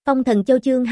Phong Thần Châu chương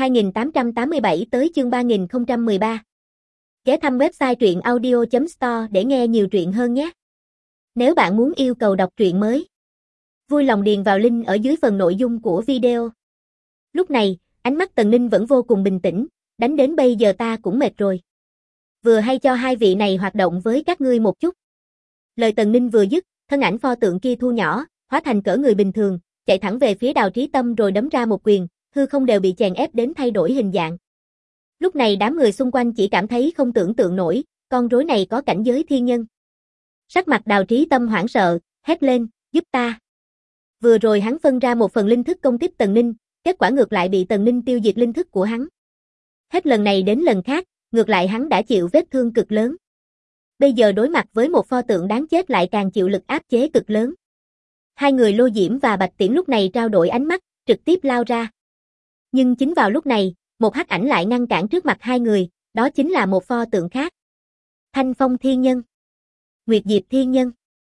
2887 tới chương 3013. Ghé thăm website truyện audio.store để nghe nhiều truyện hơn nhé. Nếu bạn muốn yêu cầu đọc truyện mới, vui lòng điền vào link ở dưới phần nội dung của video. Lúc này, ánh mắt Tần Ninh vẫn vô cùng bình tĩnh, đánh đến bây giờ ta cũng mệt rồi. Vừa hay cho hai vị này hoạt động với các ngươi một chút. Lời Tần Ninh vừa dứt, thân ảnh pho tượng kia thu nhỏ, hóa thành cỡ người bình thường, chạy thẳng về phía Đào Trí Tâm rồi đấm ra một quyền, hư không đều bị chèn ép đến thay đổi hình dạng. Lúc này đám người xung quanh chỉ cảm thấy không tưởng tượng nổi, con rối này có cảnh giới thiên nhân. Sắc mặt Đào Trí Tâm hoảng sợ, hét lên, giúp ta. Vừa rồi hắn phân ra một phần linh thức công kích Tần Ninh, kết quả ngược lại bị Tần Ninh tiêu diệt linh thức của hắn. Hết lần này đến lần khác, ngược lại hắn đã chịu vết thương cực lớn. Bây giờ đối mặt với một pho tượng đáng chết lại càng chịu lực áp chế cực lớn. Hai người Lô Diễm và Bạch Tiễn lúc này trao đổi ánh mắt, trực tiếp lao ra. Nhưng chính vào lúc này, một hắc ảnh lại ngăn cản trước mặt hai người, đó chính là một pho tượng khác. Thanh Phong Thiên Nhân, Nguyệt Diệp Thiên Nhân.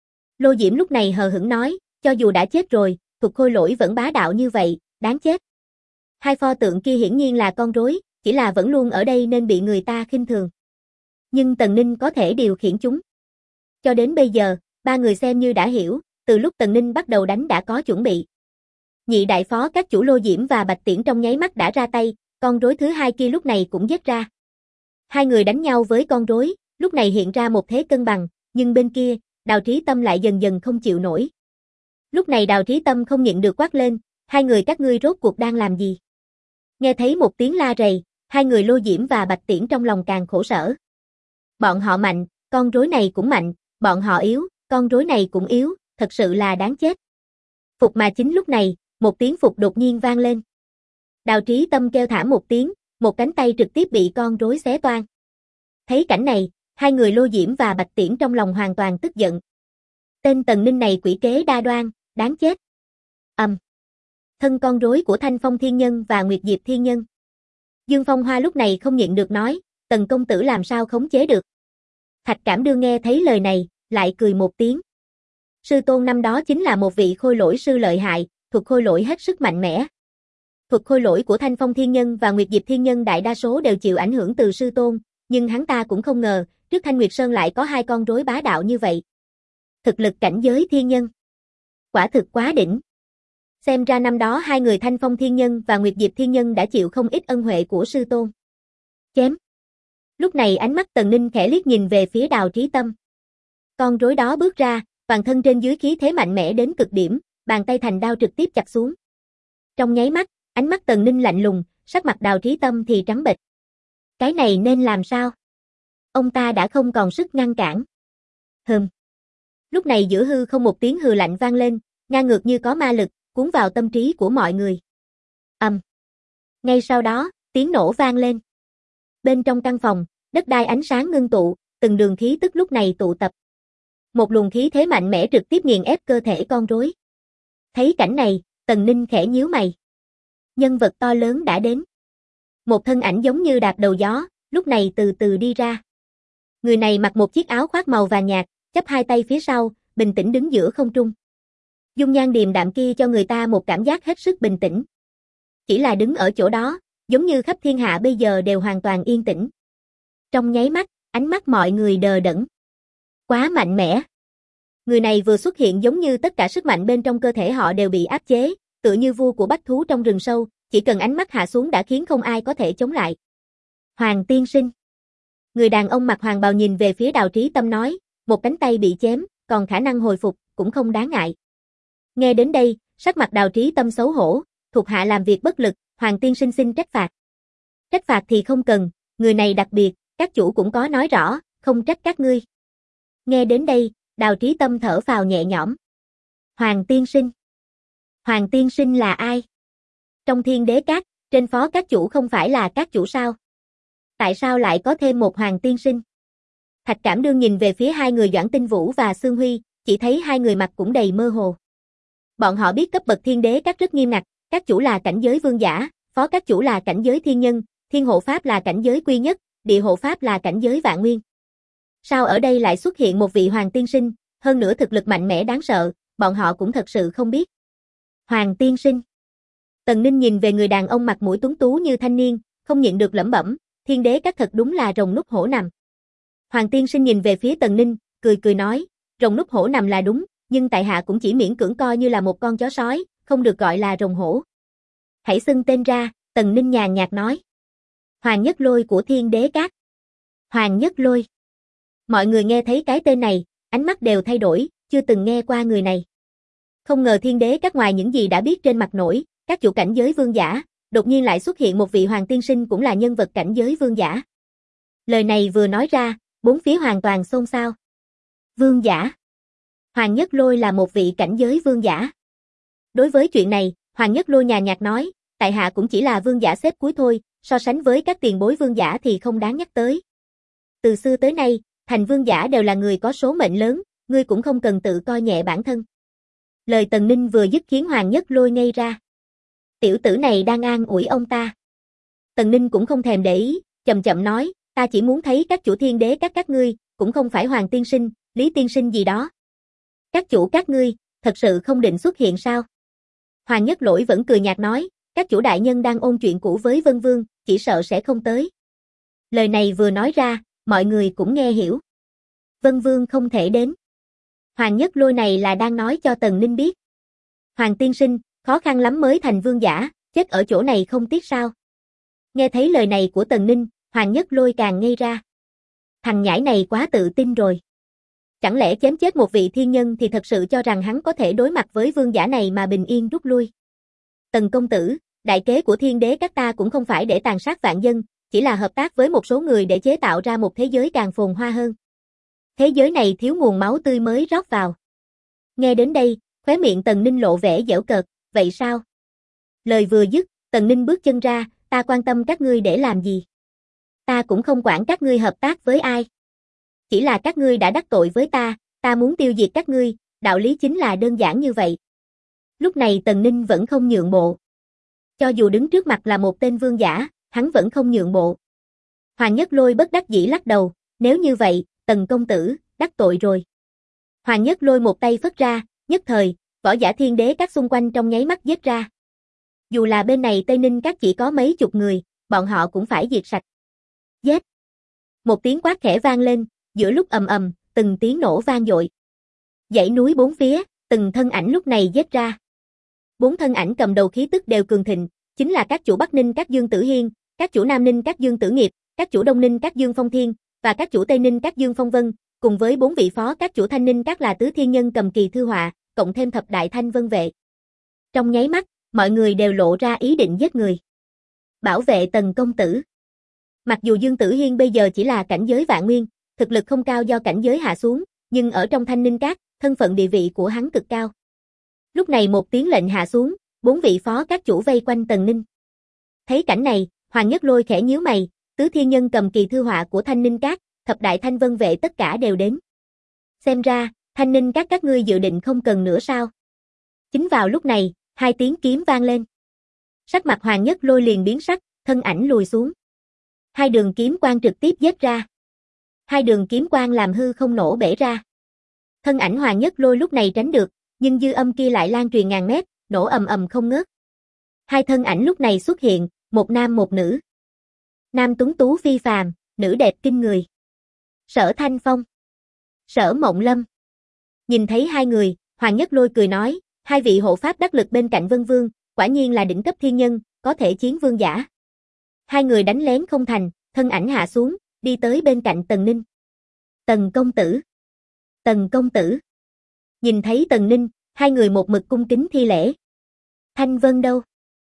Lô Diễm lúc này hờ hững nói, cho dù đã chết rồi, Thuật Khôi Lỗi vẫn bá đạo như vậy, đáng chết. Hai pho tượng kia hiển nhiên là con rối, chỉ là vẫn luôn ở đây nên bị người ta khinh thường. Nhưng Tần Ninh có thể điều khiển chúng. Cho đến bây giờ, ba người xem như đã hiểu, từ lúc Tần Ninh bắt đầu đánh đã có chuẩn bị. Nhị đại phó các chủ Lô Diễm và Bạch Tiễn trong nháy mắt đã ra tay, con rối thứ hai kia lúc này cũng giết ra. Hai người đánh nhau với con rối, lúc này hiện ra một thế cân bằng, nhưng bên kia, Đào Trí Tâm lại dần dần không chịu nổi. Lúc này Đào Trí Tâm không nhịn được quát lên, hai người các ngươi rốt cuộc đang làm gì? Nghe thấy một tiếng la rầy, hai người Lô Diễm và Bạch Tiễn trong lòng càng khổ sở. Bọn họ mạnh, con rối này cũng mạnh, bọn họ yếu, con rối này cũng yếu, thật sự là đáng chết. Phục mà chính lúc này, một tiếng phục đột nhiên vang lên. Đào Trí Tâm kêu thảm một tiếng, một cánh tay trực tiếp bị con rối xé toang. Thấy cảnh này, hai người Lô Diễm và Bạch Tiễn trong lòng hoàn toàn tức giận. Tên Tần Ninh này quỷ kế đa đoan, đáng chết. Thân con rối của Thanh Phong Thiên Nhân và Nguyệt Diệp Thiên Nhân. Dương Phong Hoa lúc này không nhịn được nói, Tần công tử làm sao khống chế được. Thạch Cảm Đương nghe thấy lời này, lại cười một tiếng. Sư tôn năm đó chính là một vị khôi lỗi sư lợi hại, thuật khôi lỗi hết sức mạnh mẽ. Thuật khôi lỗi của Thanh Phong Thiên Nhân và Nguyệt Diệp Thiên Nhân đại đa số đều chịu ảnh hưởng từ sư tôn, nhưng hắn ta cũng không ngờ, trước Thanh Nguyệt Sơn lại có hai con rối bá đạo như vậy. Thực lực cảnh giới thiên nhân. Quả thực quá đỉnh. Xem ra năm đó hai người Thanh Phong Thiên Nhân và Nguyệt Diệp Thiên Nhân đã chịu không ít ân huệ của sư tôn. Chém. Lúc này ánh mắt Tần Ninh khẽ liếc nhìn về phía Đào Trí Tâm. Con rối đó bước ra, toàn thân trên dưới khí thế mạnh mẽ đến cực điểm, bàn tay thành đao trực tiếp chặt xuống. Trong nháy mắt, ánh mắt Tần Ninh lạnh lùng, sắc mặt Đào Trí Tâm thì trắng bệch. Cái này nên làm sao? Ông ta đã không còn sức ngăn cản. Lúc này giữa hư không một tiếng hừ lạnh vang lên, ngang ngược như có ma lực, cuốn vào tâm trí của mọi người. Ngay sau đó, tiếng nổ vang lên. Bên trong căn phòng, đất đai ánh sáng ngưng tụ, từng đường khí tức lúc này tụ tập. Một luồng khí thế mạnh mẽ trực tiếp nghiền ép cơ thể con rối. Thấy cảnh này, Tần Ninh khẽ nhíu mày. Nhân vật to lớn đã đến. Một thân ảnh giống như đạp đầu gió, lúc này từ từ đi ra. Người này mặc một chiếc áo khoác màu vàng nhạt, chắp hai tay phía sau, bình tĩnh đứng giữa không trung. Dung nhan điềm đạm kia cho người ta một cảm giác hết sức bình tĩnh. Chỉ là đứng ở chỗ đó, giống như khắp thiên hạ bây giờ đều hoàn toàn yên tĩnh. Trong nháy mắt, ánh mắt mọi người đờ đẫn. Quá mạnh mẽ. Người này vừa xuất hiện giống như tất cả sức mạnh bên trong cơ thể họ đều bị áp chế, tựa như vua của bách thú trong rừng sâu, chỉ cần ánh mắt hạ xuống đã khiến không ai có thể chống lại. Hoàng tiên sinh. Người đàn ông mặc hoàng bào nhìn về phía Đào Trí Tâm nói, một cánh tay bị chém, còn khả năng hồi phục, cũng không đáng ngại. Nghe đến đây, sắc mặt Đào Trí Tâm xấu hổ, thuộc hạ làm việc bất lực, Hoàng tiên sinh xin trách phạt. Trách phạt thì không cần, người này đặc biệt, các chủ cũng có nói rõ, không trách các ngươi. Nghe đến đây, Đào Trí Tâm thở phào nhẹ nhõm. Hoàng tiên sinh. Hoàng tiên sinh là ai? Trong Thiên Đế Các, trên phó các chủ không phải là các chủ sao? Tại sao lại có thêm một Hoàng tiên sinh? Thạch Cảm Đương nhìn về phía hai người Doãn Tinh Vũ và Xương Huy, chỉ thấy hai người mặt cũng đầy mơ hồ. Bọn họ biết cấp bậc Thiên Đế Các rất nghiêm ngặt, các chủ là cảnh giới vương giả, phó các chủ là cảnh giới thiên nhân, thiên hộ pháp là cảnh giới quy nhất, địa hộ pháp là cảnh giới vạn nguyên. Sao ở đây lại xuất hiện một vị Hoàng tiên sinh, hơn nữa thực lực mạnh mẽ đáng sợ, bọn họ cũng thật sự không biết. Hoàng tiên sinh. Tần Ninh nhìn về người đàn ông mặt mũi tuấn tú như thanh niên, không nhịn được lẩm bẩm, Thiên Đế Các thật đúng là rồng núp hổ nằm. Hoàng tiên sinh nhìn về phía Tần Ninh, cười cười nói, rồng núp hổ nằm là đúng, nhưng tại hạ cũng chỉ miễn cưỡng coi như là một con chó sói, không được gọi là rồng hổ. Hãy xưng tên ra, Tần Ninh nhàn nhạt nói. Hoàng Nhất Lôi của Thiên Đế Các. Hoàng Nhất Lôi. Mọi người nghe thấy cái tên này, ánh mắt đều thay đổi, chưa từng nghe qua người này. Không ngờ Thiên Đế Các ngoài những gì đã biết trên mặt nổi, các chủ cảnh giới vương giả, đột nhiên lại xuất hiện một vị hoàng tiên sinh cũng là nhân vật cảnh giới vương giả. Lời này vừa nói ra, bốn phía hoàn toàn xôn xao. Vương giả. Hoàng Nhất Lôi là một vị cảnh giới vương giả. Đối với chuyện này, Hoàng Nhất Lôi nhàn nhạt nói, tại hạ cũng chỉ là vương giả xếp cuối thôi, so sánh với các tiền bối vương giả thì không đáng nhắc tới. Từ xưa tới nay, thành vương giả đều là người có số mệnh lớn, ngươi cũng không cần tự coi nhẹ bản thân. Lời Tần Ninh vừa dứt khiến Hoàng Nhất Lôi ngây ra. Tiểu tử này đang an ủi ông ta. Tần Ninh cũng không thèm để ý, chậm chậm nói, ta chỉ muốn thấy các chủ Thiên Đế các ngươi, cũng không phải Hoàng tiên sinh, Lý tiên sinh gì đó. Các chủ các ngươi, thật sự không định xuất hiện sao? Hoàng Nhất Lỗi vẫn cười nhạt nói, các chủ đại nhân đang ôn chuyện cũ với Vân Vương, chỉ sợ sẽ không tới. Lời này vừa nói ra, mọi người cũng nghe hiểu. Vân Vương không thể đến. Hoàng Nhất Lôi này là đang nói cho Tần Ninh biết. Hoàng tiên sinh, khó khăn lắm mới thành vương giả, chết ở chỗ này không tiếc sao? Nghe thấy lời này của Tần Ninh, Hoàng Nhất Lôi càng ngây ra. Thằng nhãi này quá tự tin rồi. Chẳng lẽ chém chết một vị thiên nhân thì thật sự cho rằng hắn có thể đối mặt với vương giả này mà bình yên rút lui. Tần công tử, đại kế của Thiên Đế Các ta cũng không phải để tàn sát vạn dân, chỉ là hợp tác với một số người để chế tạo ra một thế giới càng phồn hoa hơn. Thế giới này thiếu nguồn máu tươi mới rót vào. Nghe đến đây, khóe miệng Tần Ninh lộ vẻ giễu cợt, vậy sao? Lời vừa dứt, Tần Ninh bước chân ra, ta quan tâm các ngươi để làm gì? Ta cũng không quản các ngươi hợp tác với ai. Chỉ là các ngươi đã đắc tội với ta muốn tiêu diệt các ngươi, đạo lý chính là đơn giản như vậy. Lúc này Tần Ninh vẫn không nhượng bộ. Cho dù đứng trước mặt là một tên vương giả, hắn vẫn không nhượng bộ. Hoàng Nhất Lôi bất đắc dĩ lắc đầu, nếu như vậy, Tần công tử, đắc tội rồi. Hoàng Nhất Lôi một tay phất ra, nhất thời, võ giả Thiên Đế Các xung quanh trong nháy mắt giết ra. Dù là bên này Tây Ninh Các chỉ có mấy chục người, bọn họ cũng phải diệt sạch. Giết! Một tiếng quát khẽ vang lên, giữa lúc ầm ầm, từng tiếng nổ vang dội. Dãy núi bốn phía, từng thân ảnh lúc này giết ra. Bốn thân ảnh cầm đầu khí tức đều cường thịnh, chính là các chủ Bắc Ninh Các Dương Tử Hiên, các chủ Nam Ninh Các Dương Tử Nghiệp, các chủ Đông Ninh Các Dương Phong Thiên, và các chủ Tây Ninh Các Dương Phong Vân, cùng với bốn vị phó các chủ Thanh Ninh Các là Tứ Thiên Nhân cầm kỳ thư họa, cộng thêm thập đại thanh vân vệ. Trong nháy mắt, mọi người đều lộ ra ý định giết người. Bảo vệ Tần công tử. Mặc dù Dương Tử Hiên bây giờ chỉ là cảnh giới vạn nguyên, thực lực không cao do cảnh giới hạ xuống, nhưng ở trong Thanh Ninh Các, thân phận địa vị của hắn cực cao. Lúc này một tiếng lệnh hạ xuống, bốn vị phó các chủ vây quanh Tần Ninh. Thấy cảnh này, Hoàng Nhất Lôi khẽ nhíu mày, Tứ Thiên Nhân cầm kỳ thư họa của Thanh Ninh Các, thập đại thanh vân vệ tất cả đều đến. Xem ra, Thanh Ninh các ngươi dự định không cần nữa sao? Chính vào lúc này, hai tiếng kiếm vang lên. Sắc mặt Hoàng Nhất Lôi liền biến sắc, thân ảnh lùi xuống. Hai đường kiếm quang trực tiếp giết ra. Hai đường kiếm quang làm hư không nổ bể ra. Thân ảnh Hoàng Nhất Lôi lúc này tránh được, nhưng dư âm kia lại lan truyền ngàn mét, nổ ầm ầm không ngớt. Hai thân ảnh lúc này xuất hiện, một nam một nữ. Nam tuấn tú phi phàm, nữ đẹp kinh người. Sở Thanh Phong, Sở Mộng Lâm. Nhìn thấy hai người, Hoàng Nhất Lôi cười nói, hai vị hộ pháp đắc lực bên cạnh Vân Vương, quả nhiên là đỉnh cấp thiên nhân, có thể chiến vương giả. Hai người đánh lén không thành, thân ảnh hạ xuống, đi tới bên cạnh Tần Ninh. Tần công tử. Tần công tử. Nhìn thấy Tần Ninh, hai người một mực cung kính thi lễ. Thanh Vân đâu?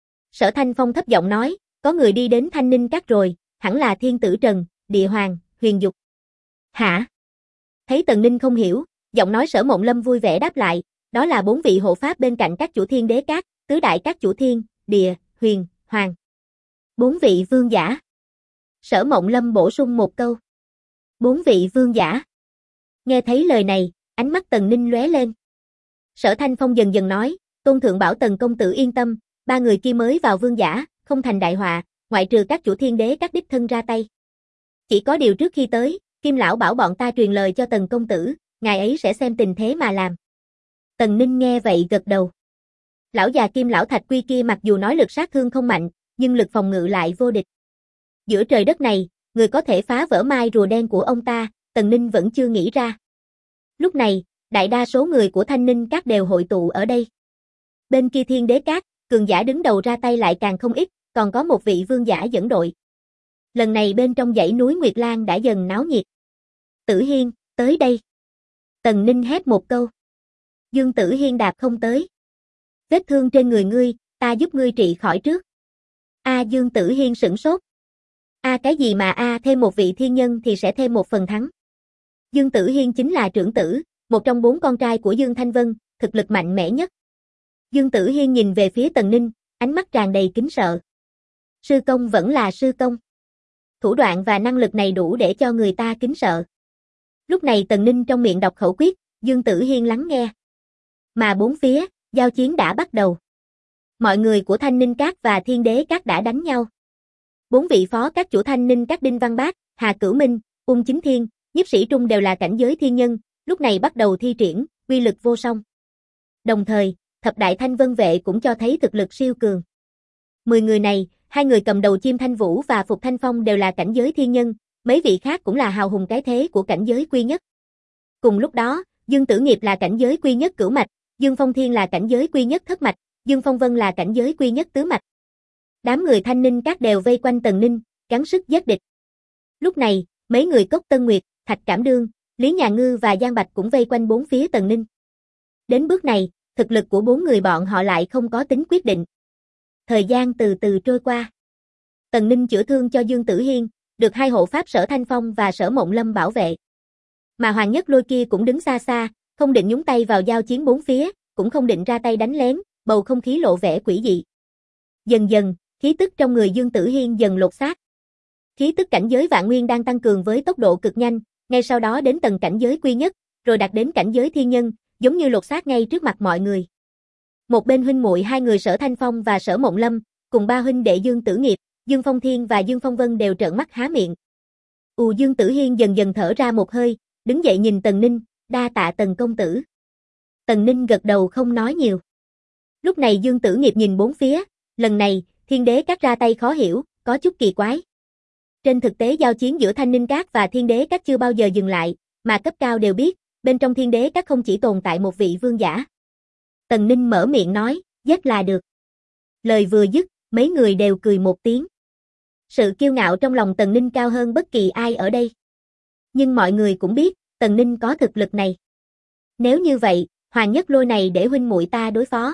Sở Thanh Phong thấp giọng nói, có người đi đến Thanh Ninh Các rồi, hẳn là Thiên Tử Trần, Địa Hoàng, Huyền Dục. Hả? Thấy Tần Ninh không hiểu, giọng nói Sở Mộng Lâm vui vẻ đáp lại, đó là bốn vị hộ pháp bên cạnh các chủ Thiên Đế Các, tứ đại các chủ Thiên, Địa, Huyền, Hoàng. Bốn vị vương giả. Sở Mộng Lâm bổ sung một câu. Bốn vị vương giả. Nghe thấy lời này, ánh mắt Tần Ninh lóe lên. Sở Thanh Phong dần dần nói, Tôn Thượng bảo Tần công tử yên tâm, ba người kia mới vào vương giả, không thành đại họa, ngoại trừ các chủ Thiên Đế các đích thân ra tay. Chỉ có điều trước khi tới, Kim lão bảo bọn ta truyền lời cho Tần công tử, ngài ấy sẽ xem tình thế mà làm. Tần Ninh nghe vậy gật đầu. Lão già Kim Lão Thạch Quy kia mặc dù nói lực sát thương không mạnh, nhưng lực phòng ngự lại vô địch. Giữa trời đất này, người có thể phá vỡ mai rùa đen của ông ta, Tần Ninh vẫn chưa nghĩ ra. Lúc này, đại đa số người của Thanh Ninh Các đều hội tụ ở đây. Bên kia Thiên Đế Các, cường giả đứng đầu ra tay lại càng không ít, còn có một vị vương giả dẫn đội. Lần này bên trong dãy núi Nguyệt Lan đã dần náo nhiệt. Tử Hiên, tới đây. Tần Ninh hét một câu. Dương Tử Hiên đạp không tới. Vết thương trên người ngươi, ta giúp ngươi trị khỏi trước. Dương Tử Hiên sửng sốt. Cái gì mà thêm một vị thiên nhân thì sẽ thêm một phần thắng. Dương Tử Hiên chính là trưởng tử, một trong 4 con trai của Dương Thanh Vân, thực lực mạnh mẽ nhất. Dương Tử Hiên nhìn về phía Tần Ninh, ánh mắt tràn đầy kính sợ. Sư công vẫn là sư công. Thủ đoạn và năng lực này đủ để cho người ta kính sợ. Lúc này Tần Ninh trong miệng đọc khẩu quyết, Dương Tử Hiên lắng nghe. Mà bốn phía, giao chiến đã bắt đầu. Mọi người của Thanh Ninh Các và Thiên Đế Các đã đánh nhau. 4 vị phó các chủ Thanh Ninh Các Đinh Văn Bác, Hà Cửu Minh, Ung Chính Thiên, Nhiếp Sĩ Trung đều là cảnh giới thiên nhân, lúc này bắt đầu thi triển, uy lực vô song. Đồng thời, Thập Đại Thanh Vân Vệ cũng cho thấy thực lực siêu cường. 10 người này, 2 người cầm đầu Chim Thanh Vũ và Phục Thanh Phong đều là cảnh giới thiên nhân, mấy vị khác cũng là hào hùng cái thế của cảnh giới quy nhất. Cùng lúc đó, Dương Tử Nghiệp là cảnh giới quy nhất cửu mạch, Dương Phong Thiên là cảnh giới quy nhất thất mạch, Dương Phong Vân là cảnh giới quy nhất tứ mạch. Đám người Thanh Ninh Các đều vây quanh Tần Ninh, gắng sức giết địch. Lúc này, mấy người Cốc Tân Nguyệt, Thạch Cảm Đương, Lý Nhà Ngư và Giang Bạch cũng vây quanh bốn phía Tần Ninh. Đến bước này, thực lực của 4 người bọn họ lại không có tính quyết định. Thời gian từ từ trôi qua. Tần Ninh chữa thương cho Dương Tử Hiên, được 2 hộ pháp Sở Thanh Phong và Sở Mộng Lâm bảo vệ. Mà Hoàng Nhất Lôi kia cũng đứng xa xa, không định nhúng tay vào giao chiến bốn phía, cũng không định ra tay đánh lén, bầu không khí lộ vẻ quỷ dị. Dần dần, khí tức trong người Dương Tử Hiên dần lột xác. Khí tức cảnh giới vạn nguyên đang tăng cường với tốc độ cực nhanh, ngay sau đó đến tầng cảnh giới quy nhất, rồi đạt đến cảnh giới thiên nhân, giống như lột xác ngay trước mặt mọi người. Một bên huynh muội 2 người Sở Thanh Phong và Sở Mộng Lâm, cùng 3 huynh đệ Dương Tử Nghiệp, Dương Phong Thiên và Dương Phong Vân đều trợn mắt há miệng. Dương Tử Hiên dần dần thở ra một hơi, đứng dậy nhìn Tần Ninh, đa tạ Tần công tử. Tần Ninh gật đầu không nói nhiều. Lúc này Dương Tử Nghiệp nhìn bốn phía, lần này, Thiên Đế Các ra tay khó hiểu, có chút kỳ quái. Trên thực tế giao chiến giữa Thanh Ninh Các và Thiên Đế Các chưa bao giờ dừng lại, mà cấp cao đều biết, bên trong Thiên Đế Các không chỉ tồn tại một vị vương giả. Tần Ninh mở miệng nói, giết là được. Lời vừa dứt, mấy người đều cười một tiếng. Sự kiêu ngạo trong lòng Tần Ninh cao hơn bất kỳ ai ở đây. Nhưng mọi người cũng biết, Tần Ninh có thực lực này. Nếu như vậy, Hoàng Nhất Lôi này để huynh muội ta đối phó.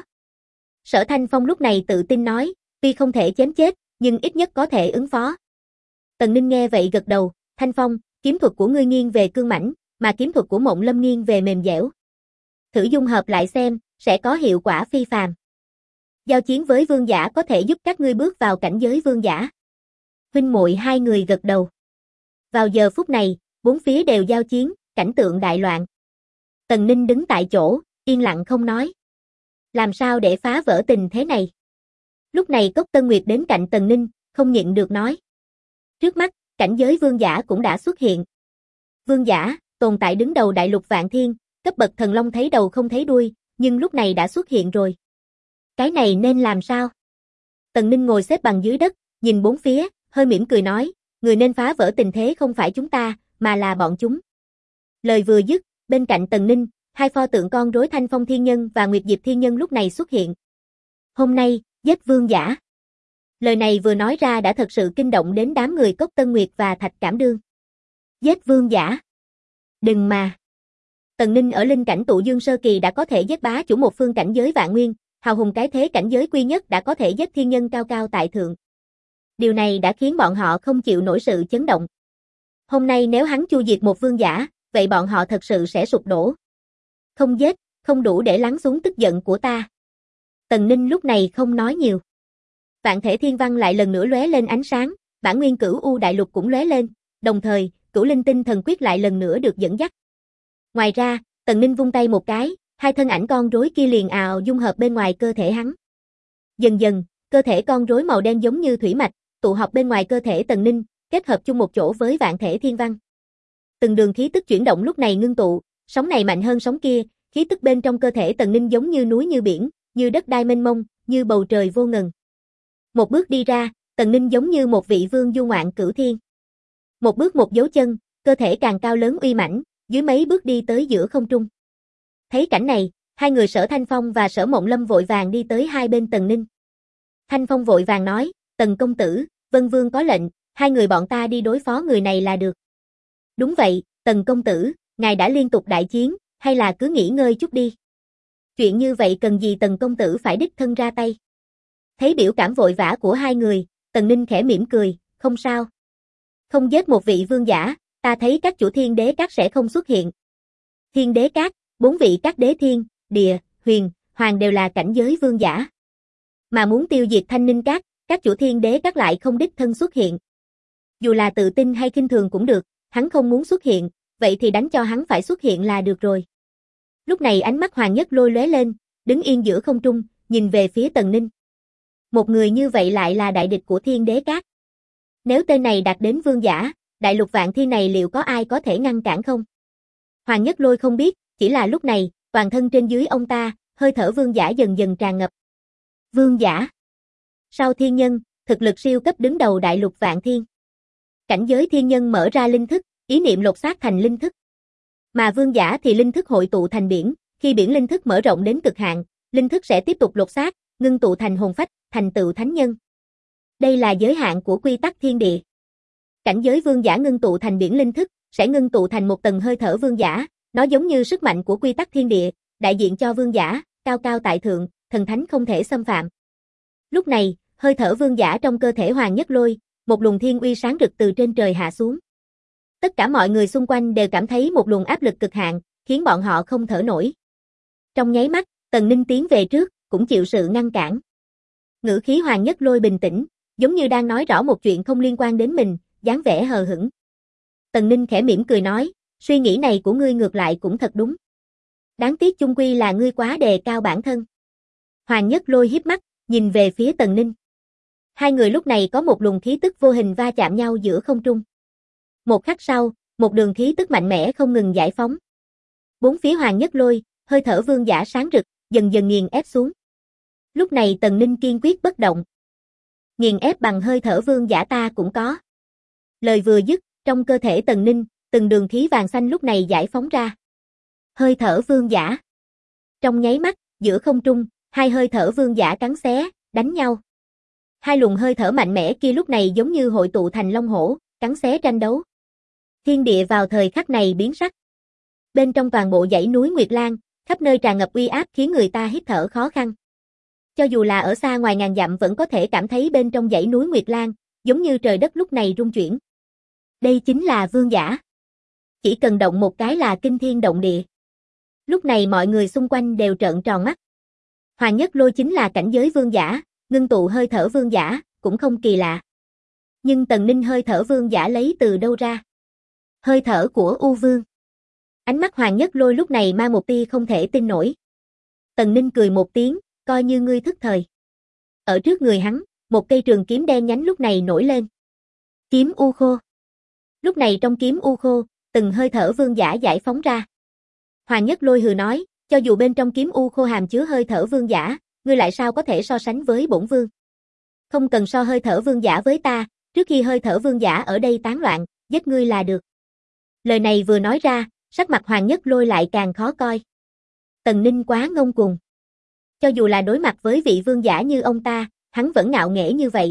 Sở Thanh Phong lúc này tự tin nói, tuy không thể chém chết, nhưng ít nhất có thể ứng phó. Tần Ninh nghe vậy gật đầu, Thanh Phong, kiếm thuật của ngươi nghiêng về cương mãnh, mà kiếm thuật của Mộng Lâm nghiêng về mềm dẻo. Thử dung hợp lại xem, sẽ có hiệu quả phi phàm. Giao chiến với vương giả có thể giúp các ngươi bước vào cảnh giới vương giả. Huynh muội 2 người gật đầu. Vào giờ phút này, bốn phía đều giao chiến, cảnh tượng đại loạn. Tần Ninh đứng tại chỗ, yên lặng không nói. Làm sao để phá vỡ tình thế này? Lúc này Cốc Tân Nguyệt đến cạnh Tần Ninh, không nhịn được nói. Trước mắt, cảnh giới vương giả cũng đã xuất hiện. Vương giả, tồn tại đứng đầu đại lục vạn thiên, cấp bậc thần long thấy đầu không thấy đuôi, nhưng lúc này đã xuất hiện rồi. Cái này nên làm sao? Tần Ninh ngồi xếp bằng dưới đất, nhìn bốn phía, hơi mỉm cười nói, người nên phá vỡ tình thế không phải chúng ta, mà là bọn chúng. Lời vừa dứt, bên cạnh Tần Ninh, 2 pho tượng con rối Thanh Phong Thiên Nhân và Nguyệt Diệp Thiên Nhân lúc này xuất hiện. Hôm nay, giết vương giả. Lời này vừa nói ra đã thật sự kinh động đến đám người Cốc Tân Nguyệt và Thạch Cảm Đương. Giết vương giả. Đừng mà. Tần Ninh ở linh cảnh tụ dương sơ kỳ đã có thể giết bá chủ một phương cảnh giới vạn nguyên, hào hùng cái thế cảnh giới quy nhất đã có thể giết thiên nhân cao cao tại thượng. Điều này đã khiến bọn họ không chịu nổi sự chấn động. Hôm nay nếu hắn chu diệt một vương giả, vậy bọn họ thật sự sẽ sụp đổ. Không giết, không đủ để lắng xuống tức giận của ta. Tần Ninh lúc này không nói nhiều. Vạn thể thiên văn lại lần nữa lóe lên ánh sáng, bản nguyên cửu u đại lục cũng lóe lên, đồng thời, cửu linh tinh thần quyết lại lần nữa được dẫn dắt. Ngoài ra, Tần Ninh vung tay một cái, 2 thân ảnh con rối kia liền ào dung hợp bên ngoài cơ thể hắn. Dần dần, cơ thể con rối màu đen giống như thủy mạch, tụ họp bên ngoài cơ thể Tần Ninh, kết hợp chung một chỗ với vạn thể thiên văn. Từng đường khí tức chuyển động lúc này ngưng tụ, sóng này mạnh hơn sóng kia, khí tức bên trong cơ thể Tần Ninh giống như núi như biển, như đất đai mênh mông, như bầu trời vô ngần. Một bước đi ra, Tần Ninh giống như một vị vương du ngoạn cửu thiên. Một bước một dấu chân, cơ thể càng cao lớn uy mãnh, dưới mấy bước đi tới giữa không trung. Thấy cảnh này, hai người Sở Thanh Phong và Sở Mộng Lâm vội vàng đi tới hai bên Tần Ninh. Thanh Phong vội vàng nói, Tần công tử, Vân Vương có lệnh, hai người bọn ta đi đối phó người này là được. Đúng vậy, Tần công tử, ngài đã liên tục đại chiến, hay là cứ nghỉ ngơi chút đi. Chuyện như vậy cần gì Tần công tử phải đích thân ra tay. Thấy biểu cảm vội vã của hai người, Tần Ninh khẽ mỉm cười, không sao. Không giết một vị vương giả, ta thấy các chủ thiên đế các sẽ không xuất hiện. Thiên đế các, 4 vị các đế thiên, địa, huyền, hoàng đều là cảnh giới vương giả. Mà muốn tiêu diệt Thanh Ninh các chủ thiên đế các lại không đích thân xuất hiện. Dù là tự tin hay khinh thường cũng được, hắn không muốn xuất hiện, vậy thì đánh cho hắn phải xuất hiện là được rồi. Lúc này ánh mắt Hoàng Nhất Lôi lóe lên, đứng yên giữa không trung, nhìn về phía Tần Ninh. Một người như vậy lại là đại địch của thiên đế các. Nếu tên này đạt đến vương giả, đại lục vạn thiên này liệu có ai có thể ngăn cản không? Hoàng Nhất Lôi không biết, chỉ là lúc này, toàn thân trên dưới ông ta, hơi thở vương giả dần dần tràn ngập. Vương giả. Sau thiên nhân, thực lực siêu cấp đứng đầu đại lục vạn thiên. Cảnh giới thiên nhân mở ra linh thức, ý niệm lột xác thành linh thức. Mà vương giả thì linh thức hội tụ thành biển, khi biển linh thức mở rộng đến cực hạn, linh thức sẽ tiếp tục lột xác, ngưng tụ thành hồn phách, thành tựu thánh nhân. Đây là giới hạn của quy tắc thiên địa. Cảnh giới vương giả ngưng tụ thành biển linh thức, sẽ ngưng tụ thành một tầng hơi thở vương giả, nó giống như sức mạnh của quy tắc thiên địa, đại diện cho vương giả, cao cao tại thượng, thần thánh không thể xâm phạm. Lúc này, hơi thở vương giả trong cơ thể Hoàng Nhất Lôi, một luồng thiên uy sáng rực từ trên trời hạ xuống. Tất cả mọi người xung quanh đều cảm thấy một luồng áp lực cực hạn, khiến bọn họ không thở nổi. Trong nháy mắt, Tần Ninh tiến về trước, cũng chịu sự ngăn cản. Ngữ khí Hoàng Nhất Lôi bình tĩnh, giống như đang nói rõ một chuyện không liên quan đến mình, dáng vẻ hờ hững. Tần Ninh khẽ mỉm cười nói, suy nghĩ này của ngươi ngược lại cũng thật đúng. Đáng tiếc chung quy là ngươi quá đề cao bản thân. Hoàng Nhất Lôi híp mắt, nhìn về phía Tần Ninh. Hai người lúc này có một luồng khí tức vô hình va chạm nhau giữa không trung. Một khắc sau, một đường khí tức mạnh mẽ không ngừng giải phóng. Bốn phía Hoàng Nhất Lôi, hơi thở vương giả sáng rực, dần dần nghiền ép xuống. Lúc này Tần Ninh kiên quyết bất động. Nghiền ép bằng hơi thở vương giả ta cũng có. Lời vừa dứt, trong cơ thể Tần Ninh, từng đường khí vàng xanh lúc này giải phóng ra. Hơi thở vương giả. Trong nháy mắt, giữa không trung, hai hơi thở vương giả cắn xé, đánh nhau. Hai luồng hơi thở mạnh mẽ kia lúc này giống như hội tụ thành long hổ, cắn xé tranh đấu. Thiên địa vào thời khắc này biến sắc. Bên trong toàn bộ dãy núi Nguyệt Lan, khắp nơi tràn ngập uy áp khiến người ta hít thở khó khăn. Cho dù là ở xa ngoài ngàn dặm vẫn có thể cảm thấy bên trong dãy núi Nguyệt Lan, giống như trời đất lúc này rung chuyển. Đây chính là vương giả. Chỉ cần động một cái là kinh thiên động địa. Lúc này mọi người xung quanh đều trợn tròn mắt. Hoàng Nhất Lôi chính là cảnh giới vương giả, ngưng tụ hơi thở vương giả, cũng không kỳ lạ. Nhưng Tần Ninh hơi thở vương giả lấy từ đâu ra? Hơi thở của U Vương. Ánh mắt Hoàng Nhất Lôi lúc này mang một tia không thể tin nổi. Tần Ninh cười một tiếng, coi như ngươi thức thời. Ở trước người hắn, một cây trường kiếm đen nhánh lúc này nổi lên. Kiếm U Khô. Lúc này trong kiếm U Khô, từng hơi thở vương giả giải phóng ra. Hoàng Nhất Lôi hừ nói, cho dù bên trong kiếm U Khô hàm chứa hơi thở vương giả, ngươi lại sao có thể so sánh với bổn vương? Không cần so hơi thở vương giả với ta, trước khi hơi thở vương giả ở đây tán loạn, giết ngươi là được. Lời này vừa nói ra, sắc mặt Hoàng Nhất Lôi lại càng khó coi. Tần Ninh quá ngông cuồng. Cho dù là đối mặt với vị vương giả như ông ta, hắn vẫn ngạo nghễ như vậy.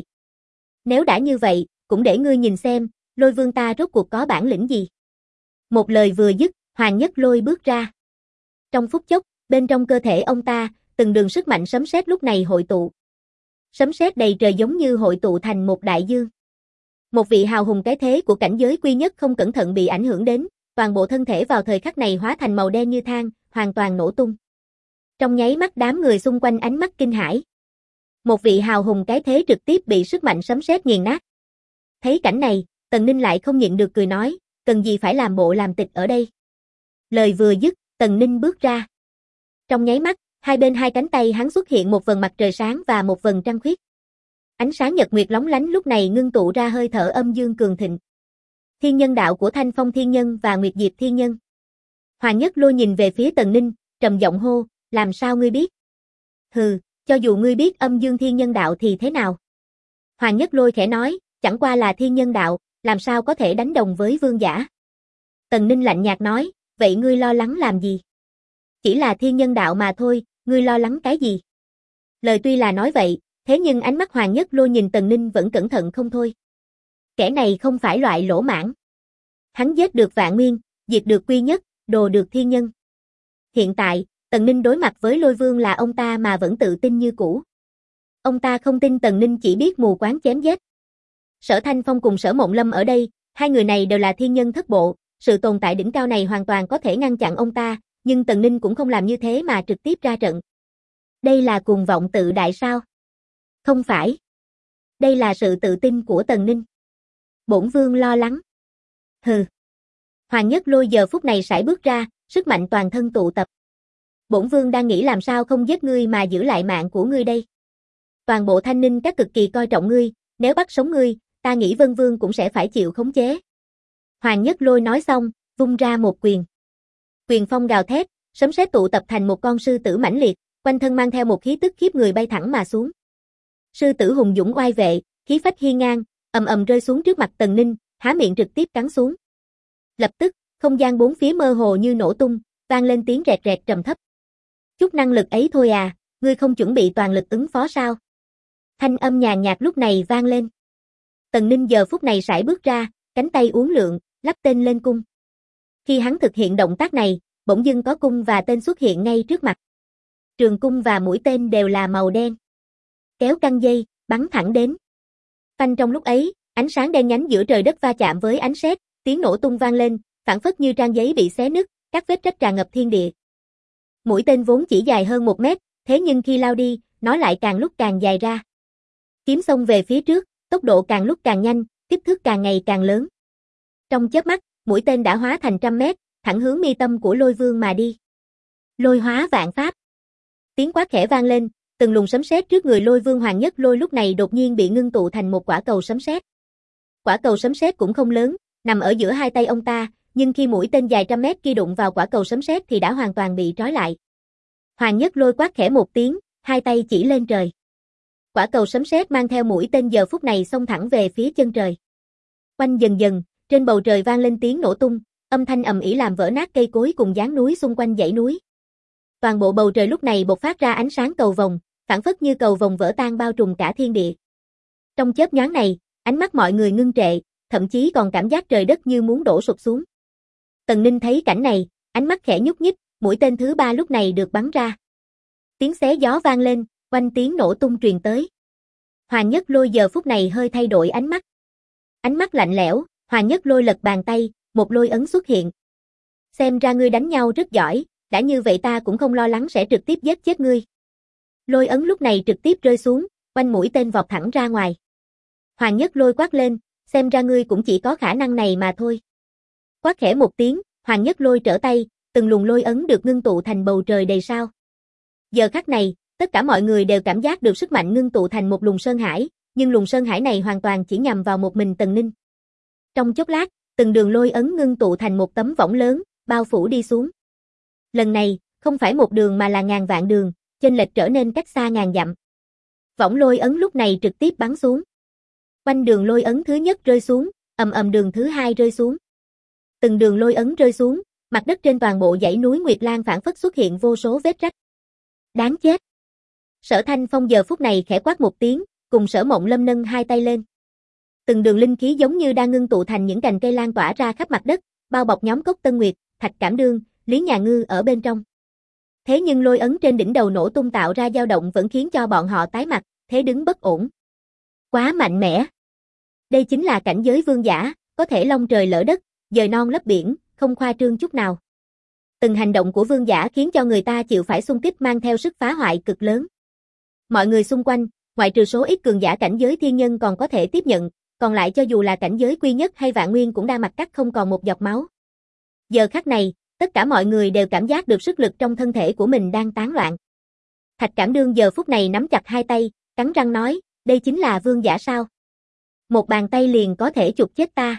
Nếu đã như vậy, cũng để ngươi nhìn xem, Lôi vương ta rốt cuộc có bản lĩnh gì. Một lời vừa dứt, Hoàng Nhất Lôi bước ra. Trong phút chốc, bên trong cơ thể ông ta, từng đường sức mạnh sấm sét lúc này hội tụ. Sấm sét đầy trời giống như hội tụ thành một đại dương. Một vị hào hùng cái thế của cảnh giới quy nhất không cẩn thận bị ảnh hưởng đến, toàn bộ thân thể vào thời khắc này hóa thành màu đen như than, hoàn toàn nổ tung. Trong nháy mắt đám người xung quanh ánh mắt kinh hãi. Một vị hào hùng cái thế trực tiếp bị sức mạnh sấm sét nghiền nát. Thấy cảnh này, Tần Ninh lại không nhịn được cười nói, cần gì phải làm bộ làm tịch ở đây. Lời vừa dứt, Tần Ninh bước ra. Trong nháy mắt, hai bên hai cánh tay hắn xuất hiện một vầng mặt trời sáng và một vầng trăng khuyết. Ánh sáng nhật nguyệt lóng lánh lúc này ngưng tụ ra hơi thở âm dương cường thịnh. Thiên nhân đạo của Thanh Phong Thiên Nhân và Nguyệt Diệp Thiên Nhân. Hoàng Nhất Lôi nhìn về phía Tần Ninh, trầm giọng hô, làm sao ngươi biết? Hừ, cho dù ngươi biết âm dương thiên nhân đạo thì thế nào? Hoàng Nhất Lôi khẽ nói, chẳng qua là thiên nhân đạo, làm sao có thể đánh đồng với vương giả? Tần Ninh lạnh nhạt nói, vậy ngươi lo lắng làm gì? Chỉ là thiên nhân đạo mà thôi, ngươi lo lắng cái gì? Lời tuy là nói vậy, thế nhưng ánh mắt Hoàng Nhất Lôi nhìn Tần Ninh vẫn cẩn thận không thôi. Kẻ này không phải loại lỗ mãng. Hắn giết được Vạn Nguyên, diệt được Quy Nhất, đồ được thiên nhân. Hiện tại, Tần Ninh đối mặt với Lôi Vương là ông ta mà vẫn tự tin như cũ. Ông ta không tin Tần Ninh chỉ biết mù quáng chém giết. Sở Thanh Phong cùng Sở Mộng Lâm ở đây, hai người này đều là thiên nhân thất bộ, sự tồn tại đỉnh cao này hoàn toàn có thể ngăn chặn ông ta, nhưng Tần Ninh cũng không làm như thế mà trực tiếp ra trận. Đây là cuồng vọng tự đại sao? Không phải. Đây là sự tự tin của Tần Ninh. Bổn Vương lo lắng. Hừ. Hoàng Nhất Lôi giờ phút này sải bước ra, sức mạnh toàn thân tụ tập. Bổn Vương đang nghĩ làm sao không giết ngươi mà giữ lại mạng của ngươi đây. Toàn bộ Thanh Ninh các cực kỳ coi trọng ngươi, nếu bắt sống ngươi, ta nghĩ Vân Vương cũng sẽ phải chịu khống chế. Hoàng Nhất Lôi nói xong, vung ra một quyền. Quyền phong gào thét, sấm sét tụ tập thành một con sư tử mãnh liệt, quanh thân mang theo một khí tức khiếp người bay thẳng mà xuống. Sư tử hùng dũng oai vệ, khí phách hiên ngang, ầm ầm rơi xuống trước mặt Tần Ninh, há miệng trực tiếp cắn xuống. Lập tức, không gian bốn phía mơ hồ như nổ tung, vang lên tiếng rẹt rẹt trầm thấp. Chút năng lực ấy thôi à, ngươi không chuẩn bị toàn lực ứng phó sao? Thanh âm nhàn nhạt lúc này vang lên. Tần Ninh giờ phút này sải bước ra, cánh tay uốn lượn, lắp tên lên cung. Khi hắn thực hiện động tác này, bỗng dưng có cung và tên xuất hiện ngay trước mặt. Trường cung và mũi tên đều là màu đen. Kéo căng dây, bắn thẳng đến. Phanh trong lúc ấy, ánh sáng đen nhánh giữa trời đất va chạm với ánh sét, tiếng nổ tung vang lên, phảng phất như trang giấy bị xé nứt, các vết rách tràn ngập thiên địa. Mũi tên vốn chỉ dài hơn 1 mét, thế nhưng khi lao đi, nó lại càng lúc càng dài ra. Kiếm xông về phía trước, tốc độ càng lúc càng nhanh, kích thước càng ngày càng lớn. Trong chớp mắt, mũi tên đã hóa thành 100 mét, thẳng hướng mi tâm của Lôi Vương mà đi. Lôi hóa vạn pháp. Tiếng quát khẽ vang lên, từng luồng sấm sét trước người Lôi Vương Hoàng Nhất Lôi lúc này đột nhiên bị ngưng tụ thành một quả cầu sấm sét. Quả cầu sấm sét cũng không lớn, nằm ở giữa hai tay ông ta, nhưng khi mũi tên dài 100 mét kia đụng vào quả cầu sấm sét thì đã hoàn toàn bị trói lại. Hoàng Nhất Lôi quát khẽ một tiếng, hai tay chỉ lên trời. Quả cầu sấm sét mang theo mũi tên giờ phút này xông thẳng về phía chân trời. Quanh dần dần, trên bầu trời vang lên tiếng nổ tung, âm thanh ầm ĩ làm vỡ nát cây cối cùng dãy núi xung quanh dãy núi. Toàn bộ bầu trời lúc này bộc phát ra ánh sáng cầu vồng, phảng phất như cầu vồng vỡ tan bao trùm cả thiên địa. Trong chớp nhoáng này, ánh mắt mọi người ngưng trệ, thậm chí còn cảm giác trời đất như muốn đổ sụp xuống. Tần Ninh thấy cảnh này, ánh mắt khẽ nhúc nhích, mũi tên thứ 3 lúc này được bắn ra. Tiếng xé gió vang lên, quanh tiếng nổ tung truyền tới. Hoàng Nhất Lôi giờ phút này hơi thay đổi ánh mắt. Ánh mắt lạnh lẽo, Hoàng Nhất Lôi lật bàn tay, một lôi ấn xuất hiện. Xem ra ngươi đánh nhau rất giỏi, đã như vậy ta cũng không lo lắng sẽ trực tiếp giết chết ngươi. Lôi ấn lúc này trực tiếp rơi xuống, quanh mũi tên vọt thẳng ra ngoài. Hoàng Nhất Lôi quát lên, xem ra ngươi cũng chỉ có khả năng này mà thôi. Quát khẽ một tiếng, Hoàng Nhất Lôi trở tay, từng luồng lôi ấn được ngưng tụ thành bầu trời đầy sao. Giờ khắc này, tất cả mọi người đều cảm giác được sức mạnh ngưng tụ thành một luồng sơn hải, nhưng luồng sơn hải này hoàn toàn chỉ nhằm vào một mình Tần Ninh. Trong chốc lát, từng đường lôi ấn ngưng tụ thành một tấm võng lớn, bao phủ đi xuống. Lần này, không phải một đường mà là ngàn vạn đường, chênh lệch trở nên cách xa ngàn dặm. Võng lôi ấn lúc này trực tiếp bắn xuống. Quanh đường lôi ấn thứ nhất rơi xuống, ầm ầm đường thứ 2 rơi xuống. Từng đường lôi ấn rơi xuống, mặt đất trên toàn bộ dãy núi Nguyệt Lan phảng phất xuất hiện vô số vết rách. Đáng chết. Sở Thanh Phong giờ phút này khẽ quát một tiếng, cùng Sở Mộng Lâm nâng hai tay lên. Từng đường linh khí giống như đang ngưng tụ thành những cành cây lan tỏa ra khắp mặt đất, bao bọc nhóm Cốc Tân Nguyệt, Thạch Cảm Đương, Lý Nhà Ngư ở bên trong. Thế nhưng lôi ấn trên đỉnh đầu nổ tung tạo ra dao động vẫn khiến cho bọn họ tái mặt, thế đứng bất ổn. Quá mạnh mẽ. Đây chính là cảnh giới vương giả, có thể long trời lỡ đất, dời non lấp biển, không khoa trương chút nào. Từng hành động của vương giả khiến cho người ta chịu phải xung kích mang theo sức phá hoại cực lớn. Mọi người xung quanh, ngoại trừ số ít cường giả cảnh giới thiên nhân còn có thể tiếp nhận, còn lại cho dù là cảnh giới quy nhất hay vạn nguyên cũng đang mặt cắt không còn một giọt máu. Giờ khắc này, tất cả mọi người đều cảm giác được sức lực trong thân thể của mình đang tán loạn. Thạch Cảm Đương giờ phút này nắm chặt hai tay, cắn răng nói, đây chính là vương giả sao? Một bàn tay liền có thể chụp chết ta.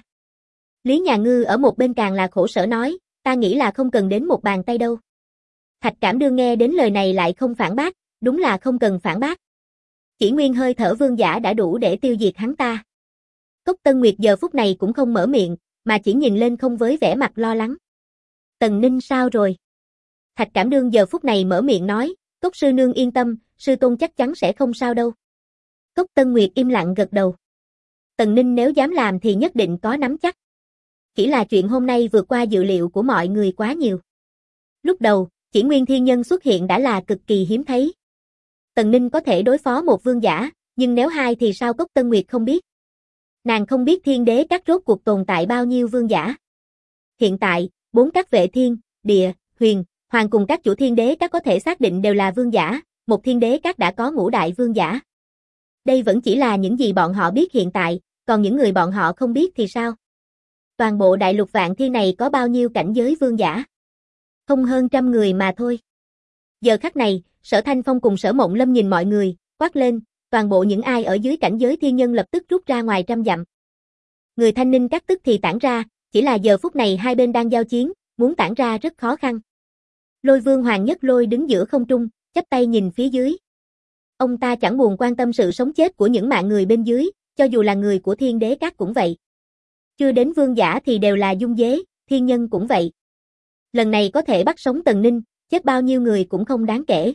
Lý Nhà Ngư ở một bên càng là khổ sở nói, ta nghĩ là không cần đến một bàn tay đâu. Thạch Cảm Đương nghe đến lời này lại không phản bác, đúng là không cần phản bác. Chỉ nguyên hơi thở vương giả đã đủ để tiêu diệt hắn ta. Cốc Tân Nguyệt giờ phút này cũng không mở miệng, mà chỉ nhìn lên không với vẻ mặt lo lắng. Tần Ninh sao rồi? Thạch Cảm Đương giờ phút này mở miệng nói, Cốc sư nương yên tâm, sư tôn chắc chắn sẽ không sao đâu. Cốc Tân Nguyệt im lặng gật đầu. Tần Ninh nếu dám làm thì nhất định có nắm chắc. Chỉ là chuyện hôm nay vượt qua dự liệu của mọi người quá nhiều. Lúc đầu, chỉ nguyên thiên nhân xuất hiện đã là cực kỳ hiếm thấy. Tần Ninh có thể đối phó một vương giả, nhưng nếu hai thì sao Cốc Tân Nguyệt không biết. Nàng không biết thiên đế các rốt cuộc tồn tại bao nhiêu vương giả. Hiện tại, 4 các vệ thiên, địa, huyền, hoàng cùng các chủ thiên đế các có thể xác định đều là vương giả, một thiên đế các đã có 5 đại vương giả. Đây vẫn chỉ là những gì bọn họ biết hiện tại, còn những người bọn họ không biết thì sao? Toàn bộ đại lục Vạn Thiên này có bao nhiêu cảnh giới vương giả? Không hơn 100 người mà thôi. Giờ khắc này, Sở Thanh Phong cùng Sở Mộng Lâm nhìn mọi người, quát lên, toàn bộ những ai ở dưới cảnh giới thiên nhân lập tức rút ra ngoài 100 dặm. Người Thanh Ninh các tức thì tản ra, chỉ là giờ phút này hai bên đang giao chiến, muốn tản ra rất khó khăn. Lôi Vương Hoàng Nhất Lôi đứng giữa không trung, chắp tay nhìn phía dưới. Ông ta chẳng buồn quan tâm sự sống chết của những mạng người bên dưới, cho dù là người của thiên đế các cũng vậy. Chưa đến vương giả thì đều là dung dế, thiên nhân cũng vậy. Lần này có thể bắt sống Tần Ninh, chết bao nhiêu người cũng không đáng kể.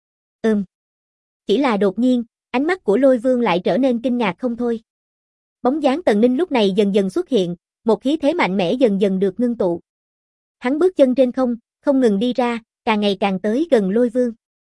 Chỉ là đột nhiên, ánh mắt của Lôi Vương lại trở nên kinh ngạc không thôi. Bóng dáng Tần Ninh lúc này dần dần xuất hiện, một khí thế mạnh mẽ dần dần được ngưng tụ. Hắn bước chân trên không, không ngừng đi ra, càng ngày càng tới gần Lôi Vương.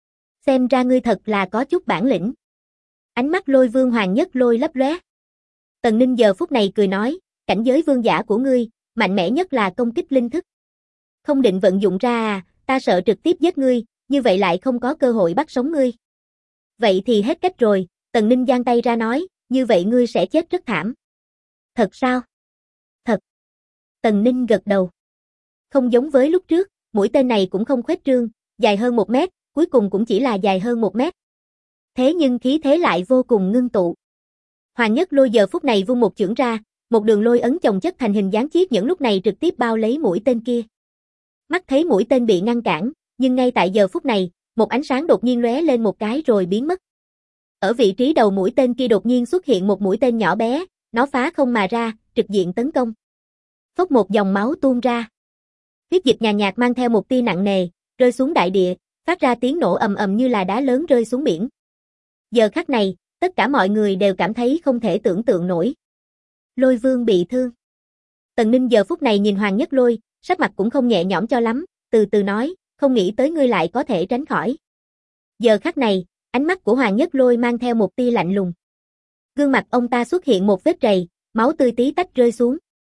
Xem ra ngươi thật là có chút bản lĩnh. Ánh mắt Lôi Vương Hoàng Nhất Lôi lấp lóe. Tần Ninh giờ phút này cười nói, cảnh giới vương giả của ngươi, mạnh mẽ nhất là công kích linh thức. Không định vận dụng ra à, ta sợ trực tiếp giết ngươi, như vậy lại không có cơ hội bắt sống ngươi. Vậy thì hết cách rồi, Tần Ninh giang tay ra nói, như vậy ngươi sẽ chết rất thảm. Thật sao? Thật. Tần Ninh gật đầu. Không giống với lúc trước, mũi tên này cũng không khuếch trương, dài hơn 1 mét, cuối cùng cũng chỉ là dài hơn 1 mét. Thế nhưng khí thế lại vô cùng ngưng tụ. Hoàng Nhất Lôi giờ phút này vung một chưởng ra, một đường lôi ấn chồng chất thành hình dáng chiếc nhẫn lúc này trực tiếp bao lấy mũi tên kia. Mắt thấy mũi tên bị ngăn cản, nhưng ngay tại giờ phút này, một ánh sáng đột nhiên lóe lên một cái rồi biến mất. Ở vị trí đầu mũi tên kia đột nhiên xuất hiện một mũi tên nhỏ bé, nó phá không mà ra, trực diện tấn công. Phốc một dòng máu tuôn ra. Huyết dịch nhàn nhạt mang theo một tia nặng nề, rơi xuống đại địa, phát ra tiếng nổ ầm ầm như là đá lớn rơi xuống biển. Giờ khắc này, tất cả mọi người đều cảm thấy không thể tưởng tượng nổi. Lôi Vương bị thương. Tần Ninh giờ phút này nhìn Hoàng Nhất Lôi, sắc mặt cũng không nhẹ nhõm cho lắm, từ từ nói, không nghĩ tới ngươi lại có thể tránh khỏi. Giờ khắc này, ánh mắt của Hoàng Nhất Lôi mang theo một tia lạnh lùng. Gương mặt ông ta xuất hiện một vết rầy, máu tươi tí tách rơi xuống.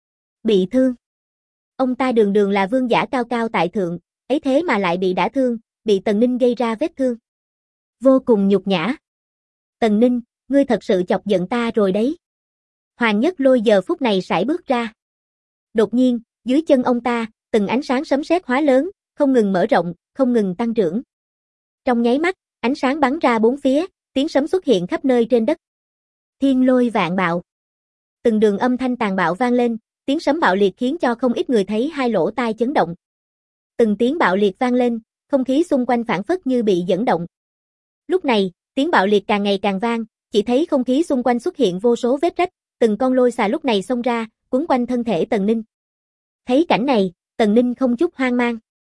Bị thương. Ông ta đường đường là vương giả cao cao tại thượng, ấy thế mà lại bị đả thương, bị Tần Ninh gây ra vết thương. Vô cùng nhục nhã. Tần Ninh, ngươi thật sự chọc giận ta rồi đấy. Hoàng Nhất Lôi giờ phút này sải bước ra. Đột nhiên, dưới chân ông ta, từng ánh sáng sấm sét hóa lớn, không ngừng mở rộng, không ngừng tăng trưởng. Trong nháy mắt, ánh sáng bắn ra bốn phía, tiếng sấm xuất hiện khắp nơi trên đất. Thiên lôi vạn bạo. Từng đường âm thanh tàn bạo vang lên, tiếng sấm bạo liệt khiến cho không ít người thấy hai lỗ tai chấn động. Từng tiếng bạo liệt vang lên, không khí xung quanh phảng phất như bị dẫn động. Lúc này, tiếng bạo liệt càng ngày càng vang, chỉ thấy không khí xung quanh xuất hiện vô số vết rách, từng con lôi xà lúc này xông ra, quấn quanh thân thể Tần Ninh. Thấy cảnh này, Tần Ninh không chút hoang mang.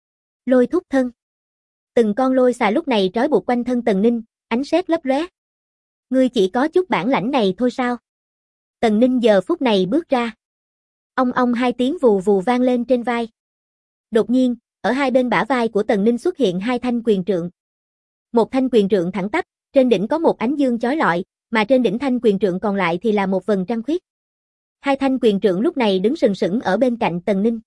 Lôi thúc thân. Từng con lôi xà lúc này trói buộc quanh thân Tần Ninh, ánh sét lấp lóe. Ngươi chỉ có chút bản lãnh này thôi sao? Tần Ninh giờ phút này bước ra. Ong hai tiếng vù vù vang lên trên vai. Đột nhiên, ở hai bên bả vai của Tần Ninh xuất hiện hai thanh quyền trượng. Một thanh quyền trượng thẳng tắp, trên đỉnh có một ánh dương chói lọi, mà trên đỉnh thanh quyền trượng còn lại thì là một vầng trăng khuyết. Hai thanh quyền trượng lúc này đứng sừng sững ở bên cạnh Tần Ninh.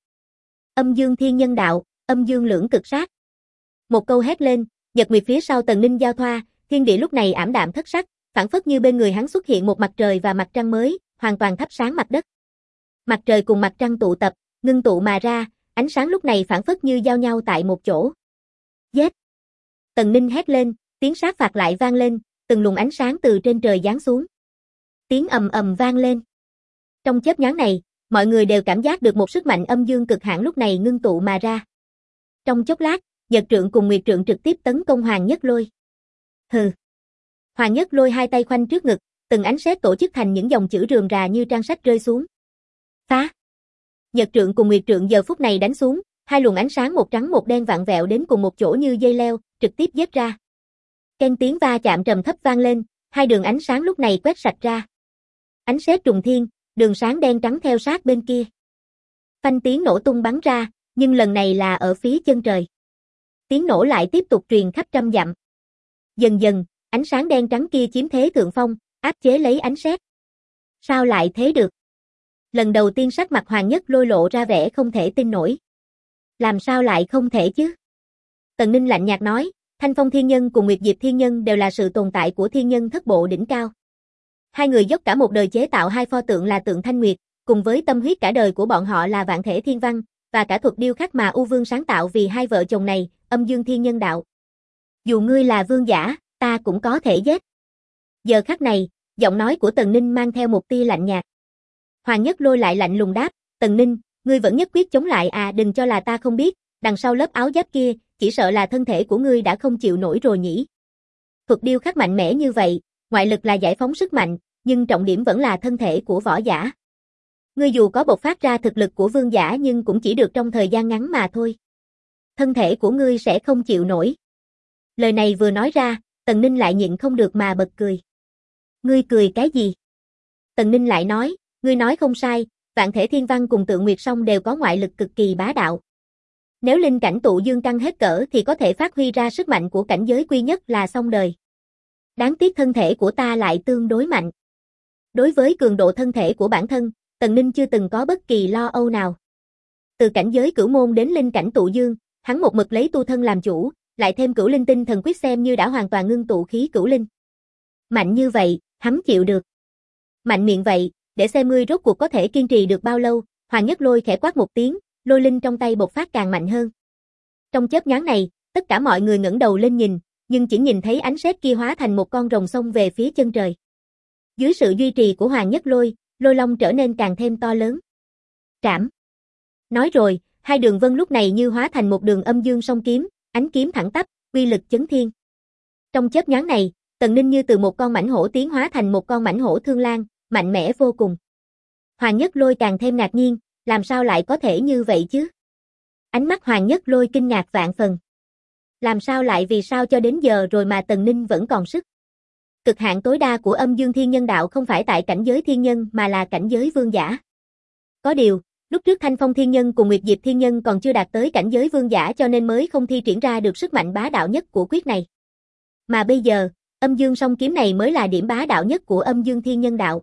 Âm dương thiên nhân đạo, âm dương lưỡng cực sát. Một câu hét lên, nhật nguyệt phía sau Tần Ninh giao thoa, thiên địa lúc này ảm đạm thất sắc, phảng phất như bên người hắn xuất hiện một mặt trời và mặt trăng mới, hoàn toàn thắp sáng mặt đất. Mặt trời cùng mặt trăng tụ tập, ngưng tụ mà ra, ánh sáng lúc này phảng phất như giao nhau tại một chỗ. Giết! Tần Ninh hét lên, tiếng sát phạt lại vang lên, từng luồng ánh sáng từ trên trời giáng xuống. Tiếng ầm ầm vang lên. Trong chớp nhoáng này, mọi người đều cảm giác được một sức mạnh âm dương cực hạn lúc này ngưng tụ mà ra. Trong chốc lát, Nhật Trượng cùng Nguyệt Trượng trực tiếp tấn công Hoàng Nhất Lôi. Hừ. Hoàng Nhất Lôi hai tay khoanh trước ngực, từng ánh sét tổ chức thành những dòng chữ rườm rà như trang sách rơi xuống. Phá! Nhật trượng cùng Nguyệt trượng giờ phút này đánh xuống, hai luồng ánh sáng một trắng một đen vặn vẹo đến cùng một chỗ như dây leo, trực tiếp giết ra. Keng tiếng va chạm trầm thấp vang lên, hai đường ánh sáng lúc này quét sạch ra. Ánh sét trùng thiên, đường sáng đen trắng theo sát bên kia. Phanh tiếng nổ tung bắn ra, nhưng lần này là ở phía chân trời. Tiếng nổ lại tiếp tục truyền khắp trăm dặm. Dần dần, ánh sáng đen trắng kia chiếm thế thượng phong, áp chế lấy ánh sét. Sao lại thế được? Lần đầu tiên sắc mặt Hoàng Nhất Lôi lộ ra vẻ không thể tin nổi. Làm sao lại không thể chứ? Tần Ninh lạnh nhạt nói, Thanh Phong Thiên Nhân cùng Nguyệt Diệp Thiên Nhân đều là sự tồn tại của thiên nhân thất bộ đỉnh cao. Hai người dốc cả một đời chế tạo hai pho tượng là tượng Thanh Nguyệt, cùng với tâm huyết cả đời của bọn họ là Vạn Thể Thiên Văn, và cả thuật điêu khắc mà U Vương sáng tạo vì hai vợ chồng này, Âm Dương Thiên Nhân đạo. Dù ngươi là vương giả, ta cũng có thể giết. Giờ khắc này, giọng nói của Tần Ninh mang theo một tia lạnh nhạt. Hoàng Nhất Lôi lại lạnh lùng đáp, Tần Ninh, ngươi vẫn nhất quyết chống lại à? Đừng cho là ta không biết, đằng sau lớp áo giáp kia, chỉ sợ là thân thể của ngươi đã không chịu nổi rồi nhỉ. Thuật điêu khắc mạnh mẽ như vậy, ngoại lực là giải phóng sức mạnh, nhưng trọng điểm vẫn là thân thể của võ giả. Ngươi dù có bộc phát ra thực lực của vương giả nhưng cũng chỉ được trong thời gian ngắn mà thôi. Thân thể của ngươi sẽ không chịu nổi. Lời này vừa nói ra, Tần Ninh lại nhịn không được mà bật cười. Ngươi cười cái gì? Tần Ninh lại nói, ngươi nói không sai, Vạn Thể Thiên Văn cùng Tượng Nguyệt Song đều có ngoại lực cực kỳ bá đạo. Nếu linh cảnh tụ dương tăng hết cỡ thì có thể phát huy ra sức mạnh của cảnh giới quy nhất là xong đời. Đáng tiếc thân thể của ta lại tương đối mạnh. Đối với cường độ thân thể của bản thân, Tần Ninh chưa từng có bất kỳ lo âu nào. Từ cảnh giới cửu môn đến linh cảnh tụ dương, hắn một mực lấy tu thân làm chủ, lại thêm cửu linh tinh thần quyết xem như đã hoàn toàn ngưng tụ khí cửu linh. Mạnh như vậy, hắn chịu được. Mạnh miệng vậy, để xem ngươi rốt cuộc có thể kiên trì được bao lâu. Hoàng Nhất Lôi khẽ quát một tiếng, lôi linh trong tay bộc phát càng mạnh hơn. Trong chớp nhoáng này, tất cả mọi người ngẩng đầu lên nhìn, nhưng chỉ nhìn thấy ánh sét kia hóa thành một con rồng xông về phía chân trời. Dưới sự duy trì của Hoàng Nhất Lôi, lôi long trở nên càng thêm to lớn. Trảm. Nói rồi, hai đường vân lúc này như hóa thành một đường âm dương song kiếm, ánh kiếm thẳng tắp, uy lực chấn thiên. Trong chớp nhoáng này, Tần Ninh như từ một con mãnh hổ tiến hóa thành một con mãnh hổ thương lang, mạnh mẽ vô cùng. Hoàng Nhất Lôi càng thêm ngạc nhiên, làm sao lại có thể như vậy chứ? Ánh mắt Hoàng Nhất Lôi kinh ngạc vạn phần. Làm sao lại vì sao cho đến giờ rồi mà Tần Ninh vẫn còn sức? Cực hạn tối đa của Âm Dương Thiên Nhân đạo không phải tại cảnh giới thiên nhân mà là cảnh giới vương giả. Có điều, lúc trước Thanh Phong Thiên Nhân cùng Nguyệt Diệp Thiên Nhân còn chưa đạt tới cảnh giới vương giả cho nên mới không thi triển ra được sức mạnh bá đạo nhất của quyết này. Mà bây giờ, âm dương song kiếm này mới là điểm bá đạo nhất của Âm Dương Thiên Nhân đạo.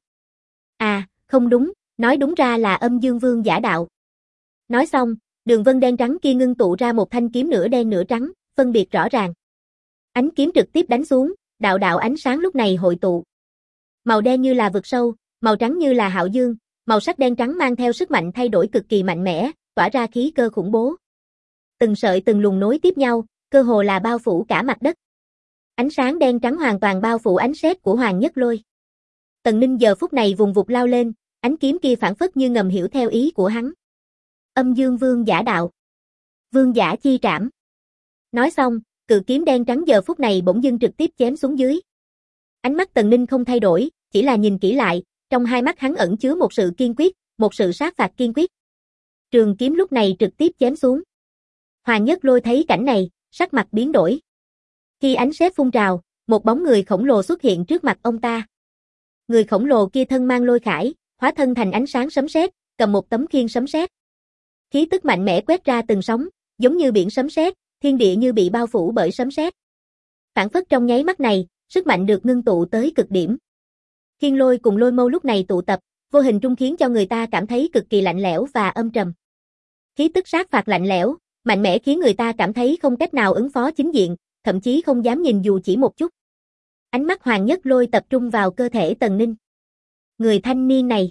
À, không đúng, nói đúng ra là Âm Dương Vương giả đạo. Nói xong, đường vân đen trắng kia ngưng tụ ra một thanh kiếm nửa đen nửa trắng, phân biệt rõ ràng. Ánh kiếm trực tiếp đánh xuống, đạo đạo ánh sáng lúc này hội tụ. Màu đen như là vực sâu, màu trắng như là hạo dương, màu sắc đen trắng mang theo sức mạnh thay đổi cực kỳ mạnh mẽ, tỏa ra khí cơ khủng bố. Từng sợi từng luồng nối tiếp nhau, cơ hồ là bao phủ cả mặt đất. Ánh sáng đen trắng hoàn toàn bao phủ ánh sét của Hoàng Nhất Lôi. Tần Ninh giờ phút này vùng vụt lao lên, ánh kiếm kia phảng phất như ngầm hiểu theo ý của hắn. Âm Dương Vương giả đạo. Vương giả chi trảm. Nói xong, cự kiếm đen trắng giờ phút này bỗng dưng trực tiếp chém xuống dưới. Ánh mắt Tần Ninh không thay đổi, chỉ là nhìn kỹ lại, trong hai mắt hắn ẩn chứa một sự kiên quyết, một sự sát phạt kiên quyết. Trường kiếm lúc này trực tiếp chém xuống. Hoàng Nhất Lôi thấy cảnh này, sắc mặt biến đổi. Khi ánh sét phun trào, một bóng người khổng lồ xuất hiện trước mặt ông ta. Người khổng lồ kia thân mang lôi khải, hóa thân thành ánh sáng sấm sét, cầm một tấm khiên sấm sét. Khí tức mạnh mẽ quét ra từng sóng, giống như biển sấm sét, thiên địa như bị bao phủ bởi sấm sét. Phản phất trong nháy mắt này, sức mạnh được ngưng tụ tới cực điểm. Khiên lôi cùng lôi mâu lúc này tụ tập, vô hình trung khiến cho người ta cảm thấy cực kỳ lạnh lẽo và âm trầm. Khí tức sát phạt lạnh lẽo, mạnh mẽ khiến người ta cảm thấy không cách nào ứng phó chính diện, thậm chí không dám nhìn dù chỉ một chút. Ánh mắt Hoàng Nhất Lôi tập trung vào cơ thể Tần Ninh. Người thanh niên này,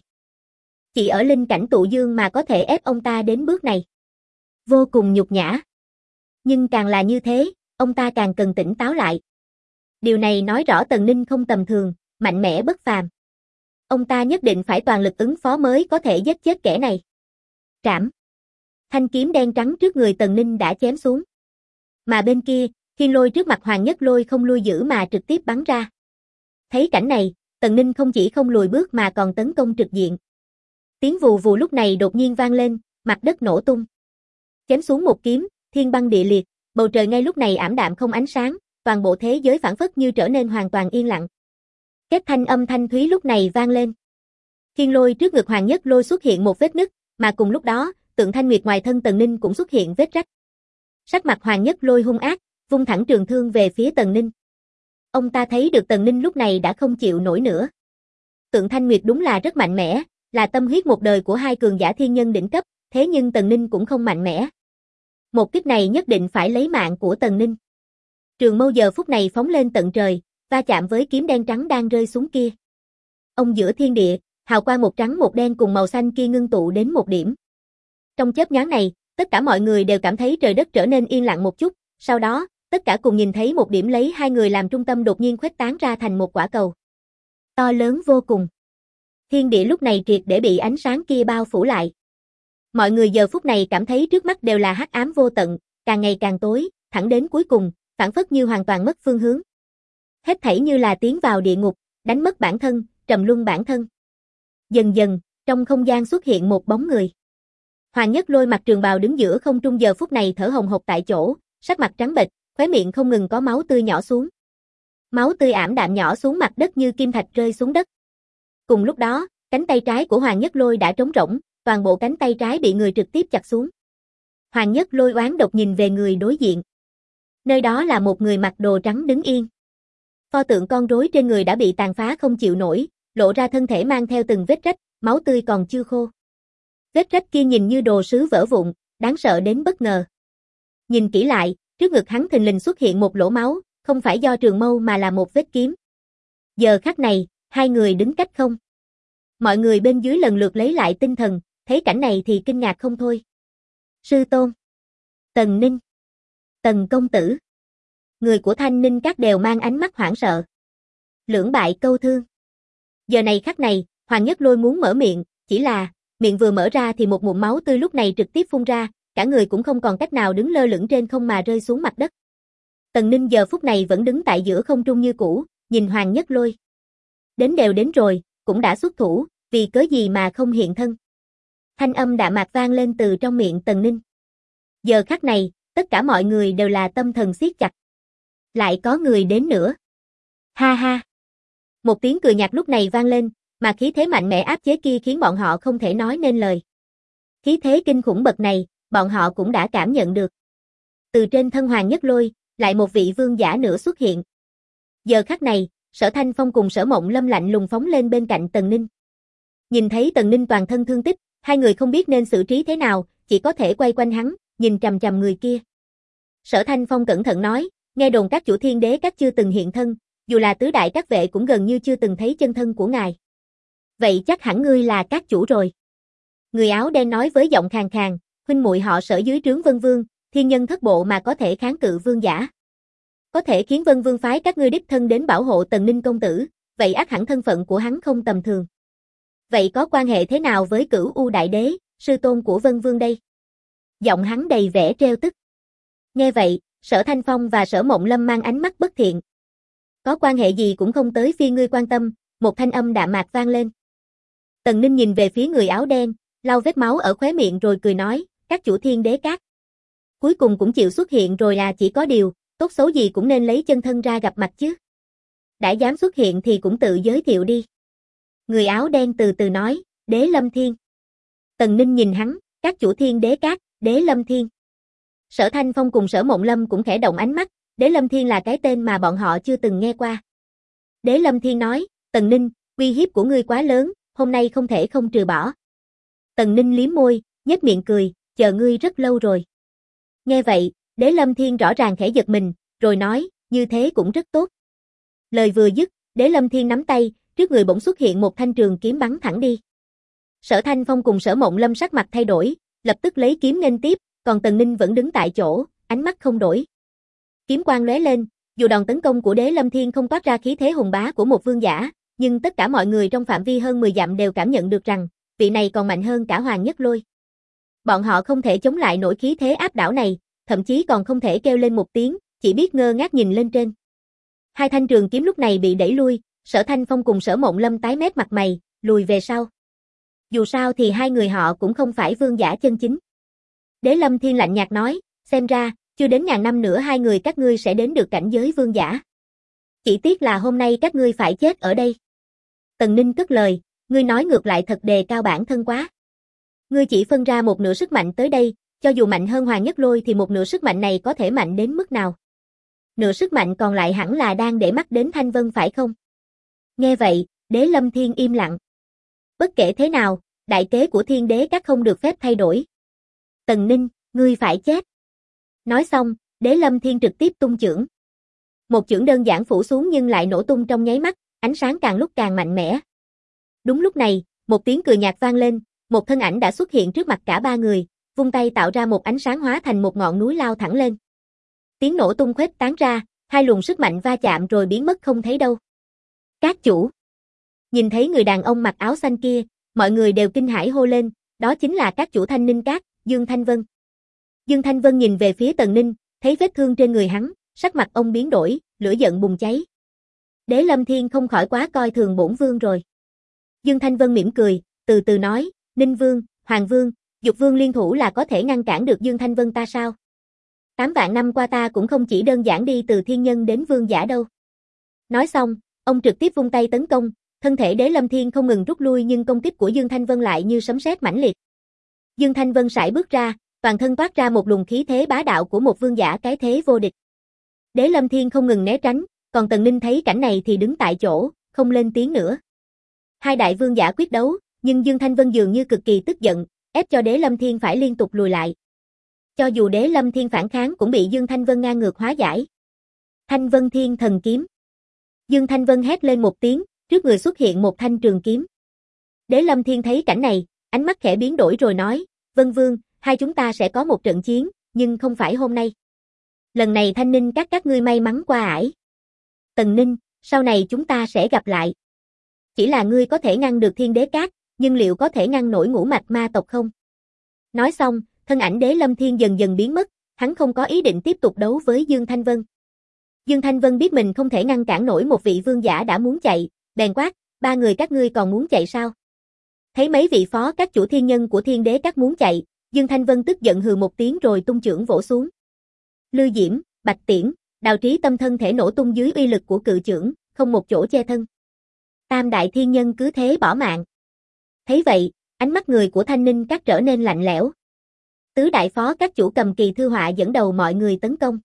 chỉ ở linh cảnh tụ dương mà có thể ép ông ta đến bước này. Vô cùng nhục nhã. Nhưng càng là như thế, ông ta càng cần tỉnh táo lại. Điều này nói rõ Tần Ninh không tầm thường, mạnh mẽ bất phàm. Ông ta nhất định phải toàn lực ứng phó mới có thể giết chết kẻ này. Trảm. Thanh kiếm đen trắng trước người Tần Ninh đã chém xuống. Mà bên kia, Khiên Lôi trước mặt Hoàng Nhất Lôi không lui giữ mà trực tiếp bắn ra. Thấy cảnh này, Tần Ninh không chỉ không lùi bước mà còn tấn công trực diện. Tiếng vù vù lúc này đột nhiên vang lên, mặt đất nổ tung. Chém xuống một kiếm, thiên băng địa liệt, bầu trời ngay lúc này ảm đạm không ánh sáng, toàn bộ thế giới phảng phất như trở nên hoàn toàn yên lặng. Kết thanh âm thanh thúy lúc này vang lên. Khiên Lôi trước ngực Hoàng Nhất Lôi xuất hiện một vết nứt, mà cùng lúc đó, tượng Thanh Nguyệt ngoài thân Tần Ninh cũng xuất hiện vết rách. Sắc mặt Hoàng Nhất Lôi hung ác, vung thẳng trường thương về phía Tần Ninh. Ông ta thấy được Tần Ninh lúc này đã không chịu nổi nữa. Tượng Thanh Nguyệt đúng là rất mạnh mẽ, là tâm huyết một đời của hai cường giả thiên nhân đỉnh cấp, thế nhưng Tần Ninh cũng không mạnh mẽ. Một kích này nhất định phải lấy mạng của Tần Ninh. Trường mâu giờ phút này phóng lên tận trời, va chạm với kiếm đen trắng đang rơi xuống kia. Ông giữa thiên địa, hào quang một trắng một đen cùng màu xanh kia ngưng tụ đến một điểm. Trong chớp nhoáng này, tất cả mọi người đều cảm thấy trời đất trở nên yên lặng một chút, sau đó, tất cả cùng nhìn thấy một điểm lấy hai người làm trung tâm đột nhiên khuếch tán ra thành một quả cầu. To lớn vô cùng. Thiên địa lúc này triệt để bị ánh sáng kia bao phủ lại. Mọi người giờ phút này cảm thấy trước mắt đều là hắc ám vô tận, càng ngày càng tối, thẳng đến cuối cùng, phảng phất như hoàn toàn mất phương hướng. Hết thảy như là tiến vào địa ngục, đánh mất bản thân, trầm luân bản thân. Dần dần, trong không gian xuất hiện một bóng người. Hoàng Nhất Lôi mặc trường bào đứng giữa không trung giờ phút này thở hồng hộc tại chỗ, sắc mặt trắng bệch, khóe miệng không ngừng có máu tươi nhỏ xuống. Máu tươi ảm đạm nhỏ xuống mặt đất như kim thạch rơi xuống đất. Cùng lúc đó, cánh tay trái của Hoàng Nhất Lôi đã trống rỗng, toàn bộ cánh tay trái bị người trực tiếp chặt xuống. Hoàng Nhất Lôi oán độc nhìn về người đối diện. Nơi đó là một người mặc đồ trắng đứng yên. Pho tượng con rối trên người đã bị tàn phá không chịu nổi, lộ ra thân thể mang theo từng vết rách, máu tươi còn chưa khô. Vết rách kia nhìn như đồ sứ vỡ vụn, đáng sợ đến bất ngờ. Nhìn kỹ lại, trước ngực hắn thình lình xuất hiện một lỗ máu, không phải do trường mâu mà là một vết kiếm. Giờ khắc này, hai người đứng cách không. Mọi người bên dưới lần lượt lấy lại tinh thần, thấy cảnh này thì kinh ngạc không thôi. Sư tôn, Tần Ninh, Tần công tử. Người của Thanh Ninh Các đều mang ánh mắt hoảng sợ. Lưỡng bại câu thương. Giờ này khắc này, Hoàng Nhất Lôi muốn mở miệng, chỉ là, miệng vừa mở ra thì một ngụm máu tươi lúc này trực tiếp phun ra, cả người cũng không còn cách nào đứng lơ lửng trên không mà rơi xuống mặt đất. Tần Ninh giờ phút này vẫn đứng tại giữa không trung như cũ, nhìn Hoàng Nhất Lôi. Đến đều đến rồi, cũng đã xuất thủ, vì cớ gì mà không hiện thân. Thanh âm đạm mạc vang lên từ trong miệng Tần Ninh. Giờ khắc này, tất cả mọi người đều là tâm thần siết chặt. Lại có người đến nữa. Ha ha. Một tiếng cười nhạt lúc này vang lên, mà khí thế mạnh mẽ áp chế kia khiến bọn họ không thể nói nên lời. Khí thế kinh khủng bậc này, bọn họ cũng đã cảm nhận được. Từ trên thân Hoàng Nhất Lôi, lại một vị vương giả nữa xuất hiện. Giờ khắc này, Sở Thanh Phong cùng Sở Mộng Lâm lạnh lùng phóng lên bên cạnh Tần Ninh. Nhìn thấy Tần Ninh toàn thân thương tích, hai người không biết nên xử trí thế nào, chỉ có thể quay quanh hắn, nhìn chằm chằm người kia. Sở Thanh Phong cẩn thận nói, nghe đồn các chủ Thiên Đế các chưa từng hiện thân, dù là tứ đại các vệ cũng gần như chưa từng thấy chân thân của ngài. Vậy chắc hẳn ngươi là các chủ rồi. Người áo đen nói với giọng khàn khàn, huynh muội họ Sở dưới trướng Vân Vương, thiên nhân thất bộ mà có thể kháng cự vương giả. Có thể khiến Vân Vương phái các ngươi đích thân đến bảo hộ Tần Ninh công tử, vậy ắt hẳn thân phận của hắn không tầm thường. Vậy có quan hệ thế nào với Cửu U Đại Đế, sư tôn của Vân Vương đây? Giọng hắn đầy vẻ trêu tức. Nghe vậy, Sở Thanh Phong và Sở Mộng Lâm mang ánh mắt bất thiện. Có quan hệ gì cũng không tới phi ngươi quan tâm, một thanh âm đạm mạc vang lên. Tần Ninh nhìn về phía người áo đen, lau vết máu ở khóe miệng rồi cười nói, các chủ Thiên Đế các. Cuối cùng cũng chịu xuất hiện rồi à, chỉ có điều, tốt xấu gì cũng nên lấy chân thân ra gặp mặt chứ. Đã dám xuất hiện thì cũng tự giới thiệu đi. Người áo đen từ từ nói, Đế Lâm Thiên. Tần Ninh nhìn hắn, các chủ Thiên Đế các, Đế Lâm Thiên. Sở Thanh Phong cùng Sở Mộng Lâm cũng khẽ động ánh mắt, Đế Lâm Thiên là cái tên mà bọn họ chưa từng nghe qua. Đế Lâm Thiên nói, Tần Ninh, uy hiếp của ngươi quá lớn, hôm nay không thể không trừ bỏ. Tần Ninh liếm môi, nhếch miệng cười, chờ ngươi rất lâu rồi. Nghe vậy, Đế Lâm Thiên rõ ràng khẽ giật mình, rồi nói, như thế cũng rất tốt. Lời vừa dứt, Đế Lâm Thiên nắm tay, trước người bỗng xuất hiện một thanh trường kiếm bắn thẳng đi. Sở Thanh Phong cùng Sở Mộng Lâm sắc mặt thay đổi, lập tức lấy kiếm nghênh tiếp, còn Tần Ninh vẫn đứng tại chỗ, ánh mắt không đổi. Kiếm quang lóe lên, dù đòn tấn công của Đế Lâm Thiên không toát ra khí thế hùng bá của một vương giả, nhưng tất cả mọi người trong phạm vi hơn 10 dặm đều cảm nhận được rằng, vị này còn mạnh hơn cả Hoàng Nhất Lôi. Bọn họ không thể chống lại nổi khí thế áp đảo này, thậm chí còn không thể kêu lên một tiếng, chỉ biết ngơ ngác nhìn lên trên. Hai thanh trường kiếm lúc này bị đẩy lui, Sở Thanh Phong cùng Sở Mộng Lâm tái mét mặt mày, lùi về sau. Dù sao thì hai người họ cũng không phải vương giả chân chính. Đế Lâm Thiên lạnh nhạt nói, xem ra, chưa đến ngàn năm nữa hai người các ngươi sẽ đến được cảnh giới vương giả. Chỉ tiếc là hôm nay các ngươi phải chết ở đây. Tần Ninh cất lời, ngươi nói ngược lại thật đề cao bản thân quá. Ngươi chỉ phân ra một nửa sức mạnh tới đây, cho dù mạnh hơn Hoàng Nhất Lôi thì một nửa sức mạnh này có thể mạnh đến mức nào? Nửa sức mạnh còn lại hẳn là đang để mắt đến Thanh Vân phải không? Nghe vậy, Đế Lâm Thiên im lặng. Bất kể thế nào, đại kế của Thiên Đế các không được phép thay đổi. Tần Ninh, ngươi phải chết. Nói xong, Đế Lâm Thiên trực tiếp tung chưởng. Một chưởng đơn giản phủ xuống nhưng lại nổ tung trong nháy mắt, ánh sáng càng lúc càng mạnh mẽ. Đúng lúc này, một tiếng cười nhạt vang lên, một thân ảnh đã xuất hiện trước mặt cả ba người, vung tay tạo ra một ánh sáng hóa thành một ngọn núi lao thẳng lên. Tiếng nổ tung khuếch tán ra, hai luồng sức mạnh va chạm rồi biến mất không thấy đâu. Các chủ. Nhìn thấy người đàn ông mặc áo xanh kia, mọi người đều kinh hãi hô lên, đó chính là các chủ Thanh Ninh Các, Dương Thanh Vân. Dương Thanh Vân nhìn về phía Tần Ninh, thấy vết thương trên người hắn, sắc mặt ông biến đổi, lửa giận bùng cháy. Đế Lâm Thiên không khỏi quá coi thường bổn vương rồi. Dương Thanh Vân mỉm cười, từ từ nói, Ninh Vương, Hoàng Vương, Dục Vương liên thủ là có thể ngăn cản được Dương Thanh Vân ta sao? 8 vạn năm qua ta cũng không chỉ đơn giản đi từ thiên nhân đến vương giả đâu. Nói xong, ông trực tiếp vung tay tấn công, thân thể Đế Lâm Thiên không ngừng rút lui nhưng công kích của Dương Thanh Vân lại như sấm sét mãnh liệt. Dương Thanh Vân sải bước ra, toàn thân toát ra một luồng khí thế bá đạo của một vương giả cái thế vô địch. Đế Lâm Thiên không ngừng né tránh, còn Tần Ninh thấy cảnh này thì đứng tại chỗ, không lên tiếng nữa. Hai đại vương giả quyết đấu, nhưng Dương Thanh Vân dường như cực kỳ tức giận, ép cho Đế Lâm Thiên phải liên tục lùi lại. Cho dù Đế Lâm Thiên phản kháng cũng bị Dương Thanh Vân ngang ngược hóa giải. Thanh Vân Thiên Thần Kiếm. Dương Thanh Vân hét lên một tiếng, trước người xuất hiện một thanh trường kiếm. Đế Lâm Thiên thấy cảnh này, ánh mắt khẽ biến đổi rồi nói, Vân Vương, hai chúng ta sẽ có một trận chiến, nhưng không phải hôm nay. Lần này Thanh Ninh các ngươi may mắn qua ải. Tần Ninh, sau này chúng ta sẽ gặp lại. Chỉ là ngươi có thể ngăn được Thiên Đế Các, nhưng liệu có thể ngăn nổi ngũ mạch ma tộc không? Nói xong, thân ảnh Đế Lâm Thiên dần dần biến mất, hắn không có ý định tiếp tục đấu với Dương Thanh Vân. Dương Thanh Vân biết mình không thể ngăn cản nổi một vị vương giả đã muốn chạy, bèn quát, ba người các ngươi còn muốn chạy sao? Thấy mấy vị phó các chủ thiên nhân của Thiên Đế Các muốn chạy, Dương Thanh Vân tức giận hừ một tiếng rồi tung chưởng vỗ xuống. Lư Diễm, Bạch Tiễn, Đào Trí Tâm thân thể nổ tung dưới uy lực của cự chưởng, không một chỗ che thân. Tam đại thiên nhân cứ thế bỏ mạng. Thấy vậy, ánh mắt người của Thanh Ninh Các trở nên lạnh lẽo. Tứ đại phó các chủ cầm kỳ thư họa dẫn đầu mọi người tấn công.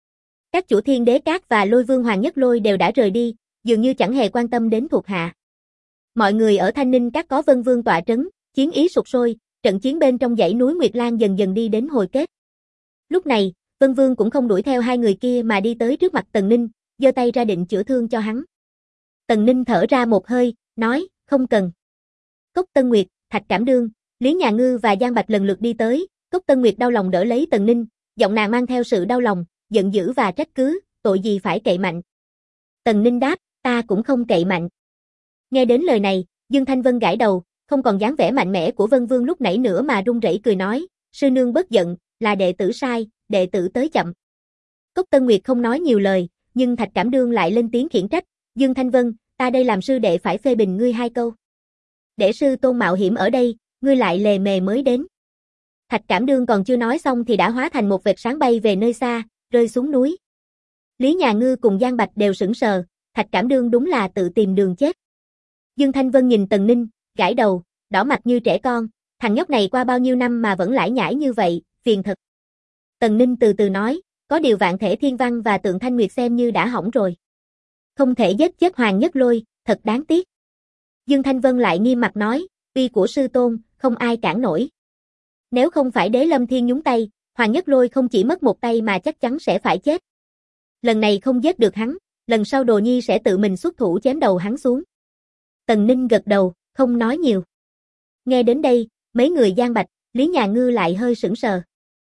Các chủ Thiên Đế Các và Lôi Vương Hoàng Nhất Lôi đều đã rời đi, dường như chẳng hề quan tâm đến thuộc hạ. Mọi người ở Thanh Ninh Các có Vân Vương tọa trấn, chiến ý sục sôi, trận chiến bên trong dãy núi Nguyệt Lan dần dần đi đến hồi kết. Lúc này, Vân Vương cũng không đuổi theo hai người kia mà đi tới trước mặt Tần Ninh, giơ tay ra định chữa thương cho hắn. Tần Ninh thở ra một hơi, nói, không cần. Cốc Tân Nguyệt, Thạch Cảm Đương, Lý Nhà Ngư và Giang Bạch lần lượt đi tới, Cốc Tân Nguyệt đau lòng đỡ lấy Tần Ninh, giọng nàng mang theo sự đau lòng, giận dữ và trách cứ, tội gì phải cậy mạnh. Tần Ninh đáp, ta cũng không cậy mạnh. Nghe đến lời này, Dương Thanh Vân gãi đầu, không còn dáng vẻ mạnh mẽ của Vân Vương lúc nãy nữa mà run rẩy cười nói, sư nương bất giận, là đệ tử sai, đệ tử tới chậm. Cốc Tân Nguyệt không nói nhiều lời, nhưng Thạch Cảm Đương lại lên tiếng khiển trách, Dương Thanh Vân, ta đây làm sư đệ phải phê bình ngươi hai câu. Để sư tôn mạo hiểm ở đây, ngươi lại lề mề mới đến. Thạch Cảm Đương còn chưa nói xong thì đã hóa thành một vệt sáng bay về nơi xa, rơi xuống núi. Lý Nhà Ngư cùng Giang Bạch đều sững sờ, Thạch Cảm Đương đúng là tự tìm đường chết. Dương Thanh Vân nhìn Tần Ninh, gãi đầu, đỏ mặt như trẻ con, thằng nhóc này qua bao nhiêu năm mà vẫn lải nhải như vậy, phiền thật. Tần Ninh từ từ nói, có điều Vạn Thể Thiên Văn và Tượng Thanh Nguyệt xem như đã hỏng rồi. Không thể giết chết Hoàng Nhất Lôi, thật đáng tiếc. Dương Thanh Vân lại nghiêm mặt nói, uy của sư tôn, không ai cản nổi. Nếu không phải Đế Lâm Thiên nhúng tay, Hoàng Nhất Lôi không chỉ mất một tay mà chắc chắn sẽ phải chết. Lần này không giết được hắn, lần sau Đồ Nhi sẽ tự mình xuất thủ chém đầu hắn xuống. Tần Ninh gật đầu, không nói nhiều. Nghe đến đây, mấy người Giang Bạch, Lý Nhà Ngư lại hơi sững sờ.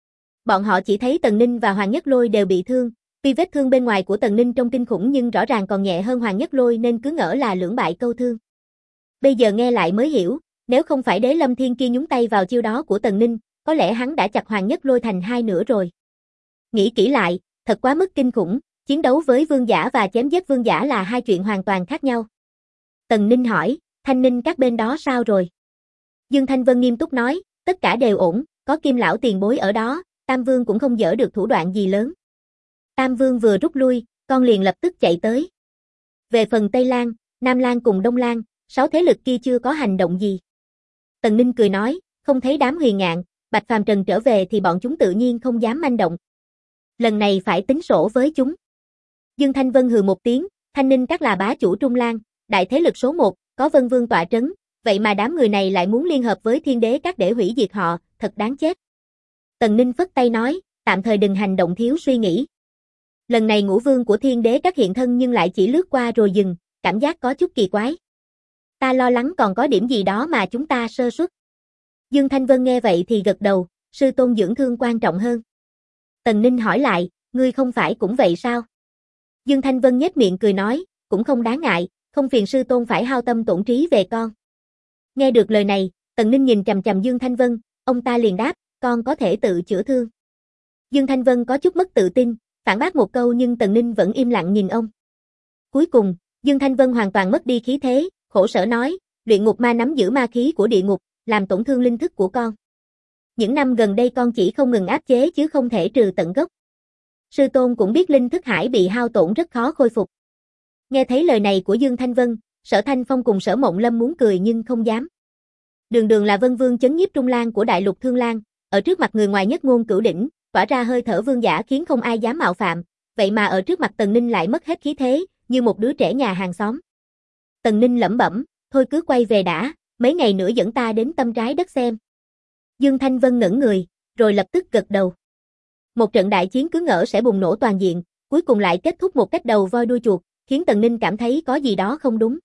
Bọn họ chỉ thấy Tần Ninh và Hoàng Nhất Lôi đều bị thương, tuy vết thương bên ngoài của Tần Ninh trông kinh khủng nhưng rõ ràng còn nhẹ hơn Hoàng Nhất Lôi nên cứ ngỡ là lưỡng bại câu thương. Bây giờ nghe lại mới hiểu, nếu không phải Đế Lâm Thiên kia nhúng tay vào chiêu đó của Tần Ninh, có lẽ hắn đã chặt Hoàng Nhất Lôi thành hai nửa rồi. Nghĩ kỹ lại, thật quá mức kinh khủng, chiến đấu với vương giả và chém giết vương giả là hai chuyện hoàn toàn khác nhau. Tần Ninh hỏi, Thanh Ninh các bên đó sao rồi? Dương Thanh Vân nghiêm túc nói, tất cả đều ổn, có Kim lão tiền bối ở đó, Tam Vương cũng không dở được thủ đoạn gì lớn. Tam Vương vừa rút lui, con liền lập tức chạy tới. Về phần Tây Lan, Nam Lan cùng Đông Lan, 6 thế lực kia chưa có hành động gì. Tần Ninh cười nói, không thấy đám Huyền Ngạn, Bạch Phàm Trần trở về thì bọn chúng tự nhiên không dám manh động. Lần này phải tính sổ với chúng. Dương Thanh Vân hừ một tiếng, Thanh Ninh các là bá chủ Trung Lan, đại thế lực số 1, có Vân Vương tọa trấn, vậy mà đám người này lại muốn liên hợp với Thiên Đế các để hủy diệt họ, thật đáng chết. Tần Ninh phất tay nói, tạm thời đừng hành động thiếu suy nghĩ. Lần này ngũ vương của Thiên Đế các hiện thân nhưng lại chỉ lướt qua rồi dừng, cảm giác có chút kỳ quái. Ta lo lắng còn có điểm gì đó mà chúng ta sơ suất. Dương Thanh Vân nghe vậy thì gật đầu, sư tôn dưỡng thương quan trọng hơn. Tần Ninh hỏi lại, ngươi không phải cũng vậy sao? Dương Thanh Vân nhếch miệng cười nói, cũng không đáng ngại, không phiền sư tôn phải hao tâm tổn trí về con. Nghe được lời này, Tần Ninh nhìn chằm chằm Dương Thanh Vân, ông ta liền đáp, con có thể tự chữa thương. Dương Thanh Vân có chút mất tự tin, phản bác một câu nhưng Tần Ninh vẫn im lặng nhìn ông. Cuối cùng, Dương Thanh Vân hoàn toàn mất đi khí thế, khổ sở nói, luyện ngục ma nắm giữ ma khí của địa ngục, làm tổn thương linh thức của con. Những năm gần đây con chỉ không ngừng áp chế chứ không thể trừ tận gốc. Sư tôn cũng biết linh thức hải bị hao tổn rất khó khôi phục. Nghe thấy lời này của Dương Thanh Vân, Sở Thanh Phong cùng Sở Mộng Lâm muốn cười nhưng không dám. Đường đường là Vân Vương chấn nhiếp Trung Lan của Đại Lục Thương Lan, ở trước mặt người ngoài nhất ngôn cửu đỉnh, tỏa ra hơi thở vương giả khiến không ai dám mạo phạm, vậy mà ở trước mặt Tần Ninh lại mất hết khí thế, như một đứa trẻ nhà hàng xóm. Tần Ninh lẩm bẩm, thôi cứ quay về đã, mấy ngày nữa dẫn ta đến tâm trái đất xem. Dương Thanh Vân ngẩn người, rồi lập tức gật đầu. Một trận đại chiến cứ ngỡ sẽ bùng nổ toàn diện, cuối cùng lại kết thúc một cách đầu voi đuôi chuột, khiến Tần Ninh cảm thấy có gì đó không đúng.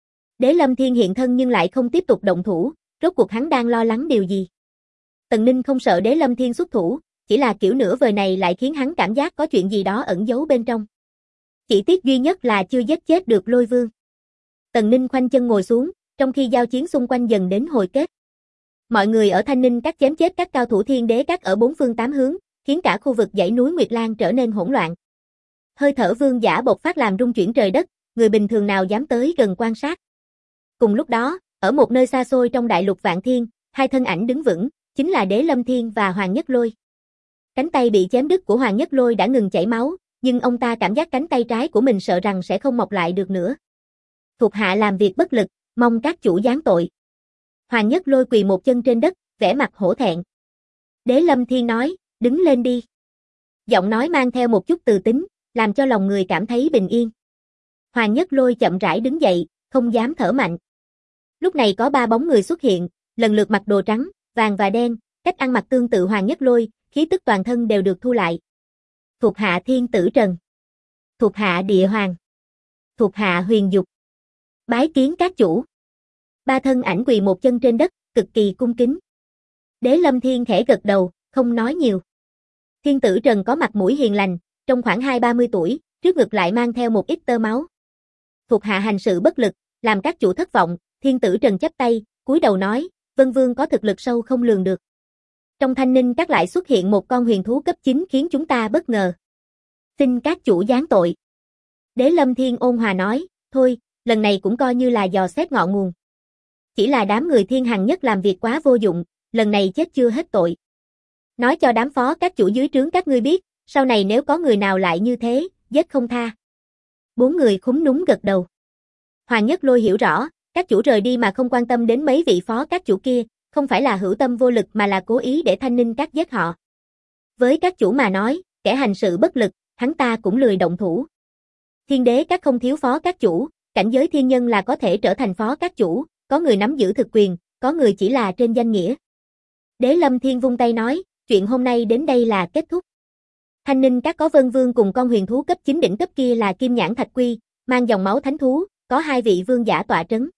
Đế Lâm Thiên hiện thân nhưng lại không tiếp tục động thủ, rốt cuộc hắn đang lo lắng điều gì? Tần Ninh không sợ Đế Lâm Thiên xuất thủ, chỉ là kiểu nửa vời này lại khiến hắn cảm giác có chuyện gì đó ẩn giấu bên trong. Chỉ tiếc duy nhất là chưa giết chết được Lôi Vương. Tần Ninh khoanh chân ngồi xuống, trong khi giao chiến xung quanh dần đến hồi kết. Mọi người ở Thanh Ninh các chém chết các cao thủ Thiên Đế các ở 4 phương 8 hướng, khiến cả khu vực dãy núi Nguyệt Lan trở nên hỗn loạn. Hơi thở vương giả bộc phát làm rung chuyển trời đất, người bình thường nào dám tới gần quan sát. Cùng lúc đó, ở một nơi xa xôi trong đại lục Vạn Thiên, hai thân ảnh đứng vững, chính là Đế Lâm Thiên và Hoàng Nhất Lôi. Cánh tay bị chém đứt của Hoàng Nhất Lôi đã ngừng chảy máu, nhưng ông ta cảm giác cánh tay trái của mình sợ rằng sẽ không mọc lại được nữa. Thuộc hạ làm việc bất lực, mong các chủ giáng tội. Hoàng Nhất Lôi quỳ một chân trên đất, vẻ mặt hổ thẹn. Đế Lâm Thiên nói, đứng lên đi. Giọng nói mang theo một chút từ tính, làm cho lòng người cảm thấy bình yên. Hoàng Nhất Lôi chậm rãi đứng dậy, không dám thở mạnh. Lúc này có 3 bóng người xuất hiện, lần lượt mặc đồ trắng, vàng và đen, cách ăn mặc tương tự Hoàng Nhất Lôi, khí tức toàn thân đều được thu lại. Thuộc hạ Thiên Tử Trần. Thuộc hạ Địa Hoàng. Thuộc hạ Huyền Dục. Bái kiến các chủ. 3 thân ảnh quỳ một chân trên đất, cực kỳ cung kính. Đế Lâm Thiên khẽ gật đầu, không nói nhiều. Thiên Tử Trần có mặt mũi hiền lành, trong khoảng 20-30 tuổi, trước ngực lại mang theo một ít tơ máu. Thuộc hạ hành sự bất lực, làm các chủ thất vọng, Thiên Tử Trần chắp tay, cúi đầu nói, Vân Vương có thực lực sâu không lường được. Trong Thanh Ninh các lại xuất hiện một con huyền thú cấp 9 khiến chúng ta bất ngờ. Xin các chủ giáng tội. Đế Lâm Thiên ôn hòa nói, thôi, lần này cũng coi như là dò xét ngọn nguồn. Chỉ là đám người Thiên Hằng nhất làm việc quá vô dụng, lần này chết chưa hết tội. Nói cho đám phó các chủ dưới trướng các ngươi biết, sau này nếu có người nào lại như thế, giết không tha. 4 người khúm núm gật đầu. Hoàng Nhất Lôi hiểu rõ, các chủ rời đi mà không quan tâm đến mấy vị phó các chủ kia, không phải là hữu tâm vô lực mà là cố ý để Thanh Ninh các giết họ. Với các chủ mà nói, kẻ hành sự bất lực, hắn ta cũng lười động thủ. Thiên Đế các không thiếu phó các chủ, cảnh giới thiên nhân là có thể trở thành phó các chủ, có người nắm giữ thực quyền, có người chỉ là trên danh nghĩa. Đế Lâm Thiên vung tay nói, chuyện hôm nay đến đây là kết thúc. Thanh Ninh các có Vân Vương cùng con huyền thú cấp 9 đỉnh cấp kia là Kim Nhãn Thạch Quy, mang dòng máu thánh thú, có 2 vị vương giả tọa trấn.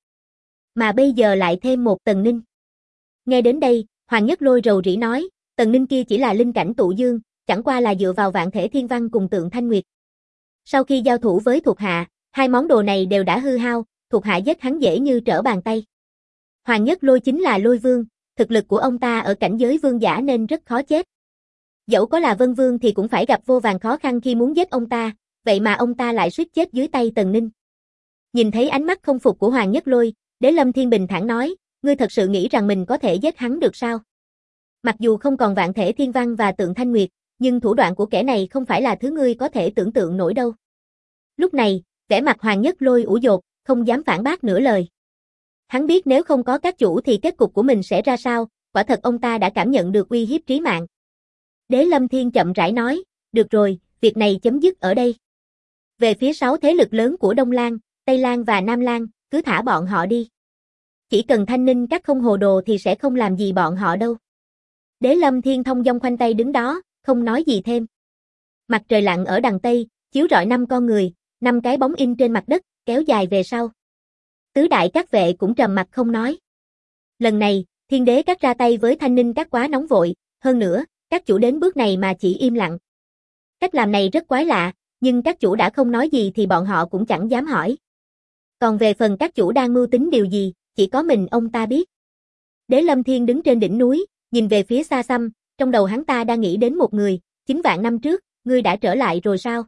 Mà bây giờ lại thêm một Tần Ninh. Nghe đến đây, Hoàng Nhất Lôi rầu rĩ nói, Tần Ninh kia chỉ là linh cảnh tụ dương, chẳng qua là dựa vào vạn thể thiên văn cùng tượng Thanh Nguyệt. Sau khi giao thủ với thuộc hạ, 2 món đồ này đều đã hư hao, thuộc hạ giết hắn dễ như trở bàn tay. Hoàng Nhất Lôi chính là Lôi Vương, thực lực của ông ta ở cảnh giới vương giả nên rất khó chết. Dẫu có là Vân Vương thì cũng phải gặp vô vàn khó khăn khi muốn giết ông ta, vậy mà ông ta lại suýt chết dưới tay Tần Ninh. Nhìn thấy ánh mắt không phục của Hoàng Nhất Lôi, Đế Lâm Thiên bình thản nói, ngươi thật sự nghĩ rằng mình có thể giết hắn được sao? Mặc dù không còn Vạn Thể Thiên Văn và Tượng Thanh Nguyệt, nhưng thủ đoạn của kẻ này không phải là thứ ngươi có thể tưởng tượng nổi đâu. Lúc này, vẻ mặt Hoàng Nhất Lôi ủ dột, không dám phản bác nửa lời. Hắn biết nếu không có các chủ thì kết cục của mình sẽ ra sao, quả thật ông ta đã cảm nhận được uy hiếp trí mạng. Đế Lâm Thiên chậm rãi nói, được rồi, việc này chấm dứt ở đây. Về phía 6 thế lực lớn của Đông Lan, Tây Lan và Nam Lan, cứ thả bọn họ đi. Chỉ cần Thanh Ninh các không hồ đồ thì sẽ không làm gì bọn họ đâu. Đế Lâm Thiên thông dong khoanh tay đứng đó, không nói gì thêm. Mặt trời lặn ở đằng Tây, chiếu rọi 5 con người, 5 cái bóng in trên mặt đất, kéo dài về sau. Tứ đại các vệ cũng trầm mặt không nói. Lần này, Thiên Đế các ra tay với Thanh Ninh các quá nóng vội, hơn nữa, các chủ đến bước này mà chỉ im lặng. Cách làm này rất quái lạ, nhưng các chủ đã không nói gì thì bọn họ cũng chẳng dám hỏi. Còn về phần các chủ đang mưu tính điều gì, chỉ có mình ông ta biết. Đế Lâm Thiên đứng trên đỉnh núi, nhìn về phía xa xăm, trong đầu hắn ta đang nghĩ đến một người, 9 vạn năm trước, ngươi đã trở lại rồi sao?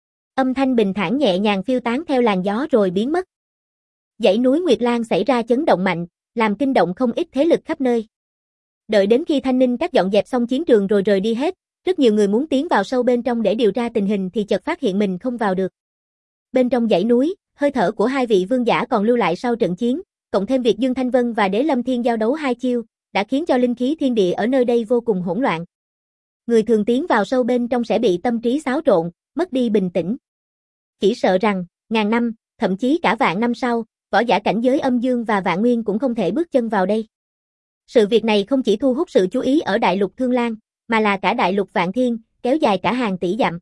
Âm thanh bình thản nhẹ nhàng phiêu tán theo làn gió rồi biến mất. Dãy núi Nguyệt Lan xảy ra chấn động mạnh, làm kinh động không ít thế lực khắp nơi. Đợi đến khi Thanh Ninh các dọn dẹp xong chiến trường rồi rời đi hết, rất nhiều người muốn tiến vào sâu bên trong để điều tra tình hình thì chợt phát hiện mình không vào được. Bên trong dãy núi, hơi thở của hai vị vương giả còn lưu lại sau trận chiến, cộng thêm việc Dương Thanh Vân và Đế Lâm Thiên giao đấu 2 chiêu, đã khiến cho linh khí thiên địa ở nơi đây vô cùng hỗn loạn. Người thường tiến vào sâu bên trong sẽ bị tâm trí xáo trộn, mất đi bình tĩnh. Chỉ sợ rằng, ngàn năm, thậm chí cả vạn năm sau, võ giả cảnh giới âm dương và vạn nguyên cũng không thể bước chân vào đây. Sự việc này không chỉ thu hút sự chú ý ở đại lục Thương Lan, mà là cả đại lục Vạn Thiên, kéo dài cả hàng tỷ dặm.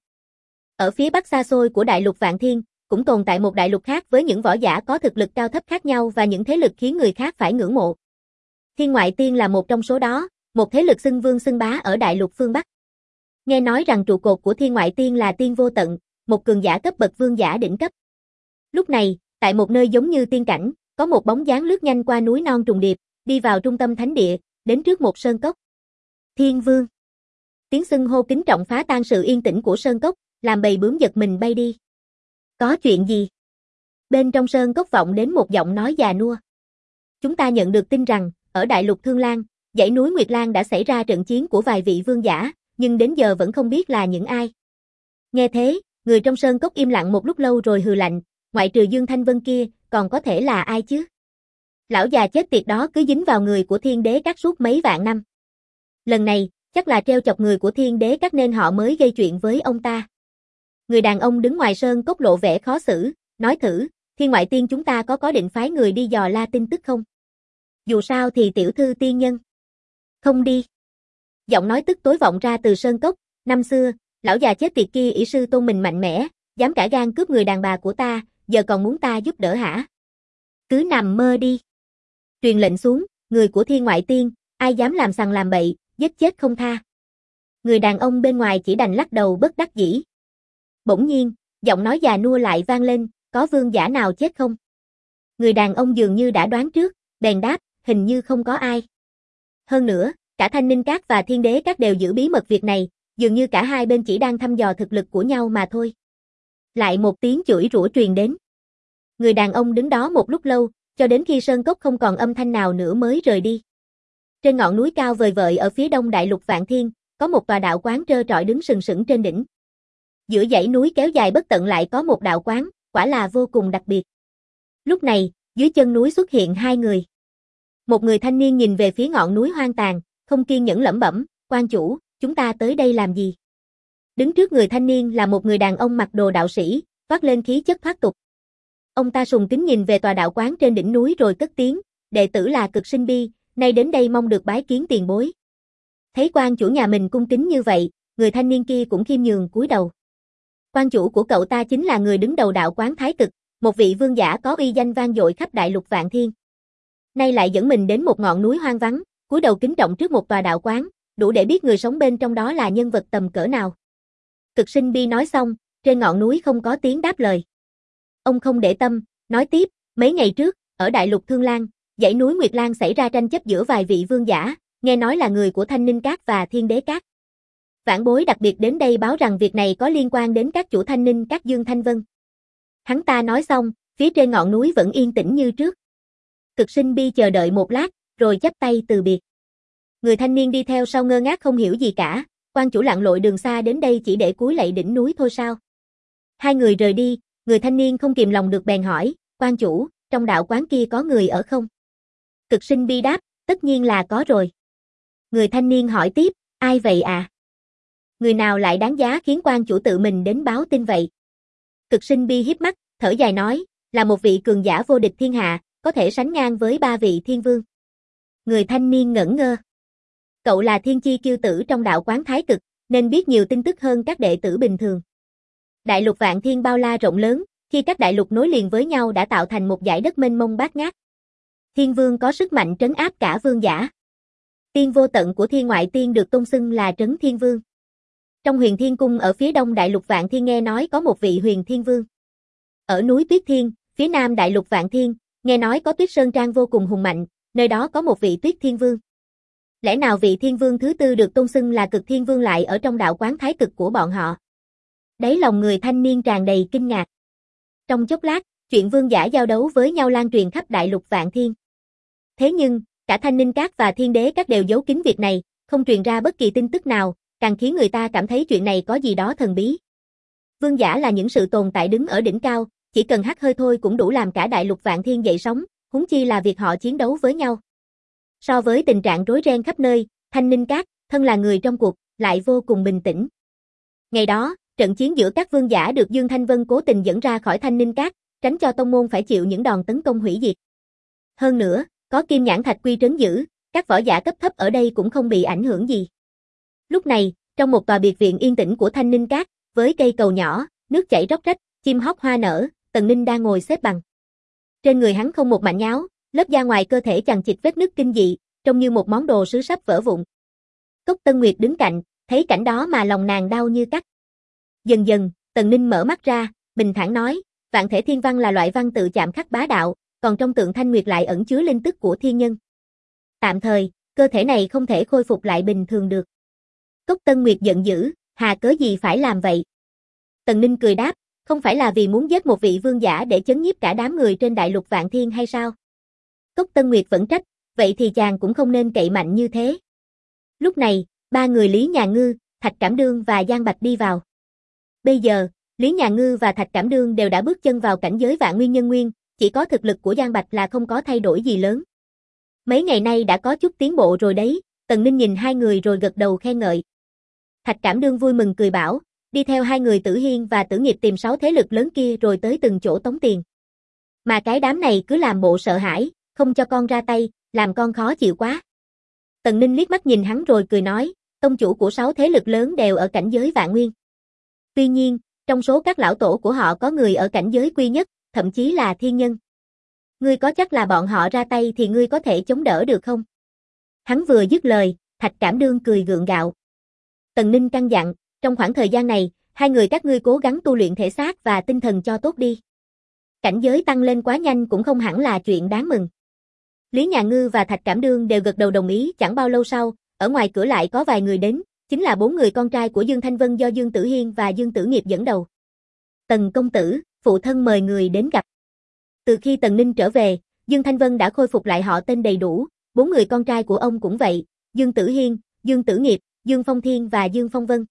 Ở phía bắc xa xôi của đại lục Vạn Thiên, cũng tồn tại một đại lục khác với những võ giả có thực lực cao thấp khác nhau và những thế lực khiến người khác phải ngưỡng mộ. Thiên Ngoại Tiên là một trong số đó, một thế lực xưng vương xưng bá ở đại lục phương Bắc. Nghe nói rằng trụ cột của Thiên Ngoại Tiên là Tiên Vô Tận, một cường giả cấp bậc vương giả đỉnh cấp. Lúc này, tại một nơi giống như tiên cảnh, có một bóng dáng lướt nhanh qua núi non trùng điệp, đi vào trung tâm thánh địa, đến trước một sơn cốc. Thiên Vương. Tiếng xưng hô kính trọng phá tan sự yên tĩnh của sơn cốc, làm bầy bướm giật mình bay đi. Có chuyện gì? Bên trong sơn cốc vọng đến một giọng nói già nua. Chúng ta nhận được tin rằng, ở đại lục Thương Lan, dãy núi Nguyệt Lan đã xảy ra trận chiến của vài vị vương giả, nhưng đến giờ vẫn không biết là những ai. Nghe thế, người trong sơn cốc im lặng một lúc lâu rồi hừ lạnh, ngoại trừ Dương Thanh Vân kia, còn có thể là ai chứ? Lão già chết tiệt đó cứ dính vào người của Thiên Đế các suốt mấy vạn năm. Lần này, chắc là treo chọc người của Thiên Đế các nên họ mới gây chuyện với ông ta. Người đàn ông đứng ngoài sơn cốc lộ vẻ khó xử, nói thử, Thiên Ngoại Tiên chúng ta có định phái người đi dò la tin tức không? Dù sao thì tiểu thư tiên nhân. Không đi. Giọng nói tức tối vọng ra từ sơn cốc, năm xưa, lão già chết tiệt kia ỷ sư tôn mình mạnh mẽ, dám cả gan cướp người đàn bà của ta, giờ còn muốn ta giúp đỡ hả? Cứ nằm mơ đi. Truyền lệnh xuống, người của Thiên Ngoại Tiên, ai dám làm sằng làm bậy, giết chết không tha. Người đàn ông bên ngoài chỉ đành lắc đầu bất đắc dĩ. Bỗng nhiên, giọng nói già nua lại vang lên, có vương giả nào chết không? Người đàn ông dường như đã đoán trước, bèn đáp, hình như không có ai. Hơn nữa, cả Thanh Ninh Các và Thiên Đế Các đều giữ bí mật việc này, dường như cả hai bên chỉ đang thăm dò thực lực của nhau mà thôi. Lại một tiếng chửi rủa truyền đến. Người đàn ông đứng đó một lúc lâu, cho đến khi sơn cốc không còn âm thanh nào nữa mới rời đi. Trên ngọn núi cao vời vợi ở phía đông đại lục Vạn Thiên, có một tòa đạo quán trơ trọi đứng sừng sững trên đỉnh. Giữa dãy núi kéo dài bất tận lại có một đạo quán, quả là vô cùng đặc biệt. Lúc này, dưới chân núi xuất hiện hai người. Một người thanh niên nhìn về phía ngọn núi hoang tàn, không kiên nhẫn lẩm bẩm, quan chủ, chúng ta tới đây làm gì? Đứng trước người thanh niên là một người đàn ông mặc đồ đạo sĩ, toát lên khí chất thoát tục. Ông ta sùng kính nhìn về tòa đạo quán trên đỉnh núi rồi cất tiếng, đệ tử là Cực Sinh Bi, nay đến đây mong được bái kiến tiền bối. Thấy quan chủ nhà mình cung kính như vậy, người thanh niên kia cũng khiêm nhường cúi đầu. Quan chủ của cậu ta chính là người đứng đầu đạo quán Thái Cực, một vị vương giả có uy danh vang dội khắp đại lục Vạn Thiên. Nay lại dẫn mình đến một ngọn núi hoang vắng, cúi đầu kính trọng trước một tòa đạo quán, đủ để biết người sống bên trong đó là nhân vật tầm cỡ nào. Cực Sinh Bi nói xong, trên ngọn núi không có tiếng đáp lời. Ông không để tâm, nói tiếp, mấy ngày trước, ở đại lục Thương Lan, dãy núi Nguyệt Lan xảy ra tranh chấp giữa vài vị vương giả, nghe nói là người của Thanh Ninh Các và Thiên Đế Các. Vãn bối đặc biệt đến đây báo rằng việc này có liên quan đến các chủ Thanh Ninh các Dương Thanh Vân. Hắn ta nói xong, phía trên ngọn núi vẫn yên tĩnh như trước. Cực Sinh Bi chờ đợi một lát, rồi chắp tay từ biệt. Người thanh niên đi theo sau ngơ ngác không hiểu gì cả, quan chủ lặn lội đường xa đến đây chỉ để cúi lạy đỉnh núi thôi sao? Hai người rời đi, người thanh niên không kìm lòng được bèn hỏi, quan chủ, trong đạo quán kia có người ở không? Cực Sinh Bi đáp, tất nhiên là có rồi. Người thanh niên hỏi tiếp, ai vậy à? Người nào lại đáng giá khiến quan chủ tự mình đến báo tin vậy? Cực Sinh Bi híp mắt, thở dài nói, là một vị cường giả vô địch thiên hạ, có thể sánh ngang với 3 vị thiên vương. Người thanh niên ngẩn ngơ. Cậu là thiên chi kiêu tử trong đạo quán Thái Cực, nên biết nhiều tin tức hơn các đệ tử bình thường. Đại lục Vạn Thiên bao la rộng lớn, khi các đại lục nối liền với nhau đã tạo thành một dải đất mênh mông bát ngát. Thiên vương có sức mạnh trấn áp cả vương giả. Tiên vô tận của thiên ngoại tiên được tôn xưng là Trấn Thiên Vương. Trong Huyền Thiên Cung ở phía đông đại lục Vạn Thiên nghe nói có một vị Huyền Thiên Vương. Ở núi Tuyết Thiên, phía nam đại lục Vạn Thiên, nghe nói có Tuyết Sơn Trang vô cùng hùng mạnh, nơi đó có một vị Tuyết Thiên Vương. Lẽ nào vị Thiên Vương thứ tư được tôn xưng là Cực Thiên Vương lại ở trong đạo quán Thái Cực của bọn họ? Đáy lòng người thanh niên tràn đầy kinh ngạc. Trong chốc lát, chuyện vương giả giao đấu với nhau lan truyền khắp đại lục Vạn Thiên. Thế nhưng, cả Thanh Ninh Các và Thiên Đế Các đều giấu kín việc này, không truyền ra bất kỳ tin tức nào, càng khiến người ta cảm thấy chuyện này có gì đó thần bí. Vương giả là những sự tồn tại đứng ở đỉnh cao, chỉ cần hắt hơi thôi cũng đủ làm cả đại lục Vạn Thiên dậy sóng, huống chi là việc họ chiến đấu với nhau. So với tình trạng rối ren khắp nơi, Thanh Ninh Các, thân là người trong cuộc, lại vô cùng bình tĩnh. Ngày đó, trận chiến giữa các vương giả được Dương Thanh Vân cố tình dẫn ra khỏi Thanh Ninh Các, tránh cho tông môn phải chịu những đòn tấn công hủy diệt. Hơn nữa, có Kim Nhãn Thạch Quy trấn giữ, các võ giả cấp thấp ở đây cũng không bị ảnh hưởng gì. Lúc này, trong một tòa biệt viện yên tĩnh của Thanh Ninh Các, với cây cầu nhỏ, nước chảy róc rách, chim hót hoa nở, Tần Ninh đang ngồi xếp bằng. Trên người hắn không một mảnh nháo, lớp da ngoài cơ thể chằng chịt vết nứt kinh dị, trông như một món đồ sứ sắp vỡ vụn. Cốc Tân Nguyệt đứng cạnh, thấy cảnh đó mà lòng nàng đau như cắt. Dần dần, Tần Ninh mở mắt ra, bình thản nói, Vạn Thể Thiên Văn là loại văn tự chạm khắc bá đạo, còn trong tượng Thanh Nguyệt lại ẩn chứa linh tức của thiên nhân. Tạm thời, cơ thể này không thể khôi phục lại bình thường được. Cốc Tân Nguyệt giận dữ, hà cớ gì phải làm vậy? Tần Ninh cười đáp, không phải là vì muốn giết một vị vương giả để chấn nhiếp cả đám người trên đại lục Vạn Thiên hay sao? Cốc Tân Nguyệt vẫn trách, vậy thì chàng cũng không nên cậy mạnh như thế. Lúc này, ba người Lý Nhà Ngư, Thạch Cảm Đương và Giang Bạch đi vào. Bây giờ, Lý Nhà Ngư và Thạch Cảm Đương đều đã bước chân vào cảnh giới Vạn Nguyên Nhân Nguyên, chỉ có thực lực của Giang Bạch là không có thay đổi gì lớn. Mấy ngày nay đã có chút tiến bộ rồi đấy, Tần Ninh nhìn hai người rồi gật đầu khen ngợi. Thạch Cảm Đương vui mừng cười bảo, đi theo hai người Tử Hiên và Tử Nghiệp tìm 6 thế lực lớn kia rồi tới từng chỗ tống tiền. Mà cái đám này cứ làm bộ sợ hãi, không cho con ra tay, làm con khó chịu quá. Tần Ninh liếc mắt nhìn hắn rồi cười nói, tông chủ của 6 thế lực lớn đều ở cảnh giới Vạn Nguyên. Tuy nhiên, trong số các lão tổ của họ có người ở cảnh giới quy nhất, thậm chí là thiên nhân. Ngươi có chắc là bọn họ ra tay thì ngươi có thể chống đỡ được không? Hắn vừa dứt lời, Thạch Cảm Đương cười gượng gạo. Tần Ninh căn dặn, trong khoảng thời gian này, hai người các ngươi cố gắng tu luyện thể xác và tinh thần cho tốt đi. Cảnh giới tăng lên quá nhanh cũng không hẳn là chuyện đáng mừng. Lý Nhà Ngư và Thạch Cảm Đương đều gật đầu đồng ý. Chẳng bao lâu sau, ở ngoài cửa lại có vài người đến, chính là 4 người con trai của Dương Thanh Vân do Dương Tử Hiên và Dương Tử Nghiệp dẫn đầu. Tần công tử, phụ thân mời người đến gặp. Từ khi Tần Ninh trở về, Dương Thanh Vân đã khôi phục lại họ tên đầy đủ, 4 người con trai của ông cũng vậy, Dương Tử Hiên, Dương Tử Nghiệp, Dương Phong Thiên và Dương Phong Vân.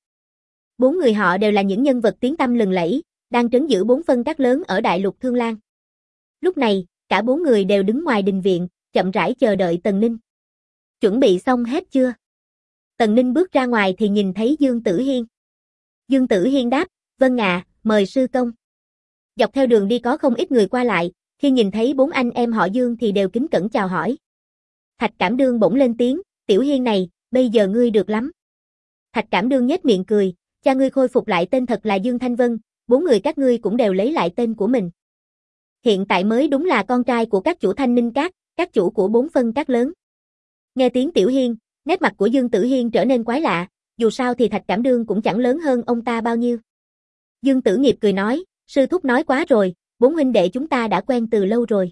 4 người họ đều là những nhân vật tiếng tăm lừng lẫy, đang trấn giữ 4 phân các lớn ở đại lục Thương Lan. Lúc này, cả 4 người đều đứng ngoài đình viện, chậm rãi chờ đợi Tần Ninh. Chuẩn bị xong hết chưa? Tần Ninh bước ra ngoài thì nhìn thấy Dương Tử Hiên. Dương Tử Hiên đáp, vâng ạ, mời sư công. Dọc theo đường đi có không ít người qua lại, khi nhìn thấy 4 anh em họ Dương thì đều kính cẩn chào hỏi. Thạch Cảm Đương bỗng lên tiếng, Tiểu Hiên này, bây giờ ngươi được lắm. Thạch Cảm Đương nhếch miệng cười, cha ngươi khôi phục lại tên thật là Dương Thanh Vân, 4 người các ngươi cũng đều lấy lại tên của mình. Hiện tại mới đúng là con trai của các chủ Thanh Ninh Các, các chủ của 4 phân các lớn. Nghe tiếng Tiểu Hiên, nét mặt của Dương Tử Hiên trở nên quái lạ, dù sao thì Thạch Cảm Đương cũng chẳng lớn hơn ông ta bao nhiêu. Dương Tử Nghiệp cười nói, sư thúc nói quá rồi, 4 huynh đệ chúng ta đã quen từ lâu rồi.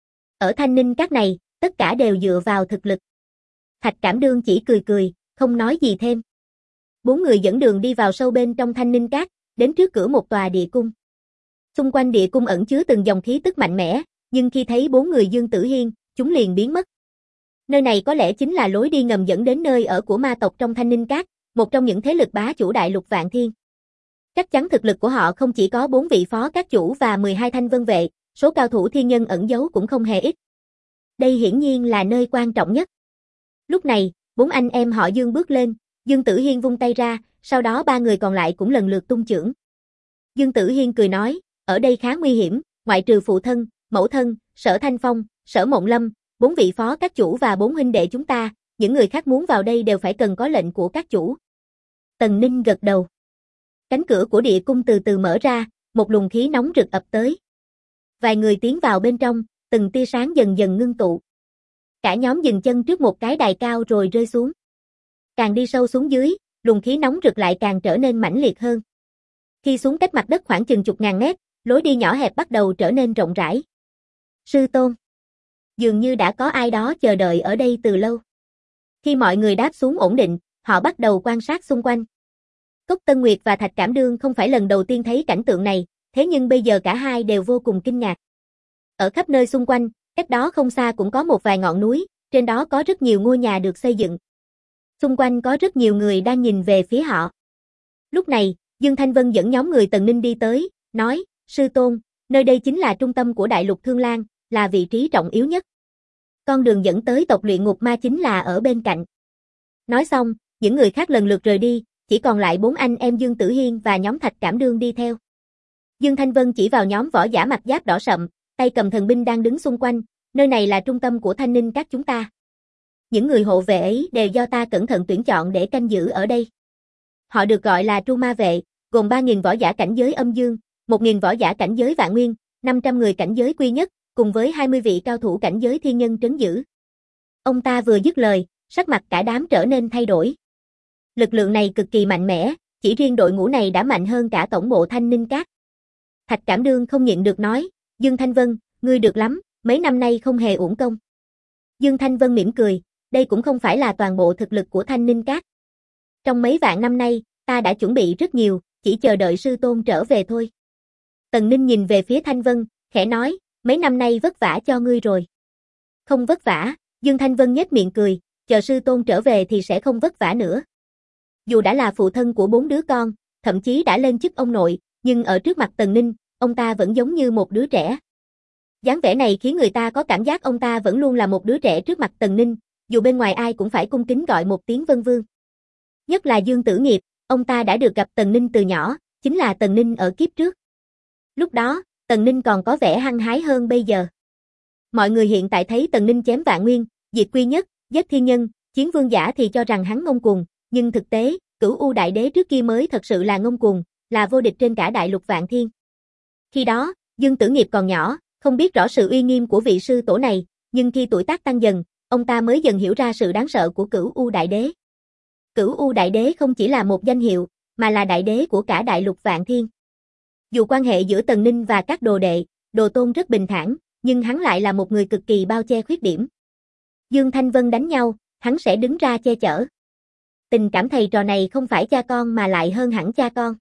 Ở Thanh Ninh Các này, tất cả đều dựa vào thực lực. Thạch Cảm Đương chỉ cười cười, không nói gì thêm. Bốn người dẫn đường đi vào sâu bên trong Thanh Ninh Các, đến trước cửa một tòa địa cung. Xung quanh địa cung ẩn chứa từng dòng khí tức mạnh mẽ, nhưng khi thấy bốn người Dương Tử Hiên, chúng liền biến mất. Nơi này có lẽ chính là lối đi ngầm dẫn đến nơi ở của ma tộc trong Thanh Ninh Các, một trong những thế lực bá chủ đại lục Vạn Thiên. Chắc chắn thực lực của họ không chỉ có 4 vị phó các chủ và 12 thanh vân vệ, số cao thủ thiên nhân ẩn giấu cũng không hề ít. Đây hiển nhiên là nơi quan trọng nhất. Lúc này, 4 anh em họ Dương bước lên, Dương Tử Hiên vung tay ra, sau đó 3 người còn lại cũng lần lượt tung chưởng. Dương Tử Hiên cười nói, ở đây khá nguy hiểm, ngoại trừ phụ thân, mẫu thân, Sở Thanh Phong, Sở Mộng Lâm, 4 vị phó các chủ và 4 huynh đệ chúng ta, những người khác muốn vào đây đều phải cần có lệnh của các chủ. Tần Ninh gật đầu. Cánh cửa của địa cung từ từ mở ra, một luồng khí nóng rực ập tới. Vài người tiến vào bên trong, từng tia sáng dần dần ngưng tụ. Cả nhóm dừng chân trước một cái đài cao rồi rơi xuống. Càng đi sâu xuống dưới, luồng khí nóng rực lại càng trở nên mãnh liệt hơn. Khi xuống cách mặt đất khoảng chừng chục ngàn mét, lối đi nhỏ hẹp bắt đầu trở nên rộng rãi. Sư Tôn. Dường như đã có ai đó chờ đợi ở đây từ lâu. Khi mọi người đáp xuống ổn định, họ bắt đầu quan sát xung quanh. Cốc Tân Nguyệt và Thạch Cảm Đương không phải lần đầu tiên thấy cảnh tượng này, thế nhưng bây giờ cả hai đều vô cùng kinh ngạc. Ở khắp nơi xung quanh, cách đó không xa cũng có một vài ngọn núi, trên đó có rất nhiều ngôi nhà được xây dựng. Xung quanh có rất nhiều người đang nhìn về phía họ. Lúc này, Dương Thanh Vân dẫn nhóm người Tần Ninh đi tới, nói, Sư Tôn, nơi đây chính là trung tâm của Đại Lục Thương Lan, là vị trí trọng yếu nhất. Con đường dẫn tới tộc luyện ngục ma chính là ở bên cạnh. Nói xong, những người khác lần lượt rời đi, chỉ còn lại 4 anh em Dương Tử Hiên và nhóm Thạch Cảm Đương đi theo. Dương Thanh Vân chỉ vào nhóm võ giả mặc giáp đỏ sậm, tay cầm thần binh đang đứng xung quanh, nơi này là trung tâm của Thanh Ninh Các chúng ta. Những người hộ vệ ấy đều do ta cẩn thận tuyển chọn để canh giữ ở đây. Họ được gọi là Tru Ma Vệ, gồm 3.000 võ giả cảnh giới âm dương, 1.000 võ giả cảnh giới vạn nguyên, 500 người cảnh giới quy nhất, cùng với 20 vị cao thủ cảnh giới thiên nhân trấn giữ. Ông ta vừa dứt lời, sắc mặt cả đám trở nên thay đổi. Lực lượng này cực kỳ mạnh mẽ, chỉ riêng đội ngũ này đã mạnh hơn cả tổng bộ Thanh Ninh Các. Thạch Cảm Đương không nhịn được nói, Dương Thanh Vân, ngươi được lắm, mấy năm nay không hề uổng công. Dương Thanh Vân mỉm cười, đây cũng không phải là toàn bộ thực lực của Thanh Ninh Các. Trong mấy vạn năm nay, ta đã chuẩn bị rất nhiều, chỉ chờ đợi sư tôn trở về thôi. Tần Ninh nhìn về phía Thanh Vân, khẽ nói, mấy năm nay vất vả cho ngươi rồi. Không vất vả, Dương Thanh Vân nhếch miệng cười, chờ sư tôn trở về thì sẽ không vất vả nữa. Dù đã là phụ thân của 4 đứa con, thậm chí đã lên chức ông nội, nhưng ở trước mặt Tần Ninh, ông ta vẫn giống như một đứa trẻ. Dáng vẻ này khiến người ta có cảm giác ông ta vẫn luôn là một đứa trẻ trước mặt Tần Ninh, dù bên ngoài ai cũng phải cung kính gọi một tiếng Vân Vương. Nhất là Dương Tử Nghiệp, ông ta đã được gặp Tần Ninh từ nhỏ, chính là Tần Ninh ở kiếp trước. Lúc đó, Tần Ninh còn có vẻ hăng hái hơn bây giờ. Mọi người hiện tại thấy Tần Ninh chém vạn nguyên, diệt quy nhất, giết thiên nhân, chiến vương giả thì cho rằng hắn ngông cuồng, nhưng thực tế, Cửu U Đại Đế trước kia mới thật sự là ngông cuồng, là vô địch trên cả đại lục Vạn Thiên. Khi đó, Dương Tử Nghiệp còn nhỏ, không biết rõ sự uy nghiêm của vị sư tổ này, nhưng khi tuổi tác tăng dần, ông ta mới dần hiểu ra sự đáng sợ của Cửu U Đại Đế. Cửu U Đại Đế không chỉ là một danh hiệu, mà là đại đế của cả đại lục Vạn Thiên. Dù quan hệ giữa Tần Ninh và các đồ đệ, đồ tôn rất bình thản, nhưng hắn lại là một người cực kỳ bao che khuyết điểm. Dương Thanh Vân đánh nhau, hắn sẽ đứng ra che chở. Tình cảm thầy trò này không phải cha con mà lại hơn hẳn cha con.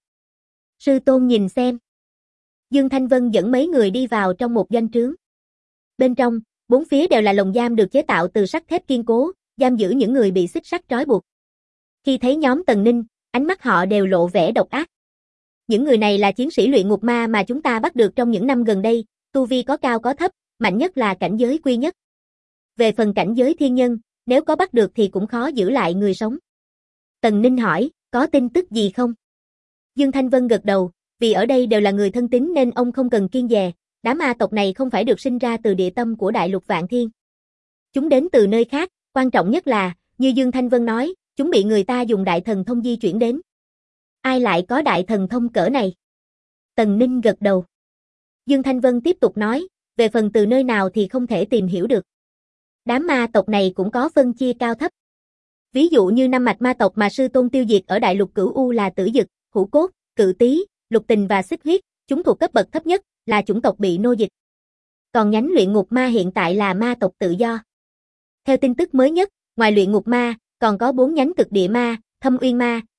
Sư tôn nhìn xem. Dương Thanh Vân dẫn mấy người đi vào trong một doanh trướng. Bên trong, 4 phía đều là lồng giam được chế tạo từ sắt thép kiên cố, giam giữ những người bị xích sắt trói buộc. Khi thấy nhóm Tần Ninh, ánh mắt họ đều lộ vẻ độc ác. Những người này là chiến sĩ luyện ngục ma mà chúng ta bắt được trong những năm gần đây, tu vi có cao có thấp, mạnh nhất là cảnh giới quy nhất. Về phần cảnh giới thiên nhân, nếu có bắt được thì cũng khó giữ lại người sống. Tần Ninh hỏi, có tin tức gì không? Dương Thanh Vân gật đầu, vì ở đây đều là người thân tín nên ông không cần kiêng dè, đám ma tộc này không phải được sinh ra từ địa tâm của đại lục Vạn Thiên. Chúng đến từ nơi khác, quan trọng nhất là, như Dương Thanh Vân nói, chúng bị người ta dùng đại thần thông di chuyển đến. Ai lại có đại thần thông cỡ này? Tần Ninh gật đầu. Dương Thanh Vân tiếp tục nói, về phần từ nơi nào thì không thể tìm hiểu được. Đám ma tộc này cũng có phân chia cao thấp. Ví dụ như 5 mạch ma tộc mà sư tôn tiêu diệt ở đại lục Cửu U là Tử Dực, Hữu Cốt, Cự Tý, Lục Tình và Xích Huyết, chúng thuộc cấp bậc thấp nhất, là chủng tộc bị nô dịch. Còn nhánh luyện ngục ma hiện tại là ma tộc tự do. Theo tin tức mới nhất, ngoài luyện ngục ma, còn có 4 nhánh cực địa ma, Thâm Uyên ma,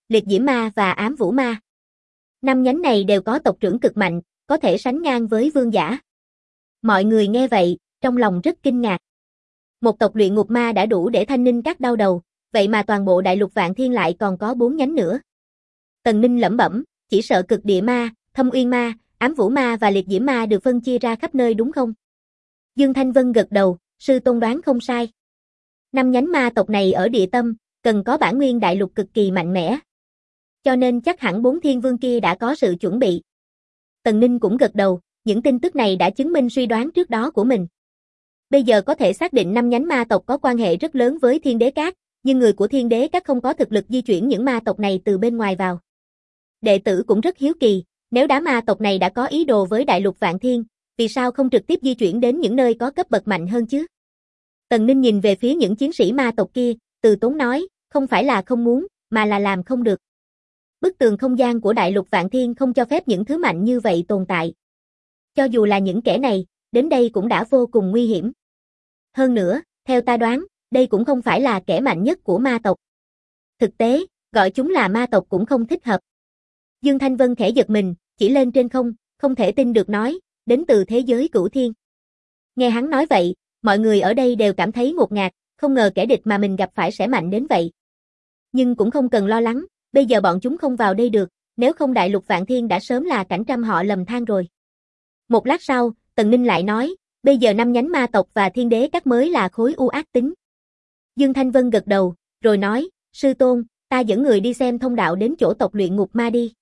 liệt diễm ma và ám vũ ma. 5 nhánh này đều có tộc trưởng cực mạnh, có thể sánh ngang với vương giả. Mọi người nghe vậy, trong lòng rất kinh ngạc. Một tộc luyện ngục ma đã đủ để Thanh Ninh Các đau đầu, vậy mà toàn bộ đại lục Vạn Thiên lại còn có 4 nhánh nữa. Tần Ninh lẩm bẩm, chỉ sợ cực địa ma, thâm uyên ma, ám vũ ma và liệt diễm ma được phân chia ra khắp nơi đúng không? Dương Thanh Vân gật đầu, sư tôn đoán không sai. 5 nhánh ma tộc này ở địa tâm, cần có bản nguyên đại lục cực kỳ mạnh mẽ. Cho nên chắc hẳn 4 thiên vương kia đã có sự chuẩn bị. Tần Ninh cũng gật đầu, những tin tức này đã chứng minh suy đoán trước đó của mình. Bây giờ có thể xác định 5 nhánh ma tộc có quan hệ rất lớn với Thiên Đế Các, nhưng người của Thiên Đế Các không có thực lực di chuyển những ma tộc này từ bên ngoài vào. Đệ tử cũng rất hiếu kỳ, nếu đám ma tộc này đã có ý đồ với đại lục Vạn Thiên, vì sao không trực tiếp di chuyển đến những nơi có cấp bậc mạnh hơn chứ? Tần Ninh nhìn về phía những chiến sĩ ma tộc kia, từ tốn nói, không phải là không muốn, mà là làm không được. Bức tường không gian của đại lục Vạn Thiên không cho phép những thứ mạnh như vậy tồn tại. Cho dù là những kẻ này, đến đây cũng đã vô cùng nguy hiểm. Hơn nữa, theo ta đoán, đây cũng không phải là kẻ mạnh nhất của ma tộc. Thực tế, gọi chúng là ma tộc cũng không thích hợp. Dương Thanh Vân khẽ giật mình, chỉ lên trên không thể tin được nói, đến từ thế giới cửu thiên. Nghe hắn nói vậy, mọi người ở đây đều cảm thấy ngột ngạt, không ngờ kẻ địch mà mình gặp phải sẽ mạnh đến vậy. Nhưng cũng không cần lo lắng, bây giờ bọn chúng không vào đây được, nếu không đại lục Vạn Thiên đã sớm là cảnh trăm họ lầm than rồi. Một lát sau, Tần Ninh lại nói, bây giờ 5 nhánh ma tộc và Thiên Đế Các mới là khối u ác tính. Dương Thanh Vân gật đầu, rồi nói, sư tôn, ta dẫn người đi xem thông đạo đến chỗ tộc luyện ngục ma đi.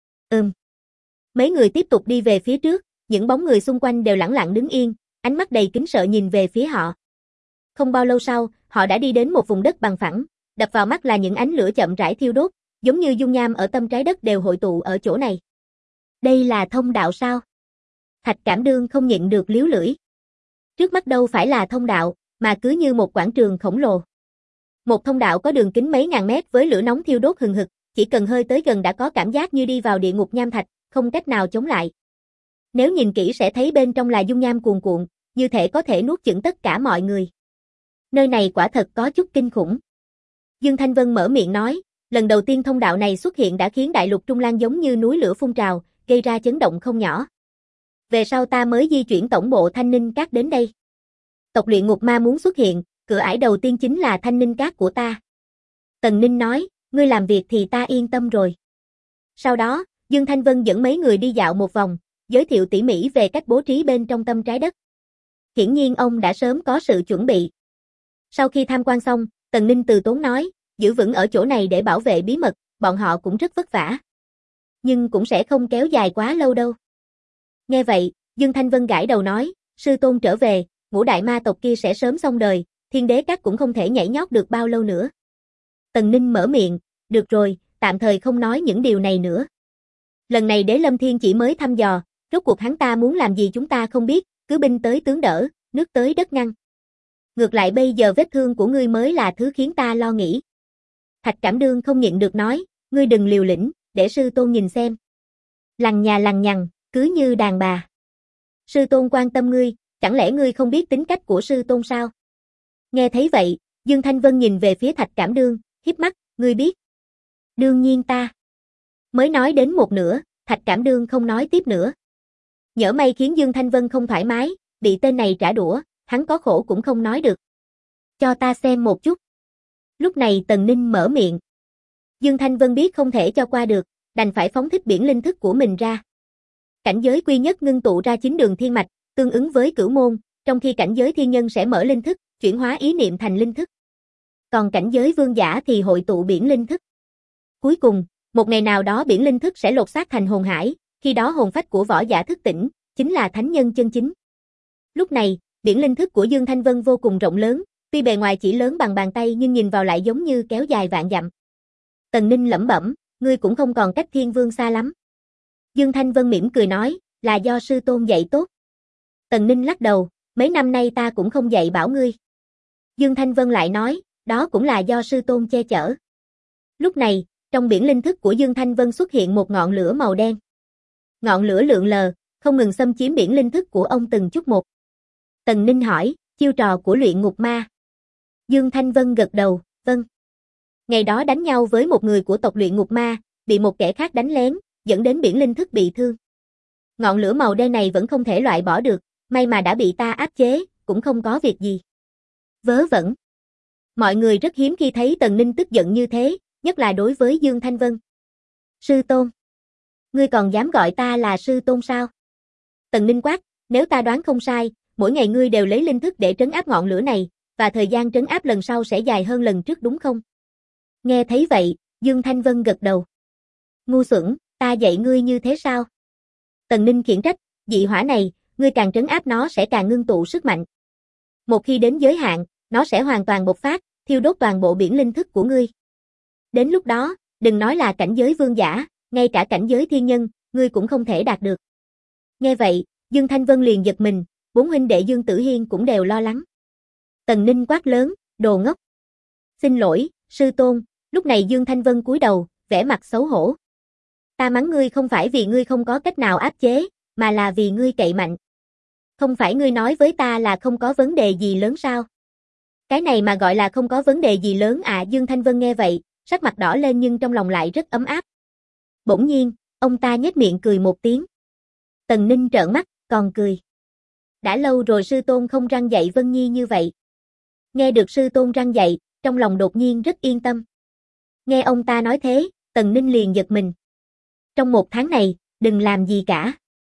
Mấy người tiếp tục đi về phía trước, những bóng người xung quanh đều lẳng lặng đứng yên, ánh mắt đầy kính sợ nhìn về phía họ. Không bao lâu sau, họ đã đi đến một vùng đất bằng phẳng, đập vào mắt là những ánh lửa chậm rãi thiêu đốt, giống như dung nham ở tâm trái đất đều hội tụ ở chỗ này. Đây là thông đạo sao? Thạch Cảm Đương không nhịn được liếu lưỡi. Trước mắt đâu phải là thông đạo, mà cứ như một quảng trường khổng lồ. Một thông đạo có đường kính mấy ngàn mét với lửa nóng thiêu đốt hừng hực, chỉ cần hơi tới gần đã có cảm giác như đi vào địa ngục nham thạch, không cách nào chống lại. Nếu nhìn kỹ sẽ thấy bên trong là dung nham cuồn cuộn, như thể có thể nuốt chửng tất cả mọi người. Nơi này quả thật có chút kinh khủng. Dương Thanh Vân mở miệng nói, lần đầu tiên thông đạo này xuất hiện đã khiến đại lục Trung Lan giống như núi lửa phun trào, gây ra chấn động không nhỏ. Về sau ta mới di chuyển tổng bộ Thanh Ninh Các đến đây. Tộc luyện ngục ma muốn xuất hiện, cửa ải đầu tiên chính là Thanh Ninh Các của ta. Tần Ninh nói, ngươi làm việc thì ta yên tâm rồi. Sau đó, Dương Thanh Vân dẫn mấy người đi dạo một vòng, giới thiệu tỉ mỉ về cách bố trí bên trong tâm trái đất. Hiển nhiên ông đã sớm có sự chuẩn bị. Sau khi tham quan xong, Tần Ninh từ tốn nói, giữ vững ở chỗ này để bảo vệ bí mật, bọn họ cũng rất vất vả. Nhưng cũng sẽ không kéo dài quá lâu đâu. Nghe vậy, Dương Thanh Vân gãi đầu nói, sư tôn trở về, ngũ đại ma tộc kia sẽ sớm xong đời, Thiên Đế Các cũng không thể nhảy nhót được bao lâu nữa. Tần Ninh mở miệng, được rồi, tạm thời không nói những điều này nữa. Lần này Đế Lâm Thiên chỉ mới thăm dò, rốt cuộc hắn ta muốn làm gì chúng ta không biết, cứ binh tới tướng đỡ, nước tới đất ngăn. Ngược lại bây giờ vết thương của ngươi mới là thứ khiến ta lo nghĩ. Thạch Cảm Đương không nhịn được nói, ngươi đừng liều lĩnh, để sư tôn nhìn xem. Lằng nhà lằng nhằng, cứ như đàn bà. Sư tôn quan tâm ngươi, chẳng lẽ ngươi không biết tính cách của sư tôn sao? Nghe thấy vậy, Dương Thanh Vân nhìn về phía Thạch Cảm Đương, híp mắt, ngươi biết. Đương nhiên ta. Mới nói đến một nửa, Thạch Cảm Đương không nói tiếp nữa. Nhỡ may khiến Dương Thanh Vân không thoải mái, bị tên này trả đũa, hắn có khổ cũng không nói được. Cho ta xem một chút. Lúc này Tần Ninh mở miệng. Dương Thanh Vân biết không thể cho qua được, đành phải phóng thích biển linh thức của mình ra. Cảnh giới quy nhất ngưng tụ ra 9 đường thiên mạch, tương ứng với cửu môn, trong khi cảnh giới thiên nhân sẽ mở linh thức, chuyển hóa ý niệm thành linh thức. Còn cảnh giới vương giả thì hội tụ biển linh thức. Cuối cùng, một ngày nào đó biển linh thức sẽ lột xác thành hồn hải, khi đó hồn phách của võ giả thức tỉnh, chính là thánh nhân chân chính. Lúc này, biển linh thức của Dương Thanh Vân vô cùng rộng lớn, tuy bề ngoài chỉ lớn bằng bàn tay nhưng nhìn vào lại giống như kéo dài vạn dặm. Tần Ninh lẩm bẩm, ngươi cũng không còn cách Thiên Vương xa lắm. Dương Thanh Vân mỉm cười nói, là do sư tôn dạy tốt. Tần Ninh lắc đầu, mấy năm nay ta cũng không dạy bảo ngươi. Dương Thanh Vân lại nói, đó cũng là do sư tôn che chở. Lúc này, trong biển linh thức của Dương Thanh Vân xuất hiện một ngọn lửa màu đen. Ngọn lửa lượn lờ, không ngừng xâm chiếm biển linh thức của ông từng chút một. Tần Ninh hỏi, chiêu trò của luyện ngục ma. Dương Thanh Vân gật đầu, vâng. Ngày đó đánh nhau với một người của tộc luyện ngục ma, bị một kẻ khác đánh lén, dẫn đến biển linh thức bị thương. Ngọn lửa màu đen này vẫn không thể loại bỏ được, may mà đã bị ta áp chế, cũng không có việc gì. Vớ vẩn. Mọi người rất hiếm khi thấy Tần Ninh tức giận như thế, nhất là đối với Dương Thanh Vân. Sư tôn. Ngươi còn dám gọi ta là sư tôn sao? Tần Ninh quát, nếu ta đoán không sai, mỗi ngày ngươi đều lấy linh thức để trấn áp ngọn lửa này, và thời gian trấn áp lần sau sẽ dài hơn lần trước đúng không? Nghe thấy vậy, Dương Thanh Vân gật đầu. Ngu xuẩn, ta dạy ngươi như thế sao? Tần Ninh khiển trách, dị hỏa này, ngươi càng trấn áp nó sẽ càng ngưng tụ sức mạnh. Một khi đến giới hạn, nó sẽ hoàn toàn bộc phát, thiêu đốt toàn bộ biển linh thức của ngươi. Đến lúc đó, đừng nói là cảnh giới vương giả, ngay cả cảnh giới thiên nhân, ngươi cũng không thể đạt được. Nghe vậy, Dương Thanh Vân liền giật mình, bốn huynh đệ Dương Tử Hiên cũng đều lo lắng. Tần Ninh quát lớn, đồ ngốc. Xin lỗi, sư tôn, lúc này Dương Thanh Vân cúi đầu, vẻ mặt xấu hổ. Ta mắng ngươi không phải vì ngươi không có cách nào áp chế, mà là vì ngươi cậy mạnh. Không phải ngươi nói với ta là không có vấn đề gì lớn sao? Cái này mà gọi là không có vấn đề gì lớn à? Dương Thanh Vân nghe vậy, sắc mặt đỏ lên nhưng trong lòng lại rất ấm áp. Bỗng nhiên, ông ta nhếch miệng cười một tiếng. Tần Ninh trợn mắt, còn cười. Đã lâu rồi sư tôn không răn dạy Vân Nhi như vậy. Nghe được sư tôn răn dạy, trong lòng đột nhiên rất yên tâm. Nghe ông ta nói thế, Tần Ninh liền giật mình. Trong 1 tháng này, đừng làm gì cả.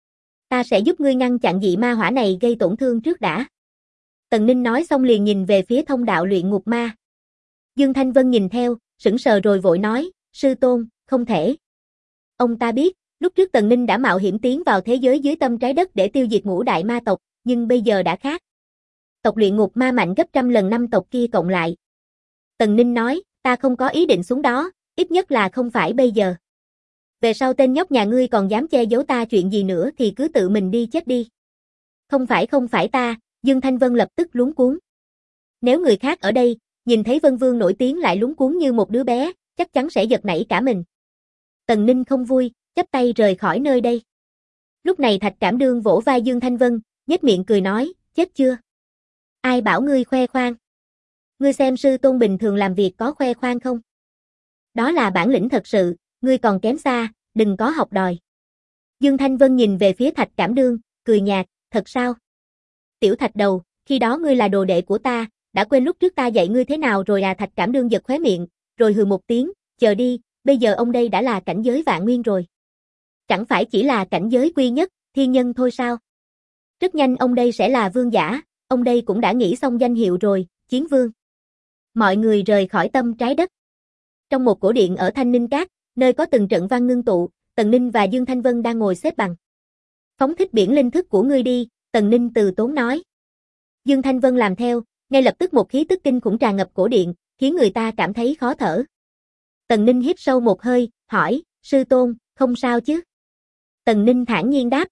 Ta sẽ giúp ngươi ngăn chặn dị ma hỏa này gây tổn thương trước đã. Tần Ninh nói xong liền nhìn về phía thông đạo luyện ngục ma. Dương Thanh Vân nhìn theo, sững sờ rồi vội nói, sư tôn, không thể. Ông ta biết, lúc trước Tần Ninh đã mạo hiểm tiến vào thế giới dưới tâm trái đất để tiêu diệt ngũ đại ma tộc, nhưng bây giờ đã khác. Tộc luyện ngục ma mạnh gấp trăm lần 5 tộc kia cộng lại. Tần Ninh nói, ta không có ý định xuống đó, ít nhất là không phải bây giờ. Về sau tên nhóc nhà ngươi còn dám che giấu ta chuyện gì nữa thì cứ tự mình đi chết đi. Không phải ta, Dương Thanh Vân lập tức luống cuống. Nếu người khác ở đây, nhìn thấy Vân Vương nổi tiếng lại luống cuống như một đứa bé, chắc chắn sẽ giật nảy cả mình. Tần Ninh không vui, chắp tay rời khỏi nơi đây. Lúc này Thạch Trảm Đương vỗ vai Dương Thanh Vân, nhếch miệng cười nói, chết chưa? Ai bảo ngươi khoe khoang? Ngươi xem sư tôn bình thường làm việc có khoe khoang không? Đó là bản lĩnh thật sự, ngươi còn kém xa, đừng có học đòi. Dương Thanh Vân nhìn về phía Thạch Trảm Đương, cười nhạt, thật sao? Tiểu Thạch đầu, khi đó ngươi là đồ đệ của ta, đã quên lúc trước ta dạy ngươi thế nào rồi à? Thạch Trảm Đương giật khóe miệng, rồi hừ một tiếng, chờ đi, bây giờ ông đây đã là cảnh giới vạn nguyên rồi. Chẳng phải chỉ là cảnh giới quy nhất, thiên nhân thôi sao? Rất nhanh ông đây sẽ là vương giả, ông đây cũng đã nghĩ xong danh hiệu rồi, Chiến Vương. Mọi người rời khỏi tâm trái đất. Trong một cổ điện ở Thanh Ninh Các, nơi có từng trận văn ngưng tụ, Tần Ninh và Dương Thanh Vân đang ngồi xếp bằng. Phóng thích biển linh thức của ngươi đi, Tần Ninh từ tốn nói. Dương Thanh Vân làm theo, ngay lập tức một khí tức kinh khủng tràn ngập cổ điện, khiến người ta cảm thấy khó thở. Tần Ninh hít sâu một hơi, hỏi, sư tôn, không sao chứ? Tần Ninh thản nhiên đáp,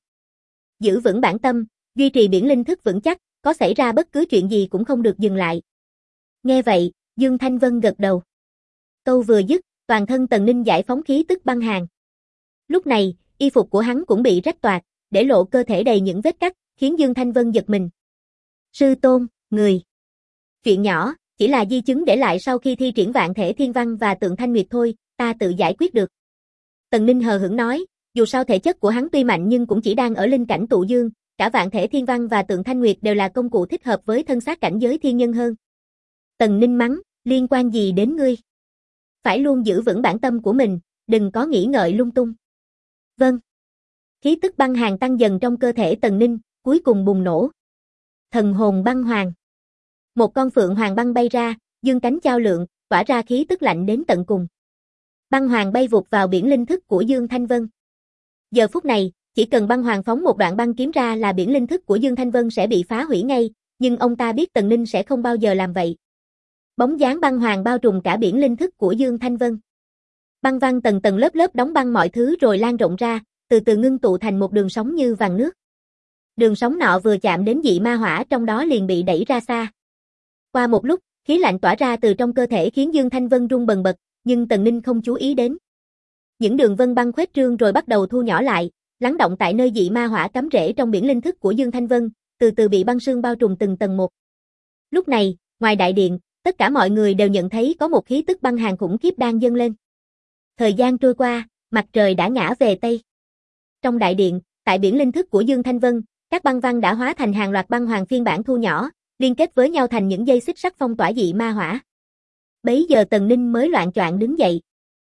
Giữ vững bản tâm, duy trì biển linh thức vững chắc, có xảy ra bất cứ chuyện gì cũng không được dừng lại. Nghe vậy, Dương Thanh Vân gật đầu. Câu vừa dứt, toàn thân Tần Ninh giải phóng khí tức băng hàn. Lúc này, y phục của hắn cũng bị rách toạc, để lộ cơ thể đầy những vết cắt, khiến Dương Thanh Vân giật mình. Sư tôn, người. Chuyện nhỏ, chỉ là di chứng để lại sau khi thi triển vạn thể thiên văn và tượng thanh nguyệt thôi, ta tự giải quyết được. Tần Ninh hờ hững nói, dù sao thể chất của hắn tuy mạnh nhưng cũng chỉ đang ở linh cảnh tụ dương, cả vạn thể thiên văn và tượng thanh nguyệt đều là công cụ thích hợp với thân xác cảnh giới thiên nhân hơn. Tần Ninh mắng, liên quan gì đến ngươi? Phải luôn giữ vững bản tâm của mình, đừng có nghĩ ngợi lung tung. Vâng. Khí tức băng hàn tăng dần trong cơ thể Tần Ninh, cuối cùng bùng nổ. Thần hồn băng hoàng. Một con phượng hoàng băng bay ra, dương cánh chao lượn, tỏa ra khí tức lạnh đến tận cùng. Băng hoàng bay vụt vào biển linh thức của Dương Thanh Vân. Giờ phút này, chỉ cần băng hoàng phóng một đoạn băng kiếm ra là biển linh thức của Dương Thanh Vân sẽ bị phá hủy ngay, nhưng ông ta biết Tần Ninh sẽ không bao giờ làm vậy. Bóng dáng băng hoàng bao trùm cả biển linh thức của Dương Thanh Vân. Băng văng tầng tầng lớp lớp đóng băng mọi thứ rồi lan rộng ra, từ từ ngưng tụ thành một đường sóng như vàng nước. Đường sóng nọ vừa chạm đến dị ma hỏa trong đó liền bị đẩy ra xa. Qua một lúc, khí lạnh tỏa ra từ trong cơ thể khiến Dương Thanh Vân run bần bật, nhưng Tần Ninh không chú ý đến. Những đường vân băng khuếch trương rồi bắt đầu thu nhỏ lại, lắng động tại nơi dị ma hỏa cắm rễ trong biển linh thức của Dương Thanh Vân, từ từ bị băng sương bao trùm từng tầng một. Lúc này, ngoài đại điện, Tất cả mọi người đều nhận thấy có một khí tức băng hàn khủng khiếp đang dâng lên. Thời gian trôi qua, mặt trời đã ngã về Tây. Trong đại điện, tại biển linh thức của Dương Thanh Vân, các băng văn đã hóa thành hàng loạt băng hoàng phiên bản thu nhỏ, liên kết với nhau thành những dây xích sắt phong tỏa dị ma hỏa. Bấy giờ Tần Ninh mới loạng choạng đứng dậy.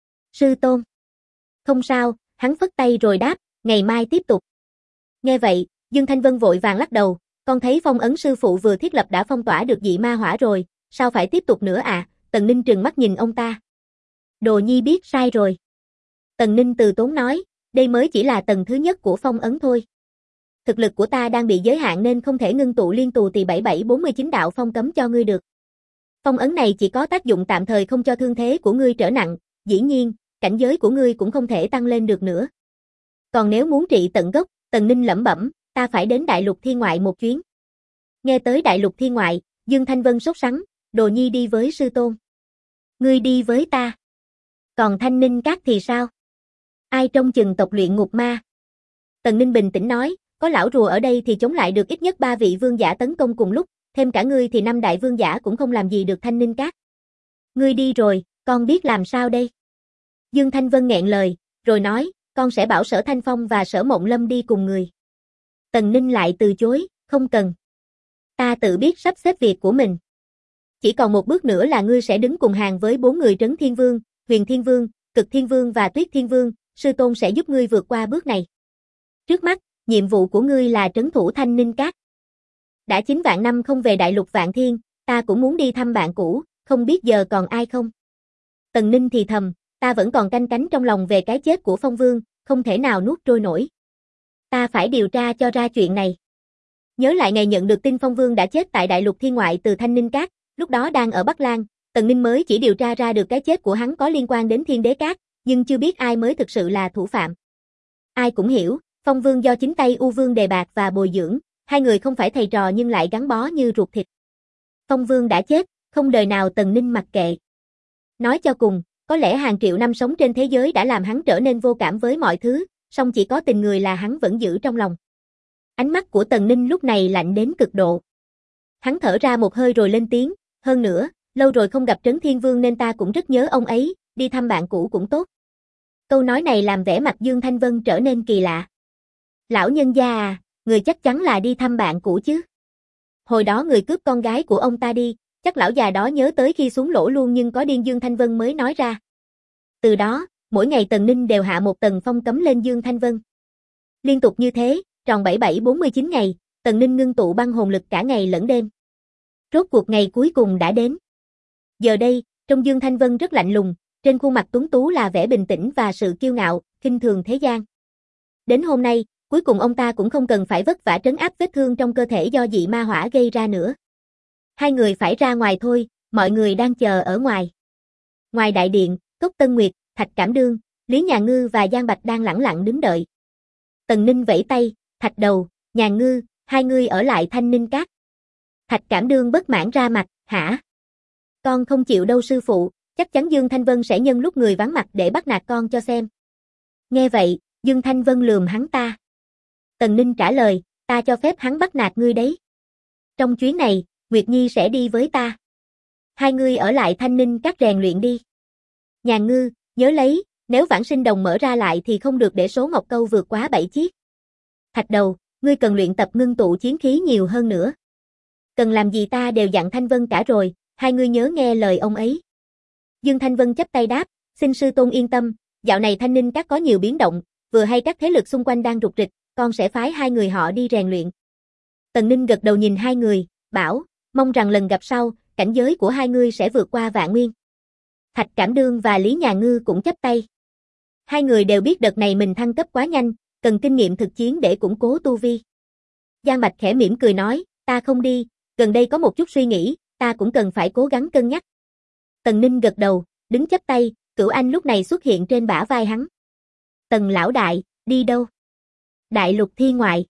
Sư tôn. Không sao, hắn phất tay rồi đáp, ngày mai tiếp tục. Nghe vậy, Dương Thanh Vân vội vàng lắc đầu, con thấy phong ấn sư phụ vừa thiết lập đã phong tỏa được dị ma hỏa rồi, sao phải tiếp tục nữa à? Tần Ninh trừng mắt nhìn ông ta. Đồ nhi biết sai rồi. Tần Ninh từ tốn nói, đây mới chỉ là tầng thứ nhất của phong ấn thôi. Thực lực của ta đang bị giới hạn nên không thể ngưng tụ liên tù tỳ 7749 đạo phong cấm cho ngươi được. Phong ấn này chỉ có tác dụng tạm thời không cho thương thế của ngươi trở nặng, dĩ nhiên, cảnh giới của ngươi cũng không thể tăng lên được nữa. Còn nếu muốn trị tận gốc, Tần Ninh lẩm bẩm, ta phải đến Đại Lục Thiên Ngoại một chuyến. Nghe tới Đại Lục Thiên Ngoại, Dương Thanh Vân sốt sắng, Đồ nhi đi với sư tôn. Ngươi đi với ta. Còn Thanh Ninh Các thì sao? Ai trông chừng tộc luyện ngục ma? Tần Ninh bình tĩnh nói, có lão rùa ở đây thì chống lại được ít nhất 3 vị vương giả tấn công cùng lúc, thêm cả ngươi thì 5 đại vương giả cũng không làm gì được Thanh Ninh Các. Ngươi đi rồi, con biết làm sao đây? Dương Thanh Vân nghẹn lời, rồi nói, con sẽ bảo Sở Thanh Phong và Sở Mộng Lâm đi cùng người. Tần Ninh lại từ chối, không cần. Ta tự biết sắp xếp việc của mình. Chỉ còn một bước nữa là ngươi sẽ đứng cùng hàng với 4 người Trấn Thiên Vương, Huyền Thiên Vương, Cực Thiên Vương và Tuyết Thiên Vương, sư tôn sẽ giúp ngươi vượt qua bước này. Trước mắt, nhiệm vụ của ngươi là trấn thủ Thanh Ninh Các. Đã 9 vạn năm không về Đại Lục Vạn Thiên, ta cũng muốn đi thăm bạn cũ, không biết giờ còn ai không? Tần Ninh thì thầm, ta vẫn còn canh cánh trong lòng về cái chết của Phong Vương, không thể nào nuốt trôi nổi. Ta phải điều tra cho ra chuyện này. Nhớ lại ngày nhận được tin Phong Vương đã chết tại Đại Lục Thiên Ngoại từ Thanh Ninh Các, lúc đó đang ở Bắc Lang, Tần Ninh mới chỉ điều tra ra được cái chết của hắn có liên quan đến Thiên Đế Các, nhưng chưa biết ai mới thực sự là thủ phạm. Ai cũng hiểu, Phong Vương do chính tay U Vương đề bạt và bồi dưỡng, hai người không phải thầy trò nhưng lại gắn bó như ruột thịt. Phong Vương đã chết, không đời nào Tần Ninh mặc kệ. Nói cho cùng, có lẽ hàng triệu năm sống trên thế giới đã làm hắn trở nên vô cảm với mọi thứ, song chỉ có tình người là hắn vẫn giữ trong lòng. Ánh mắt của Tần Ninh lúc này lạnh đến cực độ. Hắn thở ra một hơi rồi lên tiếng, hơn nữa, lâu rồi không gặp Trấn Thiên Vương nên ta cũng rất nhớ ông ấy, đi thăm bạn cũ cũng tốt. Câu nói này làm vẻ mặt Dương Thanh Vân trở nên kỳ lạ. Lão nhân gia à, người chắc chắn là đi thăm bạn cũ chứ. Hồi đó người cướp con gái của ông ta đi, chắc lão già đó nhớ tới khi xuống lỗ luôn nhưng có điên Dương Thanh Vân mới nói ra. Từ đó, mỗi ngày Tần Ninh đều hạ một tầng phong cấm lên Dương Thanh Vân. Liên tục như thế, tròn 7749 ngày, Tần Ninh ngưng tụ băng hồn lực cả ngày lẫn đêm. Rốt cuộc ngày cuối cùng đã đến. Giờ đây, trông Dương Thanh Vân rất lạnh lùng, trên khuôn mặt tuấn tú là vẻ bình tĩnh và sự kiêu ngạo, khinh thường thế gian. Đến hôm nay, cuối cùng ông ta cũng không cần phải vất vả trấn áp vết thương trong cơ thể do dị ma hỏa gây ra nữa. Hai người phải ra ngoài thôi, mọi người đang chờ ở ngoài. Ngoài đại điện, Cốc Tân Nguyệt, Thạch Cảm Đương, Lý Nhà Ngư và Giang Bạch đang lẳng lặng đứng đợi. Tần Ninh vẫy tay, Thạch Đầu, Nhà Ngư, hai người ở lại Thanh Ninh Các. Thạch Cảm Đương bất mãn ra mặt, hả? Con không chịu đâu sư phụ, chắc chắn Dương Thanh Vân sẽ nhân lúc người vắng mặt để bắt nạt con cho xem. Nghe vậy, Dương Thanh Vân lườm hắn ta. Tần Ninh trả lời, ta cho phép hắn bắt nạt ngươi đấy. Trong chuyến này, Nguyệt Nhi sẽ đi với ta. Hai ngươi ở lại Thanh Ninh Các rèn luyện đi. Nhà Ngư, nhớ lấy, nếu Vãng Sinh Đồng mở ra lại thì không được để số ngọc câu vượt quá 7 chiếc. Thạch Đầu, ngươi cần luyện tập ngưng tụ chiến khí nhiều hơn nữa. Cần làm gì ta đều dặn Thanh Vân cả rồi, hai ngươi nhớ nghe lời ông ấy. Dương Thanh Vân chắp tay đáp, xin sư tôn yên tâm, dạo này Thanh Ninh Các có nhiều biến động, vừa hay các thế lực xung quanh đang rục rịch, con sẽ phái hai người họ đi rèn luyện. Tần Ninh gật đầu nhìn hai người, bảo, mong rằng lần gặp sau, cảnh giới của hai ngươi sẽ vượt qua vạn nguyên. Thạch Cảm Đương và Lý Nhà Ngư cũng chắp tay. Hai người đều biết đợt này mình thăng cấp quá nhanh, cần kinh nghiệm thực chiến để củng cố tu vi. Giang Bạch khẽ mỉm cười nói, ta không đi, gần đây có một chút suy nghĩ, ta cũng cần phải cố gắng cân nhắc. Tần Ninh gật đầu, đứng chắp tay, Cửu Anh lúc này xuất hiện trên bả vai hắn. Tần lão đại, đi đâu? Đại Lục Thiên Ngoại.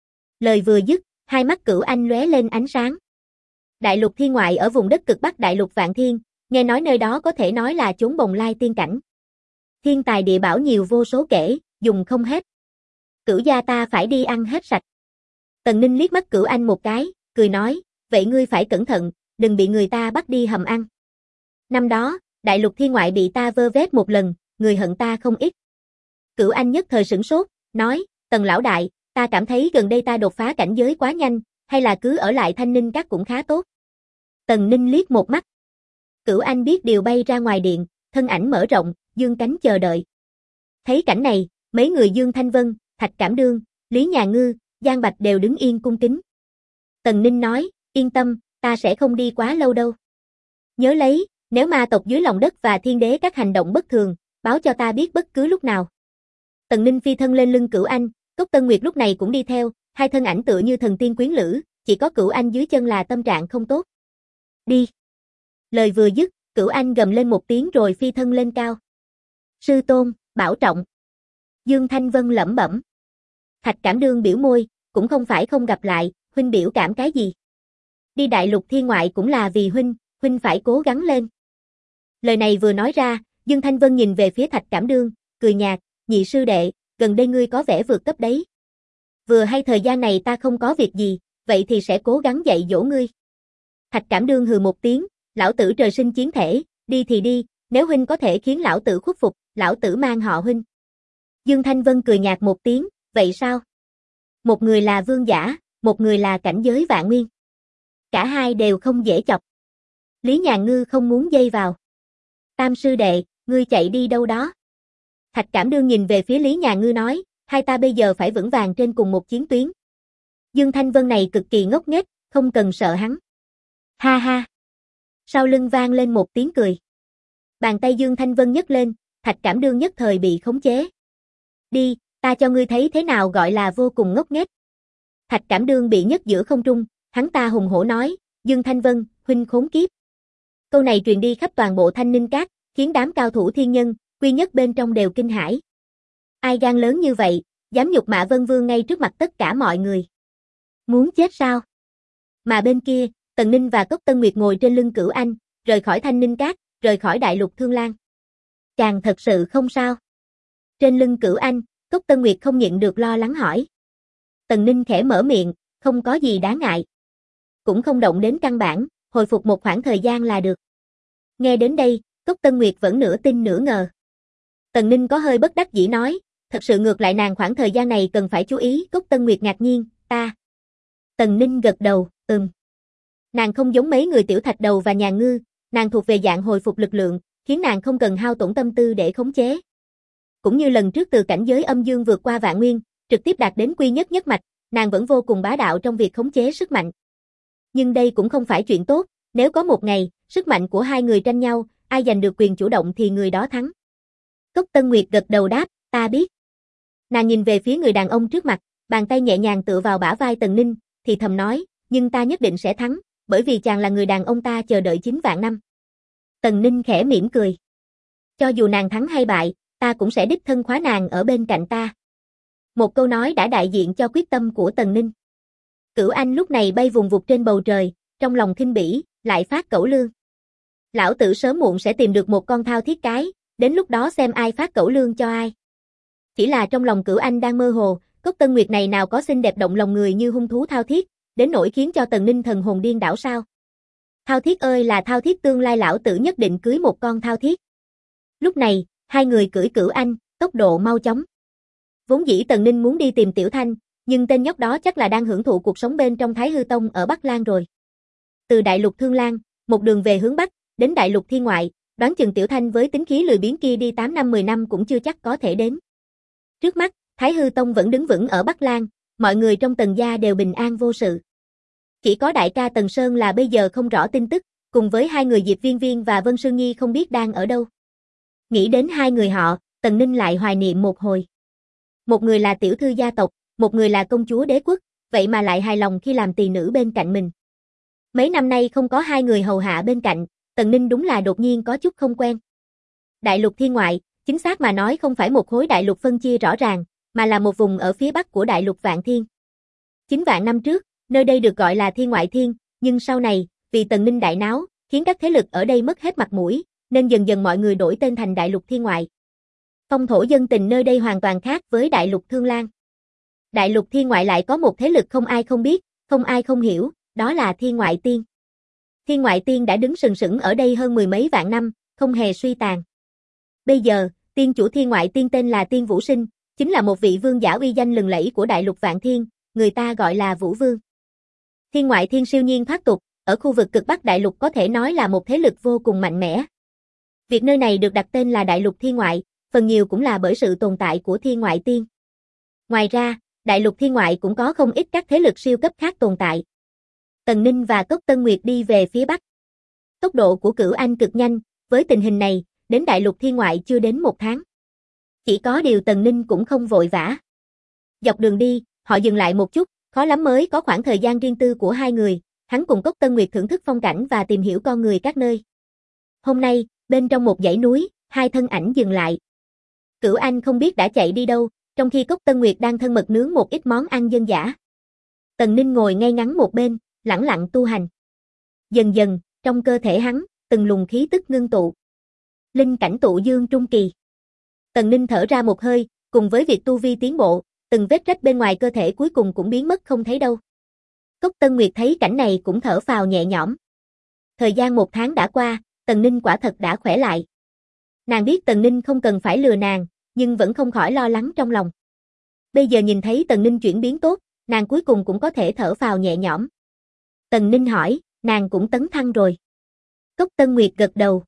Lời vừa dứt, hai mắt Cửu Anh lóe lên ánh sáng. Đại Lục Thiên Ngoại ở vùng đất cực Bắc Đại Lục Vạn Thiên, nghe nói nơi đó có thể nói là chốn bồng lai tiên cảnh. Thiên tài địa bảo nhiều vô số kể, dùng không hết. Cửu gia ta phải đi ăn hết sạch. Tần Ninh liếc mắt Cửu Anh một cái, cười nói, vậy ngươi phải cẩn thận, đừng bị người ta bắt đi hầm ăn. Năm đó, đại lục thiên ngoại bị ta vơ vét một lần, người hận ta không ít. Cửu Anh nhất thời sửng sốt, nói, Tần lão đại, ta cảm thấy gần đây ta đột phá cảnh giới quá nhanh, hay là cứ ở lại Thanh Ninh Các cũng khá tốt. Tần Ninh liếc một mắt. Cửu Anh biết điều bay ra ngoài điện, thân ảnh mở rộng, dương cánh chờ đợi. Thấy cảnh này, mấy người Dương Thanh Vân, Thạch Cảm Đương, Lý Nhà Ngư, Giang Bạch đều đứng yên cung kính. Tần Ninh nói, yên tâm, ta sẽ không đi quá lâu đâu. Nhớ lấy, nếu ma tộc dưới lòng đất và thiên đế các hành động bất thường, báo cho ta biết bất cứ lúc nào. Tần Ninh phi thân lên lưng Cửu Anh, Cốc Tân Nguyệt lúc này cũng đi theo, hai thân ảnh tựa như thần tiên quyến lữ, chỉ có Cửu Anh dưới chân là tâm trạng không tốt. Đi. Lời vừa dứt, Cửu Anh gầm lên một tiếng rồi phi thân lên cao. Sư tôn, bảo trọng. Dương Thanh Vân lẩm bẩm. Thạch Cảm Đương biểu môi, cũng không phải không gặp lại, huynh biểu cảm cái gì? Đi đại lục thiên ngoại cũng là vì huynh phải cố gắng lên. Lời này vừa nói ra, Dương Thanh Vân nhìn về phía Thạch Cảm Đương, cười nhạt, nhị sư đệ, gần đây ngươi có vẻ vượt cấp đấy. Vừa hay thời gian này ta không có việc gì, vậy thì sẽ cố gắng dạy dỗ ngươi. Thạch Cảm Đương hừ một tiếng, lão tử trời sinh chiến thể, đi thì đi, nếu huynh có thể khiến lão tử khuất phục, lão tử mang họ huynh. Dương Thanh Vân cười nhạt một tiếng, vậy sao? Một người là vương giả, một người là cảnh giới vạn nguyên. Cả hai đều không dễ chọc. Lý Nhà Ngư không muốn dây vào. Tam sư đệ, ngươi chạy đi đâu đó? Thạch Cảm Đương nhìn về phía Lý Nhà Ngư nói, hai ta bây giờ phải vững vàng trên cùng một chiến tuyến. Dương Thanh Vân này cực kỳ ngốc nghếch, không cần sợ hắn. Ha ha. Sau lưng vang lên một tiếng cười. Bàn tay Dương Thanh Vân nhấc lên, Thạch Cảm Đương nhất thời bị khống chế. Đi, ta cho ngươi thấy thế nào gọi là vô cùng ngốc nghếch. Thạch Cảm Đương bị nhấc giữa không trung, hắn ta hùng hổ nói, Dương Thanh Vân, huynh khốn kiếp. Câu này truyền đi khắp toàn bộ Thanh Ninh Các, khiến đám cao thủ thiên nhân, quy nhất bên trong đều kinh hãi. Ai gan lớn như vậy, dám nhục mạ Vân Vương ngay trước mặt tất cả mọi người. Muốn chết sao? Mà bên kia, Tần Ninh và Cốc Tân Nguyệt ngồi trên lưng Cửu Anh, rời khỏi Thanh Ninh Các, rời khỏi đại lục Thương Lan. Chàng thật sự không sao? Trên lưng Cửu Anh, Cốc Tân Nguyệt không nhịn được lo lắng hỏi. Tần Ninh khẽ mở miệng, không có gì đáng ngại. Cũng không động đến căn bản, hồi phục một khoảng thời gian là được. Nghe đến đây, Cốc Tân Nguyệt vẫn nửa tin nửa ngờ. Tần Ninh có hơi bất đắc dĩ nói, thật sự ngược lại nàng khoảng thời gian này cần phải chú ý. Cốc Tân Nguyệt ngạc nhiên, ta. Tần Ninh gật đầu, Nàng không giống mấy người Tiểu Thạch Đầu và Nhà Ngư, nàng thuộc về dạng hồi phục lực lượng, khiến nàng không cần hao tổn tâm tư để khống chế. Cũng như lần trước từ cảnh giới âm dương vượt qua vạn nguyên, trực tiếp đạt đến quy nhất nhất mạch, nàng vẫn vô cùng bá đạo trong việc khống chế sức mạnh. Nhưng đây cũng không phải chuyện tốt, nếu có một ngày, sức mạnh của hai người tranh nhau, ai giành được quyền chủ động thì người đó thắng. Cốc Tân Nguyệt gật đầu đáp, ta biết. Nàng nhìn về phía người đàn ông trước mặt, bàn tay nhẹ nhàng tựa vào bả vai Tần Ninh, thì thầm nói, nhưng ta nhất định sẽ thắng, bởi vì chàng là người đàn ông ta chờ đợi 9 vạn năm. Tần Ninh khẽ mỉm cười. Cho dù nàng thắng hay bại, ta cũng sẽ đích thân khóa nàng ở bên cạnh ta. Một câu nói đã đại diện cho quyết tâm của Tần Ninh. Cửu Anh lúc này bay vùng vụt trên bầu trời, trong lòng khinh bỉ, lại phát cẩu lương. Lão tử sớm muộn sẽ tìm được một con thao thiết cái, đến lúc đó xem ai phát cẩu lương cho ai. Chỉ là trong lòng Cửu Anh đang mơ hồ, Cốc Tân Nguyệt này nào có xinh đẹp động lòng người như hung thú thao thiết, đến nỗi khiến cho Tần Ninh thần hồn điên đảo sao. Thao thiết ơi là thao thiết, tương lai lão tử nhất định cưới một con thao thiết. Lúc này, hai người cưỡi Cửu Anh, tốc độ mau chóng. Vốn dĩ Tần Ninh muốn đi tìm Tiểu Thanh, nhưng tên nhóc đó chắc là đang hưởng thụ cuộc sống bên trong Thái Hư Tông ở Bắc Lan rồi. Từ đại lục Thương Lan, một đường về hướng Bắc, đến đại lục Thiên Ngoại, đoán chừng Tiểu Thanh với tính khí lười biếng kia đi 8 năm 10 năm cũng chưa chắc có thể đến. Trước mắt, Thái Hư Tông vẫn đứng vững ở Bắc Lan, mọi người trong Tần gia đều bình an vô sự. Chỉ có đại ca Tần Sơn là bây giờ không rõ tin tức, cùng với hai người Diệp Viên Viên và Vân Sương Nhi không biết đang ở đâu. Nghĩ đến hai người họ, Tần Ninh lại hoài niệm một hồi. Một người là tiểu thư gia tộc, một người là công chúa đế quốc, vậy mà lại hài lòng khi làm tỳ nữ bên cạnh mình. Mấy năm nay không có hai người hầu hạ bên cạnh, Tần Ninh đúng là đột nhiên có chút không quen. Đại lục Thiên Ngoại, chính xác mà nói không phải một khối đại lục phân chia rõ ràng, mà là một vùng ở phía bắc của đại lục Vạn Thiên. 9 vạn năm trước, nơi đây được gọi là Thiên Ngoại Thiên, nhưng sau này, vì Tần Ninh đại náo, khiến các thế lực ở đây mất hết mặt mũi, nên dần dần mọi người đổi tên thành đại lục Thiên Ngoại. Phong thổ dân tình nơi đây hoàn toàn khác với đại lục Thương Lan. Đại lục Thiên Ngoại lại có một thế lực không ai không biết, không ai không hiểu, đó là Thiên Ngoại Tiên. Thiên Ngoại Tiên đã đứng sừng sững ở đây hơn mười mấy vạn năm, không hề suy tàn. Bây giờ, tiên chủ Thiên Ngoại Tiên tên là Tiên Vũ Sinh, chính là một vị vương giả uy danh lừng lẫy của đại lục Vạn Thiên, người ta gọi là Vũ Vương. Thiên Ngoại Thiên siêu nhiên thoát tục, ở khu vực cực Bắc đại lục có thể nói là một thế lực vô cùng mạnh mẽ. Việc nơi này được đặt tên là Đại lục Thiên Ngoại, phần nhiều cũng là bởi sự tồn tại của Thiên Ngoại Tiên. Ngoài ra, Đại lục Thiên Ngoại cũng có không ít các thế lực siêu cấp khác tồn tại. Tần Ninh và Cốc Tân Nguyệt đi về phía Bắc. Tốc độ của Cửu Anh cực nhanh, với tình hình này, đến Đại lục Thiên Ngoại chưa đến một tháng. Chỉ có điều Tần Ninh cũng không vội vã. Dọc đường đi, họ dừng lại một chút, khó lắm mới có khoảng thời gian riêng tư của hai người, hắn cùng Cốc Tân Nguyệt thưởng thức phong cảnh và tìm hiểu con người các nơi. Hôm nay, bên trong một dãy núi, hai thân ảnh dừng lại. Cửu Anh không biết đã chạy đi đâu, trong khi Cốc Tân Nguyệt đang thân mật nướng một ít món ăn dân dã. Tần Ninh ngồi ngay ngắn một bên, lẳng lặng tu hành. Dần dần, trong cơ thể hắn, từng luồng khí tức ngưng tụ. Linh cảnh tụ dương trung kỳ. Tần Ninh thở ra một hơi, cùng với việc tu vi tiến bộ, từng vết rách bên ngoài cơ thể cuối cùng cũng biến mất không thấy đâu. Cốc Tân Nguyệt thấy cảnh này cũng thở phào nhẹ nhõm. Thời gian một tháng đã qua, Tần Ninh quả thật đã khỏe lại. Nàng biết Tần Ninh không cần phải lừa nàng, nhưng vẫn không khỏi lo lắng trong lòng. Bây giờ nhìn thấy Tần Ninh chuyển biến tốt, nàng cuối cùng cũng có thể thở phào nhẹ nhõm. Tần Ninh hỏi, nàng cũng tấn thăng rồi. Cốc Tân Nguyệt gật đầu,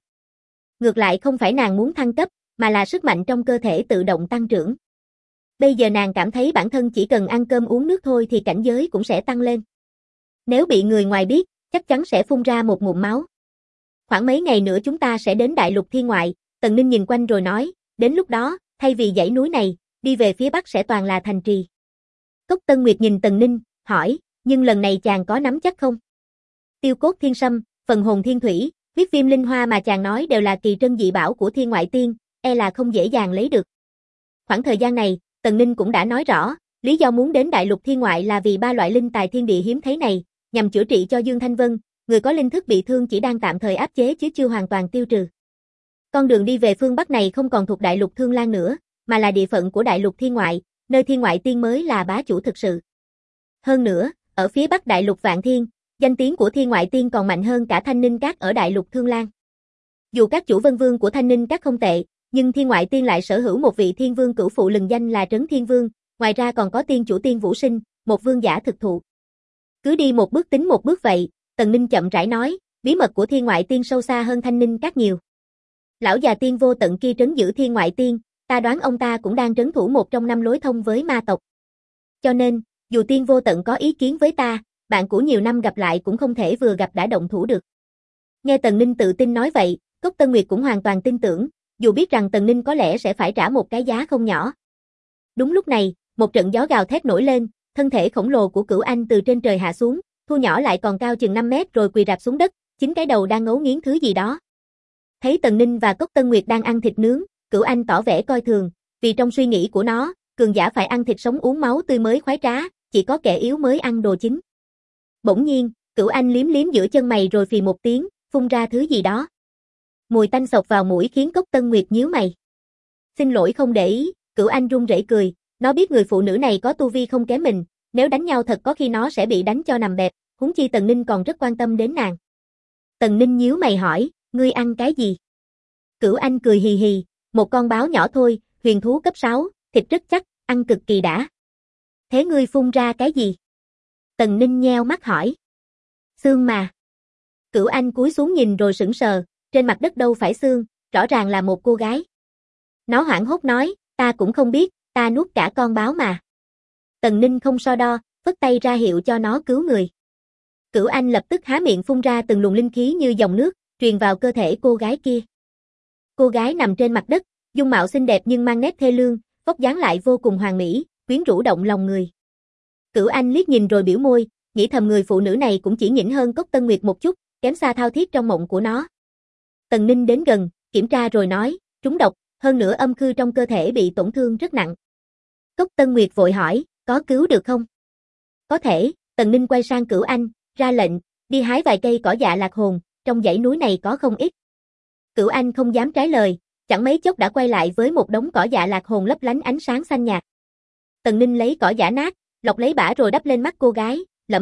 Ngược lại không phải nàng muốn thăng cấp, mà là sức mạnh trong cơ thể tự động tăng trưởng. Bây giờ nàng cảm thấy bản thân chỉ cần ăn cơm uống nước thôi thì cảnh giới cũng sẽ tăng lên. Nếu bị người ngoài biết, chắc chắn sẽ phun ra một ngụm máu. Khoảng mấy ngày nữa chúng ta sẽ đến Đại lục Thiên Ngoại, Tần Ninh nhìn quanh rồi nói, đến lúc đó, thay vì dãy núi này, đi về phía Bắc sẽ toàn là thành trì. Cốc Tân Nguyệt nhìn Tần Ninh, hỏi, nhưng lần này chàng có nắm chắc không? Tiêu cốt thiên sâm, phần hồn thiên thủy, huyết viêm linh hoa mà chàng nói đều là kỳ trân dị bảo của Thiên Ngoại Tiên, e là không dễ dàng lấy được. Khoảng thời gian này, Tần Ninh cũng đã nói rõ, lý do muốn đến Đại lục Thiên Ngoại là vì ba loại linh tài thiên địa hiếm thấy này, nhằm chữa trị cho Dương Thanh Vân, người có linh thức bị thương chỉ đang tạm thời áp chế chứ chưa hoàn toàn tiêu trừ. Con đường đi về phương Bắc này không còn thuộc Đại lục Thương Lan nữa, mà là địa phận của Đại lục Thiên Ngoại, nơi Thiên Ngoại Tiên mới là bá chủ thực sự. Hơn nữa, ở phía Bắc Đại lục Vạn Thiên, danh tiếng của Thiên Ngoại Tiên còn mạnh hơn cả Thanh Ninh Các ở Đại lục Thương Lan. Dù các chủ vân vương của Thanh Ninh Các không tệ, nhưng Thiên Ngoại Tiên lại sở hữu một vị thiên vương cửu phụ lừng danh là Trấn Thiên Vương, ngoài ra còn có tiên chủ Tiên Vũ Sinh, một vương giả thực thụ. Cứ đi một bước tính một bước vậy, Tần Ninh chậm rãi nói, bí mật của Thiên Ngoại Tiên sâu xa hơn Thanh Ninh Các nhiều. Lão già tiên vô tận kia trấn giữ Thiên Ngoại Tiên, ta đoán ông ta cũng đang trấn thủ một trong năm lối thông với ma tộc. Cho nên, dù tiên vô tận có ý kiến với ta, bạn cũ nhiều năm gặp lại cũng không thể vừa gặp đã động thủ được. Nghe Tần Ninh tự tin nói vậy, Cốc Tân Nguyệt cũng hoàn toàn tin tưởng, dù biết rằng Tần Ninh có lẽ sẽ phải trả một cái giá không nhỏ. Đúng lúc này, một trận gió gào thét nổi lên, thân thể khổng lồ của Cửu Anh từ trên trời hạ xuống, thu nhỏ lại còn cao chừng 5 mét rồi quỳ rạp xuống đất, chính cái đầu đang ngấu nghiến thứ gì đó. Thấy Tần Ninh và Cốc Tân Nguyệt đang ăn thịt nướng, Cửu Anh tỏ vẻ coi thường, vì trong suy nghĩ của nó, cường giả phải ăn thịt sống uống máu tươi mới khoái trá, chỉ có kẻ yếu mới ăn đồ chín. Bỗng nhiên, Cửu Anh liếm liếm giữa chân mày rồi phì một tiếng, phun ra thứ gì đó. Mùi tanh xộc vào mũi khiến Cốc Tân Nguyệt nhíu mày. Xin lỗi không để ý, Cửu Anh run rẩy cười, nó biết người phụ nữ này có tu vi không kém mình, nếu đánh nhau thật có khi nó sẽ bị đánh cho nằm bẹp, huống chi Tần Ninh còn rất quan tâm đến nàng. Tần Ninh nhíu mày hỏi, ngươi ăn cái gì? Cửu Anh cười hì hì, một con báo nhỏ thôi, huyền thú cấp 6, thịt rất chắc, ăn cực kỳ đã. Thế ngươi phun ra cái gì? Tần Ninh nheo mắt hỏi. Xương mà. Cửu Anh cúi xuống nhìn rồi sững sờ, trên mặt đất đâu phải xương, rõ ràng là một cô gái. Nó hoảng hốt nói, ta cũng không biết, ta nuốt cả con báo mà. Tần Ninh không so đo, phất tay ra hiệu cho nó cứu người. Cửu Anh lập tức há miệng phun ra từng luồng linh khí như dòng nước, truyền vào cơ thể cô gái kia. Cô gái nằm trên mặt đất, dung mạo xinh đẹp nhưng mang nét thê lương, vóc dáng lại vô cùng hoàn mỹ, quyến rũ động lòng người. Cửu Anh liếc nhìn rồi biểu môi, nghĩ thầm người phụ nữ này cũng chỉ nhỉnh hơn Cốc Tân Nguyệt một chút, kém xa thao thiết trong mộng của nó. Tần Ninh đến gần, kiểm tra rồi nói, trúng độc, hơn nữa âm khư trong cơ thể bị tổn thương rất nặng. Cốc Tân Nguyệt vội hỏi, có cứu được không? Có thể, Tần Ninh quay sang Cửu Anh, ra lệnh, đi hái vài cây cỏ dạ lạc hồn, trong dãy núi này có không ít. Cửu Anh không dám trái lời, chẳng mấy chốc đã quay lại với một đống cỏ dạ lạc hồn lấp lánh ánh sáng xanh nhạt. Tần Ninh lấy cỏ dạ nát, lọc lấy bã rồi đắp lên mắt cô gái, lẩm bẩm,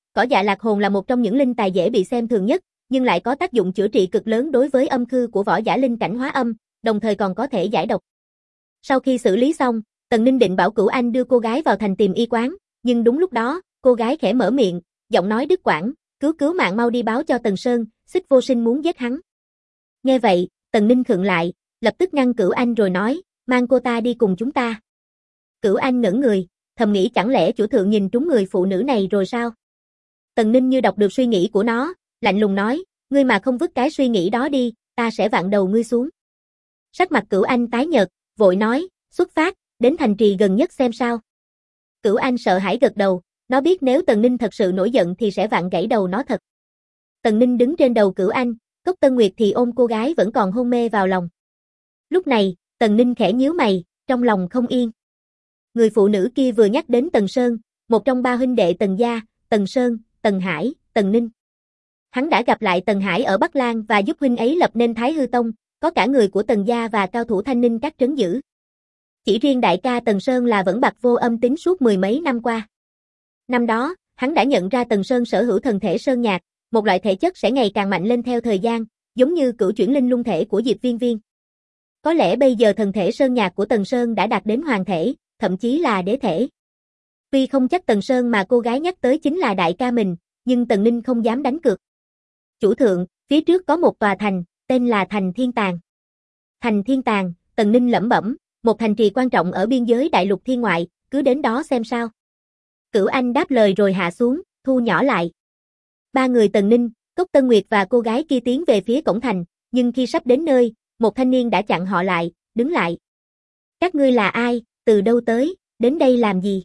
Cỏ dạ lạc hồn là một trong những linh tài dễ bị xem thường nhất, nhưng lại có tác dụng chữa trị cực lớn đối với âm khư của võ giả linh cảnh hóa âm, đồng thời còn có thể giải độc. Sau khi xử lý xong, Tần Ninh định bảo Cửu Anh đưa cô gái vào thành tìm y quán, nhưng đúng lúc đó, cô gái khẽ mở miệng, giọng nói đứt quãng, cứu mạng mau đi báo cho Tần Sơn, Xích Vô Sinh muốn giết hắn. Nghe vậy, Tần Ninh khựng lại, lập tức ngăn Cửu Anh rồi nói, mang cô ta đi cùng chúng ta. Cửu Anh ngẩn người, thầm nghĩ chẳng lẽ chủ thượng nhìn trúng người phụ nữ này rồi sao? Tần Ninh như đọc được suy nghĩ của nó, lạnh lùng nói, ngươi mà không vứt cái suy nghĩ đó đi, ta sẽ vặn đầu ngươi xuống. Sắc mặt Cửu Anh tái nhợt, vội nói, xuất phát, đến thành trì gần nhất xem sao. Cửu Anh sợ hãi gật đầu, nó biết nếu Tần Ninh thật sự nổi giận thì sẽ vặn gãy đầu nó thật. Tần Ninh đứng trên đầu Cửu Anh, Cốc Tân Nguyệt thì ôm cô gái vẫn còn hôn mê vào lòng. Lúc này, Tần Ninh khẽ nhíu mày, trong lòng không yên. Người phụ nữ kia vừa nhắc đến Tần Sơn, một trong ba huynh đệ Tần gia, Tần Sơn, Tần Hải, Tần Ninh. Hắn đã gặp lại Tần Hải ở Bắc Lan và giúp huynh ấy lập nên Thái Hư Tông, có cả người của Tần gia và cao thủ Thanh Ninh các trấn giữ. Chỉ riêng đại ca Tần Sơn là vẫn bặt vô âm tín suốt mười mấy năm qua. Năm đó, hắn đã nhận ra Tần Sơn sở hữu thần thể sơn nhạc, một loại thể chất sẽ ngày càng mạnh lên theo thời gian, giống như cửu chuyển linh lung thể của Diệp Viên Viên. Có lẽ bây giờ thần thể sơn nhạc của Tần Sơn đã đạt đến hoàng thể, thậm chí là đế thể. Tuy không chắc Tần Sơn mà cô gái nhắc tới chính là đại ca mình, nhưng Tần Ninh không dám đánh cược. Chủ thượng, phía trước có một tòa thành, tên là Thành Thiên Tàng. Thành Thiên Tàng, Tần Ninh lẩm bẩm, một thành trì quan trọng ở biên giới đại lục thiên ngoại, cứ đến đó xem sao. Cửu Anh đáp lời rồi hạ xuống, thu nhỏ lại. Ba người Tần Ninh, Cốc Tân Nguyệt và cô gái kia tiến về phía cổng thành, nhưng khi sắp đến nơi, một thanh niên đã chặn họ lại, đứng lại. Các ngươi là ai, từ đâu tới, đến đây làm gì?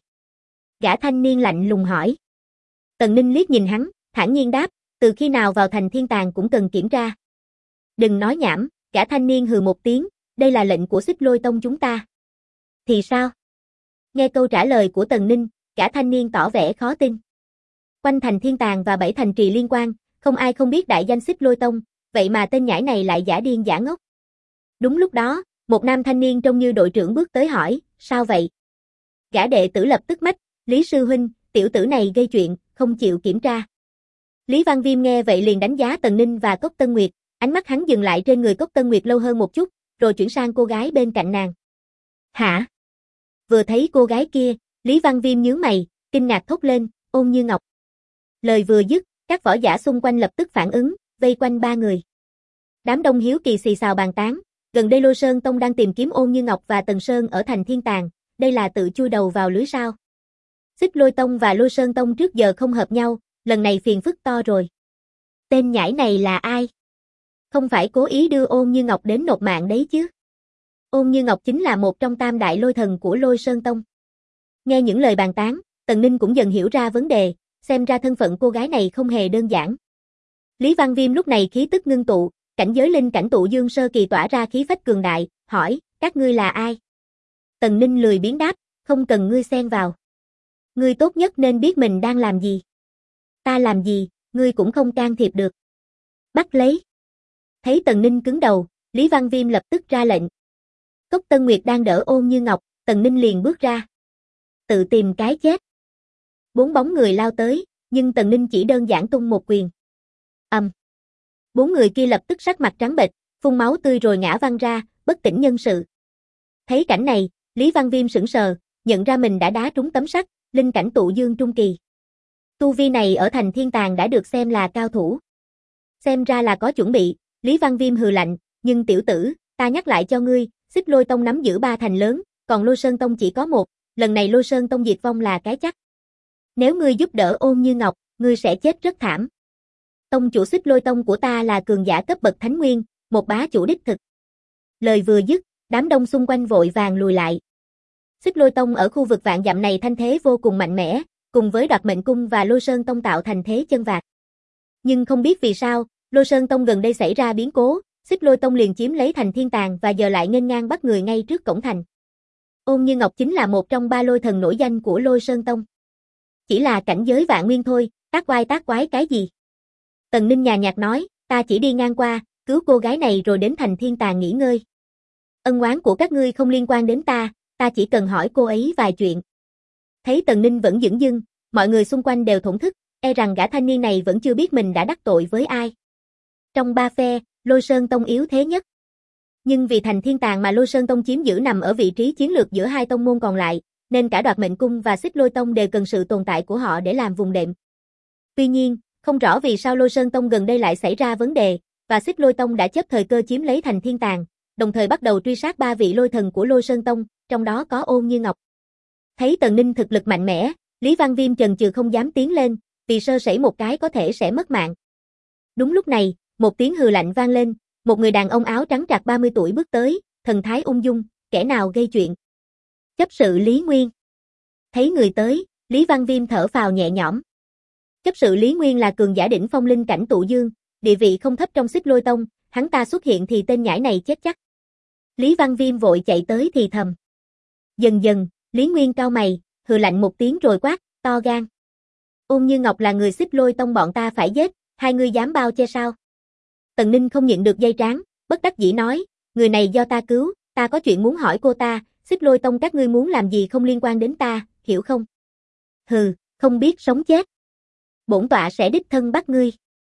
Gã thanh niên lạnh lùng hỏi. Tần Ninh liếc nhìn hắn, thản nhiên đáp, từ khi nào vào thành Thiên Tàng cũng cần kiểm tra. Đừng nói nhảm, gã thanh niên hừ một tiếng, đây là lệnh của Xích Lôi Tông chúng ta. Thì sao? Nghe câu trả lời của Tần Ninh, gã thanh niên tỏ vẻ khó tin. Quanh thành Thiên Tàng và 7 thành trì liên quan, không ai không biết đại danh Xích Lôi Tông, vậy mà tên nhãi này lại giả điên giả ngốc. Đúng lúc đó, một nam thanh niên trông như đội trưởng bước tới hỏi, sao vậy? Gã đệ tử lập tức mách, Lý sư huynh, tiểu tử này gây chuyện, không chịu kiểm tra. Lý Văn Viêm nghe vậy liền đánh giá Tần Ninh và Cốc Tân Nguyệt, ánh mắt hắn dừng lại trên người Cốc Tân Nguyệt lâu hơn một chút, rồi chuyển sang cô gái bên cạnh nàng. Hả? Vừa thấy cô gái kia, Lý Văn Viêm nhướng mày, kinh ngạc thốt lên, Ôn Như Ngọc. Lời vừa dứt, các võ giả xung quanh lập tức phản ứng, vây quanh ba người. Đám đông hiếu kỳ xì xào bàn tán, gần đây Lôi Sơn Tông đang tìm kiếm Ôn Như Ngọc và Tần Sơn ở thành Thiên Tàng, đây là tự chui đầu vào lưới sao? Xích Lôi Tông và Lôi Sơn Tông trước giờ không hợp nhau, lần này phiền phức to rồi. Tên nhãi này là ai? Không phải cố ý đưa Ôn Như Ngọc đến nộp mạng đấy chứ? Ôn Như Ngọc chính là một trong tam đại lôi thần của Lôi Sơn Tông. Nghe những lời bàn tán, Tần Ninh cũng dần hiểu ra vấn đề, xem ra thân phận cô gái này không hề đơn giản. Lý Văn Viêm lúc này khí tức ngưng tụ, cảnh giới linh cảnh tụ dương sơ kỳ tỏa ra khí phách cường đại, hỏi, các ngươi là ai? Tần Ninh lười biếng đáp, không cần ngươi xen vào. Ngươi tốt nhất nên biết mình đang làm gì. Ta làm gì, ngươi cũng không can thiệp được. Bắt lấy. Thấy Tần Ninh cứng đầu, Lý Văn Viêm lập tức ra lệnh. Cốc Tân Nguyệt đang đỡ Ôn Như Ngọc, Tần Ninh liền bước ra. Tự tìm cái chết. 4 bóng người lao tới, nhưng Tần Ninh chỉ đơn giản tung một quyền. 4 người kia lập tức sắc mặt trắng bệch, phun máu tươi rồi ngã văng ra, bất tỉnh nhân sự. Thấy cảnh này, Lý Văn Viêm sững sờ, nhận ra mình đã đá trúng tấm sắt, linh cảnh tụ dương trung kỳ. Tu vi này ở thành Thiên Tàng đã được xem là cao thủ. Xem ra là có chuẩn bị, Lý Văn Viêm hừ lạnh, nhưng tiểu tử, ta nhắc lại cho ngươi, Xích Lôi Tông nắm giữ 3 thành lớn, còn Lôi Sơn Tông chỉ có 1, lần này Lôi Sơn Tông diệt vong là cái chắc. Nếu ngươi giúp đỡ Ôn Như Ngọc, ngươi sẽ chết rất thảm. Tông chủ Xích Lôi Tông của ta là cường giả cấp bậc thánh nguyên, một bá chủ đích thực. Lời vừa dứt, đám đông xung quanh vội vàng lùi lại. Xích Lôi Tông ở khu vực vạn dặm này thanh thế vô cùng mạnh mẽ, cùng với Đoạt Mệnh Cung và Lôi Sơn Tông tạo thành thế chân vạc. Nhưng không biết vì sao, Lôi Sơn Tông gần đây xảy ra biến cố, Xích Lôi Tông liền chiếm lấy thành Thiên Tàng và giờ lại nghênh ngang bắt người ngay trước cổng thành. Ôn Như Ngọc chính là một trong 3 lôi thần nổi danh của Lôi Sơn Tông. Chỉ là cảnh giới vạn nguyên thôi, tác oai tác quái cái gì? Tần Ninh nhàn nhạt nói, ta chỉ đi ngang qua, cứu cô gái này rồi đến thành Thiên Tàng nghỉ ngơi. Ân oán của các ngươi không liên quan đến ta chỉ cần hỏi cô ấy vài chuyện. Thấy Tần Ninh vẫn dửng dưng, mọi người xung quanh đều thổn thức, e rằng gã thanh niên này vẫn chưa biết mình đã đắc tội với ai. Trong ba phe, Lôi Sơn Tông yếu thế nhất. Nhưng vì thành Thiên Tàng mà Lôi Sơn Tông chiếm giữ nằm ở vị trí chiến lược giữa hai tông môn còn lại, nên cả Đoạt Mệnh Cung và Xích Lôi Tông đều cần sự tồn tại của họ để làm vùng đệm. Tuy nhiên, không rõ vì sao Lôi Sơn Tông gần đây lại xảy ra vấn đề, và Xích Lôi Tông đã chấp thời cơ chiếm lấy thành Thiên Tàng, đồng thời bắt đầu truy sát 3 vị lôi thần của Lôi Sơn Tông, trong đó có Ôn Như Ngọc. Thấy Tần Ninh thực lực mạnh mẽ, Lý Văn Viêm chần chừ không dám tiến lên, vì sơ sẩy một cái có thể sẽ mất mạng. Đúng lúc này, một tiếng hừ lạnh vang lên, một người đàn ông áo trắng trạc 30 tuổi bước tới, thần thái ung dung, kẻ nào gây chuyện? Chấp sự Lý Nguyên. Thấy người tới, Lý Văn Viêm thở phào nhẹ nhõm. Chấp sự Lý Nguyên là cường giả đỉnh phong linh cảnh tụ dương, địa vị không thấp trong Xích Lôi Tông, hắn ta xuất hiện thì tên nhãi này chết chắc. Lý Văn Viêm vội chạy tới thì thầm. Dần dần, Lý Nguyên cau mày, hừ lạnh một tiếng rồi quát, to gan. Ôn Như Ngọc là người Xích Lôi Tông bọn ta phải giết, hai người dám bao che sao? Tần Ninh không nhịn được dây trán, bất đắc dĩ nói, người này do ta cứu, ta có chuyện muốn hỏi cô ta, Xích Lôi Tông các ngươi muốn làm gì không liên quan đến ta, hiểu không? Hừ, không biết sống chết. Bổn tọa sẽ đích thân bắt ngươi.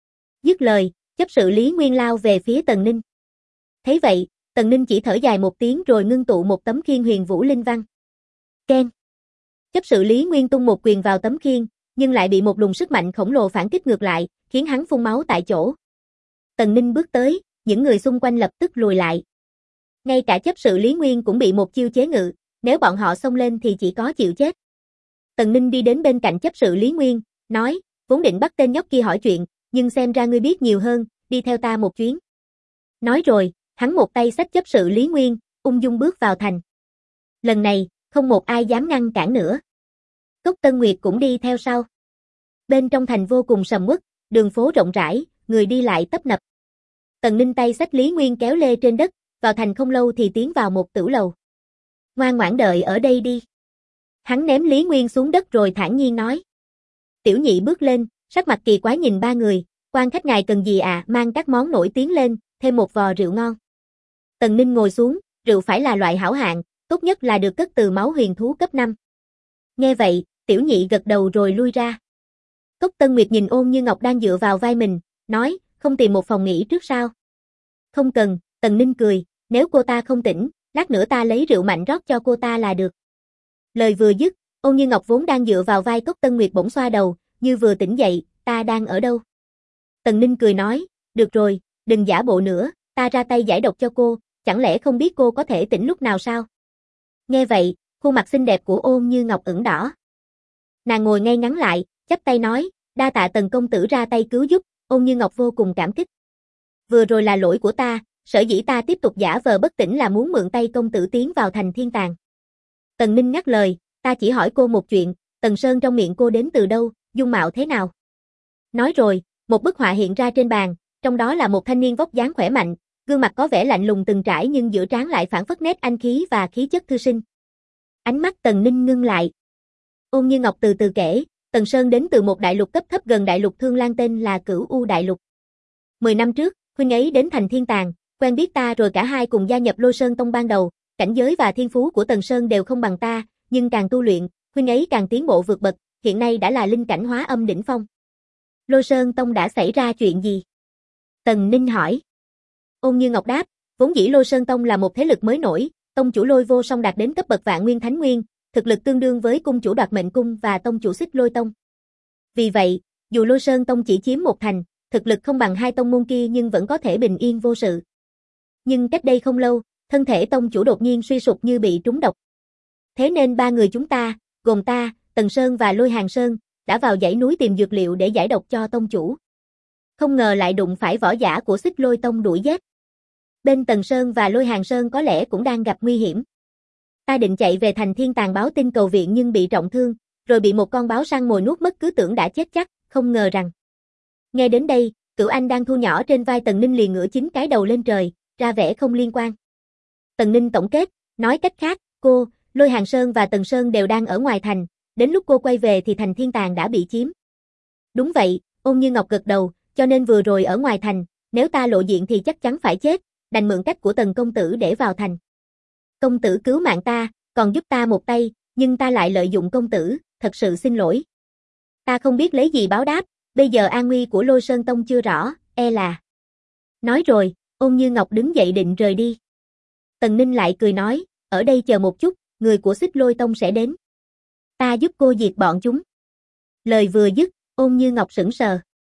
Dứt lời, chấp sự Lý Nguyên lao về phía Tần Ninh. Thấy vậy, Tần Ninh chỉ thở dài một tiếng rồi ngưng tụ một tấm khiên huyền vũ linh văn. Keng. Chấp sự Lý Nguyên tung một quyền vào tấm khiên, nhưng lại bị một luồng sức mạnh khổng lồ phản kích ngược lại, khiến hắn phun máu tại chỗ. Tần Ninh bước tới, những người xung quanh lập tức lùi lại. Ngay cả chấp sự Lý Nguyên cũng bị một chiêu chế ngự, nếu bọn họ xông lên thì chỉ có chịu chết. Tần Ninh đi đến bên cạnh chấp sự Lý Nguyên, nói, vốn định bắt tên nhóc kia hỏi chuyện, nhưng xem ra ngươi biết nhiều hơn, đi theo ta một chuyến. Nói rồi, hắn một tay xách chấp sự Lý Nguyên, ung dung bước vào thành. Lần này, không một ai dám ngăn cản nữa. Cốc Tân Nguyệt cũng đi theo sau. Bên trong thành vô cùng sầm uất, đường phố rộng rãi, người đi lại tấp nập. Tần Ninh tay xách Lý Nguyên kéo lê trên đất, vào thành không lâu thì tiến vào một tửu lầu. Ngoan ngoãn đợi ở đây đi. Hắn ném Lý Nguyên xuống đất rồi thản nhiên nói. Tiểu nhị bước lên, sắc mặt kỳ quái nhìn ba người, quan khách ngài cần gì à, mang các món nổi tiếng lên, thêm một vò rượu ngon. Tần Ninh ngồi xuống, rượu phải là loại hảo hạng, tốt nhất là được cất từ máu huyền thú cấp 5. Nghe vậy, tiểu nhị gật đầu rồi lui ra. Cốc Tân Nguyệt nhìn Ôn Như Ngọc đang dựa vào vai mình, nói, không tìm một phòng nghỉ trước sao? Không cần, Tần Ninh cười, nếu cô ta không tỉnh, lát nữa ta lấy rượu mạnh rót cho cô ta là được. Lời vừa dứt, Ôn Như Ngọc vốn đang dựa vào vai Cốc Tân Nguyệt bỗng xoa đầu, như vừa tỉnh dậy, ta đang ở đâu? Tần Ninh cười nói, được rồi, đừng giả bộ nữa, ta ra tay giải độc cho cô, chẳng lẽ không biết cô có thể tỉnh lúc nào sao? Nghe vậy, khuôn mặt xinh đẹp của Ôn Như Ngọc ửng đỏ. Nàng ngồi ngay ngắn lại, chắp tay nói, đa tạ Tần công tử ra tay cứu giúp, Ôn Như Ngọc vô cùng cảm kích. Vừa rồi là lỗi của ta, sở dĩ ta tiếp tục giả vờ bất tỉnh là muốn mượn tay công tử tiến vào thành Thiên Tàng. Tần Ninh ngắt lời, ta chỉ hỏi cô một chuyện, Tần Sơn trong miệng cô đến từ đâu, dung mạo thế nào? Nói rồi, một bức họa hiện ra trên bàn, trong đó là một thanh niên vóc dáng khỏe mạnh, gương mặt có vẻ lạnh lùng từng trải nhưng giữa trán lại phảng phất nét anh khí và khí chất thư sinh. Ánh mắt Tần Ninh ngưng lại. Ôn Như Ngọc từ từ kể, Tần Sơn đến từ một đại lục cấp thấp gần đại lục Thương Lan tên là Cửu U đại lục. 10 năm trước, huynh ấy đến thành Thiên Tàng, quen biết ta rồi cả hai cùng gia nhập Lôi Sơn Tông ban đầu, cảnh giới và thiên phú của Tần Sơn đều không bằng ta, nhưng càng tu luyện, huynh ấy càng tiến bộ vượt bậc, hiện nay đã là linh cảnh hóa âm đỉnh phong. Lôi Sơn Tông đã xảy ra chuyện gì? Tần Ninh hỏi. Ôn Như Ngọc đáp, vốn dĩ Lôi Sơn Tông là một thế lực mới nổi, tông chủ Lôi Vô Song đạt đến cấp bậc Vạn Nguyên Thánh Nguyên, thực lực tương đương với cung chủ Đoạt Mệnh Cung và tông chủ Xích Lôi Tông. Vì vậy, dù Lôi Sơn Tông chỉ chiếm một thành, thực lực không bằng hai tông môn kia nhưng vẫn có thể bình yên vô sự. Nhưng cách đây không lâu, thân thể tông chủ đột nhiên suy sụp như bị trúng độc. Thế nên ba người chúng ta, gồm ta, Tần Sơn và Lôi Hàng Sơn, đã vào dãy núi tìm dược liệu để giải độc cho tông chủ. Không ngờ lại đụng phải võ giả của Xích Lôi Tông đuổi giết. Bên Tần Sơn và Lôi Hàng Sơn có lẽ cũng đang gặp nguy hiểm. Ta định chạy về thành Thiên Tàng báo tin cầu viện nhưng bị trọng thương, rồi bị một con báo săn mồi nuốt mất cứ tưởng đã chết chắc, không ngờ rằng. Nghe đến đây, Cửu Anh đang thu nhỏ trên vai Tần Ninh liền ngửa chính cái đầu lên trời, ra vẻ không liên quan. Tần Ninh tổng kết, nói cách khác, cô, Lôi Hàng Sơn và Tần Sơn đều đang ở ngoài thành, đến lúc cô quay về thì thành Thiên Tàng đã bị chiếm. Đúng vậy, Ôn Như Ngọc gật đầu, cho nên vừa rồi ở ngoài thành, nếu ta lộ diện thì chắc chắn phải chết, đành mượn cách của Tần công tử để vào thành. Công tử cứu mạng ta, còn giúp ta một tay, nhưng ta lại lợi dụng công tử, thật sự xin lỗi. Ta không biết lấy gì báo đáp, bây giờ an nguy của Lôi Sơn Tông chưa rõ, e là. Nói rồi, Ôn Như Ngọc đứng dậy định rời đi. Tần Ninh lại cười nói, ở đây chờ một chút, người của Xích Lôi Tông sẽ đến. Ta giúp cô diệt bọn chúng. Lời vừa dứt, Ôn Như Ngọc sững sờ.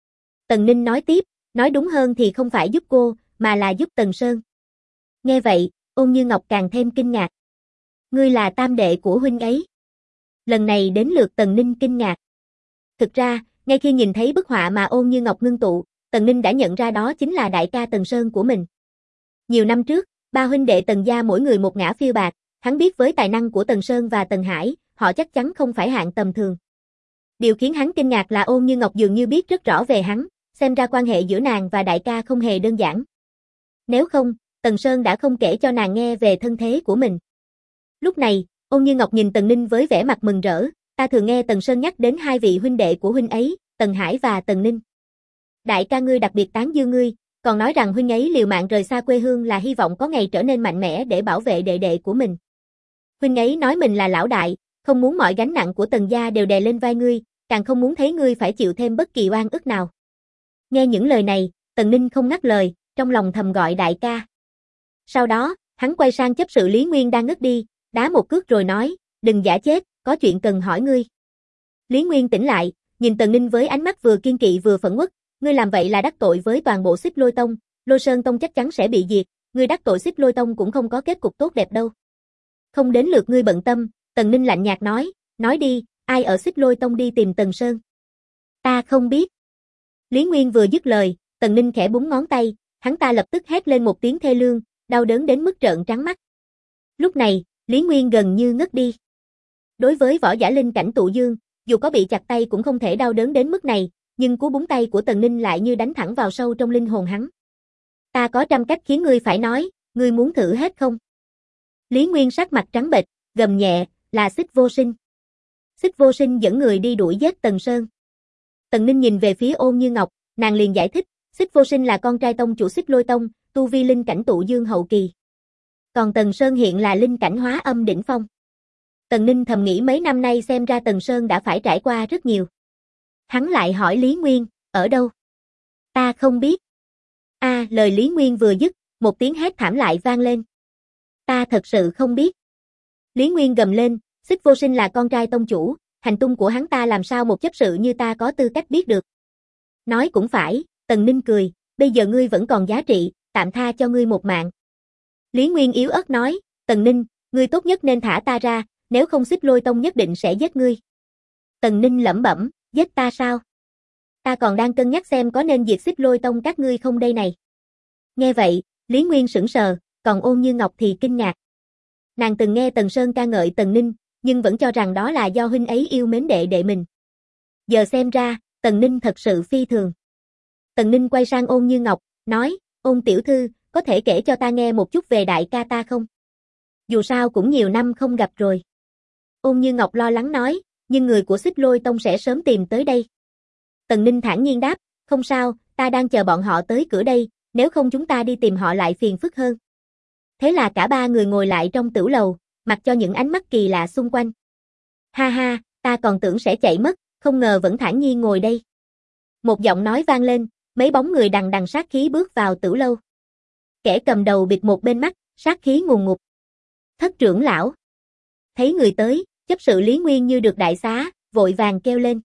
Tần Ninh nói tiếp, nói đúng hơn thì không phải giúp cô, mà là giúp Tần Sơn. Nghe vậy, Ôn Như Ngọc càng thêm kinh ngạc. Ngươi là tam đệ của huynh ấy. Lần này đến lượt Tần Ninh kinh ngạc. Thực ra, ngay khi nhìn thấy bức họa mà Ôn Như Ngọc ngưng tụ, Tần Ninh đã nhận ra đó chính là đại ca Tần Sơn của mình. Nhiều năm trước, ba huynh đệ Tần gia mỗi người một ngả phiêu bạc, hắn biết với tài năng của Tần Sơn và Tần Hải, họ chắc chắn không phải hạng tầm thường. Điều khiến hắn kinh ngạc là Ôn Như Ngọc dường như biết rất rõ về hắn, xem ra quan hệ giữa nàng và đại ca không hề đơn giản. Nếu không, Tần Sơn đã không kể cho nàng nghe về thân thế của mình. Lúc này, Ôn Như Ngọc nhìn Tần Ninh với vẻ mặt mừng rỡ, ta thường nghe Tần Sơn nhắc đến hai vị huynh đệ của huynh ấy, Tần Hải và Tần Ninh. Đại ca ngươi đặc biệt tán dương ngươi, còn nói rằng huynh ấy liều mạng rời xa quê hương là hy vọng có ngày trở nên mạnh mẽ để bảo vệ đệ đệ của mình. Huynh ấy nói mình là lão đại, không muốn mọi gánh nặng của Tần gia đều đè lên vai ngươi, càng không muốn thấy ngươi phải chịu thêm bất kỳ oan ức nào. Nghe những lời này, Tần Ninh không ngắt lời, trong lòng thầm gọi đại ca. Sau đó, hắn quay sang chấp sự Lý Nguyên đang ngất đi, đá một cước rồi nói, đừng giả chết, có chuyện cần hỏi ngươi. Lý Nguyên tỉnh lại, nhìn Tần Ninh với ánh mắt vừa kiên kỵ vừa phẫn uất, ngươi làm vậy là đắc tội với toàn bộ Xích Lôi Tông, Lôi Sơn Tông chắc chắn sẽ bị diệt, ngươi đắc tội Xích Lôi Tông cũng không có kết cục tốt đẹp đâu. Không đến lượt ngươi bận tâm, Tần Ninh lạnh nhạt nói đi, ai ở Xích Lôi Tông đi tìm Tần Sơn? Ta không biết. Lý Nguyên vừa dứt lời, Tần Ninh khẽ búng ngón tay, hắn ta lập tức hét lên một tiếng thê lương, đau đớn đến mức trợn trắng mắt. Lúc này, Lý Nguyên gần như ngất đi. Đối với võ giả linh cảnh tụ dương, dù có bị chặt tay cũng không thể đau đớn đến mức này, nhưng cú búng tay của Tần Ninh lại như đánh thẳng vào sâu trong linh hồn hắn. Ta có trăm cách khiến ngươi phải nói, ngươi muốn thử hết không? Lý Nguyên sắc mặt trắng bệch, gầm nhẹ, là Xích Vô Sinh. Xích Vô Sinh dẫn người đi đuổi giết Tần Sơn. Tần Ninh nhìn về phía Ôn Như Ngọc, nàng liền giải thích, Xích Vô Sinh là con trai tông chủ Xích Lôi Tông, tu vi linh cảnh tụ dương hậu kỳ. Còn Tần Sơn hiện là linh cảnh hóa âm đỉnh phong. Tần Ninh thầm nghĩ mấy năm nay xem ra Tần Sơn đã phải trải qua rất nhiều. Hắn lại hỏi Lý Nguyên, ở đâu? Ta không biết. Lời Lý Nguyên vừa dứt, một tiếng hét thảm lại vang lên. Ta thật sự không biết. Lý Nguyên gầm lên, Xích Vô Sinh là con trai tông chủ, hành tung của hắn ta làm sao một chấp sự như ta có tư cách biết được. Nói cũng phải, Tần Ninh cười, bây giờ ngươi vẫn còn giá trị, tạm tha cho ngươi một mạng. Lý Nguyên yếu ớt nói, Tần Ninh, ngươi tốt nhất nên thả ta ra, nếu không Xích Lôi Tông nhất định sẽ giết ngươi. Tần Ninh lẩm bẩm, giết ta sao? Ta còn đang cân nhắc xem có nên diệt Xích Lôi Tông các ngươi không đây này. Nghe vậy, Lý Nguyên sững sờ, còn Ôn Như Ngọc thì kinh ngạc. Nàng từng nghe Tần Sơn ca ngợi Tần Ninh, nhưng vẫn cho rằng đó là do huynh ấy yêu mến đệ đệ mình. Giờ xem ra, Tần Ninh thật sự phi thường. Tần Ninh quay sang Ôn Như Ngọc, nói, Ôn tiểu thư, có thể kể cho ta nghe một chút về đại ca ta không? Dù sao cũng nhiều năm không gặp rồi. Ôn Như Ngọc lo lắng nói, nhưng người của Xích Lôi Tông sẽ sớm tìm tới đây. Tần Ninh thản nhiên đáp, không sao, ta đang chờ bọn họ tới cửa đây, nếu không chúng ta đi tìm họ lại phiền phức hơn. Thế là cả ba người ngồi lại trong tửu lầu, mặc cho những ánh mắt kỳ lạ xung quanh. Ha ha, ta còn tưởng sẽ chạy mất, không ngờ vẫn thản nhiên ngồi đây. Một giọng nói vang lên, mấy bóng người đằng đằng sát khí bước vào tửu lâu. Kẻ cầm đầu bịt một bên mắt, sát khí ngùn ngụt. Thất trưởng lão. Thấy người tới, chấp sự Lý Nguyên như được đại xá, vội vàng kêu lên.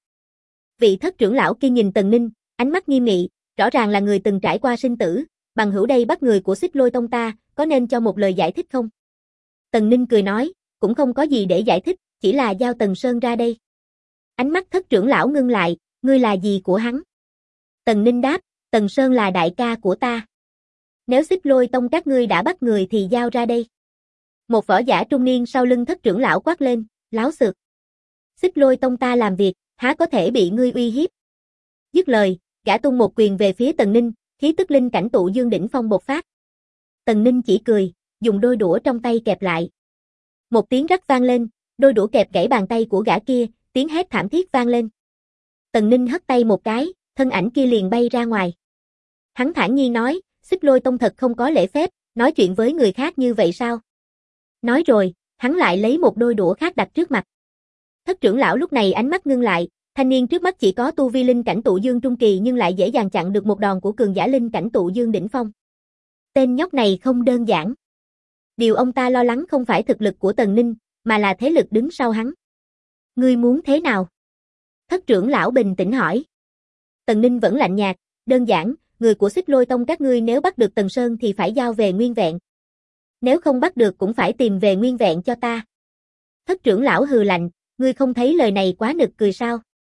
Vị thất trưởng lão kia nhìn Tần Ninh, ánh mắt nghiêm nghị, rõ ràng là người từng trải qua sinh tử, bằng hữu đây bắt người của Xích Lôi Tông ta, có nên cho một lời giải thích không? Tần Ninh cười nói, cũng không có gì để giải thích, chỉ là giao Tần Sơn ra đây. Ánh mắt thất trưởng lão ngưng lại, ngươi là gì của hắn? Tần Ninh đáp, Tần Sơn là đại ca của ta. Nếu Xích Lôi Tông các ngươi đã bắt người thì giao ra đây. Một võ giả trung niên sau lưng thất trưởng lão quát lên, láo xược. Xích Lôi Tông ta làm việc, há có thể bị ngươi uy hiếp. Dứt lời, gã tung một quyền về phía Tần Ninh, khí tức linh cảnh tụ dương đỉnh phong bộc phát. Tần Ninh chỉ cười, dùng đôi đũa trong tay kẹp lại. Một tiếng rắc vang lên, đôi đũa kẹp gãy bàn tay của gã kia, tiếng hét thảm thiết vang lên. Tần Ninh hất tay một cái, thân ảnh kia liền bay ra ngoài. Hắn thản nhiên nói, Xích Lôi Tông thật không có lễ phép, nói chuyện với người khác như vậy sao? Nói rồi, hắn lại lấy một đôi đũa khác đặt trước mặt. Thất trưởng lão lúc này ánh mắt ngưng lại, Thanh niên trước mắt chỉ có tu vi linh cảnh tụ dương trung kỳ nhưng lại dễ dàng chặn được một đòn của cường giả linh cảnh tụ dương đỉnh phong. Tên nhóc này không đơn giản. Điều ông ta lo lắng không phải thực lực của Tần Ninh, mà là thế lực đứng sau hắn. Ngươi muốn thế nào? Thất trưởng lão bình tĩnh hỏi. Tần Ninh vẫn lạnh nhạt, đơn giản, người của Xích Lôi Tông các ngươi nếu bắt được Tần Sơn thì phải giao về nguyên vẹn. Nếu không bắt được cũng phải tìm về nguyên vẹn cho ta. Thất trưởng lão hừ lạnh, ngươi không thấy lời này quá nực cười sao?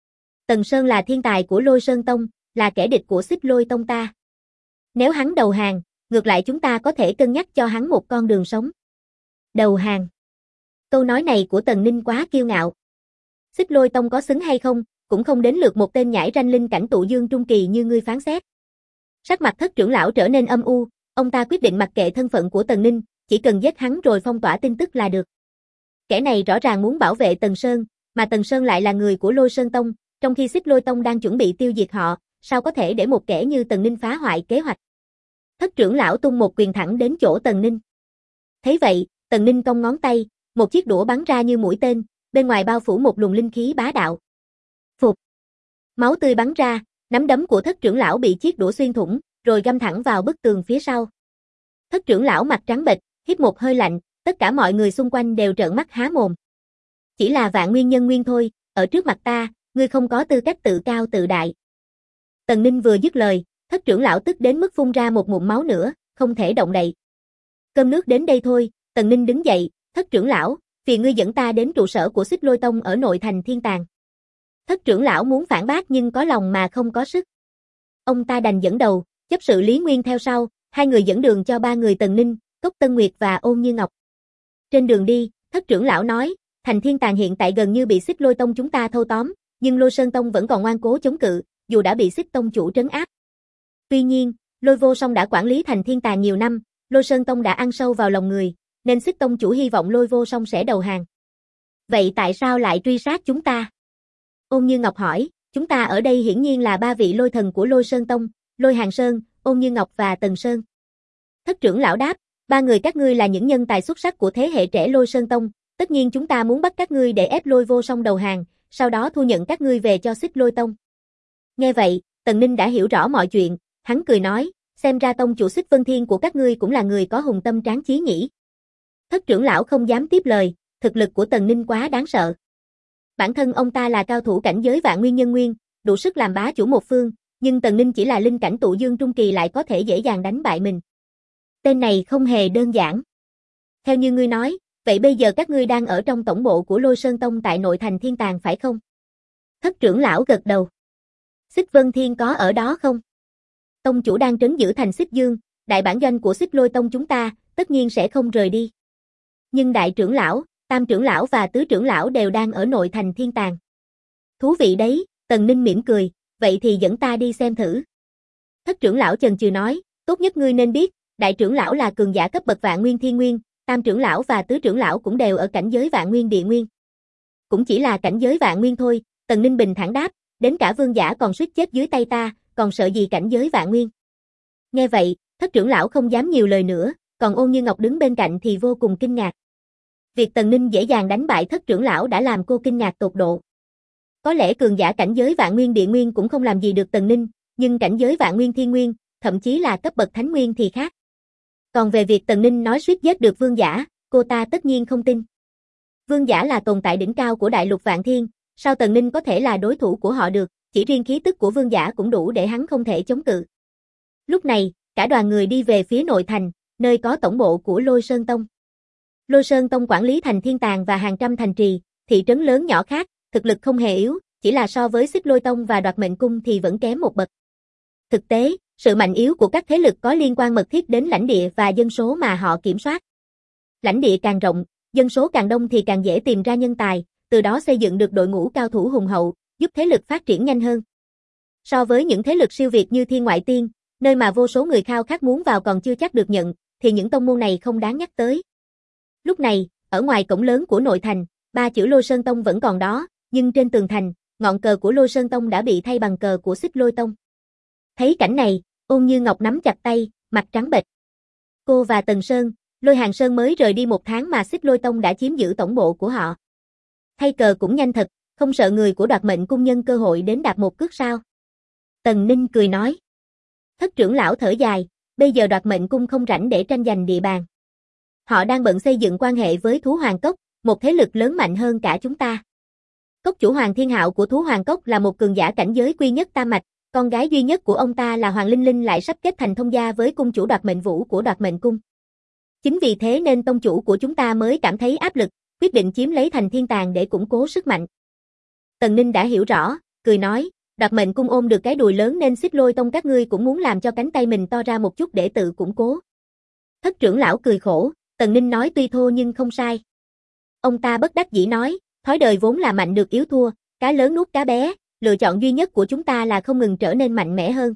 Tần Sơn là thiên tài của Lôi Sơn Tông, là kẻ địch của Xích Lôi Tông ta. Nếu hắn đầu hàng, ngược lại chúng ta có thể cân nhắc cho hắn một con đường sống. Đầu hàng. Câu nói này của Tần Ninh quá kiêu ngạo. Xích Lôi Tông có xứng hay không, cũng không đến lượt một tên nhãi ranh linh cảnh tụ dương trung kỳ như ngươi phán xét. Sắc mặt thất trưởng lão trở nên âm u, ông ta quyết định mặc kệ thân phận của Tần Ninh, chỉ cần giết hắn rồi phong tỏa tin tức là được. Kẻ này rõ ràng muốn bảo vệ Tần Sơn, mà Tần Sơn lại là người của Lôi Sơn Tông, trong khi Xích Lôi Tông đang chuẩn bị tiêu diệt họ, sao có thể để một kẻ như Tần Ninh phá hoại kế hoạch. Thất trưởng lão tung một quyền thẳng đến chỗ Tần Ninh. Thấy vậy, Tần Ninh cong ngón tay, một chiếc đũa bắn ra như mũi tên, bên ngoài bao phủ một luồng linh khí bá đạo. Phụt. Máu tươi bắn ra, nắm đấm của thất trưởng lão bị chiếc đũa xuyên thủng, rồi găm thẳng vào bức tường phía sau. Thất trưởng lão mặt trắng bệch, hít một hơi lạnh, tất cả mọi người xung quanh đều trợn mắt há mồm. Chỉ là Vạn Nguyên Nhân Nguyên thôi, ở trước mặt ta, ngươi không có tư cách tự cao tự đại. Tần Ninh vừa dứt lời, thất trưởng lão tức đến mức phun ra một ngụm máu nữa, không thể động đậy. Cơm nước đến đây thôi, Tần Ninh đứng dậy, thất trưởng lão, vì ngươi dẫn ta đến trụ sở của Xích Lôi Tông ở nội thành Thiên Tàng. Thất trưởng lão muốn phản bác nhưng có lòng mà không có sức. Ông ta đành dẫn đầu, chấp sự Lý Nguyên theo sau, hai người dẫn đường cho ba người Tần Ninh, Cốc Tân Nguyệt và Ôn Như Ngọc. Trên đường đi, thất trưởng lão nói, thành Thiên Tàng hiện tại gần như bị Xích Lôi Tông chúng ta thâu tóm, nhưng Lôi Sơn Tông vẫn còn ngoan cố chống cự, dù đã bị Xích Tông chủ trấn áp. Tuy nhiên, Lôi Vô Song đã quản lý thành Thiên Tàng nhiều năm, Lôi Sơn Tông đã ăn sâu vào lòng người, nên Xích Tông chủ hy vọng Lôi Vô Song sẽ đầu hàng. Vậy tại sao lại truy sát chúng ta? Ôn Như Ngọc hỏi, chúng ta ở đây hiển nhiên là ba vị lôi thần của Lôi Sơn Tông, Lôi Hàng Sơn, Ôn Như Ngọc và Tần Sơn. Thất trưởng lão đáp, ba người các ngươi là những nhân tài xuất sắc của thế hệ trẻ Lôi Sơn Tông, tất nhiên chúng ta muốn bắt các ngươi để ép Lôi Vô Song đầu hàng, sau đó thu nhận các ngươi về cho Xích Lôi Tông. Nghe vậy, Tần Ninh đã hiểu rõ mọi chuyện, hắn cười nói, xem ra tông chủ Xích Vân Thiên của các ngươi cũng là người có hùng tâm tráng chí nhỉ. Thất trưởng lão không dám tiếp lời, thực lực của Tần Ninh quá đáng sợ. Bản thân ông ta là cao thủ cảnh giới Vạn Nguyên Nhân Nguyên, đủ sức làm bá chủ một phương, nhưng Tần Ninh chỉ là linh cảnh tụ dương trung kỳ lại có thể dễ dàng đánh bại mình. Tên này không hề đơn giản. Theo như ngươi nói, vậy bây giờ các ngươi đang ở trong tổng bộ của Lôi Sơn Tông tại nội thành Thiên Tàng phải không? Thất trưởng lão gật đầu. Xích Vân Thiên có ở đó không? Tông chủ đang trấn giữ thành Xích Dương, đại bản doanh của Xích Lôi Tông chúng ta, tất nhiên sẽ không rời đi. Nhưng đại trưởng lão, tam trưởng lão và tứ trưởng lão đều đang ở nội thành Thiên Tàng. Thú vị đấy, Tần Ninh mỉm cười, vậy thì dẫn ta đi xem thử. Thất trưởng lão chần chừ nói, tốt nhất ngươi nên biết, đại trưởng lão là cường giả cấp bậc Vạn Nguyên Thiên Nguyên, tam trưởng lão và tứ trưởng lão cũng đều ở cảnh giới Vạn Nguyên Địa Nguyên. Cũng chỉ là cảnh giới Vạn Nguyên thôi, Tần Ninh bình thản đáp, đến cả vương giả còn suýt chết dưới tay ta, còn sợ gì cảnh giới Vạn Nguyên. Nghe vậy, thất trưởng lão không dám nhiều lời nữa, còn Ôn Như Ngọc đứng bên cạnh thì vô cùng kinh ngạc. Việc Tần Ninh dễ dàng đánh bại thất trưởng lão đã làm cô kinh ngạc tột độ. Có lẽ cường giả cảnh giới Vạn Nguyên Địa Nguyên cũng không làm gì được Tần Ninh, nhưng cảnh giới Vạn Nguyên Thiên Nguyên, thậm chí là cấp bậc Thánh Nguyên thì khác. Còn về việc Tần Ninh nói suýt giết được vương giả, cô ta tất nhiên không tin. Vương giả là tồn tại đỉnh cao của đại lục Vạn Thiên, sao Tần Ninh có thể là đối thủ của họ được, chỉ riêng khí tức của vương giả cũng đủ để hắn không thể chống cự. Lúc này, cả đoàn người đi về phía nội thành, nơi có tổng bộ của Lôi Sơn Tông. Lôi Sơn Tông quản lý thành Thiên Tàng và hàng trăm thành trì, thị trấn lớn nhỏ khác, thực lực không hề yếu, chỉ là so với Xích Lôi Tông và Đoạt Mệnh Cung thì vẫn kém một bậc. Thực tế, sự mạnh yếu của các thế lực có liên quan mật thiết đến lãnh địa và dân số mà họ kiểm soát. Lãnh địa càng rộng, dân số càng đông thì càng dễ tìm ra nhân tài, từ đó xây dựng được đội ngũ cao thủ hùng hậu, giúp thế lực phát triển nhanh hơn. So với những thế lực siêu việt như Thiên Ngoại Tiên, nơi mà vô số người khao khát muốn vào còn chưa chắc được nhận, thì những tông môn này không đáng nhắc tới. Lúc này, ở ngoài cổng lớn của nội thành, ba chữ Lôi Sơn Tông vẫn còn đó, nhưng trên tường thành, ngọn cờ của Lôi Sơn Tông đã bị thay bằng cờ của Xích Lôi Tông. Thấy cảnh này, Ôn Như Ngọc nắm chặt tay, mặt trắng bệch. Cô và Tần Sơn, Lôi Hàng Sơn mới rời đi một tháng mà Xích Lôi Tông đã chiếm giữ tổng bộ của họ. Thay cờ cũng nhanh thật, không sợ người của Đoạt Mệnh Cung nhân cơ hội đến đạp một cước sao? Tần Ninh cười nói. Thất trưởng lão thở dài, bây giờ Đoạt Mệnh Cung không rảnh để tranh giành địa bàn. Họ đang bận xây dựng quan hệ với Thú Hoàng Cốc, một thế lực lớn mạnh hơn cả chúng ta. Cốc chủ Hoàng Thiên Hạo của Thú Hoàng Cốc là một cường giả cảnh giới quy nhất tam mạch, con gái duy nhất của ông ta là Hoàng Linh Linh lại sắp kết thành thông gia với cung chủ Đoạt Mệnh Vũ của Đoạt Mệnh Cung. Chính vì thế nên tông chủ của chúng ta mới cảm thấy áp lực, quyết định chiếm lấy thành Thiên Tàng để củng cố sức mạnh. Tần Ninh đã hiểu rõ, cười nói, Đoạt Mệnh Cung ôm được cái đùi lớn nên Xích Lôi Tông các ngươi cũng muốn làm cho cánh tay mình to ra một chút để tự củng cố. Thất trưởng lão cười khổ, Tần Ninh nói tuy thô nhưng không sai. Ông ta bất đắc dĩ nói, thói đời vốn là mạnh được yếu thua, cá lớn nuốt cá bé, lựa chọn duy nhất của chúng ta là không ngừng trở nên mạnh mẽ hơn.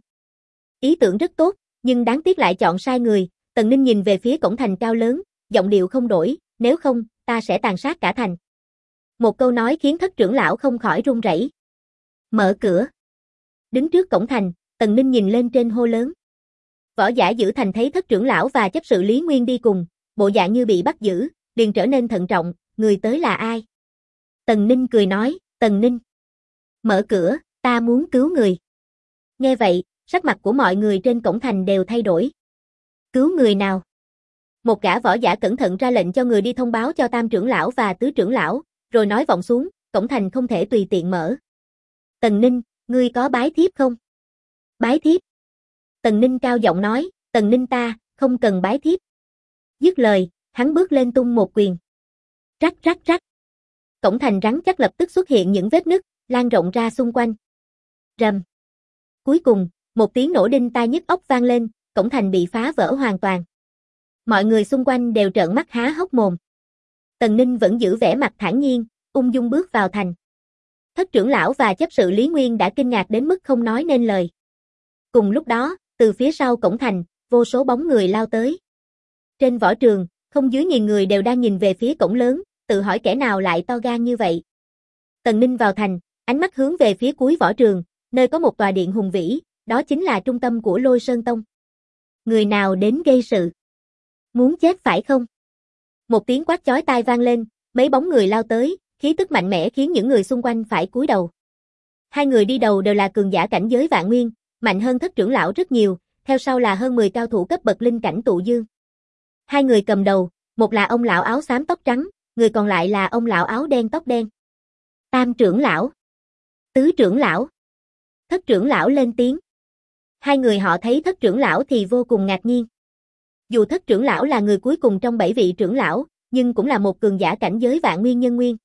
Ý tưởng rất tốt, nhưng đáng tiếc lại chọn sai người. Tần Ninh nhìn về phía cổng thành cao lớn, giọng điệu không đổi, nếu không, ta sẽ tàn sát cả thành. Một câu nói khiến thất trưởng lão không khỏi run rẩy. Mở cửa. Đứng trước cổng thành, Tần Ninh nhìn lên trên hô lớn. Võ giả giữ thành thấy thất trưởng lão và chấp sự Lý Nguyên đi cùng, bộ dạng như bị bắt giữ, liền trở nên thận trọng, người tới là ai? Tần Ninh cười nói, Tần Ninh. Mở cửa, ta muốn cứu người. Nghe vậy, sắc mặt của mọi người trên cổng thành đều thay đổi. Cứu người nào? Một gã võ giả cẩn thận ra lệnh cho người đi thông báo cho tam trưởng lão và tứ trưởng lão, rồi nói vọng xuống, cổng thành không thể tùy tiện mở. Tần Ninh, ngươi có bái thiếp không? Bái thiếp? Tần Ninh cao giọng nói, Tần Ninh ta, không cần bái thiếp. Dứt lời, hắn bước lên tung một quyền. Rắc rắc rắc. Cổng thành rắn chắc lập tức xuất hiện những vết nứt, lan rộng ra xung quanh. Rầm. Cuối cùng, một tiếng nổ đinh tai nhức óc vang lên, cổng thành bị phá vỡ hoàn toàn. Mọi người xung quanh đều trợn mắt há hốc mồm. Tần Ninh vẫn giữ vẻ mặt thản nhiên, ung dung bước vào thành. Thất trưởng lão và chấp sự Lý Nguyên đã kinh ngạc đến mức không nói nên lời. Cùng lúc đó, từ phía sau cổng thành, vô số bóng người lao tới. Trên võ trường, không dưới 1000 người đều đang nhìn về phía cổng lớn, tự hỏi kẻ nào lại to gan như vậy. Tần Ninh vào thành, ánh mắt hướng về phía cuối võ trường, nơi có một tòa điện hùng vĩ, đó chính là trung tâm của Lôi Sơn Tông. Người nào đến gây sự? Muốn chết phải không? Một tiếng quát chói tai vang lên, mấy bóng người lao tới, khí tức mạnh mẽ khiến những người xung quanh phải cúi đầu. Hai người đi đầu đều là cường giả cảnh giới vạn nguyên, mạnh hơn thất trưởng lão rất nhiều, theo sau là hơn 10 cao thủ cấp bậc linh cảnh tụ dương. Hai người cầm đầu, một là ông lão áo xám tóc trắng, người còn lại là ông lão áo đen tóc đen. Tam trưởng lão, tứ trưởng lão, thất trưởng lão lên tiếng. Hai người họ thấy thất trưởng lão thì vô cùng ngạc nhiên. Dù thất trưởng lão là người cuối cùng trong 7 vị trưởng lão, nhưng cũng là một cường giả cảnh giới vạn nguyên nhân nguyên.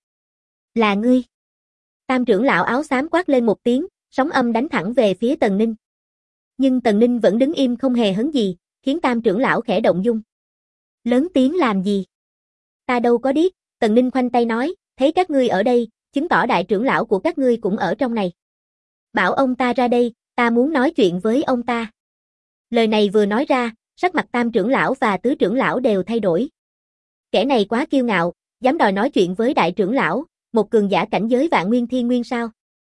Là ngươi. Tam trưởng lão áo xám quát lên một tiếng, sóng âm đánh thẳng về phía Tần Ninh. Nhưng Tần Ninh vẫn đứng im không hề hấn gì, khiến tam trưởng lão khẽ động dung. Lớn tiếng làm gì? Ta đâu có điếc, Tần Ninh khoanh tay nói, thấy các ngươi ở đây, chứng tỏ đại trưởng lão của các ngươi cũng ở trong này. Bảo ông ta ra đây, ta muốn nói chuyện với ông ta. Lời này vừa nói ra, sắc mặt tam trưởng lão và tứ trưởng lão đều thay đổi. Kẻ này quá kiêu ngạo, dám đòi nói chuyện với đại trưởng lão, một cường giả cảnh giới vạn nguyên thiên nguyên sao?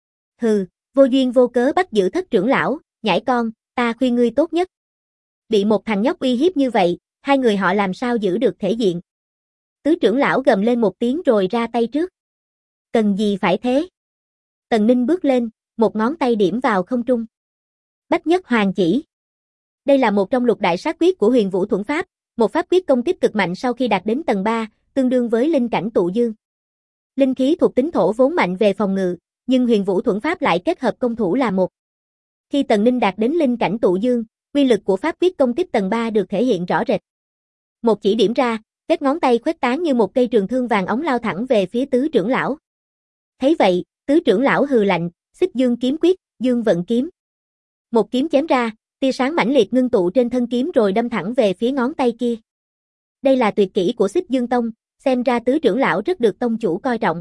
Hừ, vô duyên vô cớ bắt giữ thất trưởng lão, nhãi con, ta khuyên ngươi tốt nhất. Bị một thằng nhóc uy hiếp như vậy, hai người họ làm sao giữ được thể diện? Tứ trưởng lão gầm lên một tiếng rồi ra tay trước. Cần gì phải thế? Tần Ninh bước lên, một ngón tay điểm vào không trung. Bách Nhất Hoàng Chỉ. Đây là một trong lục đại sát quyết của Huyền Vũ Thuẫn Pháp, một pháp quyết công kích cực mạnh sau khi đạt đến tầng 3, tương đương với linh cảnh tụ dương. Linh khí thuộc tính thổ vốn mạnh về phòng ngự, nhưng Huyền Vũ Thuẫn Pháp lại kết hợp công thủ là một. Khi Tần Ninh đạt đến linh cảnh tụ dương, uy lực của pháp quyết công kích tầng 3 được thể hiện rõ rệt. Một chỉ điểm ra, vết ngón tay khuếch tán như một cây trường thương vàng óng lao thẳng về phía tứ trưởng lão. Thấy vậy, tứ trưởng lão hừ lạnh, Xích Dương kiếm quyết, Dương vận kiếm. Một kiếm chém ra, tia sáng mãnh liệt ngưng tụ trên thân kiếm rồi đâm thẳng về phía ngón tay kia. Đây là tuyệt kỹ của Xích Dương Tông, xem ra tứ trưởng lão rất được tông chủ coi trọng.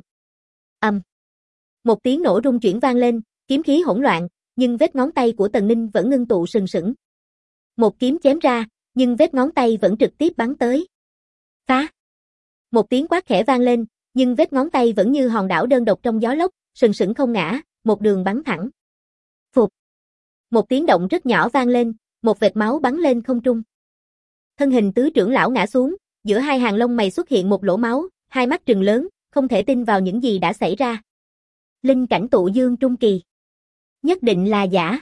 Một tiếng nổ rung chuyển vang lên, kiếm khí hỗn loạn, nhưng vết ngón tay của Tần Ninh vẫn ngưng tụ sừng sững. Một kiếm chém ra, nhưng vết ngón tay vẫn trực tiếp bắn tới. Phá! Một tiếng quát khẽ vang lên, nhưng vết ngón tay vẫn như hòn đảo đơn độc trong gió lốc, sừng sững không ngã, một đường bắn thẳng. Phụt! Một tiếng động rất nhỏ vang lên, một vệt máu bắn lên không trung. Thân hình tứ trưởng lão ngã xuống, giữa hai hàng lông mày xuất hiện một lỗ máu, hai mắt trừng lớn, không thể tin vào những gì đã xảy ra. Linh cảnh tụ dương trung kỳ. Nhất định là giả.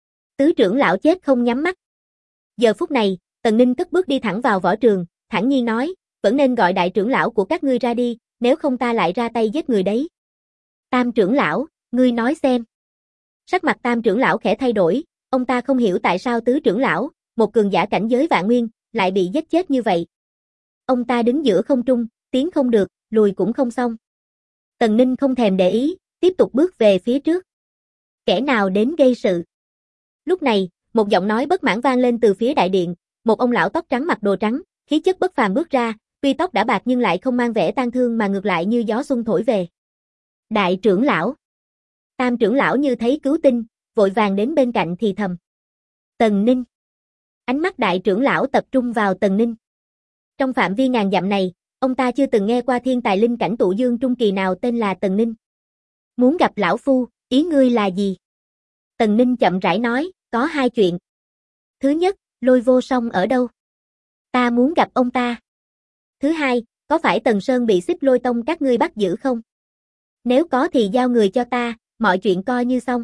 Tứ trưởng lão chết không nhắm mắt. Giờ phút này, Tần Ninh cất bước đi thẳng vào võ trường, thản nhiên nói, vẫn nên gọi đại trưởng lão của các ngươi ra đi, nếu không ta lại ra tay giết người đấy. Tam trưởng lão, ngươi nói xem. Sắc mặt tam trưởng lão khẽ thay đổi, ông ta không hiểu tại sao tứ trưởng lão, một cường giả cảnh giới vạn nguyên, lại bị giết chết như vậy. Ông ta đứng giữa không trung, tiến không được, lùi cũng không xong. Tần Ninh không thèm để ý, tiếp tục bước về phía trước. Kẻ nào đến gây sự? Lúc này, một giọng nói bất mãn vang lên từ phía đại điện, một ông lão tóc trắng mặc đồ trắng, khí chất bất phàm bước ra, tuy tóc đã bạc nhưng lại không mang vẻ tang thương mà ngược lại như gió xuân thổi về. Đại trưởng lão. Tam trưởng lão như thấy cứu tinh, vội vàng đến bên cạnh thì thầm. Tần Ninh. Ánh mắt đại trưởng lão tập trung vào Tần Ninh. Trong phạm vi ngàn dặm này, ông ta chưa từng nghe qua thiên tài linh cảnh tụ dương trung kỳ nào tên là Tần Ninh. Muốn gặp lão phu, ý ngươi là gì? Tần Ninh chậm rãi nói, có hai chuyện. Thứ nhất, Lôi Vô Song ở đâu? Ta muốn gặp ông ta. Thứ hai, có phải Tần Sơn bị Xích Lôi Tông các ngươi bắt giữ không? Nếu có thì giao người cho ta, mọi chuyện coi như xong.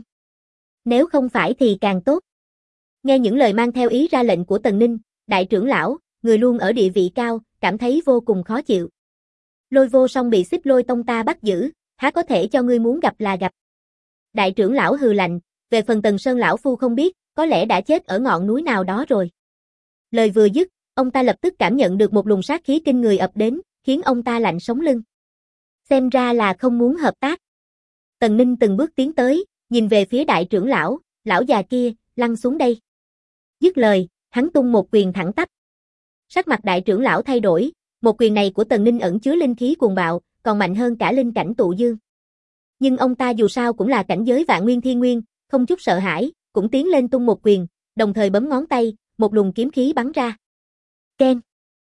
Nếu không phải thì càng tốt. Nghe những lời mang theo ý ra lệnh của Tần Ninh, đại trưởng lão, người luôn ở địa vị cao, cảm thấy vô cùng khó chịu. Lôi Vô Song bị Xích Lôi Tông ta bắt giữ, há có thể cho ngươi muốn gặp là gặp. Đại trưởng lão hừ lạnh, về phần Tần Sơn lão phu không biết, có lẽ đã chết ở ngọn núi nào đó rồi. Lời vừa dứt, ông ta lập tức cảm nhận được một luồng sát khí kinh người ập đến, khiến ông ta lạnh sống lưng. Xem ra là không muốn hợp tác. Tần Ninh từng bước tiến tới, nhìn về phía đại trưởng lão, lão già kia, lăn xuống đây. Dứt lời, hắn tung một quyền thẳng tắp. Sắc mặt đại trưởng lão thay đổi, một quyền này của Tần Ninh ẩn chứa linh khí cuồng bạo, còn mạnh hơn cả linh cảnh tụ dương. Nhưng ông ta dù sao cũng là cảnh giới vạn nguyên thiên nguyên, không chút sợ hãi, cũng tiến lên tung một quyền, đồng thời bấm ngón tay, một luồng kiếm khí bắn ra. Keng.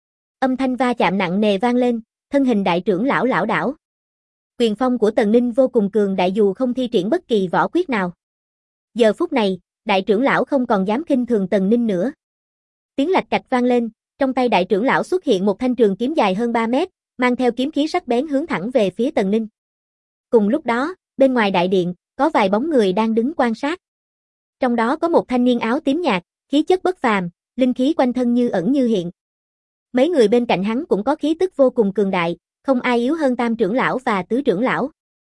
Âm thanh va chạm nặng nề vang lên, thân hình đại trưởng lão lảo đảo. Quyền phong của Tần Ninh vô cùng cường đại dù không thi triển bất kỳ võ quyết nào. Giờ phút này, đại trưởng lão không còn dám khinh thường Tần Ninh nữa. Tiếng lạch cạch vang lên, trong tay đại trưởng lão xuất hiện một thanh trường kiếm dài hơn 3 mét, mang theo kiếm khí sắc bén hướng thẳng về phía Tần Ninh. Cùng lúc đó, bên ngoài đại điện, có vài bóng người đang đứng quan sát. Trong đó có một thanh niên áo tím nhạt, khí chất bất phàm, linh khí quanh thân như ẩn như hiện. Mấy người bên cạnh hắn cũng có khí tức vô cùng cường đại, không ai yếu hơn tam trưởng lão và tứ trưởng lão.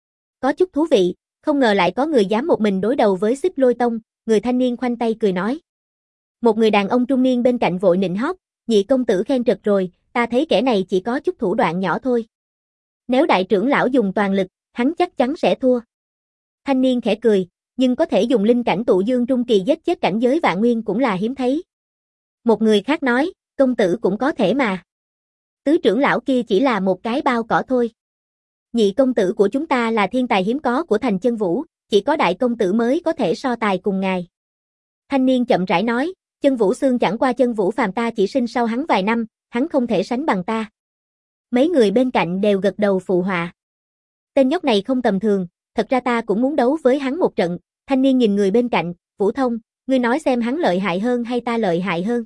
Có chút thú vị, không ngờ lại có người dám một mình đối đầu với Xích Lôi Tông, người thanh niên khoanh tay cười nói. Một người đàn ông trung niên bên cạnh vội nịnh hót, nhị công tử khen trật rồi, ta thấy kẻ này chỉ có chút thủ đoạn nhỏ thôi. Nếu đại trưởng lão dùng toàn lực, hắn chắc chắn sẽ thua. Thanh niên khẽ cười, nhưng có thể dùng linh cảnh tụ dương trung kỳ giết chết cảnh giới vạn nguyên cũng là hiếm thấy. Một người khác nói, công tử cũng có thể mà. Tứ trưởng lão kia chỉ là một cái bao cỏ thôi. Nhị công tử của chúng ta là thiên tài hiếm có của thành Chân Vũ, chỉ có đại công tử mới có thể so tài cùng ngài. Thanh niên chậm rãi nói, Chân Vũ Xương chẳng qua Chân Vũ phàm ta chỉ sinh sau hắn vài năm, hắn không thể sánh bằng ta. Mấy người bên cạnh đều gật đầu phụ họa. Tên nhóc này không tầm thường, thật ra ta cũng muốn đấu với hắn một trận. Thanh niên nhìn người bên cạnh, Vũ Thông, ngươi nói xem hắn lợi hại hơn hay ta lợi hại hơn.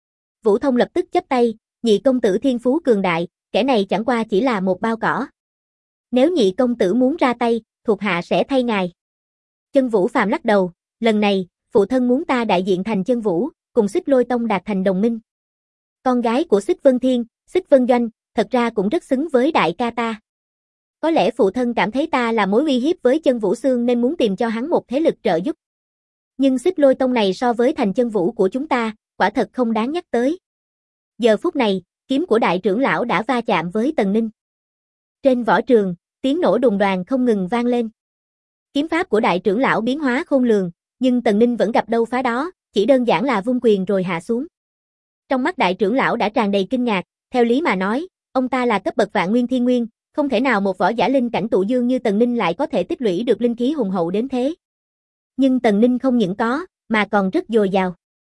Vũ Thông lập tức chắp tay, nhị công tử thiên phú cường đại, kẻ này chẳng qua chỉ là một bao cỏ. Nếu nhị công tử muốn ra tay, thuộc hạ sẽ thay ngài. Chân Vũ phàm lắc đầu, lần này, phụ thân muốn ta đại diện thành Chân Vũ, cùng Xích Lôi Tông đạt thành đồng minh. Con gái của Xích Vân Thiên, Xích Vân Doanh, thật ra cũng rất xứng với đại ca ta. Có lẽ phụ thân cảm thấy ta là mối uy hiếp với Chân Vũ Xương nên muốn tìm cho hắn một thế lực trợ giúp. Nhưng Xích Lôi Tông này so với thành Chân Vũ của chúng ta, quả thật không đáng nhắc tới. Giờ phút này, kiếm của đại trưởng lão đã va chạm với Tần Ninh. Trên võ trường, tiếng nổ đùng đoàng không ngừng vang lên. Kiếm pháp của đại trưởng lão biến hóa khôn lường, nhưng Tần Ninh vẫn gặp đâu phá đó, chỉ đơn giản là vung quyền rồi hạ xuống. Trong mắt đại trưởng lão đã tràn đầy kinh ngạc, theo lý mà nói, ông ta là cấp bậc vạn nguyên thiên nguyên, không thể nào một võ giả linh cảnh tụ dương như Tần Ninh lại có thể tích lũy được linh khí hùng hậu đến thế. Nhưng Tần Ninh không những có, mà còn rất dồi dào.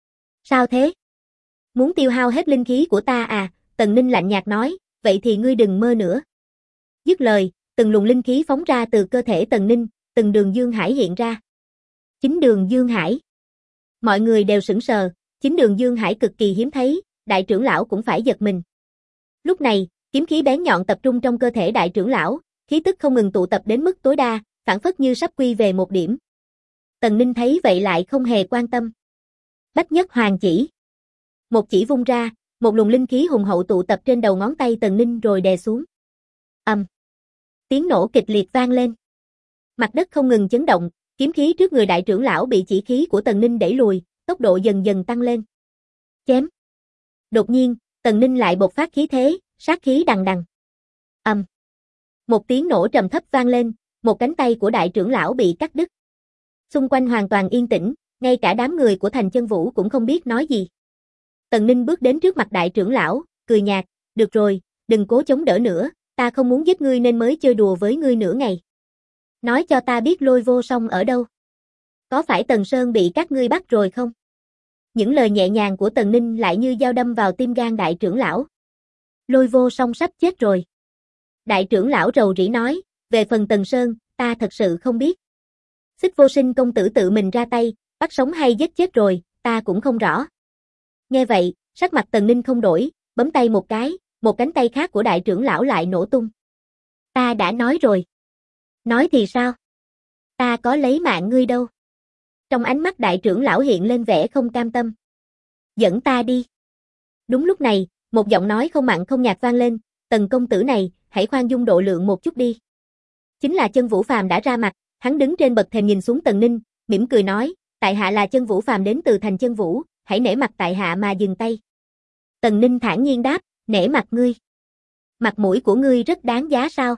Sao thế? Muốn tiêu hao hết linh khí của ta à? Tần Ninh lạnh nhạt nói, vậy thì ngươi đừng mơ nữa. Dứt lời, từng luồng linh khí phóng ra từ cơ thể Tần Ninh, từng đường dương hải hiện ra. Chính đường dương hải. Mọi người đều sững sờ, chính đường dương hải cực kỳ hiếm thấy, đại trưởng lão cũng phải giật mình. Lúc này, kiếm khí bén nhọn tập trung trong cơ thể đại trưởng lão, khí tức không ngừng tụ tập đến mức tối đa, phảng phất như sắp quy về một điểm. Tần Ninh thấy vậy lại không hề quan tâm. Bách Nhất Hoàng chỉ. Một chỉ vung ra, một luồng linh khí hùng hậu tụ tập trên đầu ngón tay Tần Ninh rồi đè xuống. Tiếng nổ kịch liệt vang lên. Mặt đất không ngừng chấn động, kiếm khí trước người đại trưởng lão bị chỉ khí của Tần Ninh đẩy lùi, tốc độ dần dần tăng lên. Chém. Đột nhiên, Tần Ninh lại bộc phát khí thế, sát khí đằng đằng. Một tiếng nổ trầm thấp vang lên, một cánh tay của đại trưởng lão bị cắt đứt. Xung quanh hoàn toàn yên tĩnh, ngay cả đám người của Thành Chân Vũ cũng không biết nói gì. Tần Ninh bước đến trước mặt đại trưởng lão, cười nhạt, được rồi, đừng cố chống đỡ nữa, ta không muốn giết ngươi nên mới chơi đùa với ngươi nửa ngày. Nói cho ta biết Lôi Vô Song ở đâu? Có phải Tần Sơn bị các ngươi bắt rồi không? Những lời nhẹ nhàng của Tần Ninh lại như dao đâm vào tim gan đại trưởng lão. Lôi Vô Song sắp chết rồi. Đại trưởng lão rầu rĩ nói, về phần Tần Sơn, ta thật sự không biết. Xích Vô Sinh công tử tự mình ra tay, bắt sống hay giết chết rồi, ta cũng không rõ. Nghe vậy, sắc mặt Tần Ninh không đổi, bấm tay một cái, một cánh tay khác của đại trưởng lão lại nổ tung. Ta đã nói rồi. Nói thì sao? Ta có lấy mạng ngươi đâu. Trong ánh mắt đại trưởng lão hiện lên vẻ không cam tâm. Dẫn ta đi. Đúng lúc này, một giọng nói không mặn không nhạt vang lên, Tần công tử này, hãy khoan dung độ lượng một chút đi. Chính là Chân Vũ Phàm đã ra mặt, hắn đứng trên bậc thềm nhìn xuống Tần Ninh, mỉm cười nói, tại hạ là Chân Vũ Phàm đến từ Thành Chân Vũ, hãy nể mặt tại hạ mà dừng tay. Tần Ninh thản nhiên đáp, nể mặt ngươi. Mặt mũi của ngươi rất đáng giá sao?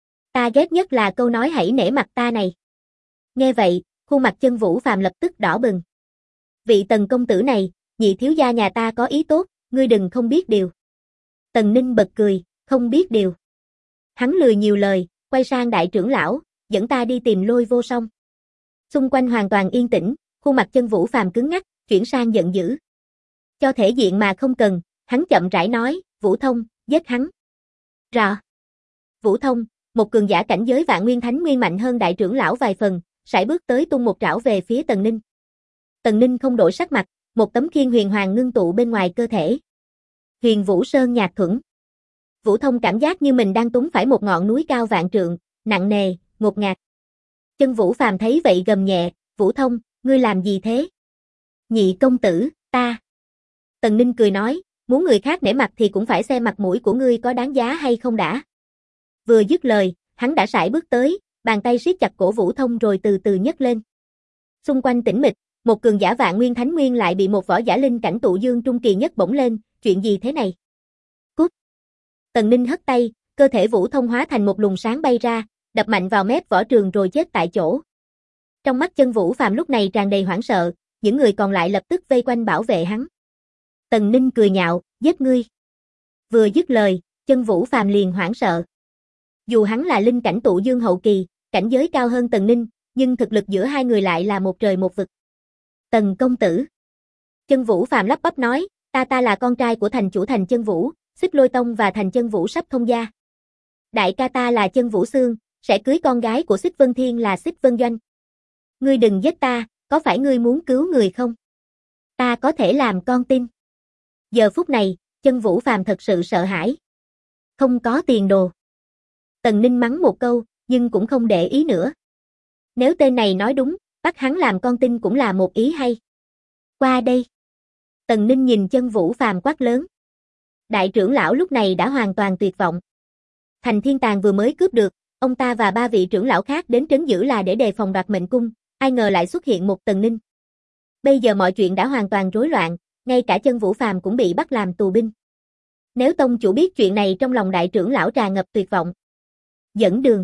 Ta ghét nhất là câu nói hãy nể mặt ta này. Nghe vậy, khuôn mặt Chân Vũ Phàm lập tức đỏ bừng. Vị Tần công tử này, nhị thiếu gia nhà ta có ý tốt, ngươi đừng không biết điều. Tần Ninh bật cười, không biết điều. Hắn lười nhiều lời, quay sang đại trưởng lão, dẫn ta đi tìm Lôi Vô Song. Xung quanh hoàn toàn yên tĩnh, khuôn mặt Chân Vũ Phàm cứng ngắc, chuyển sang giận dữ. Cho thể diện mà không cần, hắn chậm rãi nói, Vũ Thông, giết hắn. Rọ. Vũ Thông, một cường giả cảnh giới Vạn Nguyên Thánh Nguyên mạnh hơn đại trưởng lão vài phần, sải bước tới tung một trảo về phía Tần Ninh. Tần Ninh không đổi sắc mặt, một tấm khiên huyền hoàng ngưng tụ bên ngoài cơ thể. Huyền Vũ Sơn Nhạc Thuẫn. Vũ Thông cảm giác như mình đang túng phải một ngọn núi cao vạn trượng, nặng nề, ngột ngạt. Chân Vũ Phàm thấy vậy gầm nhẹ, Vũ Thông, ngươi làm gì thế? Nhị công tử, ta. Tần Ninh cười nói, muốn người khác nể mặt thì cũng phải xem mặt mũi của ngươi có đáng giá hay không đã. Vừa dứt lời, hắn đã sải bước tới, bàn tay siết chặt cổ Vũ Thông rồi từ từ nhấc lên. Xung quanh tĩnh mịch, một cường giả Vạn Nguyên Thánh Nguyên lại bị một võ giả linh cảnh tụ dương trung kỳ nhất bổng lên, chuyện gì thế này? Cút. Tần Ninh hất tay, cơ thể Vũ Thông hóa thành một luồng sáng bay ra, đập mạnh vào mép võ trường rồi chết tại chỗ. Trong mắt Chân Vũ Phàm lúc này tràn đầy hoảng sợ, những người còn lại lập tức vây quanh bảo vệ hắn. Tần Ninh cười nhạo, giết ngươi. Vừa dứt lời, Chân Vũ Phàm liền hoảng sợ. Dù hắn là linh cảnh tụ dương hậu kỳ, cảnh giới cao hơn Tần Ninh, nhưng thực lực giữa hai người lại là một trời một vực. Tần công tử. Chân Vũ Phàm lắp bắp nói, ta là con trai của thành chủ Thành Chân Vũ, Xích Lôi Tông và Thành Chân Vũ sắp thông gia. Đại ca ta là Chân Vũ Xương, sẽ cưới con gái của Xích Vân Thiên là Xích Vân Doanh. Ngươi đừng giết ta, có phải ngươi muốn cứu người không? Ta có thể làm con tin. Giờ phút này, Chân Vũ Phàm thật sự sợ hãi. Không có tiền đồ. Tần Ninh mắng một câu, nhưng cũng không để ý nữa. Nếu tên này nói đúng, bắt hắn làm con tin cũng là một ý hay. Qua đây. Tần Ninh nhìn Chân Vũ Phàm quát lớn. Đại trưởng lão lúc này đã hoàn toàn tuyệt vọng. Thành Thiên Tàng vừa mới cướp được, ông ta và ba vị trưởng lão khác đến trấn giữ là để đề phòng đoạt mệnh cung, ai ngờ lại xuất hiện một Tần Ninh. Bây giờ mọi chuyện đã hoàn toàn rối loạn, ngay cả Chân Vũ Phàm cũng bị bắt làm tù binh. Nếu tông chủ biết chuyện này trong lòng đại trưởng lão tràn ngập tuyệt vọng. Dẫn đường.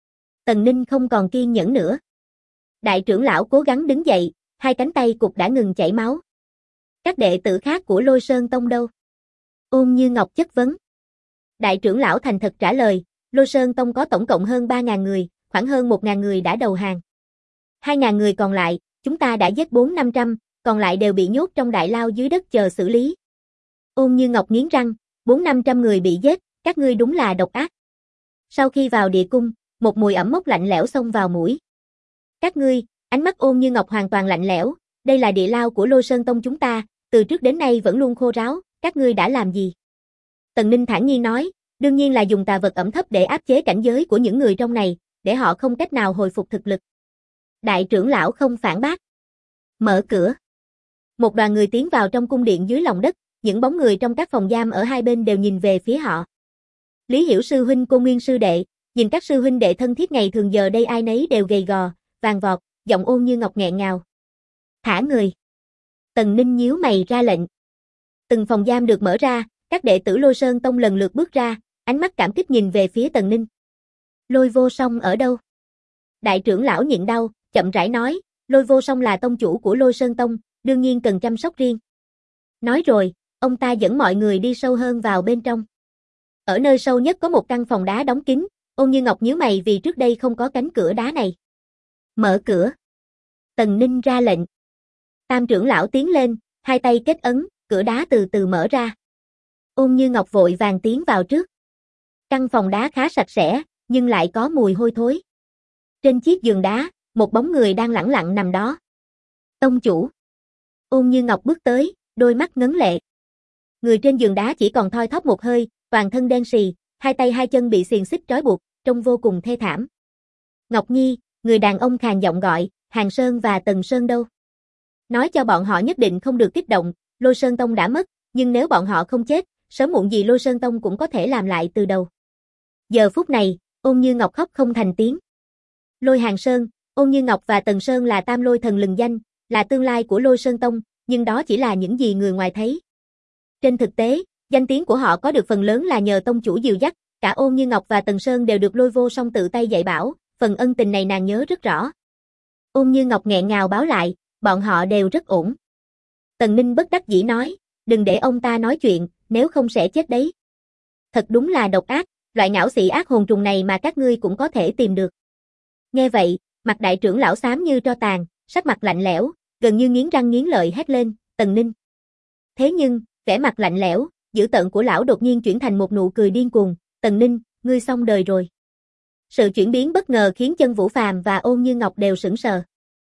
Tần Ninh không còn kiên nhẫn nữa. Đại trưởng lão cố gắng đứng dậy, hai cánh tay cụt đã ngừng chảy máu. Các đệ tử khác của Lôi Sơn Tông đâu? Ôn Như Ngọc chất vấn. Đại trưởng lão thành thật trả lời, Lôi Sơn Tông có tổng cộng hơn 3.000 người, khoảng hơn 1.000 người đã đầu hàng. 2.000 người còn lại, chúng ta đã giết 400-500, còn lại đều bị nhốt trong đại lao dưới đất chờ xử lý. Ôn Như Ngọc nghiến răng, 400-500 người bị giết, các ngươi đúng là độc ác. Sau khi vào địa cung, một mùi ẩm mốc lạnh lẽo xông vào mũi. Các ngươi, ánh mắt Ôn Như Ngọc hoàn toàn lạnh lẽo, đây là địa lao của Lôi Sơn Tông chúng ta, từ trước đến nay vẫn luôn khô ráo, các ngươi đã làm gì? Tần Ninh thản nhiên nói, đương nhiên là dùng tà vật ẩm thấp để áp chế cảnh giới của những người trong này, để họ không cách nào hồi phục thực lực. Đại trưởng lão không phản bác. Mở cửa. Một đoàn người tiến vào trong cung điện dưới lòng đất, những bóng người trong các phòng giam ở hai bên đều nhìn về phía họ. Lý Hiểu sư huynh, Cô Nguyên sư đệ, nhìn các sư huynh đệ thân thiết ngày thường giờ đây ai nấy đều gầy gò, vàng vọt, giọng Ôn Như Ngọc nghẹn ngào. Thả người. Tần Ninh nhíu mày ra lệnh. Từng phòng giam được mở ra, các đệ tử Lôi Sơn Tông lần lượt bước ra, ánh mắt cảm kích nhìn về phía Tần Ninh. Lôi Vô Song ở đâu? Đại trưởng lão nhịn đau, chậm rãi nói, Lôi Vô Song là tông chủ của Lôi Sơn Tông, đương nhiên cần chăm sóc riêng. Nói rồi, ông ta dẫn mọi người đi sâu hơn vào bên trong. Ở nơi sâu nhất có một căn phòng đá đóng kín, Ôn Như Ngọc nhíu mày vì trước đây không có cánh cửa đá này. Mở cửa. Tần Ninh ra lệnh. Tam trưởng lão tiến lên, hai tay kết ấn, cửa đá từ từ mở ra. Ôn Như Ngọc vội vàng tiến vào trước. Căn phòng đá khá sạch sẽ, nhưng lại có mùi hôi thối. Trên chiếc giường đá, một bóng người đang lẳng lặng nằm đó. Tông chủ. Ôn Như Ngọc bước tới, đôi mắt ngấn lệ. Người trên giường đá chỉ còn thoi thóp một hơi, toàn thân đen sì, hai tay hai chân bị xiềng xích trói buộc, trông vô cùng thê thảm. Ngọc Nhi, người đàn ông khàn giọng gọi, Hàng Sơn và Tần Sơn đâu? Nói cho bọn họ nhất định không được kích động, Lôi Sơn Tông đã mất, nhưng nếu bọn họ không chết, sớm muộn gì Lôi Sơn Tông cũng có thể làm lại từ đầu. Giờ phút này, Ôn Như Ngọc khóc không thành tiếng. Lôi Hàng Sơn, Ôn Như Ngọc và Tần Sơn là tam lôi thần lừng danh, là tương lai của Lôi Sơn Tông, nhưng đó chỉ là những gì người ngoài thấy. Trên thực tế, danh tiếng của họ có được phần lớn là nhờ tông chủ dìu dắt, cả Ôn Như Ngọc và Tần Sơn đều được Lôi Vô Song tự tay dạy bảo, phần ân tình này nàng nhớ rất rõ. Ôn Như Ngọc nghẹn ngào báo lại, bọn họ đều rất ổn. Tần Ninh bất đắc dĩ nói, đừng để ông ta nói chuyện, nếu không sẽ chết đấy. Thật đúng là độc ác, loại ngạo xị ác hồn trùng này mà các ngươi cũng có thể tìm được. Nghe vậy, mặt đại trưởng lão xám như tro tàn, sắc mặt lạnh lẽo, gần như nghiến răng nghiến lợi hét lên, Tần Ninh. Thế nhưng, vẻ mặt lạnh lẽo, dữ tợn của lão đột nhiên chuyển thành một nụ cười điên cuồng, Tần Ninh, ngươi xong đời rồi. Sự chuyển biến bất ngờ khiến Chân Vũ Phàm và Ôn Như Ngọc đều sững sờ.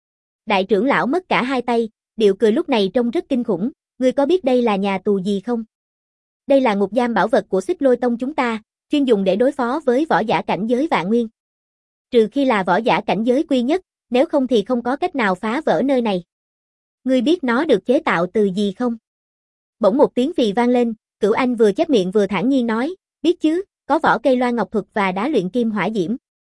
Đại trưởng lão mất cả hai tay, điệu cười lúc này trông rất kinh khủng, ngươi có biết đây là nhà tù gì không? Đây là ngục giam bảo vật của Xích Lôi Tông chúng ta, chuyên dùng để đối phó với võ giả cảnh giới vạn nguyên. Trừ khi là võ giả cảnh giới quy nhất, nếu không thì không có cách nào phá vỡ nơi này. Ngươi biết nó được chế tạo từ gì không? Bỗng một tiếng phì vang lên, Cửu Anh vừa chép miệng vừa thản nhiên nói, biết chứ, có vỏ cây loan ngọc thuật và đá luyện kim hỏa diễm.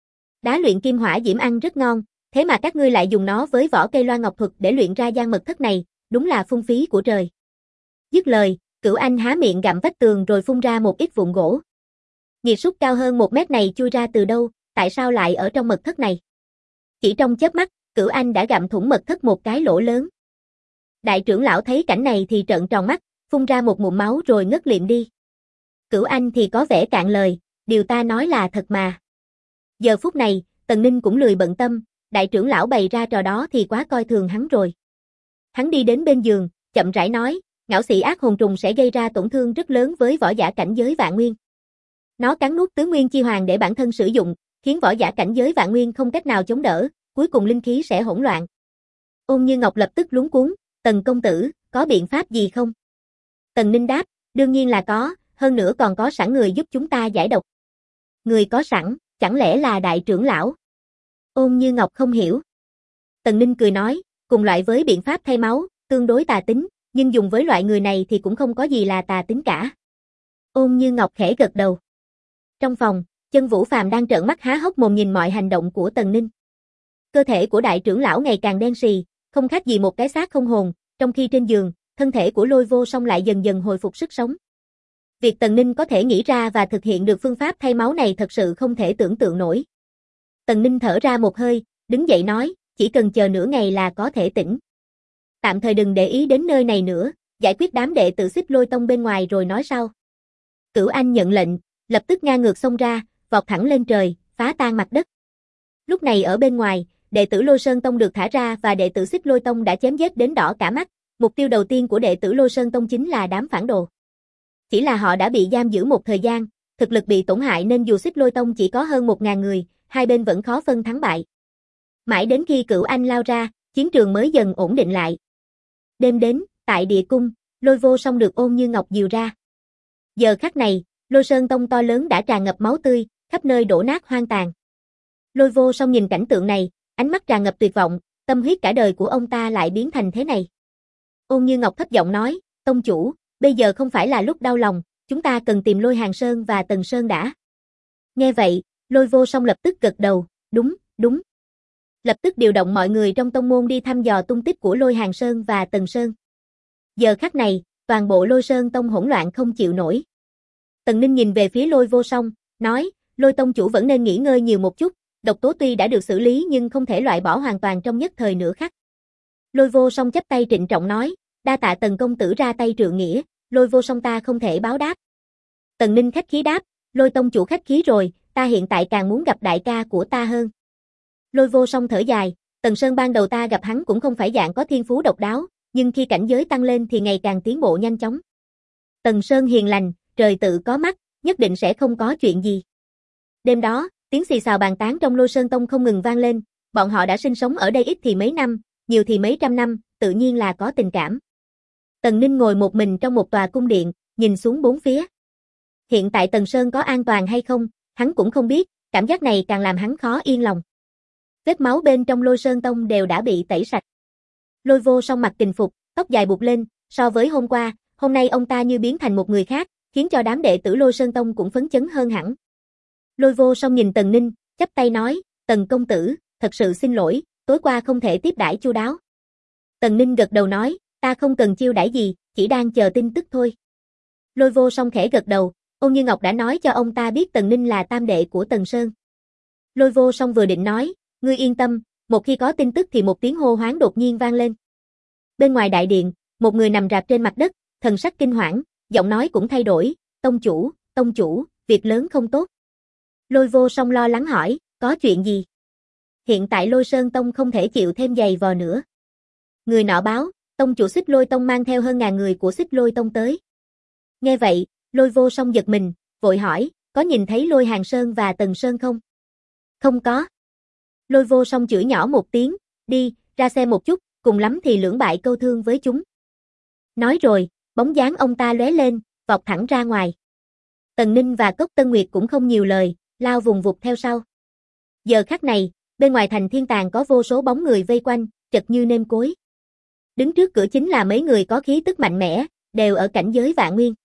Đá luyện kim hỏa diễm ăn rất ngon, thế mà các ngươi lại dùng nó với vỏ cây loan ngọc thuật để luyện ra gian mật thất này, đúng là phung phí của trời. Dứt lời, Cửu Anh há miệng gặm vách tường rồi phun ra một ít vụn gỗ. Nhiệt súc cao hơn 1 mét này chui ra từ đâu, tại sao lại ở trong mật thất này? Chỉ trong chớp mắt, Cửu Anh đã gặm thủng mật thất một cái lỗ lớn. Đại trưởng lão thấy cảnh này thì trợn tròn mắt, phun ra một ngụm máu rồi ngất liệm đi. Cửu Anh thì có vẻ cạn lời, điều ta nói là thật mà. Giờ phút này, Tần Ninh cũng lười bận tâm, đại trưởng lão bày ra trò đó thì quá coi thường hắn rồi. Hắn đi đến bên giường, chậm rãi nói, ngạo xị ác hồn trùng sẽ gây ra tổn thương rất lớn với võ giả cảnh giới vạn nguyên. Nó cắn nuốt tứ nguyên chi hoàng để bản thân sử dụng, khiến võ giả cảnh giới vạn nguyên không cách nào chống đỡ, cuối cùng linh khí sẽ hỗn loạn. Ôn Như Ngọc lập tức luống cuống, Tần công tử, có biện pháp gì không? Tần Ninh đáp, đương nhiên là có, hơn nữa còn có sẵn người giúp chúng ta giải độc. Người có sẵn, chẳng lẽ là đại trưởng lão? Ôn Như Ngọc không hiểu. Tần Ninh cười nói, cùng loại với biện pháp thay máu, tương đối tà tính, nhưng dùng với loại người này thì cũng không có gì là tà tính cả. Ôn Như Ngọc khẽ gật đầu. Trong phòng, Chân Vũ Phàm đang trợn mắt há hốc mồm nhìn mọi hành động của Tần Ninh. Cơ thể của đại trưởng lão ngày càng đen sì, không khác gì một cái xác không hồn, trong khi trên giường, thân thể của Lôi Vô Song lại dần dần hồi phục sức sống. Việc Tần Ninh có thể nghĩ ra và thực hiện được phương pháp thay máu này thật sự không thể tưởng tượng nổi. Tần Ninh thở ra một hơi, đứng dậy nói, chỉ cần chờ nửa ngày là có thể tỉnh. Tạm thời đừng để ý đến nơi này nữa, giải quyết đám đệ tử Xích Lôi Tông bên ngoài rồi nói sau. Cửu Anh nhận lệnh, lập tức ngang ngược xông ra, vọt thẳng lên trời, phá tan mặt đất. Lúc này ở bên ngoài, đệ tử Lôi Sơn Tông được thả ra và đệ tử Xích Lôi Tông đã chém giết đến đỏ cả mắt, mục tiêu đầu tiên của đệ tử Lôi Sơn Tông chính là đám phản đồ. Chỉ là họ đã bị giam giữ một thời gian, thực lực bị tổn hại nên dù Xích Lôi Tông chỉ có hơn 1000 người, hai bên vẫn khó phân thắng bại. Mãi đến khi Cửu Anh lao ra, chiến trường mới dần ổn định lại. Đêm đến, tại địa cung, Lôi Vô Song được Ôn Như Ngọc dìu ra. Giờ khắc này, Lôi Sơn Tông to lớn đã tràn ngập máu tươi, khắp nơi đổ nát hoang tàn. Lôi Vô Song nhìn cảnh tượng này, ánh mắt tràn ngập tuyệt vọng, tâm huyết cả đời của ông ta lại biến thành thế này. Ôn Như Ngọc thấp giọng nói, tông chủ, bây giờ không phải là lúc đau lòng, chúng ta cần tìm Lôi Hàng Sơn và Tần Sơn đã. Nghe vậy, Lôi Vô Song lập tức gật đầu, đúng, đúng. Lập tức điều động mọi người trong tông môn đi thăm dò tung tích của Lôi Hàng Sơn và Tần Sơn. Giờ khắc này, toàn bộ Lôi Sơn tông hỗn loạn không chịu nổi. Tần Ninh nhìn về phía Lôi Vô Song, nói, Lôi tông chủ vẫn nên nghỉ ngơi nhiều một chút, độc tố tuy đã được xử lý nhưng không thể loại bỏ hoàn toàn trong nhất thời nửa khắc. Lôi Vô Song chắp tay trịnh trọng nói, đa tạ Tần công tử ra tay trượng nghĩa, Lôi Vô Song ta không thể báo đáp. Tần Ninh khách khí đáp, Lôi tông chủ khách khí rồi, ta hiện tại càng muốn gặp đại ca của ta hơn. Lôi Vô Song thở dài, Tần Sơn ban đầu ta gặp hắn cũng không phải dạng có thiên phú độc đáo, nhưng khi cảnh giới tăng lên thì ngày càng tiến bộ nhanh chóng. Tần Sơn hiền lành, trời tự có mắt, nhất định sẽ không có chuyện gì. Đêm đó, tiếng xì xào bàn tán trong Lôi Sơn Tông không ngừng vang lên, bọn họ đã sinh sống ở đây ít thì mấy năm, nhiều thì mấy trăm năm, tự nhiên là có tình cảm. Tần Ninh ngồi một mình trong một tòa cung điện, nhìn xuống bốn phía. Hiện tại Tần Sơn có an toàn hay không, hắn cũng không biết, cảm giác này càng làm hắn khó yên lòng. Vết máu bên trong Lôi Sơn Tông đều đã bị tẩy sạch. Lôi Vô Song mặc kình phục, tóc dài buộc lên, so với hôm qua, hôm nay ông ta như biến thành một người khác, khiến cho đám đệ tử Lôi Sơn Tông cũng phấn chấn hơn hẳn. Lôi Vô Song nhìn Tần Ninh, chắp tay nói, Tần công tử, thật sự xin lỗi, tối qua không thể tiếp đãi chu đáo. Tần Ninh gật đầu nói, ta không cần chiêu đãi gì, chỉ đang chờ tin tức thôi. Lôi Vô Song khẽ gật đầu, Ôn Như Ngọc đã nói cho ông ta biết Tần Ninh là tam đệ của Tần Sơn. Lôi Vô Song vừa định nói, ngươi yên tâm, một khi có tin tức thì một tiếng hô hoáng đột nhiên vang lên. Bên ngoài đại điện, một người nằm rạp trên mặt đất, thần sắc kinh hoảng, giọng nói cũng thay đổi, tông chủ, việc lớn không tốt. Lôi Vô Song lo lắng hỏi, có chuyện gì? Hiện tại Lôi Sơn Tông không thể chịu thêm giày vò nữa. Người nọ báo, tông chủ Xích Lôi Tông mang theo hơn ngàn người của Xích Lôi Tông tới. Nghe vậy, Lôi Vô Song giật mình, vội hỏi, có nhìn thấy Lôi Hàng Sơn và Tần Sơn không? Không có. Lôi Vô Song chửi nhỏ một tiếng, đi, ra xem một chút, cùng lắm thì lưỡng bại câu thương với chúng. Nói rồi, bóng dáng ông ta lóe lên, vọt thẳng ra ngoài. Tần Ninh và Cốc Tân Nguyệt cũng không nhiều lời, lao vùng vụt theo sau. Giờ khắc này, bên ngoài thành Thiên Tàng có vô số bóng người vây quanh, chật như nêm cối. Đứng trước cửa chính là mấy người có khí tức mạnh mẽ, đều ở cảnh giới vạn nguyên.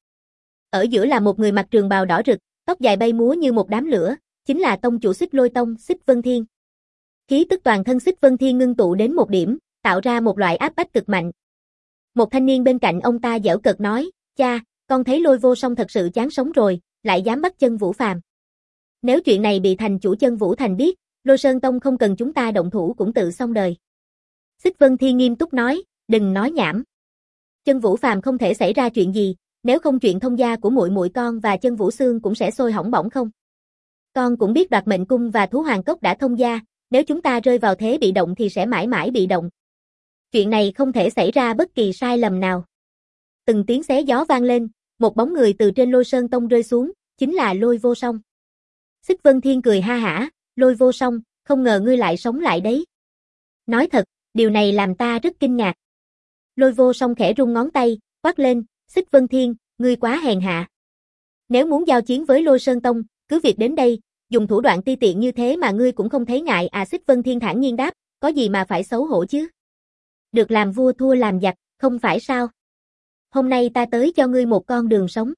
Ở giữa là một người mặc trường bào đỏ rực, tóc dài bay múa như một đám lửa, chính là tông chủ Xích Lôi Tông, Xích Vân Thiên. Khí tức toàn thân Xích Vân Thiên ngưng tụ đến một điểm, tạo ra một loại áp bách cực mạnh. Một thanh niên bên cạnh ông ta giễu cợt nói, cha, con thấy Lôi Vô Song thật sự chán sống rồi, lại dám bắt chân Vũ Phàm. Nếu chuyện này bị thành chủ chân Vũ Thành biết, Lôi Sơn Tông không cần chúng ta động thủ cũng tự xong đời. Xích Vân Thiên nghiêm túc nói, đừng nói nhảm. Chân Vũ Phàm không thể xảy ra chuyện gì, nếu không chuyện thông gia của muội muội con và chân Vũ Xương cũng sẽ sôi hỏng bỏng không. Con cũng biết Đoạt Mệnh Cung và Thú Hoàng Cốc đã thông gia, nếu chúng ta rơi vào thế bị động thì sẽ mãi mãi bị động. Chuyện này không thể xảy ra bất kỳ sai lầm nào. Từng tiếng xé gió vang lên, một bóng người từ trên Lôi Sơn Tông rơi xuống, chính là Lôi Vô Song. Xích Vân Thiên cười ha hả, Lôi Vô Song, không ngờ ngươi lại sống lại đấy. Nói thật, điều này làm ta rất kinh ngạc. Lôi Vô Song khẽ rung ngón tay, quát lên, Xích Vân Thiên, ngươi quá hèn hạ. Nếu muốn giao chiến với Lôi Sơn Tông, cứ việc đến đây, dùng thủ đoạn ti tiện như thế mà ngươi cũng không thấy ngại à. Xích Vân Thiên thản nhiên đáp, có gì mà phải xấu hổ chứ. Được làm vua thua làm giặc, không phải sao. Hôm nay ta tới cho ngươi một con đường sống.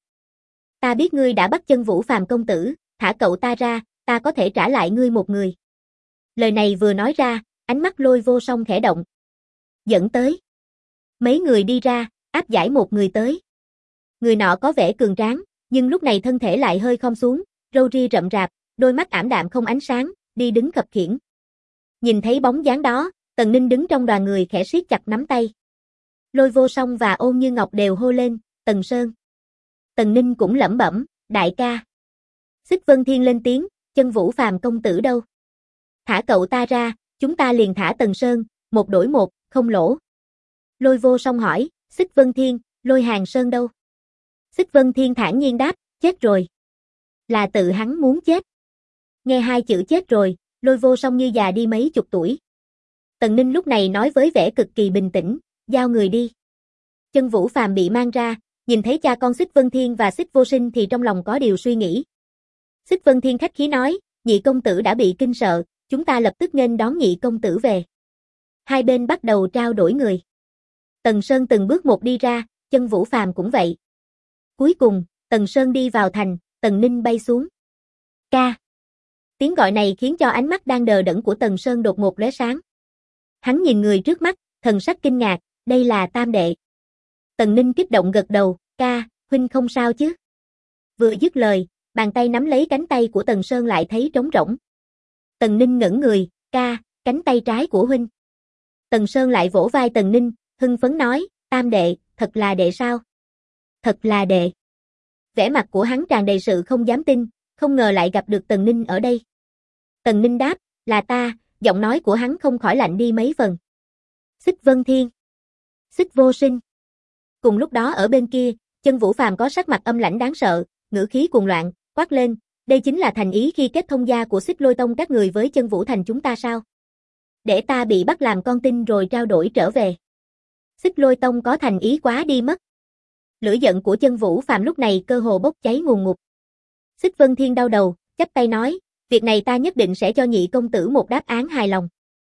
Ta biết ngươi đã bắt chân Vũ Phàm công tử, thả cậu ta ra, ta có thể trả lại ngươi một người. Lời này vừa nói ra, ánh mắt Lôi Vô Song khẽ động. Dẫn tới. Mấy người đi ra, áp giải một người tới. Người nọ có vẻ cường tráng, nhưng lúc này thân thể lại hơi khom xuống, râu ria rậm rạp, đôi mắt ảm đạm không ánh sáng, đi đứng khập khiễng. Nhìn thấy bóng dáng đó, Tần Ninh đứng trong đoàn người khẽ siết chặt nắm tay. Lôi Vô Song và Ôn Như Ngọc đều hô lên, Tần Sơn. Tần Ninh cũng lẩm bẩm, đại ca. Xích Vân Thiên lên tiếng, chân Vũ Phàm công tử đâu? Thả cậu ta ra, chúng ta liền thả Tần Sơn, một đổi một, không lỗ. Lôi Vô Song hỏi, Xích Vân Thiên, Lôi Hàng Sơn đâu? Xích Vân Thiên thản nhiên đáp, chết rồi. Là tự hắn muốn chết. Nghe hai chữ chết rồi, Lôi Vô Song như già đi mấy chục tuổi. Tần Ninh lúc này nói với vẻ cực kỳ bình tĩnh, giao người đi. Chân Vũ Phàm bị mang ra, nhìn thấy cha con Xích Vân Thiên và Xích Vô Sinh thì trong lòng có điều suy nghĩ. Xích Vân Thiên khách khí nói, nhị công tử đã bị kinh sợ, chúng ta lập tức nghênh đón nhị công tử về. Hai bên bắt đầu trao đổi người. Tần Sơn từng bước một đi ra, Chân Vũ Phàm cũng vậy. Cuối cùng, Tần Sơn đi vào thành, Tần Ninh bay xuống. Ca. Tiếng gọi này khiến cho ánh mắt đang đờ đẫn của Tần Sơn đột ngột lóe sáng. Hắn nhìn người trước mắt, thần sắc kinh ngạc, đây là Tam đệ. Tần Ninh kích động gật đầu, ca, huynh không sao chứ? Vừa dứt lời, bàn tay nắm lấy cánh tay của Tần Sơn lại thấy trống rỗng. Tần Ninh ngẩn người, ca, cánh tay trái của huynh. Tần Sơn lại vỗ vai Tần Ninh, hưng phấn nói, Tam đệ, thật là đệ sao? Thật là đệ. Vẻ mặt của hắn tràn đầy sự không dám tin, không ngờ lại gặp được Tần Ninh ở đây. Tần Ninh đáp, là ta, giọng nói của hắn không khỏi lạnh đi mấy phần. Xích Vân Thiên. Xích Vô Sinh. Cùng lúc đó ở bên kia, Chân Vũ Phàm có sắc mặt âm lãnh đáng sợ, ngữ khí cuồng loạn, quát lên, đây chính là thành ý khi kết thông gia của Xích Lôi Tông các người với Chân Vũ Thành chúng ta sao? Để ta bị bắt làm con tin rồi trao đổi trở về. Xích Lôi Tông có thành ý quá đi mất. Lửa giận của Chân Vũ Phàm lúc này cơ hồ bốc cháy ngùn ngụt. Xích Vân Thiên đau đầu, chắp tay nói, việc này ta nhất định sẽ cho nhị công tử một đáp án hài lòng.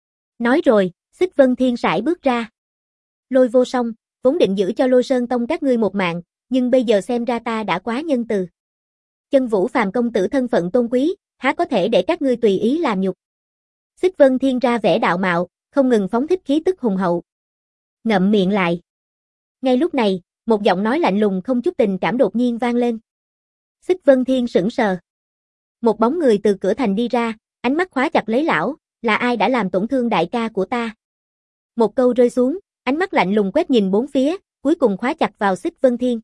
Nói rồi, Xích Vân Thiên sải bước ra. Lôi Vô Song, vốn định giữ cho Lôi Sơn Tông các ngươi một mạng, nhưng bây giờ xem ra ta đã quá nhân từ. Chân Vũ Phàm công tử thân phận tôn quý, há có thể để các ngươi tùy ý làm nhục. Xích Vân Thiên ra vẻ đạo mạo, không ngừng phóng thích khí tức hùng hậu. Ngậm miệng lại. Ngay lúc này, một giọng nói lạnh lùng không chút tình cảm đột nhiên vang lên. Xích Vân Thiên sững sờ. Một bóng người từ cửa thành đi ra, ánh mắt khóa chặt lấy lão, là ai đã làm tổn thương đại ca của ta? Một câu rơi xuống, ánh mắt lạnh lùng quét nhìn bốn phía, cuối cùng khóa chặt vào Xích Vân Thiên.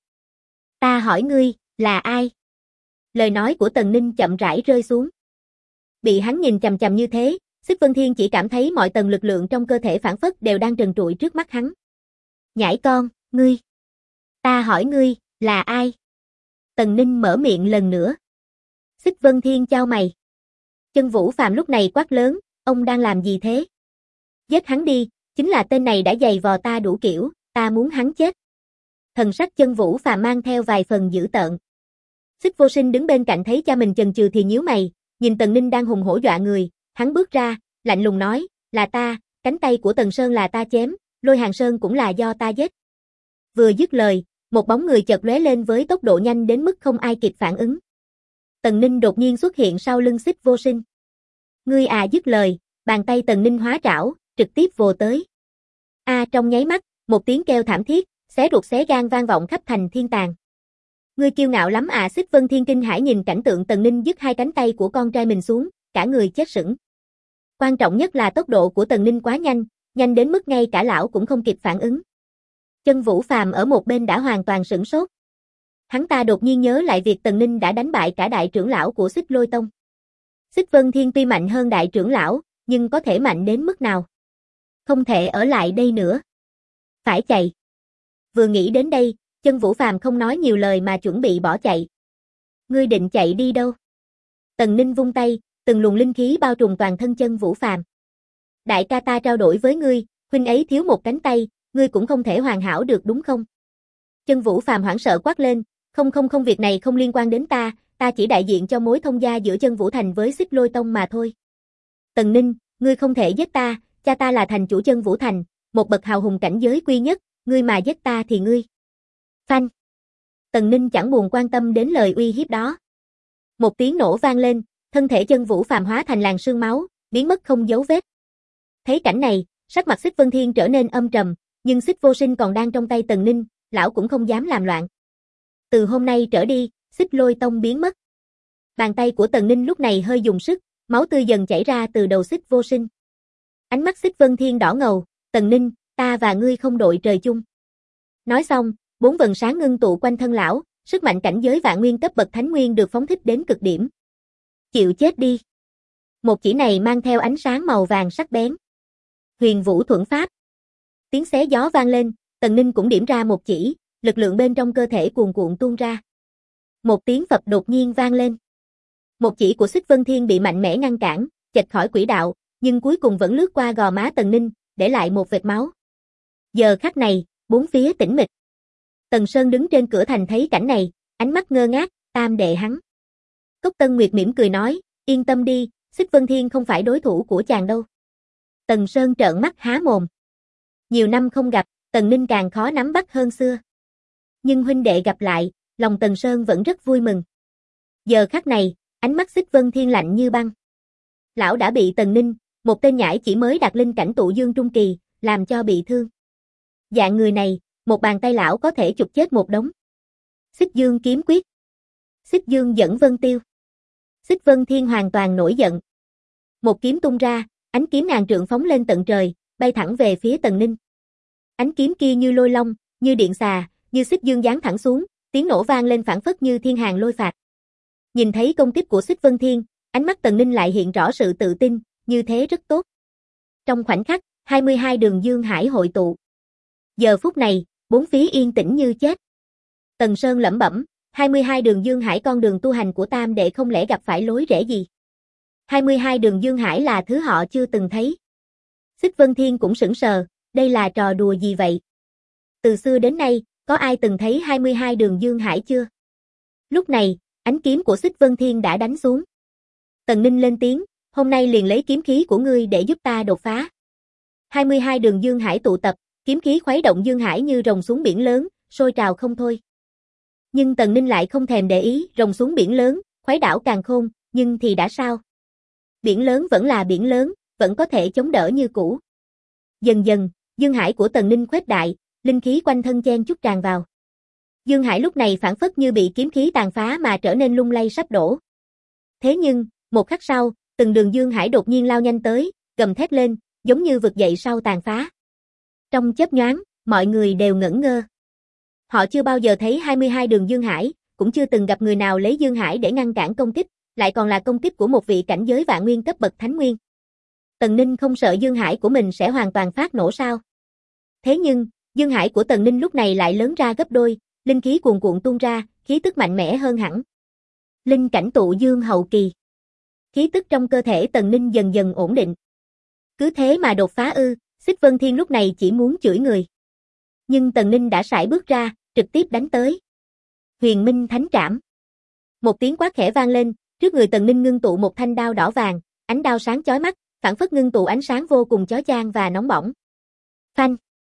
Ta hỏi ngươi, là ai? Lời nói của Tần Ninh chậm rãi rơi xuống. Bị hắn nhìn chằm chằm như thế, Xích Vân Thiên chỉ cảm thấy mọi tầng lực lượng trong cơ thể phảng phất đều đang trần trụi trước mắt hắn. Nhãi con, ngươi. Ta hỏi ngươi, là ai? Tần Ninh mở miệng lần nữa. Xích Vân Thiên chau mày. Chân Vũ Phàm lúc này quát lớn, ông đang làm gì thế? Giết hắn đi, chính là tên này đã giày vò ta đủ kiểu, ta muốn hắn chết. Thần sắc Chân Vũ Phàm mang theo vài phần dữ tợn. Xích Vô Sinh đứng bên cạnh thấy cha mình chần chừ thì nhíu mày, nhìn Tần Ninh đang hùng hổ dọa người, hắn bước ra, lạnh lùng nói, là ta, cánh tay của Tần Sơn là ta chém, Lôi Hàng Sơn cũng là do ta giết. Vừa dứt lời, một bóng người chợt lóe lên với tốc độ nhanh đến mức không ai kịp phản ứng. Tần Ninh đột nhiên xuất hiện sau lưng Xích Vô Sinh. Ngươi à, dứt lời, bàn tay Tần Ninh hóa trảo, trực tiếp vồ tới. Trong nháy mắt, một tiếng kêu thảm thiết, xé ruột xé gan vang vọng khắp thành thiên tàng. Ngươi kiêu ngạo lắm à? Xích Vân Thiên kinh hãi nhìn cảnh tượng Tần Ninh dứt hai cánh tay của con trai mình xuống, cả người chết sững. Quan trọng nhất là tốc độ của Tần Ninh quá nhanh, nhanh đến mức ngay cả lão cũng không kịp phản ứng. Chân Vũ Phàm ở một bên đã hoàn toàn sửng sốt. Hắn ta đột nhiên nhớ lại việc Tần Ninh đã đánh bại cả đại trưởng lão của Xích Lôi Tông. Xích Vân Thiên tuy mạnh hơn đại trưởng lão, nhưng có thể mạnh đến mức nào? Không thể ở lại đây nữa. Phải chạy. Vừa nghĩ đến đây, Chân Vũ Phàm không nói nhiều lời mà chuẩn bị bỏ chạy. Ngươi định chạy đi đâu? Tần Ninh vung tay, từng luồng linh khí bao trùm toàn thân Chân Vũ Phàm. Đại ca ta trao đổi với ngươi, huynh ấy thiếu một cánh tay, ngươi cũng không thể hoàn hảo được đúng không? Chân Vũ Phàm hoảng sợ quát lên, không, việc này không liên quan đến ta, ta chỉ đại diện cho mối thông gia giữa Chân Vũ Thành với Xích Lôi Tông mà thôi. Tần Ninh, ngươi không thể giết ta, cha ta là thành chủ Chân Vũ Thành, một bậc hào hùng cảnh giới quy nhất, ngươi mà giết ta thì ngươi. Phanh. Tần Ninh chẳng buồn quan tâm đến lời uy hiếp đó. Một tiếng nổ vang lên, thân thể Chân Vũ Phàm hóa thành làn sương máu, biến mất không dấu vết. Thấy cảnh này, sắc mặt Xích Vân Thiên trở nên âm trầm, nhưng Xích Vô Sinh còn đang trong tay Tần Ninh, lão cũng không dám làm loạn. Từ hôm nay trở đi, Xích Lôi Tông biến mất. Bàn tay của Tần Ninh lúc này hơi dùng sức, máu tươi dần chảy ra từ đầu Xích Vô Sinh. Ánh mắt Xích Vân Thiên đỏ ngầu, Tần Ninh, ta và ngươi không đội trời chung. Nói xong, 4 vầng sáng ngưng tụ quanh thân lão, sức mạnh cảnh giới vạn nguyên cấp bậc thánh nguyên được phóng thích đến cực điểm. Chịu chết đi. Một chỉ này mang theo ánh sáng màu vàng sắc bén. Huyền Vũ Thuẫn Pháp. Tiếng xé gió vang lên, Tần Ninh cũng điểm ra một chỉ, lực lượng bên trong cơ thể cuồn cuộn tuôn ra. Một tiếng phập đột nhiên vang lên. Một chỉ của Xích Vân Thiên bị mạnh mẽ ngăn cản, chệch khỏi quỹ đạo, nhưng cuối cùng vẫn lướt qua gò má Tần Ninh, để lại một vệt máu. Giờ khắc này, bốn phía tĩnh mịch. Tần Sơn đứng trên cửa thành thấy cảnh này, ánh mắt ngơ ngác, tam đệ hắn. Cốc Tân Nguyệt mỉm cười nói, yên tâm đi, Xích Vân Thiên không phải đối thủ của chàng đâu. Tần Sơn trợn mắt há mồm. Nhiều năm không gặp, Tần Ninh càng khó nắm bắt hơn xưa. Nhưng huynh đệ gặp lại, lòng Tần Sơn vẫn rất vui mừng. Giờ khắc này, ánh mắt Xích Vân Thiên lạnh như băng. Lão đã bị Tần Ninh, một tên nhãi chỉ mới đạt linh cảnh tụ dương trung kỳ, làm cho bị thương. Dạng người này, một bàn tay lão có thể chụp chết một đống. Xích Dương kiếm quyết. Xích Dương dẫn vân tiêu. Xích Vân Thiên hoàn toàn nổi giận. Một kiếm tung ra, ánh kiếm ngàn trượng phóng lên tận trời, bay thẳng về phía Tần Ninh. Ánh kiếm kia như lôi long, như điện xà, như Xích Dương giáng thẳng xuống, tiếng nổ vang lên phảng phất như thiên hàn lôi phạt. Nhìn thấy công kích của Xích Vân Thiên, ánh mắt Tần Ninh lại hiện rõ sự tự tin, như thế rất tốt. Trong khoảnh khắc, 22 đường dương hải hội tụ. Giờ phút này, bốn phía yên tĩnh như chết. Tần Sơn lẩm bẩm, 22 đường dương hải con đường tu hành của tam đệ không lẽ gặp phải lối rẽ gì. 22 đường dương hải là thứ họ chưa từng thấy. Xích Vân Thiên cũng sững sờ, đây là trò đùa gì vậy? Từ xưa đến nay, có ai từng thấy 22 đường dương hải chưa? Lúc này, ánh kiếm của Xích Vân Thiên đã đánh xuống. Tần Ninh lên tiếng, hôm nay liền lấy kiếm khí của ngươi để giúp ta đột phá. 22 đường dương hải tụ tập, kiếm khí khuấy động dương hải như rồng xuống biển lớn, sôi trào không thôi. Nhưng Tần Ninh lại không thèm để ý, rồng xuống biển lớn, khuấy đảo càn khôn, nhưng thì đã sao? Biển lớn vẫn là biển lớn, vẫn có thể chống đỡ như cũ. Dần dần, dương hải của Tần Ninh khuếch đại, linh khí quanh thân chen chúc tràn vào. Dương hải lúc này phảng phất như bị kiếm khí tàn phá mà trở nên lung lay sắp đổ. Thế nhưng, một khắc sau, từng đường dương hải đột nhiên lao nhanh tới, gầm thét lên, giống như vực dậy sau tàn phá. Trong chớp nhoáng, mọi người đều ngẩn ngơ. Họ chưa bao giờ thấy 22 đường dương hải, cũng chưa từng gặp người nào lấy dương hải để ngăn cản công kích, lại còn là công kích của một vị cảnh giới vạn nguyên cấp bậc thánh nguyên. Tần Ninh không sợ dương hải của mình sẽ hoàn toàn phát nổ sao? Thế nhưng, dương hải của Tần Ninh lúc này lại lớn ra gấp đôi, linh khí cuồn cuộn tuôn ra, khí tức mạnh mẽ hơn hẳn. Linh cảnh tụ dương hậu kỳ. Khí tức trong cơ thể Tần Ninh dần dần ổn định. Cứ thế mà đột phá ư? Xích Vân Thiên lúc này chỉ muốn chửi người. Nhưng Tần Ninh đã sải bước ra, trực tiếp đánh tới. Huyền Minh Thánh Trảm. Một tiếng quát khẽ vang lên, trước người Tần Ninh ngưng tụ một thanh đao đỏ vàng, ánh đao sáng chói mắt, phảng phất ngưng tụ ánh sáng vô cùng chói chang và nóng bỏng. Phanh.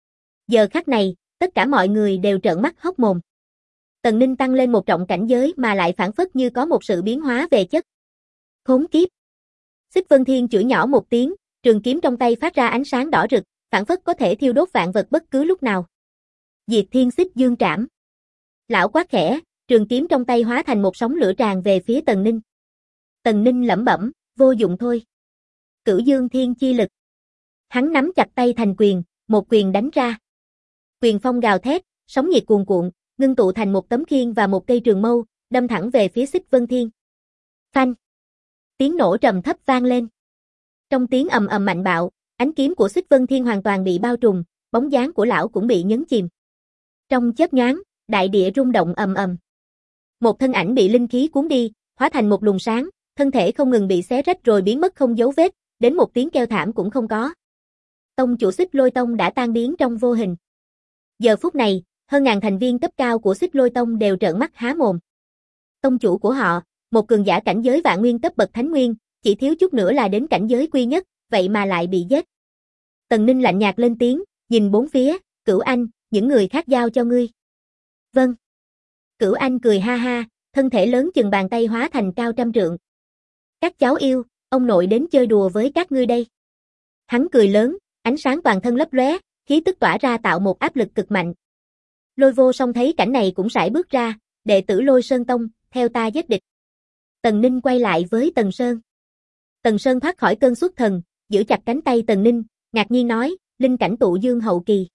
Giờ khắc này, tất cả mọi người đều trợn mắt hốc mồm. Tần Ninh tăng lên một trọng cảnh giới mà lại phảng phất như có một sự biến hóa về chất. Khốn kiếp. Xích Vân Thiên chửi nhỏ một tiếng, trường kiếm trong tay phát ra ánh sáng đỏ rực, phảng phất có thể thiêu đốt vạn vật bất cứ lúc nào. Diệt Thiên Xích Dương Trảm. Lão quát khẽ, trường kiếm trong tay hóa thành một sóng lửa tràn về phía Tần Ninh. Tần Ninh lẩm bẩm, vô dụng thôi. Cửu Dương Thiên Chi Lực. Hắn nắm chặt tay thành quyền, một quyền đánh ra. Quyền phong gào thét, sóng nhiệt cuồn cuộn, ngưng tụ thành một tấm khiên và một cây trường mâu, đâm thẳng về phía Xích Vân Thiên. Phanh. Tiếng nổ trầm thấp vang lên. Trong tiếng ầm ầm mạnh bạo, ánh kiếm của Xích Vân Thiên hoàn toàn bị bao trùm, bóng dáng của lão cũng bị nhấn chìm. Trong chớp nhoáng, đại địa rung động ầm ầm. Một thân ảnh bị linh khí cuốn đi, hóa thành một luồng sáng, thân thể không ngừng bị xé rách rồi biến mất không dấu vết, đến một tiếng kêu thảm cũng không có. Tông chủ Xích Lôi Tông đã tan biến trong vô hình. Giờ phút này, hơn ngàn thành viên cấp cao của Xích Lôi Tông đều trợn mắt há mồm. Tông chủ của họ, một cường giả cảnh giới vạn nguyên cấp bậc thánh nguyên, chỉ thiếu chút nữa là đến cảnh giới quy nhất, vậy mà lại bị giết. Tần Ninh lạnh nhạt lên tiếng, nhìn bốn phía, Cửu Anh, những người khác giao cho ngươi. Vâng. Cửu Anh cười ha ha, thân thể lớn chừng bàn tay hóa thành cao trăm trượng. Các cháu yêu, ông nội đến chơi đùa với các ngươi đây. Hắn cười lớn, ánh sáng toàn thân lấp lóe, khí tức tỏa ra tạo một áp lực cực mạnh. Lôi Vô Song thấy cảnh này cũng sải bước ra, đệ tử Lôi Sơn Tông, theo ta giết địch. Tần Ninh quay lại với Tần Sơn. Tần Sơn thoát khỏi cơn xuất thần, giữ chặt cánh tay Tần Ninh, ngạc nhiên nói, linh cảnh tụ dương hậu kỳ.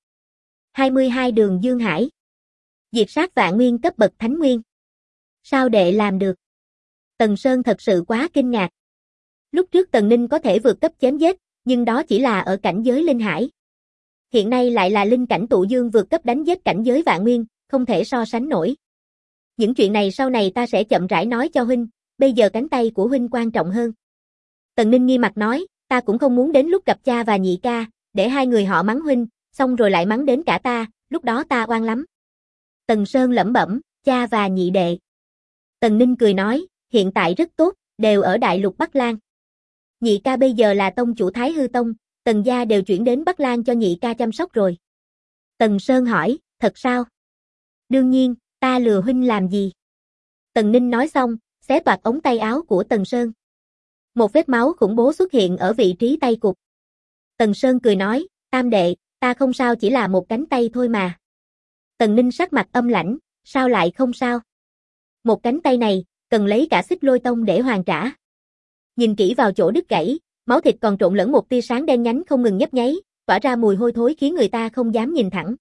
22 đường dương hải. Diệt sát vạn nguyên cấp bậc thánh nguyên. Sao đệ làm được? Tần Sơn thật sự quá kinh ngạc. Lúc trước Tần Ninh có thể vượt cấp chém giết, nhưng đó chỉ là ở cảnh giới linh hải. Hiện nay lại là linh cảnh tụ dương vượt cấp đánh giết cảnh giới vạn nguyên, không thể so sánh nổi. Những chuyện này sau này ta sẽ chậm rãi nói cho huynh, bây giờ cánh tay của huynh quan trọng hơn. Tần Ninh nghiêm mặt nói, ta cũng không muốn đến lúc gặp cha và nhị ca, để hai người họ mắng huynh, xong rồi lại mắng đến cả ta, lúc đó ta oan lắm. Tần Sơn lẩm bẩm, cha và nhị đệ. Tần Ninh cười nói, hiện tại rất tốt, đều ở Đại Lục Bắc Lang. Nhị ca bây giờ là tông chủ Thái Hư Tông, Tần gia đều chuyển đến Bắc Lang cho nhị ca chăm sóc rồi. Tần Sơn hỏi, thật sao? Đương nhiên, ta lừa huynh làm gì? Tần Ninh nói xong, xé toạc ống tay áo của Tần Sơn. Một vết máu khủng bố xuất hiện ở vị trí tay cụt. Tần Sơn cười nói, tam đệ, ta không sao, chỉ là một cánh tay thôi mà. Tần Ninh sắc mặt âm lãnh, sao lại không sao? Một cánh tay này, cần lấy cả Xích Lôi Tông để hoàn trả. Nhìn kỹ vào chỗ đứt gãy, máu thịt còn trộn lẫn một tia sáng đen nhánh không ngừng nhấp nháy, tỏa ra mùi hôi thối khiến người ta không dám nhìn thẳng.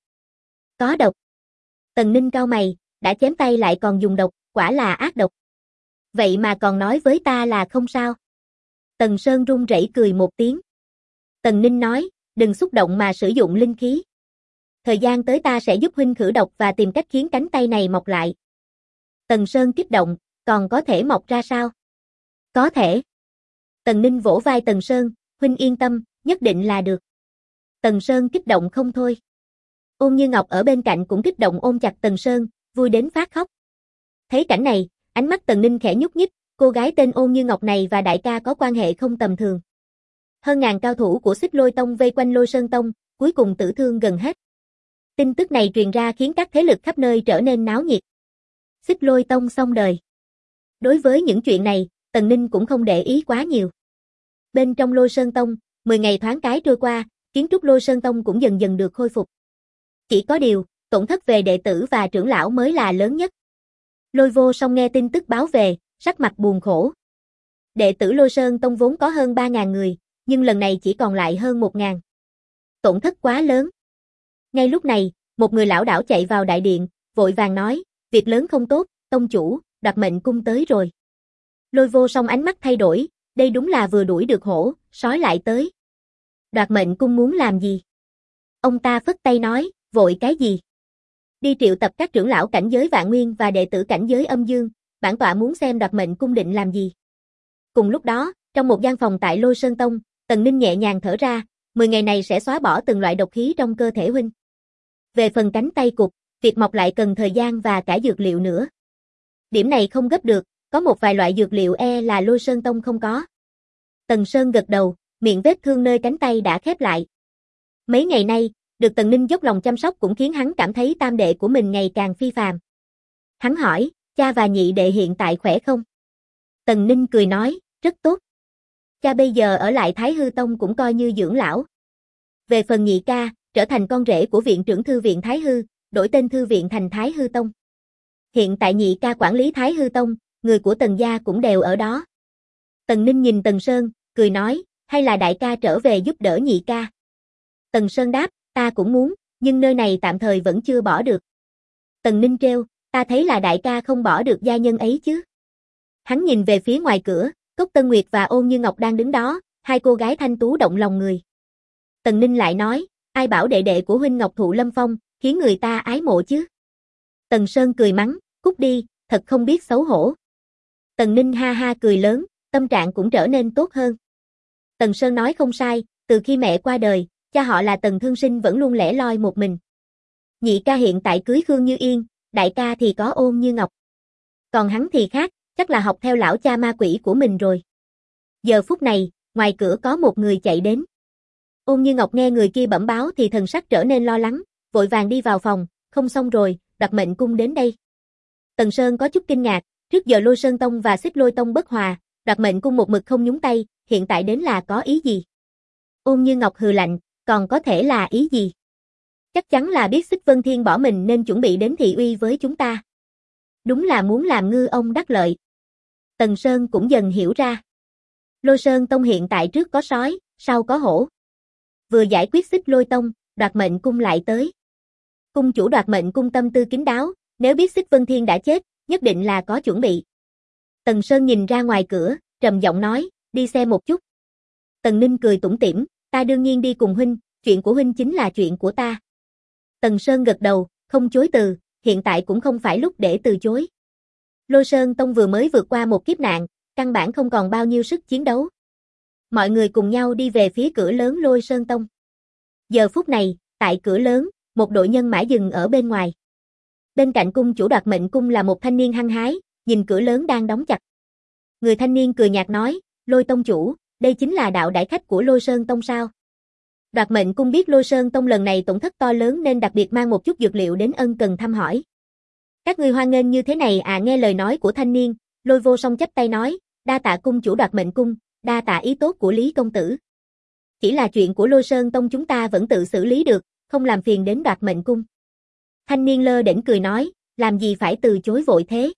Có độc. Tần Ninh cau mày, đã chém tay lại còn dùng độc, quả là ác độc. Vậy mà còn nói với ta là không sao. Tần Sơn run rẩy cười một tiếng. Tần Ninh nói, đừng xúc động mà sử dụng linh khí. Thời gian tới ta sẽ giúp huynh khử độc và tìm cách khiến cánh tay này mọc lại. Tần Sơn kích động, còn có thể mọc ra sao? Có thể. Tần Ninh vỗ vai Tần Sơn, huynh yên tâm, nhất định là được. Tần Sơn kích động không thôi. Ôn Như Ngọc ở bên cạnh cũng kích động ôm chặt Tần Sơn, vui đến phát khóc. Thấy cảnh này, ánh mắt Tần Ninh khẽ nhúc nhích, cô gái tên Ôn Như Ngọc này và đại ca có quan hệ không tầm thường. Hơn ngàn cao thủ của Xích Lôi Tông vây quanh Lôi Sơn Tông, cuối cùng tử thương gần hết. Tin tức này truyền ra khiến các thế lực khắp nơi trở nên náo nhiệt. Xích Lôi Tông xong đời. Đối với những chuyện này, Tần Ninh cũng không để ý quá nhiều. Bên trong Lôi Sơn Tông, 10 ngày thoáng cái trôi qua, kiến trúc Lôi Sơn Tông cũng dần dần được khôi phục. Chỉ có điều, tổn thất về đệ tử và trưởng lão mới là lớn nhất. Lôi Vô Song nghe tin tức báo về, sắc mặt buồn khổ. Đệ tử Lôi Sơn Tông vốn có hơn 3.000 người, nhưng lần này chỉ còn lại hơn 1.000. Tổn thất quá lớn. Ngay lúc này, một người lão đảo chạy vào đại điện, vội vàng nói, việc lớn không tốt, tông chủ, Đoạt Mệnh Cung tới rồi. Lôi Vô Song ánh mắt thay đổi, đây đúng là vừa đuổi được hổ, sói lại tới. Đoạt Mệnh Cung muốn làm gì? Ông ta phất tay nói, vội cái gì? Đi triệu tập các trưởng lão cảnh giới Vạn Nguyên và đệ tử cảnh giới Âm Dương, bản tọa muốn xem Đoạt Mệnh Cung định làm gì. Cùng lúc đó, trong một gian phòng tại Lôi Sơn Tông, Tần Ninh nhẹ nhàng thở ra, 10 ngày này sẽ xóa bỏ từng loại độc khí trong cơ thể huynh. Về phần cánh tay cụt, việc mọc lại cần thời gian và cả dược liệu nữa. Điểm này không gấp được, có một vài loại dược liệu là Lôi Sơn Tông không có. Tần Sơn gật đầu, miệng vết thương nơi cánh tay đã khép lại. Mấy ngày nay, được Tần Ninh dốc lòng chăm sóc cũng khiến hắn cảm thấy tam đệ của mình ngày càng phi phàm. Hắn hỏi, cha và nhị đệ hiện tại khỏe không? Tần Ninh cười nói, rất tốt. Cha bây giờ ở lại Thái Hư Tông cũng coi như dưỡng lão. Về phần nhị ca, trở thành con rể của viện trưởng thư viện Thái Hư, đổi tên thư viện thành Thái Hư Tông. Hiện tại nhị ca quản lý Thái Hư Tông, người của Tần gia cũng đều ở đó. Tần Ninh nhìn Tần Sơn, cười nói, hay là đại ca trở về giúp đỡ nhị ca. Tần Sơn đáp, ta cũng muốn, nhưng nơi này tạm thời vẫn chưa bỏ được. Tần Ninh trêu, ta thấy là đại ca không bỏ được gia nhân ấy chứ. Hắn nhìn về phía ngoài cửa, Cốc Tân Nguyệt và Ôn Như Ngọc đang đứng đó, hai cô gái thanh tú động lòng người. Tần Ninh lại nói, ai bảo đệ đệ của huynh Ngọc Thụ Lâm Phong, khiến người ta ái mộ chứ. Tần Sơn cười mắng, cút đi, thật không biết xấu hổ. Tần Ninh ha ha cười lớn, tâm trạng cũng trở nên tốt hơn. Tần Sơn nói không sai, từ khi mẹ qua đời, cha họ là Tần Thương Sinh vẫn luôn lẻ loi một mình. Nhị ca hiện tại cưới Khương Như Yên, đại ca thì có Ôn Như Ngọc. Còn hắn thì khác, chắc là học theo lão cha ma quỷ của mình rồi. Giờ phút này, ngoài cửa có một người chạy đến. Ôn Như Ngọc nghe người kia bẩm báo thì thần sắc trở nên lo lắng, vội vàng đi vào phòng, không xong rồi, Đoạt Mệnh Cung đến đây. Tần Sơn có chút kinh ngạc, trước giờ Lôi Sơn Tông và Xích Lôi Tông bất hòa, Đoạt Mệnh Cung một mực không nhúng tay, hiện tại đến là có ý gì? Ôn Như Ngọc hừ lạnh, còn có thể là ý gì? Chắc chắn là biết Xích Vân Thiên bỏ mình nên chuẩn bị đến thị uy với chúng ta. Đúng là muốn làm ngư ông đắc lợi. Tần Sơn cũng dần hiểu ra. Lôi Sơn Tông hiện tại trước có sói, sau có hổ. Vừa giải quyết Xích Lôi Tông, Đoạt Mệnh Cung lại tới. Cung chủ Đoạt Mệnh Cung tâm tư kín đáo, nếu biết Xích Vân Thiên đã chết, nhất định là có chuẩn bị. Tần Sơn nhìn ra ngoài cửa, trầm giọng nói, đi xem một chút. Tần Ninh cười tủm tỉm, ta đương nhiên đi cùng huynh, chuyện của huynh chính là chuyện của ta. Tần Sơn gật đầu, không chối từ, hiện tại cũng không phải lúc để từ chối. Lôi Sơn Tông vừa mới vượt qua một kiếp nạn, căn bản không còn bao nhiêu sức chiến đấu. Mọi người cùng nhau đi về phía cửa lớn Lôi Sơn Tông. Giờ phút này, tại cửa lớn, một đội nhân mã dừng ở bên ngoài. Bên cạnh cung chủ Đoạt Mệnh Cung là một thanh niên hăng hái, nhìn cửa lớn đang đóng chặt. Người thanh niên cười nhạt nói, Lôi tông chủ, đây chính là đạo đại khách của Lôi Sơn Tông sao? Đoạt Mệnh Cung biết Lôi Sơn Tông lần này tổn thất to lớn nên đặc biệt mang một chút dược liệu đến ân cần thăm hỏi. Các ngươi hoan nghênh như thế này à? Nghe lời nói của thanh niên, Lôi Vô Song chắp tay nói, đa tạ cung chủ Đoạt Mệnh Cung, đa tạ ý tốt của Lý công tử. Chỉ là chuyện của Lôi Sơn Tông chúng ta vẫn tự xử lý được, không làm phiền đến Đoạt Mệnh Cung. Thanh niên lơ đễnh cười nói, làm gì phải từ chối vội thế.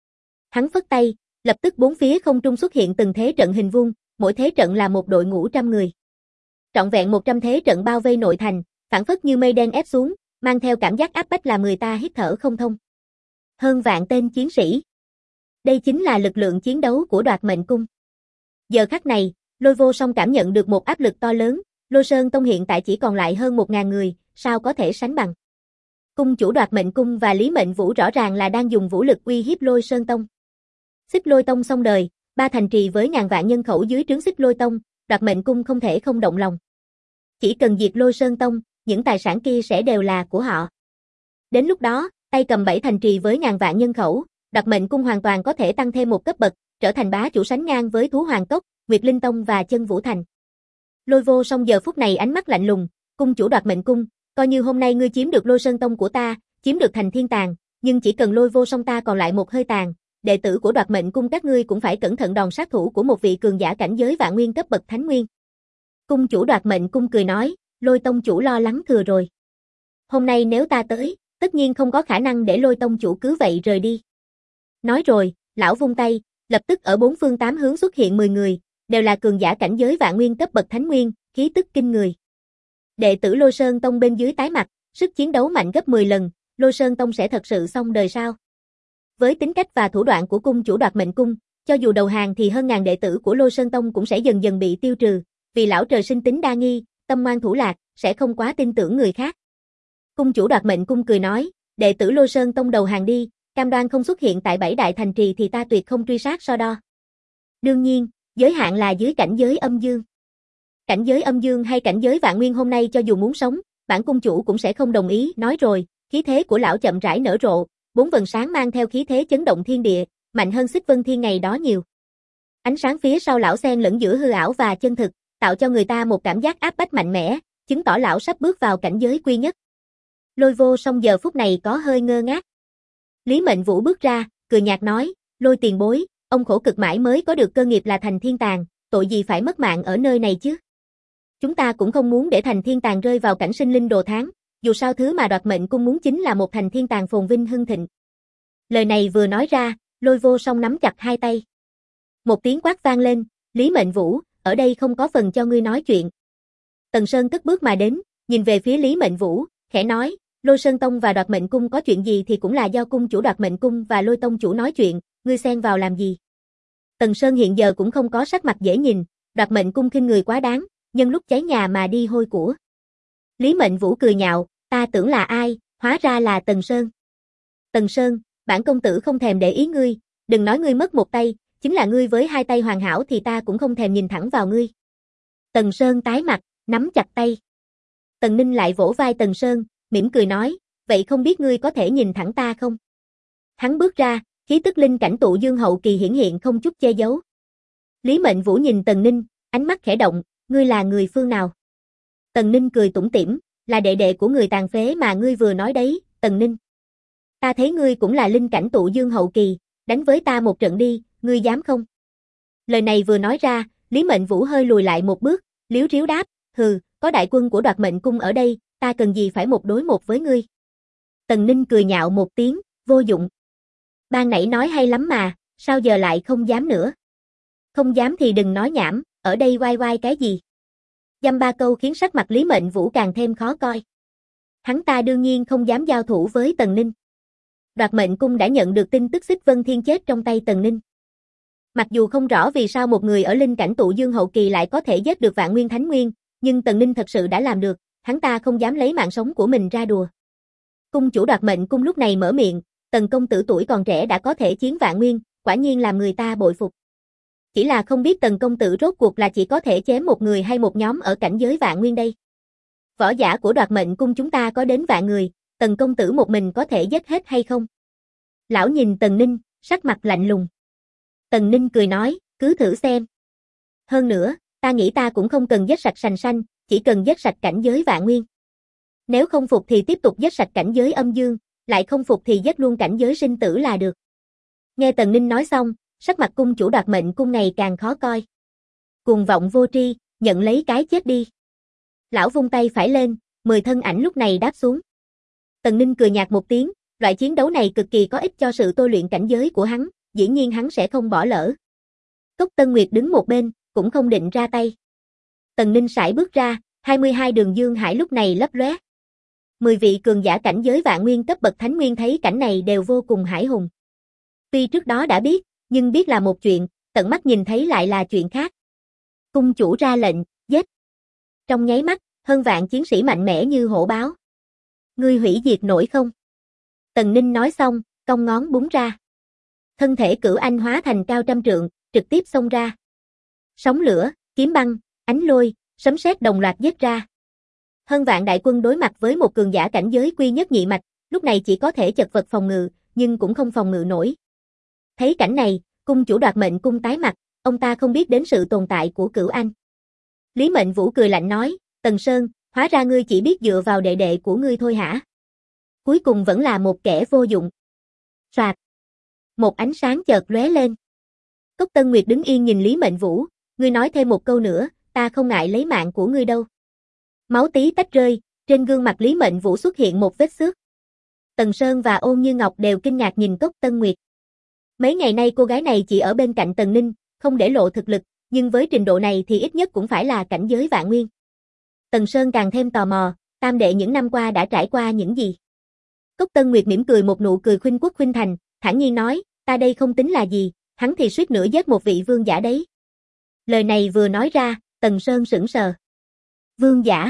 Hắn phất tay, lập tức bốn phía không trung xuất hiện từng thế trận hình vuông, mỗi thế trận là một đội ngũ trăm người. Trọn vẹn 100 thế trận bao vây nội thành, phảng phất như mây đen ép xuống, mang theo cảm giác áp bách làm người ta hít thở không thông. Hơn vạn tên chiến sĩ. Đây chính là lực lượng chiến đấu của Đoạt Mệnh Cung. Giờ khắc này, Lôi Vô Song cảm nhận được một áp lực to lớn, Lôi Sơn Tông hiện tại chỉ còn lại hơn 1000 người, sao có thể sánh bằng. Cung chủ Đoạt Mệnh Cung và Lý Mệnh Vũ rõ ràng là đang dùng vũ lực uy hiếp Lôi Sơn Tông. Xích Lôi Tông xong đời, ba thành trì với ngàn vạn nhân khẩu dưới trướng Xích Lôi Tông, Đoạt Mệnh Cung không thể không động lòng. Chỉ cần diệt Lôi Sơn Tông, những tài sản kia sẽ đều là của họ. Đến lúc đó, tay cầm 7 thành trì với ngàn vạn nhân khẩu, Đoạt Mệnh Cung hoàn toàn có thể tăng thêm một cấp bậc, trở thành bá chủ sánh ngang với Thú Hoàng Cốc, Nguyệt Linh Tông và Chân Vũ Thành. Lôi Vô Song giờ phút này ánh mắt lạnh lùng, cung chủ Đoạt Mệnh Cung, coi như hôm nay ngươi chiếm được Lôi Sơn Tông của ta, chiếm được thành Thiên Tàng, nhưng chỉ cần Lôi Vô Song ta còn lại một hơi tàn, đệ tử của Đoạt Mệnh Cung các ngươi cũng phải cẩn thận đòn sát thủ của một vị cường giả cảnh giới vạn nguyên cấp bậc thánh nguyên. Cung chủ Đoạt Mệnh Cung cười nói, Lôi tông chủ lo lắng thừa rồi. Hôm nay nếu ta tới, tất nhiên không có khả năng để Lôi tông chủ cứ vậy rời đi. Nói rồi, lão vung tay, lập tức ở bốn phương tám hướng xuất hiện 10 người, đều là cường giả cảnh giới vạn nguyên cấp bậc thánh nguyên, khí tức kinh người. Đệ tử Lôi Sơn Tông bên dưới tái mặt, sức chiến đấu mạnh gấp 10 lần, Lôi Sơn Tông sẽ thật sự xong đời sao? Với tính cách và thủ đoạn của cung chủ Đoạt Mệnh Cung, cho dù đầu hàng thì hơn ngàn đệ tử của Lôi Sơn Tông cũng sẽ dần dần bị tiêu trừ, vì lão trời sinh tính đa nghi, tâm ngoan thủ lạc, sẽ không quá tin tưởng người khác. Cung chủ Đoạt Mệnh Cung cười nói, đệ tử Lôi Sơn Tông đầu hàng đi, cam đoan không xuất hiện tại 7 đại thành trì thì ta tuyệt không truy sát so đo. Đương nhiên, giới hạn là dưới cảnh giới âm dương. Cảnh giới âm dương hay cảnh giới vạn nguyên hôm nay cho dù muốn sống, bản cung chủ cũng sẽ không đồng ý. Nói rồi, khí thế của lão chậm rãi nở rộ, 4 vầng sáng mang theo khí thế chấn động thiên địa, mạnh hơn Xích Vân Thiên ngày đó nhiều. Ánh sáng phía sau lão xen lẫn giữa hư ảo và chân thực, tạo cho người ta một cảm giác áp bách mạnh mẽ, chứng tỏ lão sắp bước vào cảnh giới quy nhất. Lôi Vô Song giờ phút này có hơi ngơ ngác. Lý Mệnh Vũ bước ra, cười nhạt nói, Lôi tiền bối, ông khổ cực mãi mới có được cơ nghiệp là thành Thiên Tàng, tội gì phải mất mạng ở nơi này chứ? Chúng ta cũng không muốn để thành Thiên Tàng rơi vào cảnh sinh linh đồ thán, dù sao thứ mà Đoạt Mệnh Cung muốn chính là một thành Thiên Tàng phồn vinh hưng thịnh. Lời này vừa nói ra, Lôi Vô Song nắm chặt hai tay. Một tiếng quát vang lên, Lý Mệnh Vũ, ở đây không có phần cho ngươi nói chuyện. Tần Sơn cất bước mà đến, nhìn về phía Lý Mệnh Vũ, khẽ nói, Lôi Sơn Tông và Đoạt Mệnh Cung có chuyện gì thì cũng là do cung chủ Đoạt Mệnh Cung và Lôi Tông chủ nói chuyện, ngươi xen vào làm gì? Tần Sơn hiện giờ cũng không có sắc mặt dễ nhìn, Đoạt Mệnh Cung khinh người quá đáng, nhân lúc cháy nhà mà đi hôi của. Lý Mệnh Vũ cười nhạo, ta tưởng là ai, hóa ra là Tần Sơn. Tần Sơn, bản công tử không thèm để ý ngươi, đừng nói ngươi mất một tay, chính là ngươi với hai tay hoàn hảo thì ta cũng không thèm nhìn thẳng vào ngươi. Tần Sơn tái mặt, nắm chặt tay. Tần Ninh lại vỗ vai Tần Sơn, mỉm cười nói, vậy không biết ngươi có thể nhìn thẳng ta không? Hắn bước ra, khí tức linh cảnh tụ dương hậu kỳ hiển hiện không chút che giấu. Lý Mệnh Vũ nhìn Tần Ninh, ánh mắt khẽ động, ngươi là người phương nào? Tần Ninh cười tủm tỉm, là đệ đệ của người tàn phế mà ngươi vừa nói đấy, Tần Ninh. Ta thấy ngươi cũng là linh cảnh tụ dương hậu kỳ, đánh với ta một trận đi, ngươi dám không? Lời này vừa nói ra, Lý Mệnh Vũ hơi lùi lại một bước, liếu riếu đáp, hừ, có đại quân của Đoạt Mệnh Cung ở đây, ta cần gì phải một đối một với ngươi? Tần Ninh cười nhạo một tiếng, vô dụng. Ban nãy nói hay lắm mà, sao giờ lại không dám nữa? Không dám thì đừng nói nhảm, ở đây oai oai cái gì? Dăm ba câu khiến sắc mặt Lý Mệnh Vũ càng thêm khó coi. Hắn ta đương nhiên không dám giao thủ với Tần Ninh. Đoạt Mệnh Cung đã nhận được tin tức Xích Vân Thiên chết trong tay Tần Ninh. Mặc dù không rõ vì sao một người ở linh cảnh tụ dương hậu kỳ lại có thể giết được vạn nguyên thánh nguyên, nhưng Tần Ninh thật sự đã làm được, hắn ta không dám lấy mạng sống của mình ra đùa. Cung chủ Đoạt Mệnh Cung lúc này mở miệng, Tần công tử tuổi còn trẻ đã có thể chiến vạn nguyên, quả nhiên làm người ta bội phục. Chỉ là không biết Tần công tử rốt cuộc là chỉ có thể chém một người hay một nhóm ở cảnh giới vạn nguyên đây. Võ giả của Đoạt Mệnh Cung chúng ta có đến vạn người, Tần công tử một mình có thể giết hết hay không? Lão nhìn Tần Ninh, sắc mặt lạnh lùng. Tần Ninh cười nói, cứ thử xem. Hơn nữa, ta nghĩ ta cũng không cần giết sạch sành sanh, chỉ cần giết sạch cảnh giới vạn nguyên. Nếu không phục thì tiếp tục giết sạch cảnh giới âm dương, lại không phục thì giết luôn cảnh giới sinh tử là được. Nghe Tần Ninh nói xong, sắc mặt cung chủ Đoạt Mệnh Cung ngày càng khó coi. Cuồng vọng vô tri, nhận lấy cái chết đi. Lão vung tay phải lên, 10 thân ảnh lúc này đáp xuống. Tần Ninh cười nhạt một tiếng, loại chiến đấu này cực kỳ có ích cho sự tôi luyện cảnh giới của hắn, dĩ nhiên hắn sẽ không bỏ lỡ. Cốc Tân Nguyệt đứng một bên, cũng không định ra tay. Tần Ninh sải bước ra, 22 đường dương hải lúc này lấp lóe. 10 vị cường giả cảnh giới vạn nguyên cấp bậc thánh nguyên thấy cảnh này đều vô cùng hải hùng. Tuy trước đó đã biết, nhưng biết là một chuyện, tận mắt nhìn thấy lại là chuyện khác. Cung chủ ra lệnh, giết. Trong nháy mắt, hơn vạn chiến sĩ mạnh mẽ như hổ báo. Ngươi hủy diệt nổi không? Tần Ninh nói xong, cong ngón búng ra. Thân thể Cửu Anh hóa thành cao trăm trượng, trực tiếp xông ra. Sóng lửa, kiếm băng, ánh lôi, sấm sét đồng loạt giết ra. Hơn vạn đại quân đối mặt với một cường giả cảnh giới quy nhất nhị mạch, lúc này chỉ có thể chật vật phòng ngự, nhưng cũng không phòng ngự nổi. Thấy cảnh này, cung chủ Đoạt Mệnh Cung tái mặt, ông ta không biết đến sự tồn tại của Cửu Anh. Lý Mệnh Vũ cười lạnh nói, Tần Sơn, hóa ra ngươi chỉ biết dựa vào đệ đệ của ngươi thôi hả? Cuối cùng vẫn là một kẻ vô dụng. Soạt. Một ánh sáng chợt lóe lên. Cốc Tân Nguyệt đứng yên nhìn Lý Mệnh Vũ, ngươi nói thêm một câu nữa, ta không ngại lấy mạng của ngươi đâu. Máu tí tách rơi, trên gương mặt Lý Mệnh Vũ xuất hiện một vết xước. Tần Sơn và Ôn Như Ngọc đều kinh ngạc nhìn Cốc Tân Nguyệt. Mấy ngày nay cô gái này chỉ ở bên cạnh Tần Ninh, không để lộ thực lực, nhưng với trình độ này thì ít nhất cũng phải là cảnh giới vạn nguyên. Tần Sơn càng thêm tò mò, tam đệ những năm qua đã trải qua những gì. Cốc Tân Nguyệt mỉm cười một nụ cười khuynh quốc khuynh thành, thản nhiên nói, ta đây không tính là gì, hắn thì suýt nữa giết một vị vương giả đấy. Lời này vừa nói ra, Tần Sơn sững sờ. Vương giả?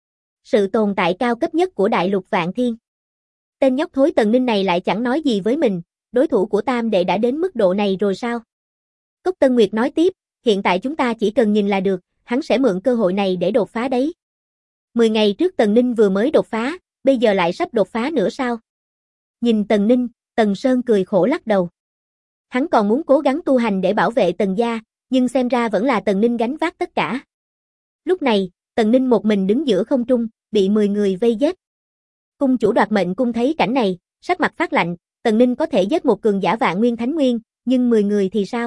Sự tồn tại cao cấp nhất của đại lục vạn thiên. Tên nhóc thối Tần Ninh này lại chẳng nói gì với mình, đối thủ của tam đệ đã đến mức độ này rồi sao? Cốc Tân Nguyệt nói tiếp, hiện tại chúng ta chỉ cần nhìn là được, hắn sẽ mượn cơ hội này để đột phá đấy. 10 ngày trước Tần Ninh vừa mới đột phá, bây giờ lại sắp đột phá nữa sao? Nhìn Tần Ninh, Tần Sơn cười khổ lắc đầu. Hắn còn muốn cố gắng tu hành để bảo vệ Tần gia, nhưng xem ra vẫn là Tần Ninh gánh vác tất cả. Lúc này, Tần Ninh một mình đứng giữa không trung, bị 10 người vây giết. Cung chủ Đoạt Mệnh Cung thấy cảnh này, sắc mặt phát lạnh, Tần Ninh có thể giết một cường giả vạn nguyên thánh nguyên, nhưng 10 người thì sao?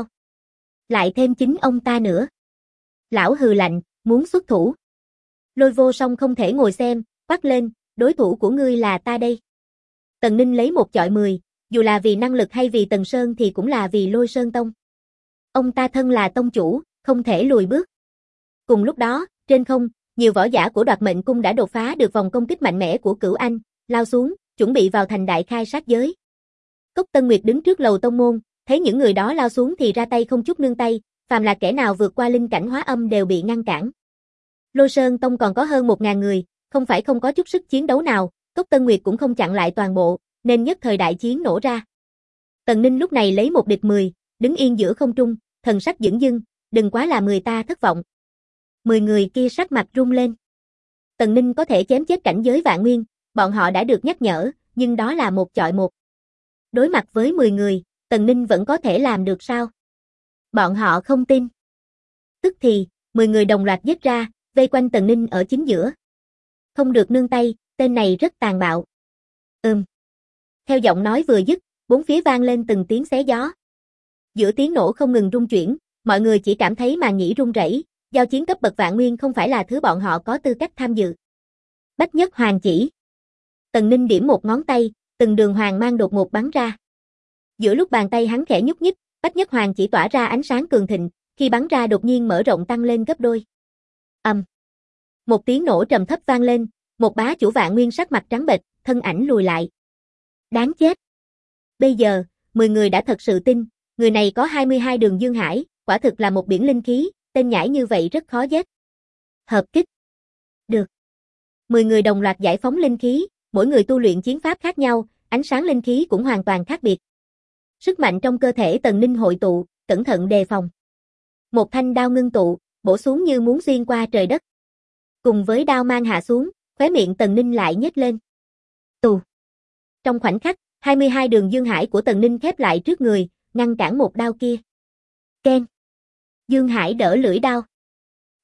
Lại thêm chính ông ta nữa. Lão hừ lạnh, muốn xuất thủ. Lôi Vô Song không thể ngồi xem, quát lên, đối thủ của ngươi là ta đây. Tần Ninh lấy một chọi 10, dù là vì năng lực hay vì Tần Sơn thì cũng là vì Lôi Sơn Tông. Ông ta thân là tông chủ, không thể lùi bước. Cùng lúc đó, trên không, nhiều võ giả của Đoạt Mệnh Cung đã đột phá được vòng công kích mạnh mẽ của Cửu Anh, lao xuống, chuẩn bị vào thành đại khai sát giới. Cốc Tân Nguyệt đứng trước lầu tông môn, thấy những người đó lao xuống thì ra tay không chút nương tay, phàm là kẻ nào vượt qua linh cảnh hóa âm đều bị ngăn cản. Lôi Sơn Tông còn có hơn 1000 người, không phải không có chút sức chiến đấu nào, Cốc Tân Nguyệt cũng không chặn lại toàn bộ, nên nhất thời đại chiến nổ ra. Tần Ninh lúc này lấy 1 địch 10, đứng yên giữa không trung, thần sắc dửng dưng, đừng quá làm người ta thất vọng. 10 người kia sắc mặt rung lên. Tần Ninh có thể chém chết cảnh giới vạn nguyên, bọn họ đã được nhắc nhở, nhưng đó là một chọi một. Đối mặt với 10 người, Tần Ninh vẫn có thể làm được sao? Bọn họ không tin. Tức thì, 10 người đồng loạt giết ra, vây quanh Tần Ninh ở chính giữa. Không được nương tay, tên này rất tàn bạo. Theo giọng nói vừa dứt, bốn phía vang lên từng tiếng xé gió. Giữa tiếng nổ không ngừng rung chuyển, mọi người chỉ cảm thấy màng nhĩ rung rẩy, giao chiến cấp bậc vạn nguyên không phải là thứ bọn họ có tư cách tham dự. Bách Nhất Hoàng chỉ. Tần Ninh điểm một ngón tay, từng đường hoàng mang đột ngột bắn ra. Giữa lúc bàn tay hắn khẽ nhúc nhích, Bách Nhất Hoàng chỉ tỏa ra ánh sáng cường thịnh, khi bắn ra đột nhiên mở rộng tăng lên gấp đôi. Một tiếng nổ trầm thấp vang lên, một bá chủ vạn nguyên sắc mặt trắng bệch, thân ảnh lùi lại. Đáng chết. Bây giờ, 10 người đã thật sự tin, người này có 22 đường dương hải, quả thực là một biển linh khí, tên nhãi như vậy rất khó giết. Hợp kích. Được. 10 người đồng loạt giải phóng linh khí, mỗi người tu luyện chiến pháp khác nhau, ánh sáng linh khí cũng hoàn toàn khác biệt. Sức mạnh trong cơ thể Tần Ninh hội tụ, cẩn thận đề phòng. Một thanh đao ngưng tụ, bổ xuống như muốn xuyên qua trời đất. Cùng với đao mang hạ xuống, khóe miệng Tần Ninh lại nhếch lên. Tù. Trong khoảnh khắc, 22 đường dương hải của Tần Ninh khép lại trước người, ngăn cản một đao kia. Keng. Dương hải đỡ lưỡi đao.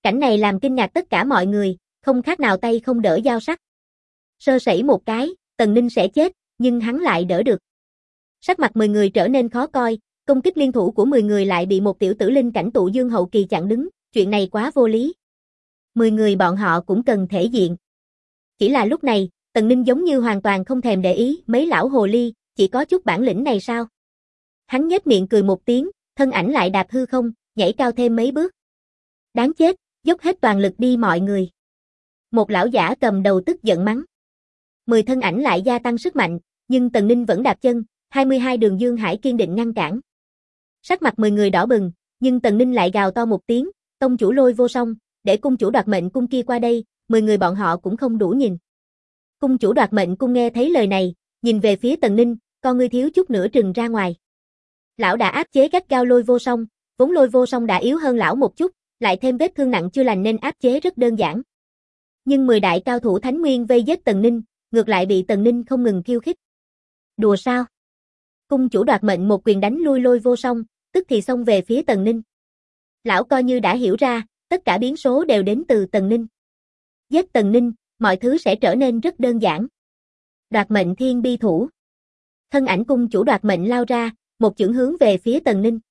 Cảnh này làm kinh ngạc tất cả mọi người, không khác nào tay không đỡ dao sắc. Sơ sẩy một cái, Tần Ninh sẽ chết, nhưng hắn lại đỡ được. Sắc mặt 10 người trở nên khó coi, công kích liên thủ của 10 người lại bị một tiểu tử linh cảnh tụ dương hậu kỳ chặn đứng, chuyện này quá vô lý. 10 người bọn họ cũng cần thể diện. Chỉ là lúc này, Tần Ninh giống như hoàn toàn không thèm để ý mấy lão hồ ly, chỉ có chút bản lĩnh này sao? Hắn nhếch miệng cười một tiếng, thân ảnh lại đạp hư không, nhảy cao thêm mấy bước. Đáng chết, dốc hết toàn lực đi mọi người. Một lão giả cầm đầu tức giận mắng. 10 thân ảnh lại gia tăng sức mạnh, nhưng Tần Ninh vẫn đạp chân, 22 đường Dương Hải kiên định ngăn cản. Sắc mặt 10 người đỏ bừng, nhưng Tần Ninh lại gào to một tiếng, tông chủ Lôi Vô Song, để cung chủ Đoạt Mệnh Cung kia qua đây, 10 người bọn họ cũng không đủ nhìn. Cung chủ Đoạt Mệnh Cung nghe thấy lời này, nhìn về phía Tần Ninh, con ngươi thiếu chút nữa trừng ra ngoài. Lão đã áp chế gắt gao Lôi Vô Song, vốn Lôi Vô Song đã yếu hơn lão một chút, lại thêm vết thương nặng chưa lành nên áp chế rất đơn giản. Nhưng 10 đại cao thủ Thánh Nguyên vây giết Tần Ninh, ngược lại bị Tần Ninh không ngừng khiêu khích. Đùa sao? Cung chủ Đoạt Mệnh một quyền đánh lui Lôi Vô Song, tức thì xông về phía Tần Ninh. Lão coi như đã hiểu ra, tất cả biến số đều đến từ Tần Ninh. Giết Tần Ninh, mọi thứ sẽ trở nên rất đơn giản. Đoạt Mệnh Thiên Bi Thủ. Thân ảnh cung chủ Đoạt Mệnh lao ra, một chưởng hướng về phía Tần Ninh.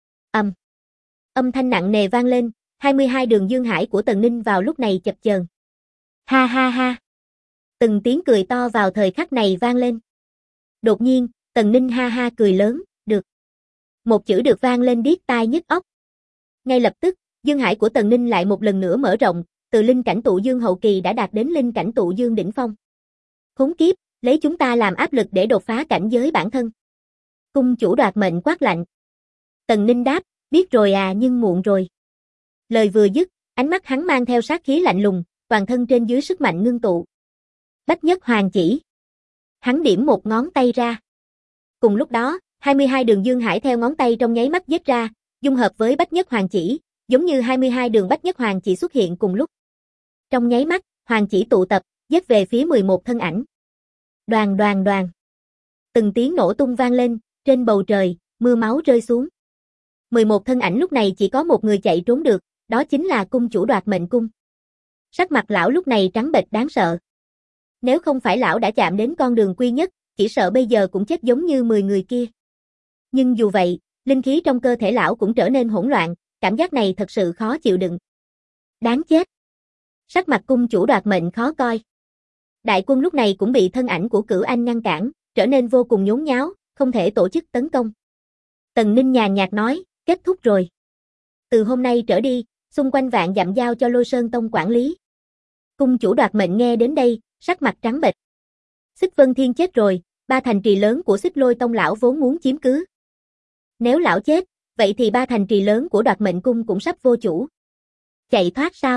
Âm thanh nặng nề vang lên, 22 đường Dương Hải của Tần Ninh vào lúc này chập chờn. Ha ha ha. Từng tiếng cười to vào thời khắc này vang lên. Đột nhiên, Tần Ninh ha ha cười lớn, được. Một chữ được vang lên điếc tai nhức óc. Ngay lập tức, Dương Hải của Tần Ninh lại một lần nữa mở rộng, từ linh cảnh tụ dương hậu kỳ đã đạt đến linh cảnh tụ dương đỉnh phong. Khốn kiếp, lấy chúng ta làm áp lực để đột phá cảnh giới bản thân. Cung chủ Đoạt Mệnh quát lạnh. Tần Ninh đáp, biết rồi à, nhưng muộn rồi. Lời vừa dứt, ánh mắt hắn mang theo sát khí lạnh lùng, toàn thân trên dưới sức mạnh ngưng tụ. Bách Nhất Hoàng Chỉ. Hắn điểm một ngón tay ra. Cùng lúc đó, 22 đường Dương Hải theo ngón tay trong nháy mắt giết ra, dung hợp với Bách Nhất Hoàng Chỉ, giống như 22 đường Bách Nhất Hoàng Chỉ xuất hiện cùng lúc. Trong nháy mắt, Hoàng Chỉ tụ tập, giết về phía 11 thân ảnh. Đoàng đoàng đoàng. Từng tiếng nổ tung vang lên, trên bầu trời, mưa máu rơi xuống. 11 thân ảnh lúc này chỉ có một người chạy trốn được, đó chính là cung chủ Đoạt Mệnh Cung. Sắc mặt lão lúc này trắng bệch đáng sợ. Nếu không phải lão đã chạm đến con đường quy nhất, chỉ sợ bây giờ cũng chết giống như 10 người kia. Nhưng dù vậy, linh khí trong cơ thể lão cũng trở nên hỗn loạn, cảm giác này thật sự khó chịu đựng. Đáng chết. Sắc mặt cung chủ Đoạt Mệnh khó coi. Đại quân lúc này cũng bị thân ảnh của Cửu Anh ngăn cản, trở nên vô cùng nhốn nháo, không thể tổ chức tấn công. Tần Ninh nhàn nhạt nói, kết thúc rồi. Từ hôm nay trở đi, xung quanh vạn dặm giao cho Lôi Sơn Tông quản lý. Cung chủ Đoạt Mệnh nghe đến đây, sắc mặt trắng bệch. Xích Vân Thiên chết rồi, 3 thành trì lớn của Xích Lôi Tông lão vốn muốn chiếm cứ. Nếu lão chết, vậy thì 3 thành trì lớn của Đoạt Mệnh Cung cũng sắp vô chủ. Chạy thoát sao?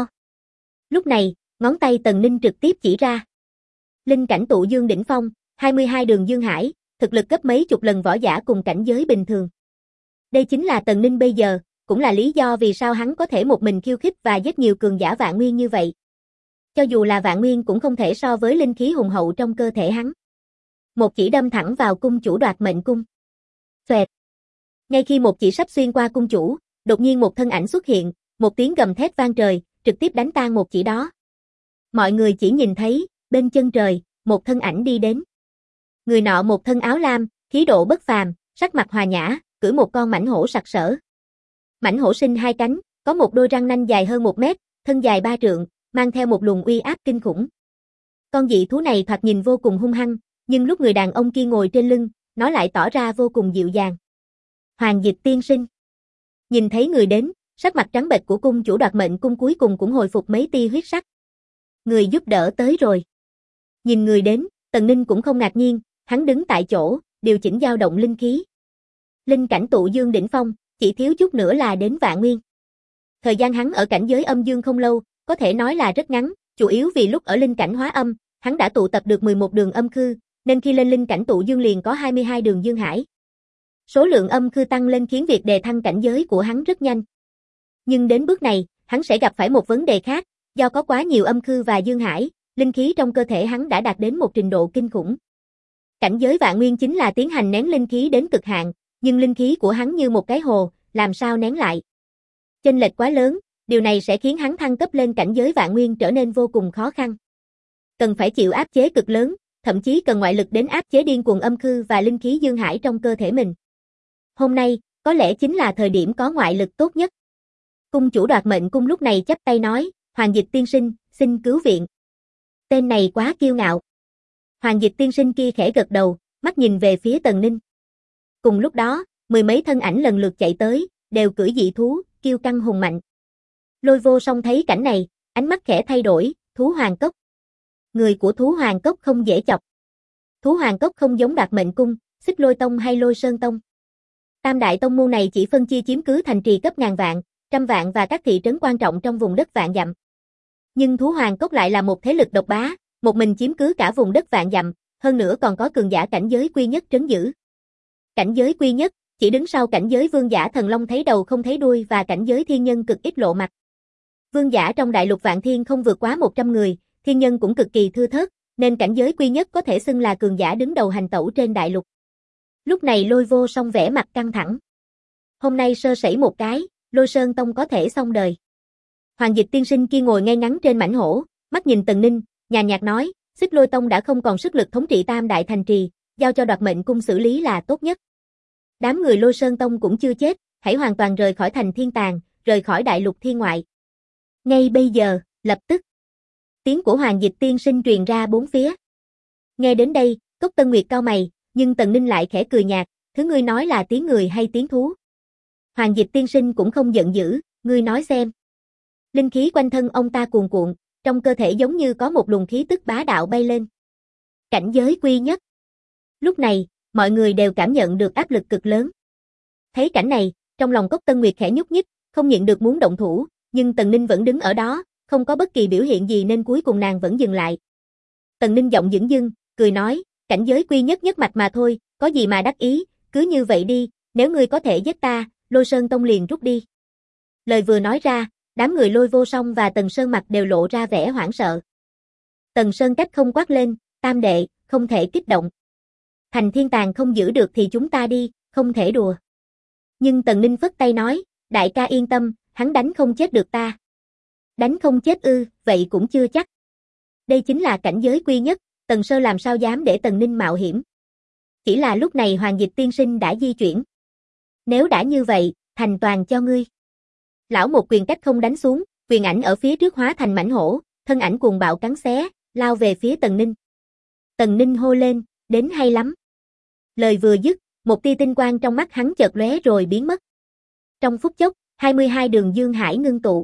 Lúc này, ngón tay Tần Ninh trực tiếp chỉ ra. Linh cảnh tụ dương đỉnh phong, 22 đường Dương Hải, thực lực gấp mấy chục lần võ giả cùng cảnh giới bình thường. Đây chính là Tần Ninh bây giờ, cũng là lý do vì sao hắn có thể một mình khiêu khích và giết nhiều cường giả vạn nguyên như vậy. Cho dù là vạn nguyên cũng không thể so với linh khí hùng hậu trong cơ thể hắn. Một chỉ đâm thẳng vào cung chủ Đoạt Mệnh Cung. Xoẹt. Ngay khi một chỉ sắp xuyên qua cung chủ, đột nhiên một thân ảnh xuất hiện, một tiếng gầm thét vang trời, trực tiếp đánh tan một chỉ đó. Mọi người chỉ nhìn thấy, bên chân trời, một thân ảnh đi đến. Người nọ một thân áo lam, khí độ bất phàm, sắc mặt hòa nhã, cưỡi một con mãnh hổ sặc sỡ. Mãnh hổ sinh 2 cánh, có một đôi răng nanh dài hơn 1 mét, thân dài 3 trượng, mang theo một luồng uy áp kinh khủng. Con dị thú này thoạt nhìn vô cùng hung hăng, nhưng lúc người đàn ông kia ngồi trên lưng, nó lại tỏ ra vô cùng dịu dàng. Hoàng Dịch tiên sinh. Nhìn thấy người đến, sắc mặt trắng bệch của cung chủ Đoạt Mệnh Cung cuối cùng cũng hồi phục mấy tia huyết sắc. Người giúp đỡ tới rồi. Nhìn người đến, Tần Ninh cũng không ngạc nhiên, hắn đứng tại chỗ, điều chỉnh dao động linh khí. Linh cảnh tụ dương đỉnh phong, chỉ thiếu chút nữa là đến vạn nguyên. Thời gian hắn ở cảnh giới âm dương không lâu, có thể nói là rất ngắn, chủ yếu vì lúc ở linh cảnh hóa âm, hắn đã tụ tập được 11 đường âm khư, nên khi lên linh cảnh tụ dương liền có 22 đường Dương Hải. Số lượng âm khư tăng lên khiến việc đề thăng cảnh giới của hắn rất nhanh. Nhưng đến bước này, hắn sẽ gặp phải một vấn đề khác, do có quá nhiều âm khư và Dương Hải, linh khí trong cơ thể hắn đã đạt đến một trình độ kinh khủng. Cảnh giới vạn nguyên chính là tiến hành nén linh khí đến cực hạn, nhưng linh khí của hắn như một cái hồ, làm sao nén lại. Chênh lệch quá lớn, Điều này sẽ khiến hắn thăng cấp lên cảnh giới vạn nguyên trở nên vô cùng khó khăn. Cần phải chịu áp chế cực lớn, thậm chí cần ngoại lực đến áp chế điên cuồng âm khư và linh khí dương hải trong cơ thể mình. Hôm nay, có lẽ chính là thời điểm có ngoại lực tốt nhất. Cung chủ Đoạt Mệnh Cung lúc này chắp tay nói, Hoàng Dịch tiên sinh, xin cứu viện. Tên này quá kiêu ngạo. Hoàng Dịch tiên sinh kia khẽ gật đầu, mắt nhìn về phía Tần Ninh. Cùng lúc đó, mười mấy thân ảnh lần lượt chạy tới, đều cưỡi dị thú, kiêu căng hùng mạnh. Lôi Vô Song thấy cảnh này, ánh mắt khẽ thay đổi, thú hoàng cốc. Người của thú hoàng cốc không dễ chọc. Thú hoàng cốc không giống Đoạt Mệnh Cung, Xích Lôi Tông hay Lôi Sơn Tông. Tam đại tông môn này chỉ phân chia chiếm cứ thành trì cấp ngàn vạn, trăm vạn và các thị trấn quan trọng trong vùng đất vạn dặm. Nhưng thú hoàng cốc lại là một thế lực độc bá, một mình chiếm cứ cả vùng đất vạn dặm, hơn nữa còn có cường giả cảnh giới quy nhất trấn giữ. Cảnh giới quy nhất, chỉ đứng sau cảnh giới vương giả thần long thấy đầu không thấy đuôi và cảnh giới thiên nhân cực ít lộ mặt. Vương giả trong đại lục vạn thiên không vượt quá 100 người, thiên nhân cũng cực kỳ thưa thớt, nên cảnh giới quy nhất có thể xưng là cường giả đứng đầu hành tẩu trên đại lục. Lúc này Lôi Vô Song vẻ mặt căng thẳng. Hôm nay sơ sẩy một cái, Lôi Sơn Tông có thể xong đời. Hoàng Dịch tiên sinh kia ngồi ngay ngắn trên mãnh hổ, mắt nhìn Tần Ninh, nhàn nhạt nói, Xích Lôi Tông đã không còn sức lực thống trị tam đại thành trì, giao cho Đoạt Mệnh Cung xử lý là tốt nhất. Đám người Lôi Sơn Tông cũng chưa chết, hãy hoàn toàn rời khỏi thành Thiên Tàng, rời khỏi đại lục thiên ngoại. Ngay bây giờ, lập tức. Tiếng của Hoàng Dịch tiên sinh truyền ra bốn phía. Nghe đến đây, Cốc Tân Nguyệt cau mày, nhưng Tần Ninh lại khẽ cười nhạt, thứ ngươi nói là tiếng người hay tiếng thú? Hoàng Dịch tiên sinh cũng không giận dữ, ngươi nói xem. Linh khí quanh thân ông ta cuồn cuộn, trong cơ thể giống như có một luồng khí tức bá đạo bay lên. Cảnh giới quy nhất. Lúc này, mọi người đều cảm nhận được áp lực cực lớn. Thấy cảnh này, trong lòng Cốc Tân Nguyệt khẽ nhúc nhích, không nhịn được muốn động thủ, nhưng Tần Ninh vẫn đứng ở đó, không có bất kỳ biểu hiện gì nên cuối cùng nàng vẫn dừng lại. Tần Ninh giọng dửng dưng, cười nói, cảnh giới quy nhất nhất mạch mà thôi, có gì mà đắc ý, cứ như vậy đi, nếu ngươi có thể giết ta, Lôi Sơn Tông liền rút đi. Lời vừa nói ra, đám người Lôi Vô Song và Tần Sơn mặt đều lộ ra vẻ hoảng sợ. Tần Sơn cách không quát lên, tam đệ, không thể kích động. Thành Thiên Tàng không giữ được thì chúng ta đi, không thể đùa. Nhưng Tần Ninh phất tay nói, đại ca yên tâm, hắn đánh không chết được ta. Đánh không chết ư, vậy cũng chưa chắc. Đây chính là cảnh giới quy nhất, Tần Sơ làm sao dám để Tần Ninh mạo hiểm. Chỉ là lúc này Hoàng Dịch tiên sinh đã di chuyển. Nếu đã như vậy, thành toàn cho ngươi. Lão một quyền cách không đánh xuống, quyền ảnh ở phía trước hóa thành mãnh hổ, thân ảnh cuồng bạo cắn xé, lao về phía Tần Ninh. Tần Ninh hô lên, đến hay lắm. Lời vừa dứt, một tia tinh quang trong mắt hắn chợt lóe rồi biến mất. Trong phút chốc, 22 đường dương hải ngưng tụ.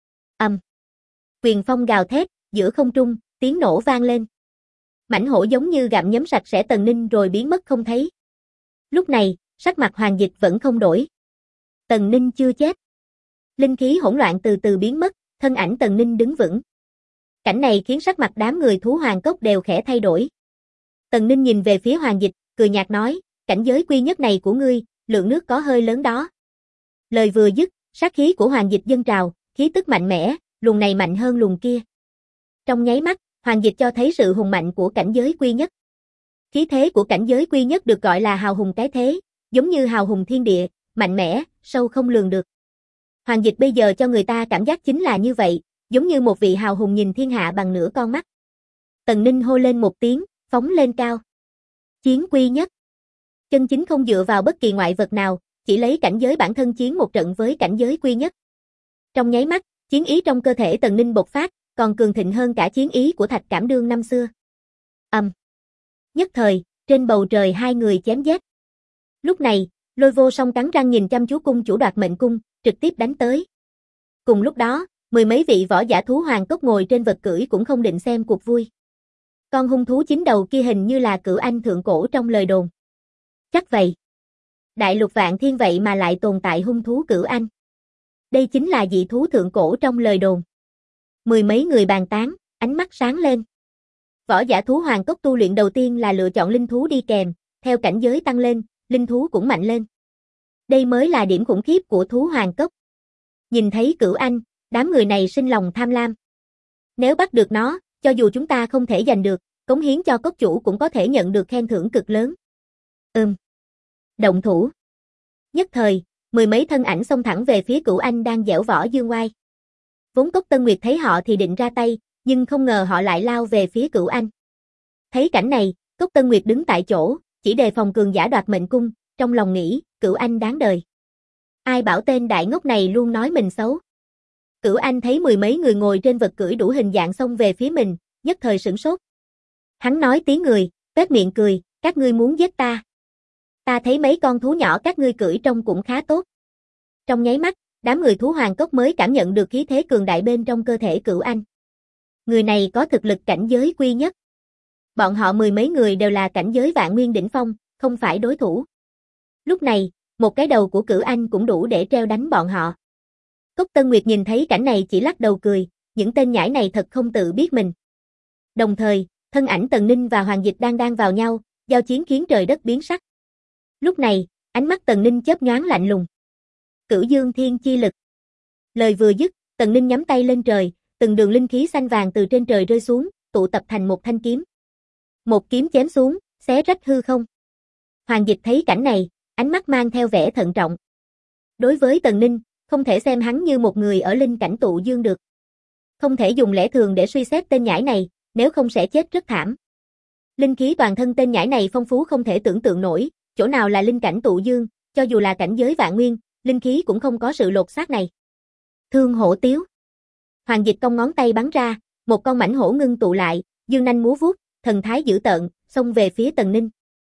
Quyền phong gào thét, giữa không trung, tiếng nổ vang lên. Mãnh hổ giống như gặm nhấm sạch sẽ Tần Ninh rồi biến mất không thấy. Lúc này, sắc mặt Hoàng Dịch vẫn không đổi. Tần Ninh chưa chết. Linh khí hỗn loạn từ từ biến mất, thân ảnh Tần Ninh đứng vững. Cảnh này khiến sắc mặt đám người thú hoàng cốc đều khẽ thay đổi. Tần Ninh nhìn về phía Hoàng Dịch, cười nhạt nói, cảnh giới quy nhất này của ngươi, lượng nước có hơi lớn đó. Lời vừa dứt, sát khí của Hoàng Dịch dâng trào, khí tức mạnh mẽ, luồng này mạnh hơn luồng kia. Trong nháy mắt, Hoàng Dịch cho thấy sự hùng mạnh của cảnh giới quy nhất. Khí thế của cảnh giới quy nhất được gọi là hào hùng cái thế, giống như hào hùng thiên địa, mạnh mẽ, sâu không lường được. Hoàng Dịch bây giờ cho người ta cảm giác chính là như vậy, giống như một vị hào hùng nhìn thiên hạ bằng nửa con mắt. Tần Ninh hô lên một tiếng, phóng lên cao. Chiến quy nhất. Chân chính không dựa vào bất kỳ ngoại vật nào, chỉ lấy cảnh giới bản thân chiến một trận với cảnh giới quy nhất. Trong nháy mắt, chiến ý trong cơ thể Tần Ninh bộc phát, còn cường thịnh hơn cả chiến ý của Thạch Cảm Đương năm xưa. Nhất thời, trên bầu trời hai người chém giết. Lúc này, Lôi Vô Song cắn răng nhìn chăm chú cung chủ Đoạt Mệnh Cung, trực tiếp đánh tới. Cùng lúc đó, mười mấy vị võ giả thú hoàng cốc ngồi trên vật cưỡi cũng không định xem cuộc vui. Con hung thú chín đầu kia hình như là Cửu Anh thượng cổ trong lời đồn. Chắc vậy. Đại lục vạn thiên vậy mà lại tồn tại hung thú Cửu Anh. Đây chính là dị thú thượng cổ trong lời đồn. Mười mấy người bàn tán, ánh mắt sáng lên. Võ giả thú hoàng cốc tu luyện đầu tiên là lựa chọn linh thú đi kèm, theo cảnh giới tăng lên, linh thú cũng mạnh lên. Đây mới là điểm khủng khiếp của thú hoàng cốc. Nhìn thấy Cửu Anh, đám người này sinh lòng tham lam. Nếu bắt được nó, cho dù chúng ta không thể giành được, cống hiến cho cốc chủ cũng có thể nhận được khen thưởng cực lớn. Động thủ. Nhất thời, mười mấy thân ảnh xông thẳng về phía Cửu Anh đang giễu võ dương oai. Vốn Cốc Tân Nguyệt thấy họ thì định ra tay, nhưng không ngờ họ lại lao về phía Cửu Anh. Thấy cảnh này, Cốc Tân Nguyệt đứng tại chỗ, chỉ đề phòng cường giả đoạt mệnh cung, trong lòng nghĩ, Cửu Anh đáng đời. Ai bảo tên đại ngốc này luôn nói mình xấu. Cửu Anh thấy mười mấy người ngồi trên vật cưỡi đủ hình dạng xông về phía mình, nhất thời sửng sốt. Hắn nói tiếng người, vết miệng cười, các ngươi muốn giết ta. Ta thấy mấy con thú nhỏ các ngươi cưỡi trông cũng khá tốt. Trong nháy mắt, đám người thú hoàng cốc mới cảm nhận được khí thế cường đại bên trong cơ thể Cửu Anh. Người này có thực lực cảnh giới quy nhất. Bọn họ mười mấy người đều là cảnh giới vạn nguyên đỉnh phong, không phải đối thủ. Lúc này, một cái đầu của Cửu Anh cũng đủ để treo đánh bọn họ. Cốc Tân Nguyệt nhìn thấy cảnh này chỉ lắc đầu cười, những tên nhãi này thật không tự biết mình. Đồng thời, thân ảnh Tần Ninh và Hoàng Dịch đang vào nhau, giao chiến khiến trời đất biến sắc. Lúc này, ánh mắt Tần Ninh chớp nhoáng lạnh lùng. Cửu Dương Thiên Chi Lực. Lời vừa dứt, Tần Ninh nhắm tay lên trời, từng đường linh khí xanh vàng từ trên trời rơi xuống, tụ tập thành một thanh kiếm. Một kiếm chém xuống, xé rách hư không. Hoàng Dịch thấy cảnh này, ánh mắt mang theo vẻ thận trọng. Đối với Tần Ninh, không thể xem hắn như một người ở linh cảnh tụ dương được. Không thể dùng lẽ thường để suy xét tên nhãi này, nếu không sẽ chết rất thảm. Linh khí toàn thân tên nhãi này phong phú không thể tưởng tượng nổi, chỗ nào là linh cảnh tụ dương, cho dù là cảnh giới vạn nguyên, linh khí cũng không có sự lột xác này. Thương hổ tiếu. Hoàng Dịch cong ngón tay bắn ra, một con mãnh hổ ngưng tụ lại, dương nanh múa vuốt, thần thái dữ tợn, xông về phía Tần Ninh.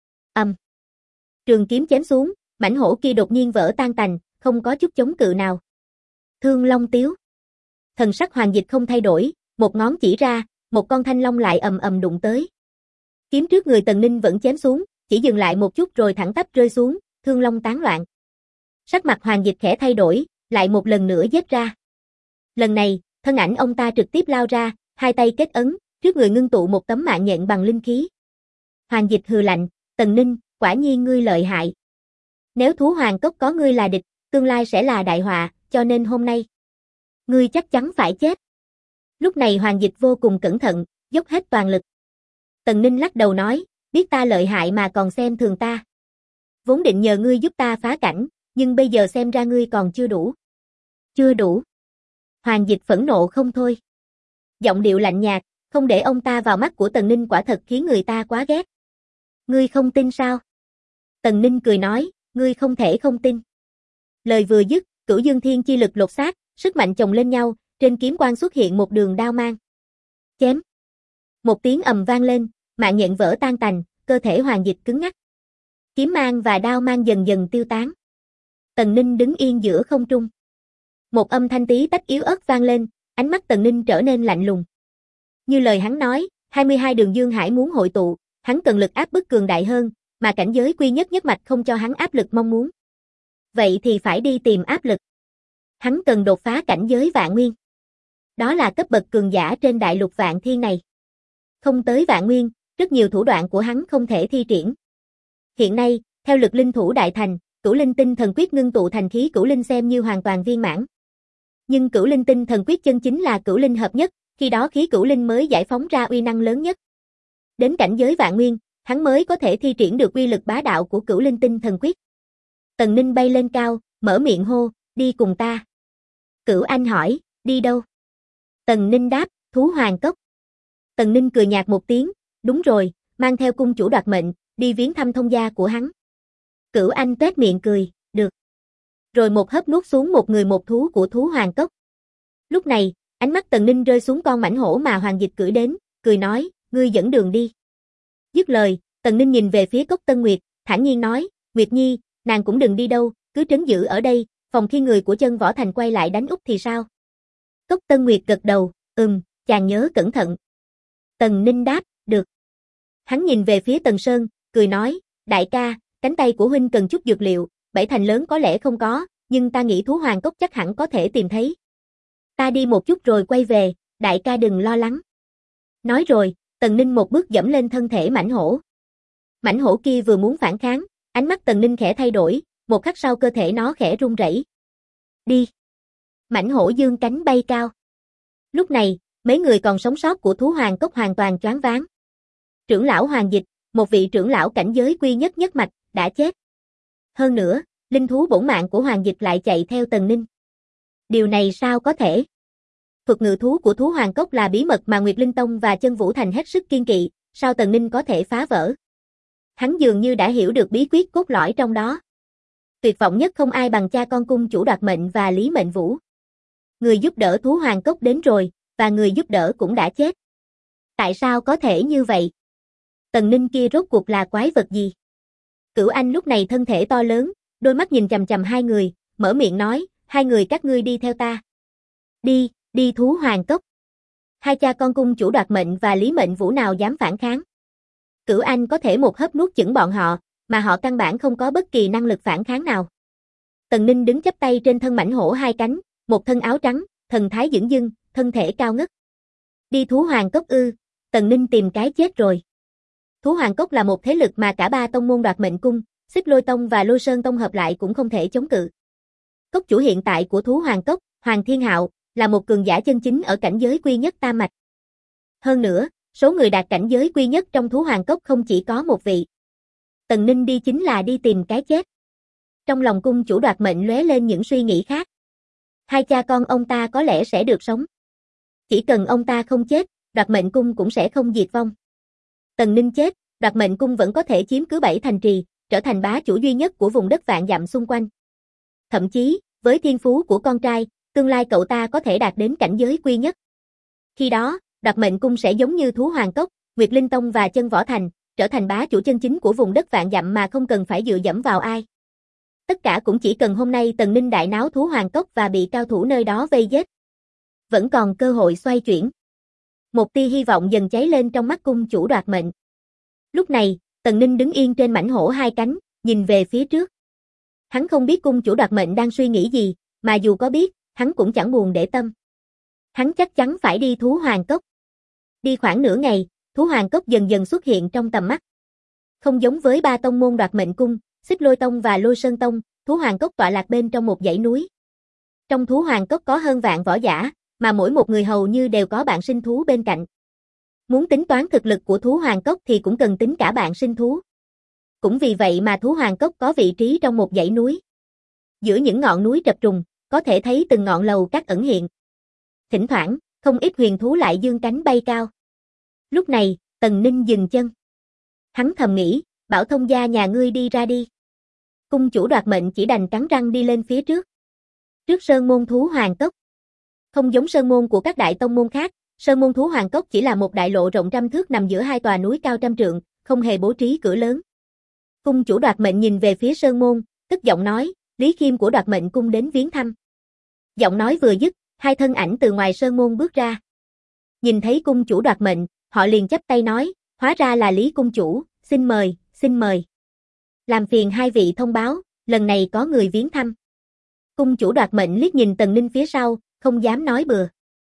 Trường kiếm chém xuống, mãnh hổ kia đột nhiên vỡ tan tành, không có chút chống cự nào. Thương long tiếu. Thần sắc Hoàng Dịch không thay đổi, một ngón chỉ ra, một con thanh long lại ầm ầm đụng tới. Kiếm trước người Tần Ninh vẫn chém xuống, chỉ dừng lại một chút rồi thẳng tắp rơi xuống, thương long tán loạn. Sắc mặt Hoàng Dịch khẽ thay đổi, lại một lần nữa giết ra. Lần này, thân ảnh ông ta trực tiếp lao ra, hai tay kết ấn, trước người ngưng tụ một tấm mạng nhện bằng linh khí. Hoàng Dịch hừ lạnh, Tần Ninh, quả nhiên ngươi lợi hại. Nếu thú hoàng cốc có ngươi là địch, tương lai sẽ là đại họa, cho nên hôm nay, ngươi chắc chắn phải chết. Lúc này Hoàng Dịch vô cùng cẩn thận, dốc hết toàn lực. Tần Ninh lắc đầu nói, biết ta lợi hại mà còn xem thường ta. Vốn định nhờ ngươi giúp ta phá cảnh, nhưng bây giờ xem ra ngươi còn chưa đủ. Chưa đủ. Hoàng Dịch phẫn nộ không thôi. Giọng điệu lạnh nhạt, không để ông ta vào mắt của Tần Ninh quả thật khiến người ta quá ghét. Ngươi không tin sao? Tần Ninh cười nói, ngươi không thể không tin. Lời vừa dứt, Cửu Dương Thiên Chi Lực lột xác, sức mạnh chồng lên nhau, trên kiếm quang xuất hiện một đường đao mang. Chém. Một tiếng ầm vang lên, mạng nhện vỡ tan tành, cơ thể Hoàng Dịch cứng ngắc. Kiếm mang và đao mang dần dần tiêu tán. Tần Ninh đứng yên giữa không trung. Một âm thanh tí tách yếu ớt vang lên, ánh mắt Tần Ninh trở nên lạnh lùng. Như lời hắn nói, 22 đường Dương Hải muốn hội tụ, hắn cần lực áp bức cường đại hơn, mà cảnh giới quy nhất nhất mạch không cho hắn áp lực mong muốn. Vậy thì phải đi tìm áp lực. Hắn cần đột phá cảnh giới vạn nguyên. Đó là cấp bậc cường giả trên đại lục vạn thiên này. Không tới vạn nguyên, rất nhiều thủ đoạn của hắn không thể thi triển. Hiện nay, theo lực linh thủ đại thành, Cửu Linh Tinh Thần Quyết ngưng tụ thành khí Cửu Linh xem như hoàn toàn viên mãn. Nhưng Cửu Linh Tinh Thần Quyết chân chính là Cửu Linh hợp nhất, khi đó khí Cửu Linh mới giải phóng ra uy năng lớn nhất. Đến cảnh giới vạn nguyên, hắn mới có thể thi triển được uy lực bá đạo của Cửu Linh Tinh Thần Quyết. Tần Ninh bay lên cao, mở miệng hô, đi cùng ta. Cửu Anh hỏi, đi đâu? Tần Ninh đáp, thú hoàng cốc. Tần Ninh cười nhạt một tiếng, đúng rồi, mang theo cung chủ đoạt mệnh, đi viếng thăm thông gia của hắn. Cửu Anh toét miệng cười, được. Rồi một hớp nuốt xuống một người một thú của thú hoàng cốc. Lúc này, ánh mắt Tần Ninh rơi xuống con mãnh hổ mà Hoàng Dịch cưỡi đến, cười nói, ngươi dẫn đường đi. Dứt lời, Tần Ninh nhìn về phía Cốc Tân Nguyệt, thản nhiên nói, Nguyệt Nhi, nàng cũng đừng đi đâu, cứ trấn giữ ở đây, phòng khi người của Chân Võ Thành quay lại đánh úp thì sao? Cốc Tân Nguyệt gật đầu, chàng nhớ cẩn thận. Tần Ninh đáp, được. Hắn nhìn về phía Tần Sơn, cười nói, đại ca, cánh tay của huynh cần chút dược liệu, Bảy Thành lớn có lẽ không có, nhưng ta nghĩ thú hoàng cốc chắc hẳn có thể tìm thấy. Ta đi một chút rồi quay về, đại ca đừng lo lắng. Nói rồi, Tần Ninh một bước dẫm lên thân thể mãnh hổ. Mãnh hổ kia vừa muốn phản kháng, ánh mắt Tần Ninh khẽ thay đổi, một khắc sau cơ thể nó khẽ run rẩy. Đi. Mãnh hổ dương cánh bay cao. Lúc này, mấy người còn sống sót của thú hoàng cốc hoàn toàn choáng váng. Trưởng lão Hoàng Dịch, một vị trưởng lão cảnh giới quy nhất nhất mạch, đã chết. Hơn nữa, linh thú bổn mạng của Hoàng Dịch lại chạy theo Tần Ninh. Điều này sao có thể? Thuật ngự thú của thú hoàng cốc là bí mật mà Nguyệt Linh Tông và Chân Vũ Thành hết sức kiêng kỵ, sao Tần Ninh có thể phá vỡ? Hắn dường như đã hiểu được bí quyết cốt lõi trong đó. Tuyệt vọng nhất không ai bằng cha con cung chủ Đoạt Mệnh và Lý Mệnh Vũ. Người giúp đỡ thú hoàng cốc đến rồi, và người giúp đỡ cũng đã chết. Tại sao có thể như vậy? Tần Ninh kia rốt cuộc là quái vật gì? Cửu Anh lúc này thân thể to lớn, đôi mắt nhìn chằm chằm hai người, mở miệng nói, hai người các ngươi đi theo ta. Đi thú hoàng cốc. Hai cha con cung chủ Đoạt Mệnh và Lý Mệnh Vũ nào dám phản kháng. Cửu Anh có thể một hớp nuốt chửng bọn họ, mà họ căn bản không có bất kỳ năng lực phản kháng nào. Tần Ninh đứng chắp tay trên thân mãnh hổ hai cánh, một thân áo trắng, thần thái dửng dưng, thân thể cao ngất. Đi thú hoàng cốc ư? Tần Ninh tìm cái chết rồi. Thú hoàng cốc là một thế lực mà cả ba tông môn Đoạt Mệnh cung, Xích Lôi Tông và Lôi Sơn Tông hợp lại cũng không thể chống cự. Cốc chủ hiện tại của thú hoàng cốc, Hoàng Thiên Hạo, là một cường giả chân chính ở cảnh giới quy nhất tam mạch. Hơn nữa, số người đạt cảnh giới quy nhất trong thú hoàng cốc không chỉ có một vị. Tần Ninh đi chính là đi tìm cái chết. Trong lòng cung chủ Đoạt Mệnh lóe lên những suy nghĩ khác. Hai cha con ông ta có lẽ sẽ được sống. Chỉ cần ông ta không chết, Đoạt Mệnh cung cũng sẽ không diệt vong. Tần Ninh chết, Đoạt Mệnh cung vẫn có thể chiếm cứ 7 thành trì, trở thành bá chủ duy nhất của vùng đất vạn dặm xung quanh. Thậm chí, với thiên phú của con trai, tương lai cậu ta có thể đạt đến cảnh giới quy nhất. Khi đó, Đoạt Mệnh cung sẽ giống như thú hoàng cốc, Nguyệt Linh Tông và Chân Võ Thành, trở thành bá chủ chân chính của vùng đất vạn dặm mà không cần phải dựa dẫm vào ai. Tất cả cũng chỉ cần hôm nay Tần Ninh đại náo thú hoàng cốc và bị cao thủ nơi đó vây giết. Vẫn còn cơ hội xoay chuyển. Một tia hy vọng dần cháy lên trong mắt cung chủ Đoạt Mệnh. Lúc này, Tần Ninh đứng yên trên mãnh hổ hai cánh, nhìn về phía trước. Hắn không biết cung chủ Đoạt Mệnh đang suy nghĩ gì, mà dù có biết, hắn cũng chẳng buồn để tâm. Hắn chắc chắn phải đi thú hoàng cốc. Đi khoảng nửa ngày, thú hoàng cốc dần dần xuất hiện trong tầm mắt. Không giống với ba tông môn Đoạt Mệnh cung, Xích Lôi Tông và Lôi Sơn Tông, thú hoàng cốc tọa lạc bên trong một dãy núi. Trong thú hoàng cốc có hơn vạn võ giả, mà mỗi một người hầu như đều có bạn sinh thú bên cạnh. Muốn tính toán thực lực của thú hoàng cốc thì cũng cần tính cả bạn sinh thú. Cũng vì vậy mà thú hoàng cốc có vị trí trong một dãy núi. Giữa những ngọn núi trập trùng, có thể thấy từng ngọn lầu các ẩn hiện. Thỉnh thoảng, không ít huyền thú lại dương cánh bay cao. Lúc này, Tần Ninh dừng chân. Hắn thầm nghĩ, bảo thông gia nhà ngươi đi ra đi. Cung chủ Đoạt Mệnh chỉ đành cắn răng đi lên phía trước. Trước sơn môn thú hoàng cốc. Không giống sơn môn của các đại tông môn khác, sơn môn thú hoàng cốc chỉ là một đại lộ rộng trăm thước nằm giữa hai tòa núi cao trăm trượng, không hề bố trí cửa lớn. Cung chủ Đoạt Mệnh nhìn về phía sơn môn, tức giọng nói, Lý Khiêm của Đoạt Mệnh cung đến viếng thăm. Giọng nói vừa dứt, hai thân ảnh từ ngoài sơn môn bước ra. Nhìn thấy cung chủ Đoạt Mệnh, họ liền chắp tay nói, hóa ra là Lý cung chủ, xin mời, xin mời. Làm phiền hai vị thông báo, lần này có người viếng thăm. Cung chủ Đoạt Mệnh liếc nhìn Tần Ninh phía sau, không dám nói bừa.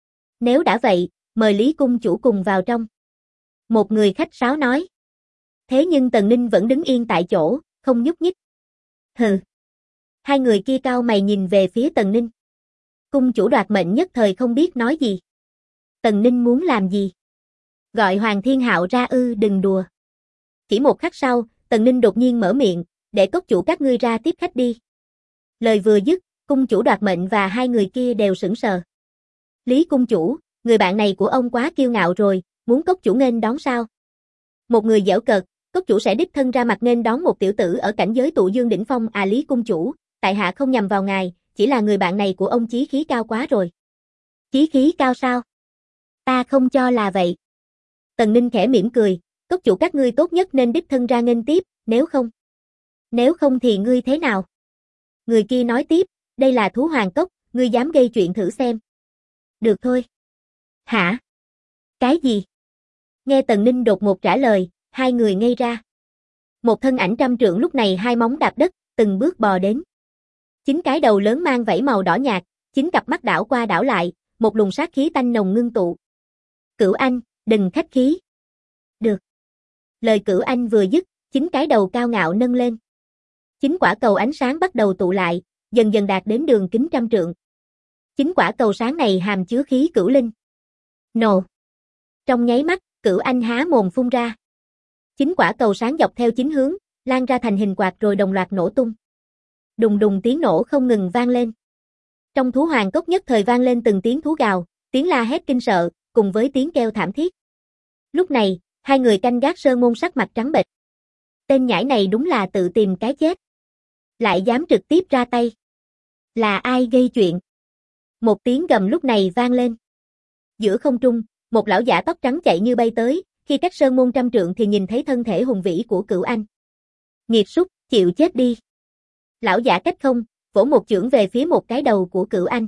Nếu đã vậy, mời Lý cung chủ cùng vào trong. Một người khách sáo nói. Thế nhưng Tần Ninh vẫn đứng yên tại chỗ, không nhúc nhích. Hừ. Hai người kia cau mày nhìn về phía Tần Ninh. Cung chủ Đoạt Mệnh nhất thời không biết nói gì. Tần Ninh muốn làm gì? Gọi Hoàng Thiên Hạo ra ư? Đừng đùa. Chỉ một khắc sau, Tần Ninh đột nhiên mở miệng, để cốc chủ các ngươi ra tiếp khách đi. Lời vừa dứt, cung chủ Đoạt Mệnh và hai người kia đều sững sờ. Lý cung chủ, người bạn này của ông quá kiêu ngạo rồi, muốn cốc chủ nghênh đón sao? Một người giễu cợt, cốc chủ sẽ đích thân ra mặt nghênh đón một tiểu tử ở cảnh giới tụ dương đỉnh phong à? Lý cung chủ, tại hạ không nhằm vào ngài, chỉ là người bạn này của ông chí khí cao quá rồi. Chí khí cao sao? Ta không cho là vậy. Tần Ninh khẽ mỉm cười, cốc chủ các ngươi tốt nhất nên đích thân ra nghênh tiếp, nếu không thì ngươi thế nào? Người kia nói tiếp, đây là thú hoàng cốc, ngươi dám gây chuyện thử xem. Được thôi. Hả? Cái gì? Nghe Tần Ninh đột ngột trả lời, hai người ngây ra. Một thân ảnh trăm trượng lúc này hai móng đạp đất, từng bước bò đến. Chính cái đầu lớn mang vảy màu đỏ nhạt, chính cặp mắt đảo qua đảo lại, một luồng sát khí tanh nồng ngưng tụ. Cửu Anh, đừng khách khí. Được. Lời Cửu Anh vừa dứt, chính cái đầu cao ngạo nâng lên. Chính quả cầu ánh sáng bắt đầu tụ lại, dần dần đạt đến đường kính trăm trượng. Chính quả cầu sáng này hàm chứa khí cửu linh. Nổ. Trong nháy mắt, Cửu Anh há mồm phun ra. Chính quả cầu sáng dọc theo chính hướng, lan ra thành hình quạt rồi đồng loạt nổ tung. Đùng đùng tiếng nổ không ngừng vang lên. Trong thú hoàng cốc nhất thời vang lên từng tiếng thú gào, Tiếng la hét kinh sợ, cùng với tiếng kêu thảm thiết. Lúc này, hai người canh gác sơn môn sắc mặt trắng bệch. Tên nhãi này đúng là tự tìm cái chết. Lại dám trực tiếp ra tay. Là ai gây chuyện? Một tiếng gầm lúc này vang lên. Giữa không trung, một lão giả tóc trắng chạy như bay tới, khi cách sơn môn 100 trượng thì nhìn thấy thân thể hùng vĩ của Cửu Anh. Nghiệt súc, chịu chết đi. Lão giả cách không, vỗ một chưởng về phía một cái đầu của Cửu Anh.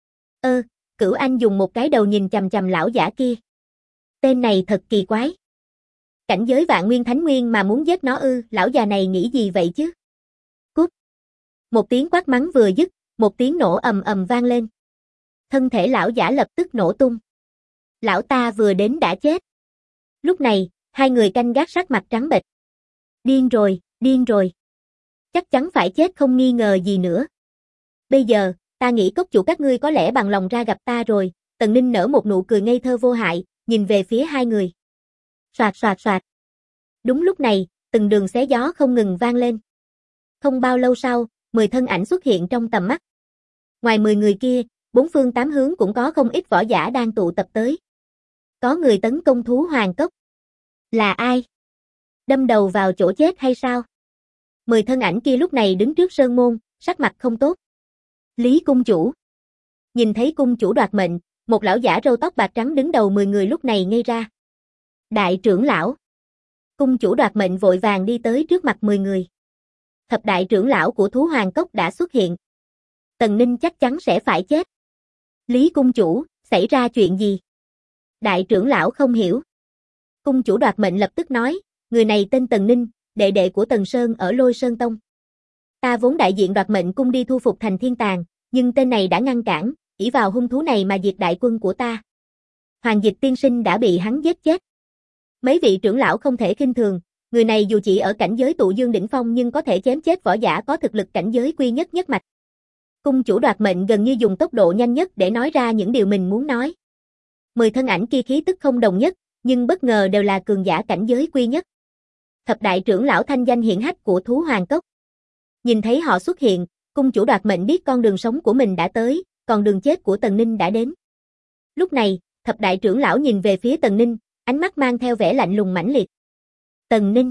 Cửu Anh dùng một cái đầu nhìn chằm chằm lão giả kia. Tên này thật kỳ quái. Cảnh giới vạn nguyên thánh nguyên mà muốn giết nó ư, lão già này nghĩ gì vậy chứ? Cút. Một tiếng quát mắng vừa dứt, một tiếng nổ ầm ầm vang lên. Thân thể lão giả lập tức nổ tung. Lão ta vừa đến đã chết. Lúc này, hai người canh gác sắc mặt trắng bệch. Điên rồi, điên rồi. Chắc chắn phải chết không nghi ngờ gì nữa. Bây giờ, ta nghĩ cốc chủ các ngươi có lẽ bằng lòng ra gặp ta rồi. Tần Ninh nở một nụ cười ngây thơ vô hại, nhìn về phía hai người. Soạt soạt soạt. Đúng lúc này, từng đường xé gió không ngừng vang lên. Không bao lâu sau, 10 thân ảnh xuất hiện trong tầm mắt. Ngoài 10 người kia, bốn phương tám hướng cũng có không ít võ giả đang tụ tập tới. Có người tấn công thú hoàng cốc. Là ai? Đâm đầu vào chỗ chết hay sao? 10 thân ảnh kia lúc này đứng trước sơn môn, sắc mặt không tốt. Lý cung chủ. Nhìn thấy cung chủ đoạt mệnh, một lão giả râu tóc bạc trắng đứng đầu 10 người lúc này ngây ra. Đại trưởng lão. Cung chủ đoạt mệnh vội vàng đi tới trước mặt 10 người. Thập đại trưởng lão của thú hoàng cốc đã xuất hiện. Tần Ninh chắc chắn sẽ phải chết. Lý cung chủ, xảy ra chuyện gì? Đại trưởng lão không hiểu. Cung chủ đoạt mệnh lập tức nói, người này tên Tần Ninh, đệ đệ của Tần Sơn ở Lôi Sơn Tông. Ta vốn đại diện đoạt mệnh cung đi thu phục thành thiên tàng, nhưng tên này đã ngăn cản, ỷ vào hung thú này mà diệt đại quân của ta. Hoàng Dịch tiên sinh đã bị hắn giết chết. Mấy vị trưởng lão không thể khinh thường, người này dù chỉ ở cảnh giới tụ dương đỉnh phong nhưng có thể chém chết võ giả có thực lực cảnh giới quy nhất nhất mạch. Cung chủ đoạt mệnh gần như dùng tốc độ nhanh nhất để nói ra những điều mình muốn nói. 10 thân ảnh kia khí tức không đồng nhất, nhưng bất ngờ đều là cường giả cảnh giới quy nhất. Thập đại trưởng lão thanh danh hiển hách của thú hoàng cốc. Nhìn thấy họ xuất hiện, cung chủ đoạt mệnh biết con đường sống của mình đã tới, còn đường chết của Tần Ninh đã đến. Lúc này, thập đại trưởng lão nhìn về phía Tần Ninh, ánh mắt mang theo vẻ lạnh lùng mãnh liệt. Tần Ninh.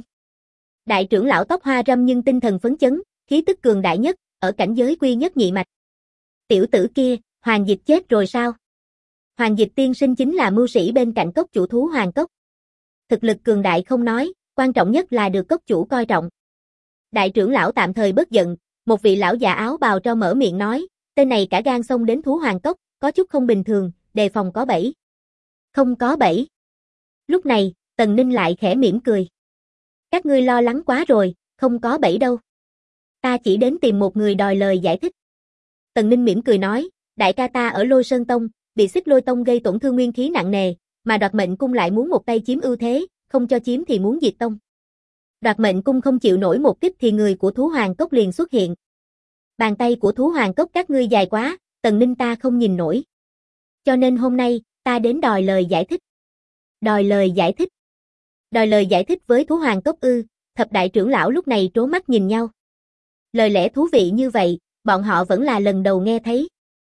Đại trưởng lão tóc hoa râm nhưng tinh thần phấn chấn, khí tức cường đại nhất, ở cảnh giới quy nhất nhị mạch. Tiểu tử kia, Hoàng Dịch chết rồi sao? Hoàng Dịch tiên sinh chính là mưu sĩ bên cạnh cốc chủ thú hoàng cốc. Thực lực cường đại không nói, quan trọng nhất là được cốc chủ coi trọng. Đại trưởng lão tạm thời bớt giận, một vị lão già áo bào trao mở miệng nói, tên này cả gan xông đến thú hoàng cốc, có chút không bình thường, đề phòng có bẫy. Không có bẫy. Lúc này, Tần Ninh lại khẽ mỉm cười. Các ngươi lo lắng quá rồi, không có bẫy đâu. Ta chỉ đến tìm một người đòi lời giải thích. Tần Ninh mỉm cười nói, đại ca ta ở Lôi Sơn Tông, bị Xích Lôi Tông gây tổn thương nguyên khí nặng nề, mà Đoạt Mệnh Cung lại muốn một tay chiếm ưu thế, không cho chiếm thì muốn diệt tông. Đoạt Mệnh Cung không chịu nổi một kích thì người của thú hoàng cốc liền xuất hiện. Bàn tay của thú hoàng cốc các ngươi dài quá, Tần Ninh ta không nhìn nổi. Cho nên hôm nay, ta đến đòi lời giải thích. Đòi lời giải thích. Đòi lời giải thích với thú hoàng cốc ư? Thập đại trưởng lão lúc này trố mắt nhìn nhau. Lời lẽ thú vị như vậy, bọn họ vẫn là lần đầu nghe thấy.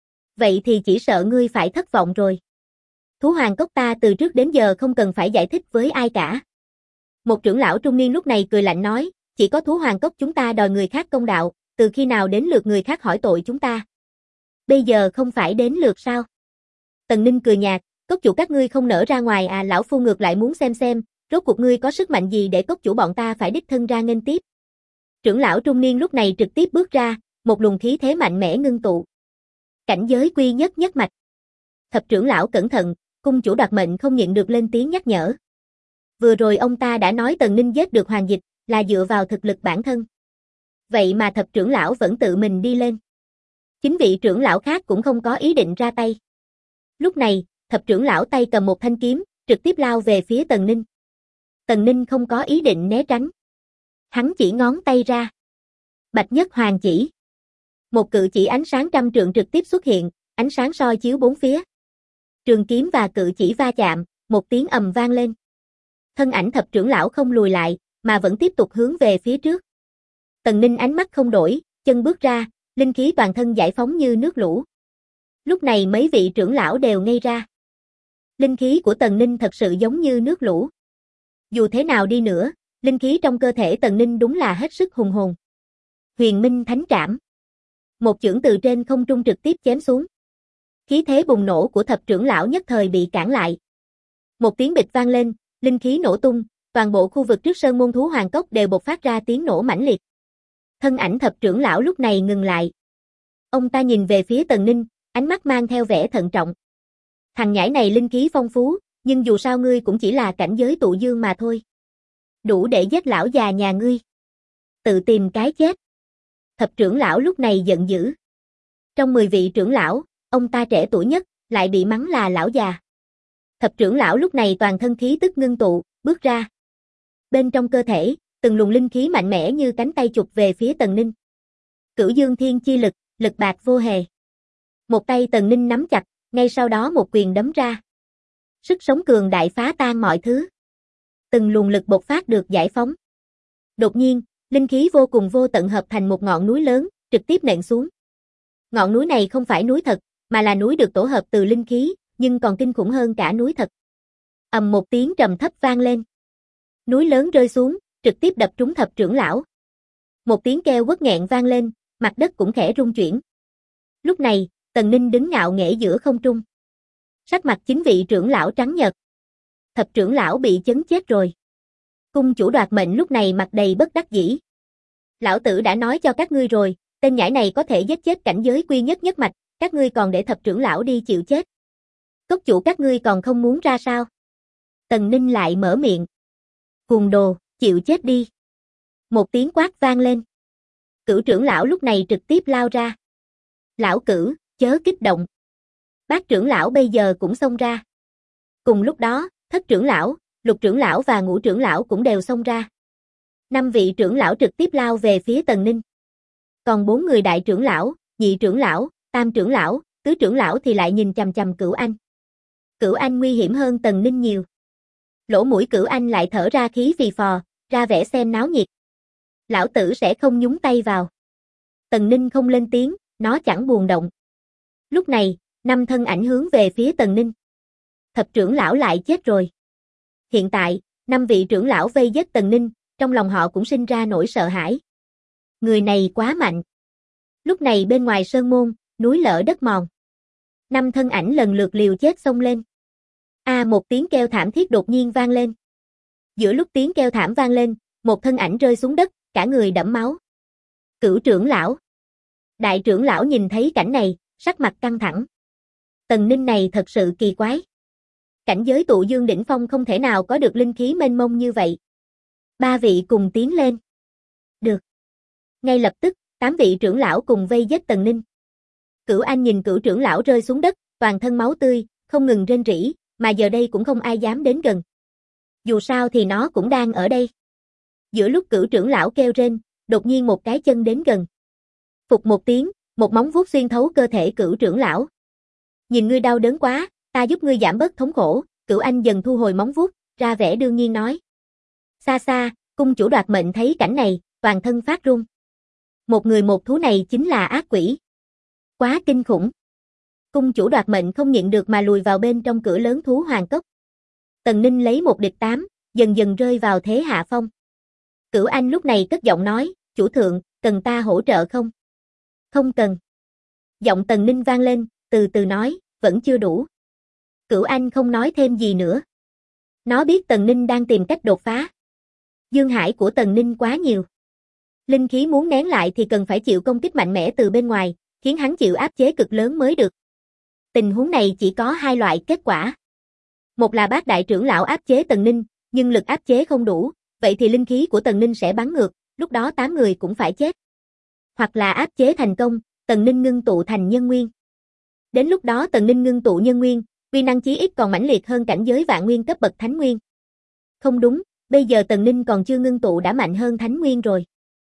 Vậy thì chỉ sợ ngươi phải thất vọng rồi. Thú hoàng cốc ta từ trước đến giờ không cần phải giải thích với ai cả. Một trưởng lão trung niên lúc này cười lạnh nói, chỉ có thú hoàng cốc chúng ta đòi người khác công đạo, từ khi nào đến lượt người khác hỏi tội chúng ta. Bây giờ không phải đến lượt sao? Tần Ninh cười nhạt, cốc chủ các ngươi không nở ra ngoài à, lão phu ngược lại muốn xem, rốt cuộc ngươi có sức mạnh gì để cốc chủ bọn ta phải đích thân ra nghênh tiếp. Trưởng lão trung niên lúc này trực tiếp bước ra, một luồng khí thế mạnh mẽ ngưng tụ. Cảnh giới quy nhất nhất mạch. Thập trưởng lão cẩn thận, cung chủ Đoạt Mệnh không nhịn được lên tiếng nhắc nhở. Vừa rồi ông ta đã nói Tần Ninh giết được Hoàng Dịch là dựa vào thực lực bản thân. Vậy mà thập trưởng lão vẫn tự mình đi lên. Chính vị trưởng lão khác cũng không có ý định ra tay. Lúc này, thập trưởng lão tay cầm một thanh kiếm, trực tiếp lao về phía Tần Ninh. Tần Ninh không có ý định né tránh. Hắn chỉ ngón tay ra. Bạch Nhất Hoàng chỉ. Một cự chỉ ánh sáng 100 trượng trực tiếp xuất hiện, ánh sáng soi chiếu bốn phía. Trường kiếm và cự chỉ va chạm, một tiếng ầm vang lên. Thân ảnh thập trưởng lão không lùi lại, mà vẫn tiếp tục hướng về phía trước. Tần Ninh ánh mắt không đổi, chân bước ra, linh khí toàn thân giải phóng như nước lũ. Lúc này mấy vị trưởng lão đều ngây ra. Linh khí của Tần Ninh thật sự giống như nước lũ. Dù thế nào đi nữa, linh khí trong cơ thể Tần Ninh đúng là hết sức hùng hồn. Huyền Minh Thánh Trảm. Một chưởng từ trên không trung trực tiếp chém xuống. Khí thế bùng nổ của thập trưởng lão nhất thời bị cản lại. Một tiếng bịch vang lên, linh khí nổ tung, toàn bộ khu vực trước sơn môn thú hoàng cốc đều bộc phát ra tiếng nổ mãnh liệt. Thân ảnh thập trưởng lão lúc này ngừng lại. Ông ta nhìn về phía Tần Ninh, ánh mắt mang theo vẻ thận trọng. Thằng nhãi này linh khí phong phú, nhưng dù sao ngươi cũng chỉ là cảnh giới tụ dương mà thôi. Đủ để giết lão già nhà ngươi. Tự tìm cái chết. Thập trưởng lão lúc này giận dữ. Trong 10 vị trưởng lão, ông ta trẻ tuổi nhất, lại bị mắng là lão già. Thập trưởng lão lúc này toàn thân khí tức ngưng tụ, bước ra. Bên trong cơ thể, từng luồng linh khí mạnh mẽ như cánh tay chụp về phía Tần Ninh. Cửu Dương Thiên Chi Lực, lực bạc vô hề. Một tay Tần Ninh nắm chặt, ngay sau đó một quyền đấm ra. Sức sống cường đại phá tan mọi thứ. Từng luồng lực bộc phát được giải phóng. Đột nhiên, linh khí vô cùng vô tận hợp thành một ngọn núi lớn, trực tiếp nện xuống. Ngọn núi này không phải núi thật, mà là núi được tổ hợp từ linh khí, nhưng còn kinh khủng hơn cả núi thật. Ầm một tiếng trầm thấp vang lên. Núi lớn rơi xuống, trực tiếp đập trúng thập trưởng lão. Một tiếng kêu quất nghẹn vang lên, mặt đất cũng khẽ rung chuyển. Lúc này, Tần Ninh đứng ngạo nghễ giữa không trung. Sắc mặt 9 vị trưởng lão trắng nhợt. Thập trưởng lão bị chấn chết rồi. Cung chủ đoạt mệnh lúc này mặt đầy bất đắc dĩ. Lão tử đã nói cho các ngươi rồi, tên nhãi này có thể giết chết cảnh giới quy nhất nhất mạch, các ngươi còn để thập trưởng lão đi chịu chết. Cốc chủ các ngươi còn không muốn ra sao? Tần Ninh lại mở miệng. Cuồng đồ, chịu chết đi. Một tiếng quát vang lên. Cửu trưởng lão lúc này trực tiếp lao ra. Lão Cửu, chớ kích động. Bát trưởng lão bây giờ cũng xông ra. Cùng lúc đó, thất trưởng lão, lục trưởng lão và ngũ trưởng lão cũng đều xông ra. 5 vị trưởng lão trực tiếp lao về phía Tần Ninh. Còn 4 người đại trưởng lão, nhị trưởng lão, tam trưởng lão, tứ trưởng lão thì lại nhìn chằm chằm Cửu Anh. Cửu Anh nguy hiểm hơn Tần Ninh nhiều. Lỗ mũi Cửu Anh lại thở ra khí phì phò, ra vẻ xem náo nhiệt. Lão tử sẽ không nhúng tay vào. Tần Ninh không lên tiếng, nó chẳng buồn động. Lúc này, 5 thân ảnh hướng về phía Tần Ninh. Thập trưởng lão lại chết rồi. Hiện tại, 5 vị trưởng lão vây giết Tần Ninh, trong lòng họ cũng sinh ra nỗi sợ hãi. Người này quá mạnh. Lúc này bên ngoài sơn môn, núi lở đất mòn. 5 thân ảnh lần lượt liều chết xông lên. Một tiếng kêu thảm thiết đột nhiên vang lên. Giữa lúc tiếng kêu thảm vang lên, một thân ảnh rơi xuống đất, cả người đẫm máu. Cửu trưởng lão. Đại trưởng lão nhìn thấy cảnh này, sắc mặt căng thẳng. Tần Ninh này thật sự kỳ quái. Cảnh giới tụ dương đỉnh phong không thể nào có được linh khí mênh mông như vậy. 3 vị cùng tiến lên. Được. Ngay lập tức, 8 vị trưởng lão cùng vây giết Tần Ninh. Cửu Anh nhìn cửu trưởng lão rơi xuống đất, toàn thân máu tươi, không ngừng rên rỉ, mà giờ đây cũng không ai dám đến gần. Dù sao thì nó cũng đang ở đây. Giữa lúc cửu trưởng lão kêu rên, đột nhiên một cái chân đến gần. Phục một tiếng, một móng vuốt xuyên thấu cơ thể cửu trưởng lão. Nhìn ngươi đau đớn quá, ta giúp ngươi giảm bớt thống khổ. Cửu Anh dần thu hồi móng vuốt, ra vẻ đương nhiên nói. Xa xa, cung chủ đoạt mệnh thấy cảnh này, toàn thân phát run. Một người một thú này chính là ác quỷ. Quá kinh khủng. Cung chủ đoạt mệnh không nhịn được mà lùi vào bên trong cửa lớn thú hoàng cốc. Tần Ninh lấy 1 địch 8, dần dần rơi vào thế hạ phong. Cửu Anh lúc này cất giọng nói, chủ thượng, cần ta hỗ trợ không? Không cần. Giọng Tần Ninh vang lên, từ từ nói, vẫn chưa đủ. Cửu Anh không nói thêm gì nữa. Nó biết Tần Ninh đang tìm cách đột phá. Dương hải của Tần Ninh quá nhiều. Linh khí muốn nén lại thì cần phải chịu công kích mạnh mẽ từ bên ngoài, khiến hắn chịu áp chế cực lớn mới được. Tình huống này chỉ có 2 loại kết quả. Một là bát đại trưởng lão áp chế Tần Ninh, nhưng lực áp chế không đủ, vậy thì linh khí của Tần Ninh sẽ bắn ngược, lúc đó 8 người cũng phải chết. Hoặc là áp chế thành công, Tần Ninh ngưng tụ thành nhân nguyên. Đến lúc đó Tần Ninh ngưng tụ nhân nguyên, uy năng chí ít còn mãnh liệt hơn cảnh giới vạn nguyên cấp bậc thánh nguyên. Không đúng, bây giờ Tần Ninh còn chưa ngưng tụ đã mạnh hơn thánh nguyên rồi.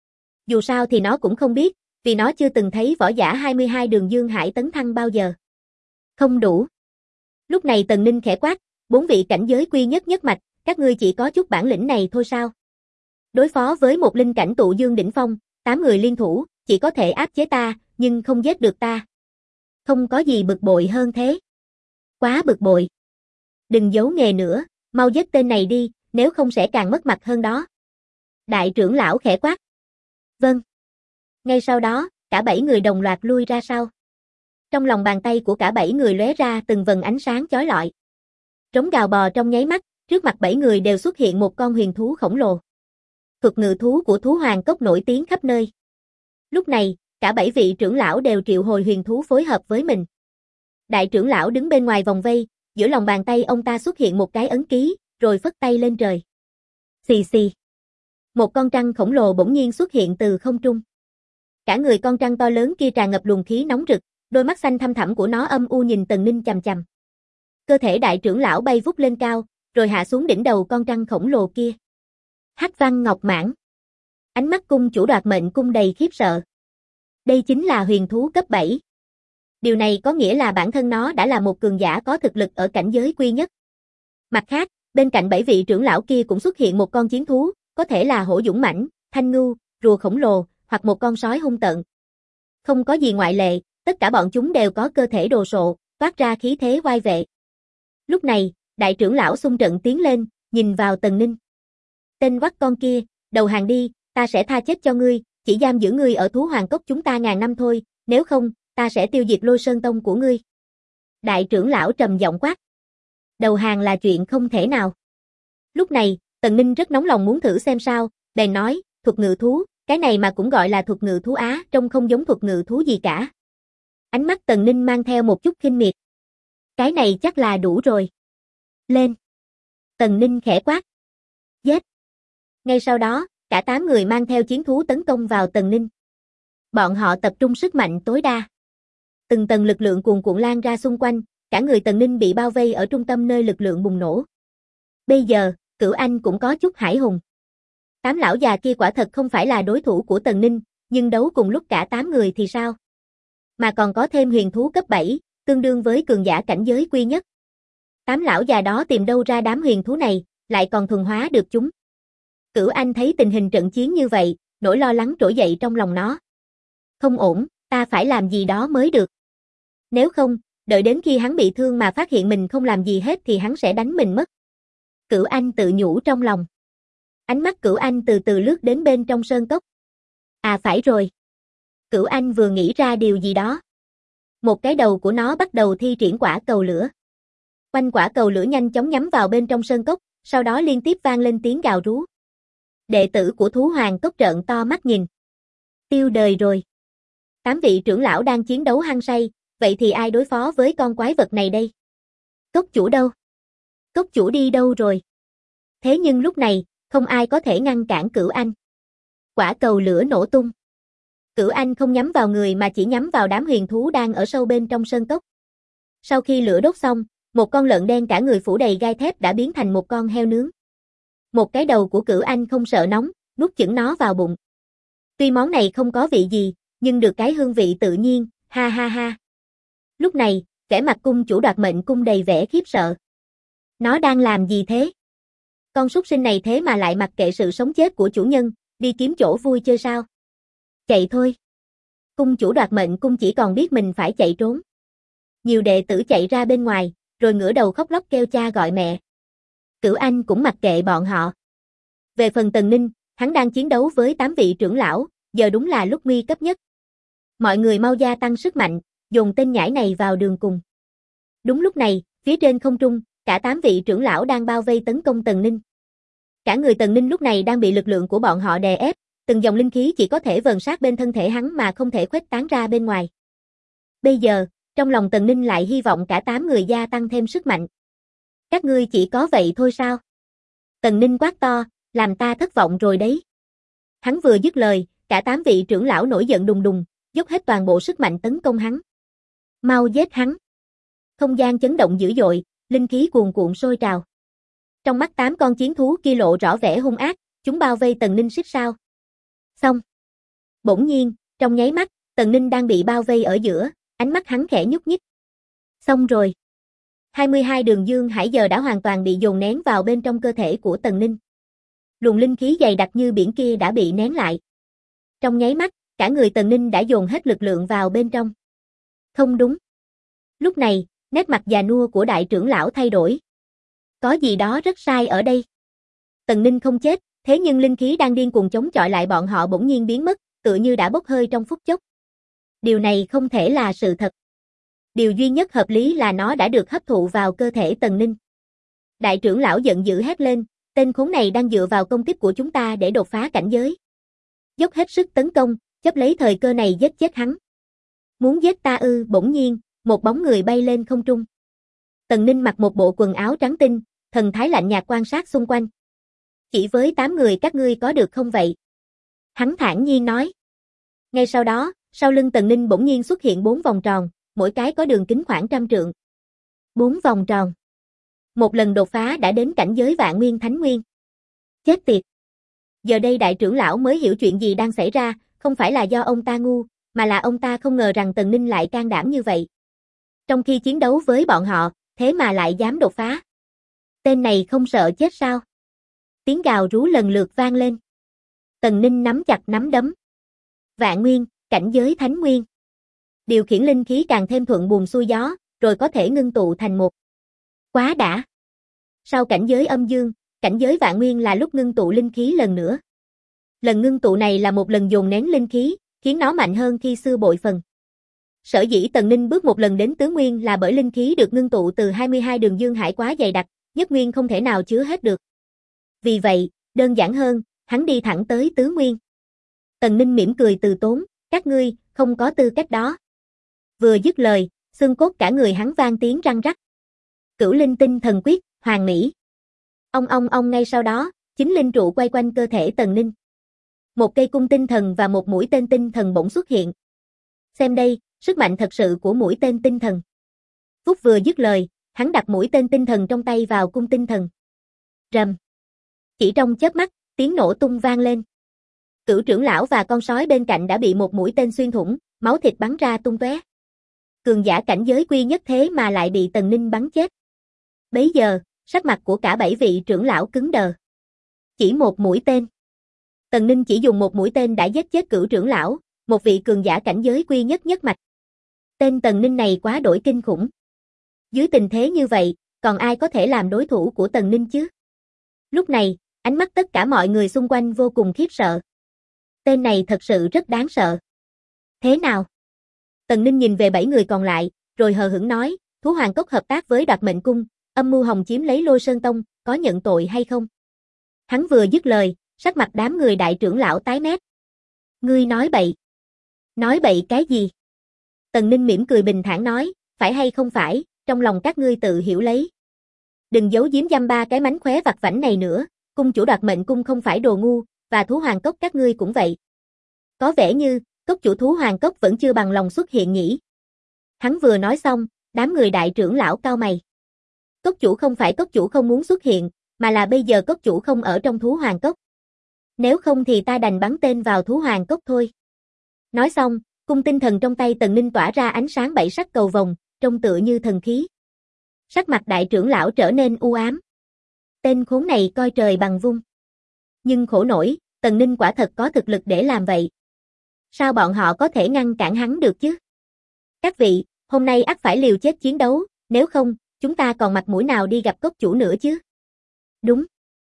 Dù sao thì nó cũng không biết, vì nó chưa từng thấy võ giả 22 đường Dương Hải tấn thăng bao giờ. Không đủ. Lúc này Tần Ninh khẽ quát, 4 vị cảnh giới quy nhất nhất mạch, các ngươi chỉ có chút bản lĩnh này thôi sao? Đối phó với một linh cảnh tụ dương đỉnh phong, 8 người liên thủ, chỉ có thể áp chế ta, nhưng không giết được ta. Không có gì bực bội hơn thế. Quá bực bội. Đừng giấu nghề nữa, mau giết tên này đi, nếu không sẽ càng mất mặt hơn đó. Đại trưởng lão khẽ quát. Vâng. Ngay sau đó, cả 7 người đồng loạt lui ra sau. Trong lòng bàn tay của cả 7 người lóe ra từng vần ánh sáng chói lọi. Trống gào bò trong nháy mắt, trước mặt 7 người đều xuất hiện một con huyền thú khổng lồ. Thuật ngự thú của thú hoàng cốc nổi tiếng khắp nơi. Lúc này, cả 7 vị trưởng lão đều triệu hồi huyền thú phối hợp với mình. Đại trưởng lão đứng bên ngoài vòng vây, giữa lòng bàn tay ông ta xuất hiện một cái ấn ký, rồi phất tay lên trời. Xì xì. Một con trăng khổng lồ bỗng nhiên xuất hiện từ không trung. Cả người con trăng to lớn kia tràn ngập luồng khí nóng rực, đôi mắt xanh thăm thẳm của nó âm u nhìn Tần Ninh chằm chằm. Cơ thể đại trưởng lão bay vút lên cao, rồi hạ xuống đỉnh đầu con trăng khổng lồ kia. Hắc Văn Ngọc Mãng. Ánh mắt cung chủ Đoạt Mệnh Cung đầy khiếp sợ. Đây chính là huyền thú cấp 7. Điều này có nghĩa là bản thân nó đã là một cường giả có thực lực ở cảnh giới quy nhất. Mặt khác, bên cạnh 7 vị trưởng lão kia cũng xuất hiện một con chiến thú, có thể là hổ dũng mãnh, thanh ngưu, rùa khổng lồ, hoặc một con sói hung tợn. Không có gì ngoại lệ, tất cả bọn chúng đều có cơ thể đồ sộ, toát ra khí thế oai vệ. Lúc này, đại trưởng lão xung trận tiến lên, nhìn vào Tần Ninh. Tên quắc con kia, đầu hàng đi, ta sẽ tha chết cho ngươi, chỉ giam giữ ngươi ở thú hoàng cốc chúng ta ngàn năm thôi, nếu không, ta sẽ tiêu diệt Lôi Sơn Tông của ngươi. Đại trưởng lão trầm giọng quát. Đầu hàng là chuyện không thể nào. Lúc này, Tần Ninh rất nóng lòng muốn thử xem sao, bèn nói, thuật ngự thú, cái này mà cũng gọi là thuật ngự thú á, trông không giống thuật ngự thú gì cả. Ánh mắt Tần Ninh mang theo một chút khinh miệt. Cái này chắc là đủ rồi. Lên. Tần Ninh khẽ quát. Giết. Ngay sau đó, cả 8 người mang theo chiến thú tấn công vào Tần Ninh. Bọn họ tập trung sức mạnh tối đa. Từng tầng lực lượng cuồn cuộn lan ra xung quanh, cả người Tần Ninh bị bao vây ở trung tâm nơi lực lượng bùng nổ. Bây giờ, Cửu Anh cũng có chút hải hùng. 8 lão già kia quả thật không phải là đối thủ của Tần Ninh, nhưng đấu cùng lúc cả 8 người thì sao? Mà còn có thêm huyền thú cấp 7, tương đương với cường giả cảnh giới quy nhất. 8 lão già đó tìm đâu ra đám huyền thú này, lại còn thuần hóa được chúng. Cửu Anh thấy tình hình trận chiến như vậy, nỗi lo lắng trỗi dậy trong lòng nó. Không ổn, ta phải làm gì đó mới được. Nếu không, đợi đến khi hắn bị thương mà phát hiện mình không làm gì hết thì hắn sẽ đánh mình mất. Cửu Anh tự nhủ trong lòng. Ánh mắt Cửu Anh từ từ lướt đến bên trong sơn cốc. À phải rồi. Cửu Anh vừa nghĩ ra điều gì đó. Một cái đầu của nó bắt đầu thi triển quả cầu lửa. Quanh quả cầu lửa nhanh chóng nhắm vào bên trong sơn cốc, sau đó liên tiếp vang lên tiếng gào rú. Đệ tử của thú hoàng cốc trợn to mắt nhìn. Tiêu đời rồi. 8 vị trưởng lão đang chiến đấu hăng say, vậy thì ai đối phó với con quái vật này đây? Cốc chủ đâu? Cốc chủ đi đâu rồi? Thế nhưng lúc này, không ai có thể ngăn cản Cửu Anh. Quả cầu lửa nổ tung. Cửu Anh không nhắm vào người mà chỉ nhắm vào đám huyền thú đang ở sâu bên trong sơn cốc. Sau khi lửa đốt xong, một con lợn đen cả người phủ đầy gai thép đã biến thành một con heo nướng. Một cái đầu của Cửu Anh không sợ nóng, nuốt chửng nó vào bụng. Tuy món này không có vị gì, nhưng được cái hương vị tự nhiên, ha ha ha. Lúc này, vẻ mặt cung chủ Đoạt Mệnh Cung đầy vẻ khiếp sợ. Nó đang làm gì thế? Con súc sinh này thế mà lại mặc kệ sự sống chết của chủ nhân, đi kiếm chỗ vui chơi sao? Chạy thôi. Cung chủ Đoạt Mệnh Cung chỉ còn biết mình phải chạy trốn. Nhiều đệ tử chạy ra bên ngoài, rồi ngửa đầu khóc lóc kêu cha gọi mẹ. Cửu Anh cũng mặc kệ bọn họ. Về phần Tần Ninh, hắn đang chiến đấu với 8 vị trưởng lão, giờ đúng là lúc nguy cấp nhất. Mọi người mau gia tăng sức mạnh, dồn tên nhãi này vào đường cùng. Đúng lúc này, phía trên không trung, cả 8 vị trưởng lão đang bao vây tấn công Tần Ninh. Cả người Tần Ninh lúc này đang bị lực lượng của bọn họ đè ép, từng dòng linh khí chỉ có thể vờn sát bên thân thể hắn mà không thể khuếch tán ra bên ngoài. Bây giờ, trong lòng Tần Ninh lại hy vọng cả 8 người gia tăng thêm sức mạnh. Các ngươi chỉ có vậy thôi sao? Tần Ninh quát to, làm ta thất vọng rồi đấy. Hắn vừa dứt lời, cả 8 vị trưởng lão nổi giận đùng đùng, dốc hết toàn bộ sức mạnh tấn công hắn. Mau giết hắn. Không gian chấn động dữ dội, linh khí cuồn cuộn sôi trào. Trong mắt 8 con chiến thú kia lộ rõ vẻ hung ác, chúng bao vây Tần Ninh xích sao. Xong. Bỗng nhiên, trong nháy mắt, Tần Ninh đang bị bao vây ở giữa, ánh mắt hắn khẽ nhúc nhích. Xong rồi. 22 đường dương hải giờ đã hoàn toàn bị dồn nén vào bên trong cơ thể của Tần Ninh. Luồng linh khí dày đặc như biển kia đã bị nén lại. Trong nháy mắt, cả người Tần Ninh đã dồn hết lực lượng vào bên trong. Không đúng. Lúc này, nét mặt già nua của đại trưởng lão thay đổi. Có gì đó rất sai ở đây. Tần Ninh không chết, thế nhưng linh khí đang điên cuồng chống chọi lại bọn họ bỗng nhiên biến mất, tựa như đã bốc hơi trong phút chốc. Điều này không thể là sự thật. Điều duy nhất hợp lý là nó đã được hấp thụ vào cơ thể Tần Ninh. Đại trưởng lão giận dữ hét lên, tên khốn này đang dựa vào công kích của chúng ta để đột phá cảnh giới. Dốc hết sức tấn công, chấp lấy thời cơ này giết chết hắn. Muốn giết ta ư? Bỗng nhiên, một bóng người bay lên không trung. Tần Ninh mặc một bộ quần áo trắng tinh, thần thái lạnh nhạt quan sát xung quanh. Chỉ với 8 người các ngươi có được không vậy? Hắn thản nhiên nói. Ngay sau đó, sau lưng Tần Ninh bỗng nhiên xuất hiện 4 vòng tròn, mỗi cái có đường kính khoảng 100 trượng. 4 vòng tròn. Một lần đột phá đã đến cảnh giới Vạn Nguyên Thánh Nguyên. Chết tiệt. Giờ đây đại trưởng lão mới hiểu chuyện gì đang xảy ra, không phải là do ông ta ngu, mà là ông ta không ngờ rằng Tần Ninh lại can đảm như vậy. Trong khi chiến đấu với bọn họ, thế mà lại dám đột phá. Tên này không sợ chết sao? Tiếng gào rú lần lượt vang lên. Tần Ninh nắm chặt nắm đấm. Vạn Nguyên, cảnh giới Thánh Nguyên. Điều khiển linh khí càng thêm thuận buồm xuôi gió, rồi có thể ngưng tụ thành một. Quá đã. Sau cảnh giới âm dương, cảnh giới Vạn Nguyên là lúc ngưng tụ linh khí lần nữa. Lần ngưng tụ này là một lần dồn nén linh khí, khiến nó mạnh hơn khi xưa bội phần. Sở dĩ Tần Ninh bước một lần đến tứ nguyên là bởi linh khí được ngưng tụ từ 22 đường dương hải quá dày đặc, nhất nguyên không thể nào chứa hết được. Vì vậy, đơn giản hơn, hắn đi thẳng tới tứ nguyên. Tần Ninh mỉm cười từ tốn, các ngươi, không có tư cách đó. Vừa dứt lời, xương cốt cả người hắn vang tiếng răng rắc. Cửu linh tinh thần quyết, hoàn mỹ. Ông ngay sau đó, 9 linh trụ quay quanh cơ thể Tần Ninh. Một cây cung tinh thần và một mũi tên tinh thần bỗng xuất hiện. Xem đây, sức mạnh thật sự của mũi tên tinh thần. Phúc vừa dứt lời, hắn đặt mũi tên tinh thần trong tay vào cung tinh thần. Rầm. Chỉ trong chớp mắt, tiếng nổ tung vang lên. Cửu trưởng lão và con sói bên cạnh đã bị một mũi tên xuyên thủng, máu thịt bắn ra tung tóe. Cường giả cảnh giới quy nhất thế mà lại bị Tần Ninh bắn chết. Bấy giờ, sắc mặt của cả 7 vị trưởng lão cứng đờ. Chỉ một mũi tên. Tần Ninh chỉ dùng một mũi tên đã giết chết cửu trưởng lão, một vị cường giả cảnh giới quy nhất nhất mạch. Tên Tần Ninh này quá đổi kinh khủng. Dưới tình thế như vậy, còn ai có thể làm đối thủ của Tần Ninh chứ? Lúc này, ánh mắt tất cả mọi người xung quanh vô cùng khiếp sợ. Tên này thật sự rất đáng sợ. Thế nào? Tần Ninh nhìn về 7 người còn lại, rồi hờ hững nói, Thú Hoàng Cốc hợp tác với Đoạt Mệnh Cung, âm mưu hòng chiếm lấy Lôi Sơn Tông, có nhận tội hay không? Hắn vừa dứt lời, sắc mặt đám người đại trưởng lão tái mét. Ngươi nói bậy. Nói bậy cái gì? Tần Ninh mỉm cười bình thản nói, phải hay không phải, trong lòng các ngươi tự hiểu lấy. Đừng giấu giếm dăm ba cái mánh khóe vặt vãnh này nữa, cung chủ Đoạt Mệnh Cung không phải đồ ngu, và Thú Hoàng Cốc các ngươi cũng vậy. Có vẻ như, cốc chủ Thú Hoàng Cốc vẫn chưa bằng lòng xuất hiện nhỉ. Hắn vừa nói xong, đám người đại trưởng lão cau mày. Cốc chủ không phải cốc chủ không muốn xuất hiện, mà là bây giờ cốc chủ không ở trong Thú Hoàng Cốc. Nếu không thì ta đành bắn tên vào Thú Hoàng Cốc thôi. Nói xong, cung tinh thần trong tay Tần Ninh tỏa ra ánh sáng 7 sắc cầu vồng, trông tựa như thần khí. Sắc mặt đại trưởng lão trở nên u ám. Tên khốn này coi trời bằng vung. Nhưng khổ nổi, Tần Ninh quả thật có thực lực để làm vậy. Sao bọn họ có thể ngăn cản hắn được chứ? Các vị, hôm nay ắt phải liều chết chiến đấu, nếu không, chúng ta còn mặt mũi nào đi gặp cốc chủ nữa chứ? Đúng.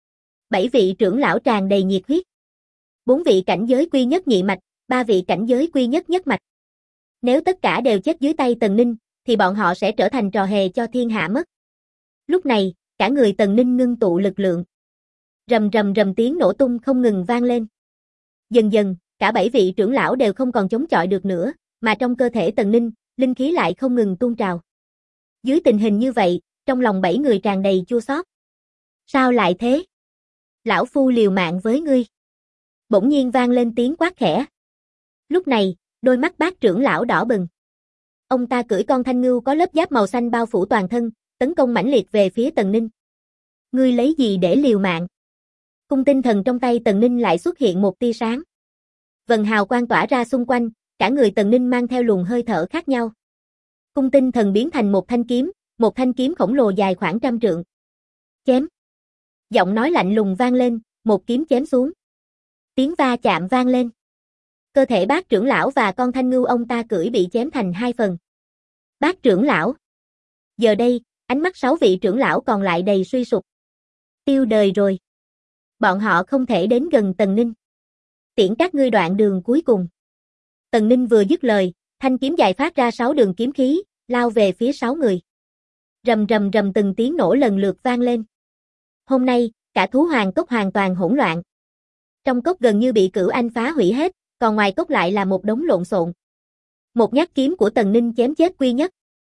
7 vị trưởng lão tràn đầy nhiệt huyết. 4 vị cảnh giới quy nhất nhị mạch, 3 vị cảnh giới quy nhất nhất mạch. Nếu tất cả đều chết dưới tay Tần Ninh, thì bọn họ sẽ trở thành trò hề cho thiên hạ mất. Lúc này, cả người Tần Ninh ngưng tụ lực lượng. Rầm rầm rầm tiếng nổ tung không ngừng vang lên. Dần dần, cả 7 vị trưởng lão đều không còn chống chọi được nữa, mà trong cơ thể Tần Ninh, linh khí lại không ngừng tuôn trào. Dưới tình hình như vậy, trong lòng 7 người tràn đầy chua xót. Sao lại thế? Lão phu liều mạng với ngươi. Bỗng nhiên vang lên tiếng quát khẽ. Lúc này, đôi mắt bác trưởng lão đỏ bừng. Ông ta cưỡi con thanh ngưu có lớp giáp màu xanh bao phủ toàn thân, tấn công mãnh liệt về phía Tần Ninh. Ngươi lấy gì để liều mạng? Cung tinh thần trong tay Tần Ninh lại xuất hiện một tia sáng. Vầng hào quang tỏa ra xung quanh, cả người Tần Ninh mang theo luồng hơi thở khác nhau. Cung tinh thần biến thành một thanh kiếm khổng lồ dài khoảng 100 trượng. Chém. Giọng nói lạnh lùng vang lên, một kiếm chém xuống. Tiếng va chạm vang lên. Cơ thể bác trưởng lão và con thanh ngưu ông ta cưỡi bị chém thành 2 phần. Bác trưởng lão. Giờ đây, ánh mắt 6 vị trưởng lão còn lại đầy suy sụp. Tiêu đời rồi. Bọn họ không thể đến gần Tần Ninh. Tiễn các ngươi đoạn đường cuối cùng. Tần Ninh vừa dứt lời, thanh kiếm dài phát ra 6 đường kiếm khí, lao về phía 6 người. Rầm rầm rầm từng tiếng nổ lần lượt vang lên. Hôm nay, cả thú hoàng cốc hoàn toàn hỗn loạn. Trong cốc gần như bị Cửu Anh phá hủy hết, còn ngoài cốc lại là một đống lộn xộn. Một nhát kiếm của Tần Ninh chém chết Quy Nhất.